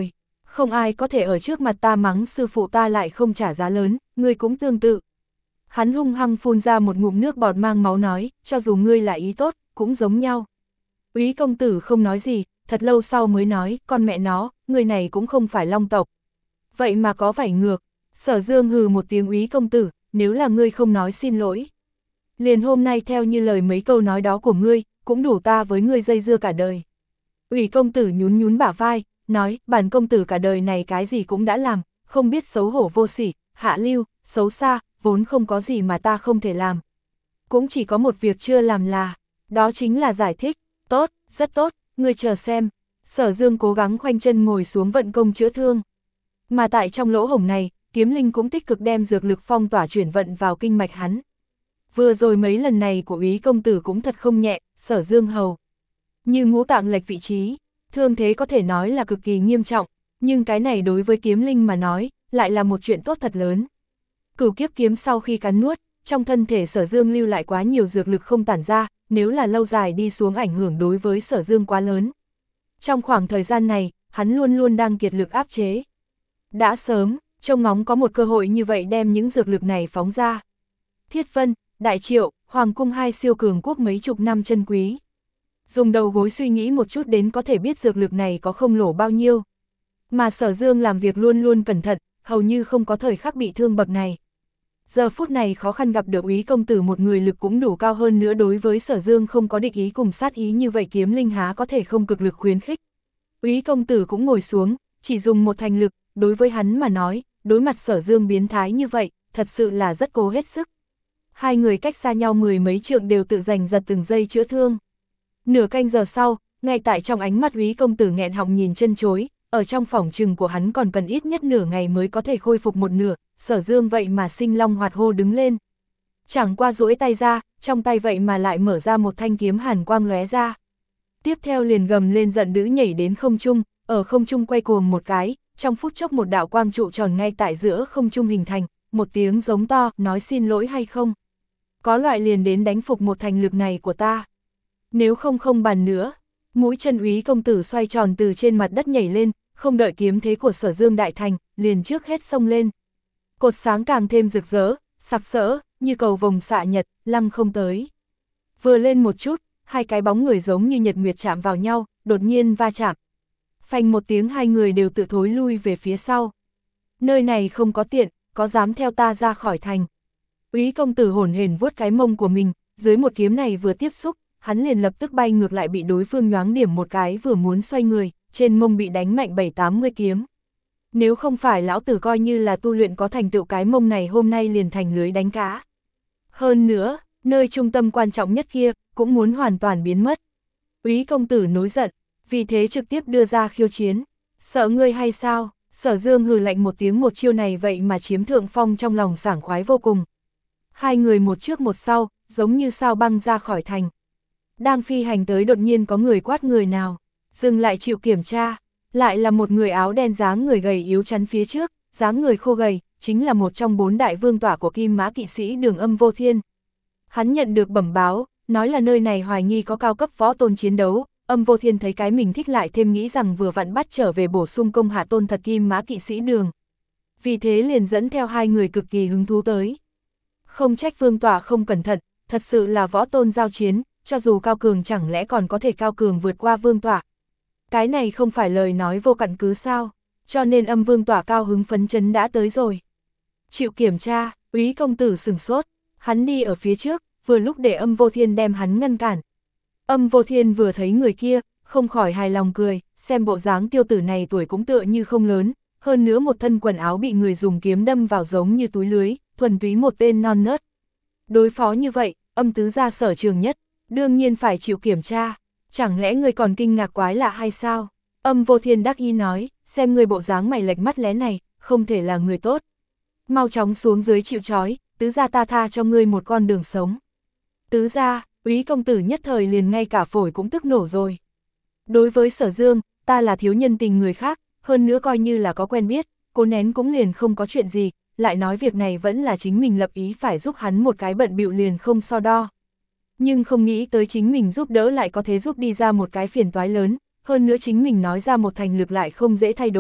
[SPEAKER 1] Không ai có thể ở trước mặt ta mắng sư phụ ta lại không trả giá lớn, ngươi cũng tương tự. Hắn hung hăng phun ra một ngụm nước bọt mang máu nói, cho dù ngươi là ý tốt, cũng giống nhau. Úy công tử không nói gì, thật lâu sau mới nói, con mẹ nó, người này cũng không phải Long tộc. Vậy mà có vảy ngược. Sở Dương hừ một tiếng, Úy công tử, nếu là ngươi không nói xin lỗi. Liền hôm nay theo như lời mấy câu nói đó của ngươi, cũng đủ ta với ngươi dây dưa cả đời. Úy công tử nhún nhún bả vai, nói, bản công tử cả đời này cái gì cũng đã làm, không biết xấu hổ vô sỉ, hạ lưu, xấu xa, vốn không có gì mà ta không thể làm. Cũng chỉ có một việc chưa làm là, đó chính là giải thích. Tốt, rất tốt, ngươi chờ xem. Sở Dương cố gắng khoanh chân ngồi xuống vận công chữa thương. Mà tại trong lỗ hổng này, Kiếm Linh cũng tích cực đem dược lực phong tỏa chuyển vận vào kinh mạch hắn. Vừa rồi mấy lần này của Úy công tử cũng thật không nhẹ, Sở Dương hầu. Như ngũ tạng lệch vị trí, thương thế có thể nói là cực kỳ nghiêm trọng, nhưng cái này đối với Kiếm Linh mà nói, lại là một chuyện tốt thật lớn. Cửu kiếp kiếm sau khi cắn nuốt, trong thân thể Sở Dương lưu lại quá nhiều dược lực không tản ra, nếu là lâu dài đi xuống ảnh hưởng đối với Sở Dương quá lớn. Trong khoảng thời gian này, hắn luôn luôn đang kiệt lực áp chế. Đã sớm, trông ngóng có một cơ hội như vậy đem những dược lực này phóng ra. Thiết Vân, Đại Triệu, Hoàng cung hai siêu cường quốc mấy chục năm chân quý. Dùng đầu gối suy nghĩ một chút đến có thể biết dược lực này có không lỗ bao nhiêu. Mà Sở Dương làm việc luôn luôn cẩn thận, hầu như không có thời khắc bị thương bậc này. Giờ phút này khó khăn gặp được Úy công tử một người lực cũng đủ cao hơn nữa, đối với Sở Dương không có địch ý cùng sát ý như vậy Kiếm Linh há có thể không cực lực khuyến khích. Úy công tử cũng ngồi xuống, chỉ dùng một thành lực, đối với hắn mà nói, đối mặt Sở Dương biến thái như vậy, thật sự là rất cố hết sức. Hai người cách xa nhau mười mấy trượng đều tự giành giật từng giây chữa thương. Nửa canh giờ sau, ngay tại trong ánh mắt Úy công tử nghẹn họng nhìn chân chối, ở trong phòng trừng của hắn còn cần ít nhất nửa ngày mới có thể khôi phục một nửa, Sở Dương vậy mà sinh long hoạt hô đứng lên. Chẳng qua duỗi tay ra, trong tay vậy mà lại mở ra một thanh kiếm hàn quang lóe ra. Tiếp theo liền gầm lên giận dữ nhảy đến không trung, ở không trung quay cuồng một cái, trong phút chốc một đạo quang trụ tròn ngay tại giữa không trung hình thành, một tiếng giống to, nói xin lỗi hay không. Có loại liền đến đánh phục một thành lực này của ta. Nếu không không bàn nữa. Mũi chân Úy công tử xoay tròn từ trên mặt đất nhảy lên, không đợi kiếm thế của Sở Dương đại thành, liền trước hết xông lên. Cột sáng càng thêm rực rỡ, sặc sỡ, như cầu vồng xạ nhật, lăng không tới. Vừa lên một chút, hai cái bóng người giống như nhật nguyệt chạm vào nhau, đột nhiên va chạm. Phanh một tiếng hai người đều tự thối lui về phía sau. Nơi này không có tiện, có dám theo ta ra khỏi thành. Úy công tử hổn hển vuốt cái mông của mình, dưới một kiếm này vừa tiếp xúc, hắn liền lập tức bay ngược lại bị đối phương nhoáng điểm một cái vừa muốn xoay người, trên mông bị đánh mạnh bảy tám mươi kiếm. Nếu không phải lão tử coi như là tu luyện có thành tựu, cái mông này hôm nay liền thành lưới đánh cá. Hơn nữa, nơi trung tâm quan trọng nhất kia, cũng muốn hoàn toàn biến mất. Úy công tử nổi giận, vì thế trực tiếp đưa ra khiêu chiến. Sợ ngươi hay sao? Sở Dương hừ lạnh một tiếng, một chiêu này vậy mà chiếm thượng phong, trong lòng sảng khoái vô cùng. Hai người một trước một sau, giống như sao băng ra khỏi thành. Đang phi hành tới đột nhiên có người quát người nào, dừng lại chịu kiểm tra, lại là một người áo đen dáng người gầy yếu chắn phía trước, dáng người khô gầy, chính là một trong bốn đại vương tỏa của Kim Mã kỵ sĩ Đường Âm Vô Thiên. Hắn nhận được bẩm báo, nói là nơi này hoài nghi có cao cấp võ tôn chiến đấu, Âm Vô Thiên thấy cái mình thích lại thêm nghĩ rằng vừa vặn bắt trở về bổ sung công hạ tôn thật Kim Mã kỵ sĩ Đường. Vì thế liền dẫn theo hai người cực kỳ hứng thú tới. Không trách vương tỏa không cẩn thận, thật sự là võ tôn giao chiến, cho dù cao cường chẳng lẽ còn có thể cao cường vượt qua vương tỏa. Cái này không phải lời nói vô căn cứ sao, cho nên Âm vương tỏa cao hứng phấn chấn đã tới rồi. Chịu kiểm tra, Úy công tử sửng sốt, hắn đi ở phía trước, vừa lúc để Âm Vô Thiên đem hắn ngăn cản. Âm Vô Thiên vừa thấy người kia, không khỏi hài lòng cười, xem bộ dáng tiêu tử này tuổi cũng tựa như không lớn, hơn nữa một thân quần áo bị người dùng kiếm đâm vào giống như túi lưới, thuần túy một tên non nớt. Đối phó như vậy, Âm tứ gia sở trường nhất, đương nhiên phải chịu kiểm tra, chẳng lẽ người còn kinh ngạc quái lạ hay sao? Âm Vô Thiên đắc ý nói, xem người bộ dáng mày lệch mắt lé này, không thể là người tốt. Mau chóng xuống dưới chịu trói, tứ gia ta tha cho ngươi một con đường sống. Tứ gia, Úy công tử nhất thời liền ngay cả phổi cũng tức nổ rồi. Đối với Sở Dương, ta là thiếu nhân tình người khác, hơn nữa coi như là có quen biết, cố nén cũng liền không có chuyện gì, lại nói việc này vẫn là chính mình lập ý phải giúp hắn một cái bận bịu liền không so đo. Nhưng không nghĩ tới chính mình giúp đỡ lại có thể giúp đi ra một cái phiền toái lớn, hơn nữa chính mình nói ra một thành lực lại không dễ thay đổi,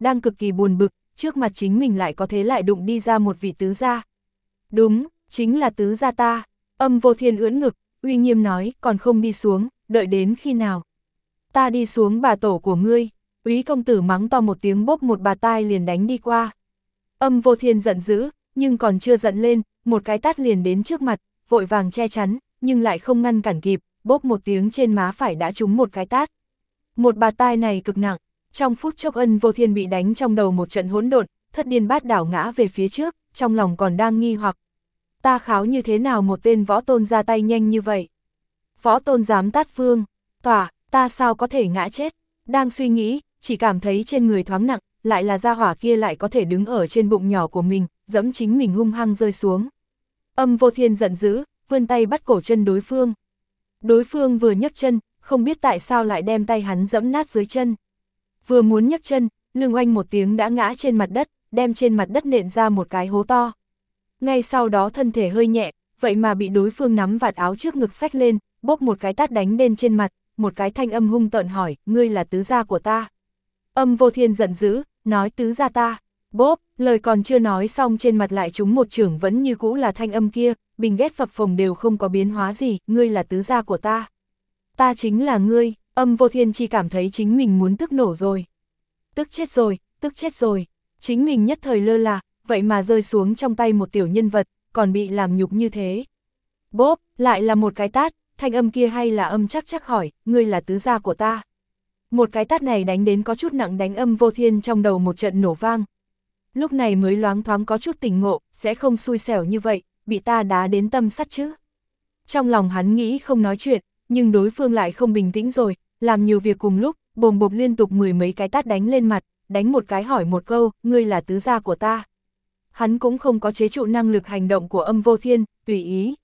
[SPEAKER 1] đang cực kỳ buồn bực, trước mặt chính mình lại có thế lại đụng đi ra một vị tứ gia. Đúng, chính là tứ gia ta. Âm Vô Thiên ưỡn ngực, uy nghiêm nói, còn không đi xuống, đợi đến khi nào? Ta đi xuống bà tổ của ngươi. Úy công tử mắng to một tiếng, bốp một bà tai liền đánh đi qua. Âm Vô Thiên giận dữ, nhưng còn chưa giận lên, một cái tát liền đến trước mặt, vội vàng che chắn, nhưng lại không ngăn cản kịp, bốp một tiếng trên má phải đã trúng một cái tát. Một bà tai này cực nặng, trong phút chốc Âm Vô Thiên bị đánh trong đầu một trận hỗn độn, thất điên bát đảo ngã về phía trước, trong lòng còn đang nghi hoặc. Ta kháo như thế nào một tên võ tôn ra tay nhanh như vậy? Võ tôn dám tát vương, tỏa, ta sao có thể ngã chết? Đang suy nghĩ, chỉ cảm thấy trên người thoáng nặng, lại là gia hỏa kia lại có thể đứng ở trên bụng nhỏ của mình, dẫm chính mình hung hăng rơi xuống. Âm Vô Thiên giận dữ, vươn tay bắt cổ chân đối phương. Đối phương vừa nhấc chân, không biết tại sao lại đem tay hắn dẫm nát dưới chân. Vừa muốn nhấc chân, lưng oanh một tiếng đã ngã trên mặt đất, đem trên mặt đất nện ra một cái hố to. Ngay sau đó thân thể hơi nhẹ, vậy mà bị đối phương nắm vạt áo trước ngực xách lên, bóp một cái tát đánh lên trên mặt, một cái thanh âm hung tợn hỏi, ngươi là tứ gia của ta. Âm Vô Thiên giận dữ, nói tứ gia ta. Bóp, lời còn chưa nói xong trên mặt lại trúng một chưởng vẫn như cũ là thanh âm kia, bình ghét phập phồng đều không có biến hóa gì, ngươi là tứ gia của ta. Ta chính là ngươi. Âm Vô Thiên chỉ cảm thấy chính mình muốn tức nổ rồi. Tức chết rồi, tức chết rồi. Chính mình nhất thời lơ là, vậy mà rơi xuống trong tay một tiểu nhân vật, còn bị làm nhục như thế. Bóp, lại là một cái tát, thanh âm kia hay là âm chắc chắc hỏi, ngươi là tứ gia của ta. Một cái tát này đánh đến có chút nặng, đánh Âm Vô Thiên trong đầu một trận nổ vang. Lúc này mới loáng thoáng có chút tỉnh ngộ, sẽ không xui xẻo như vậy, bị ta đá đến tâm sắt chứ. Trong lòng hắn nghĩ không nói chuyện, nhưng đối phương lại không bình tĩnh rồi, làm nhiều việc cùng lúc, bồm bộp liên tục mười mấy cái tát đánh lên mặt, đánh một cái hỏi một câu, ngươi là tứ gia của ta. Hắn cũng không có chế trụ năng lực hành động của Âm Vô Thiên, tùy ý.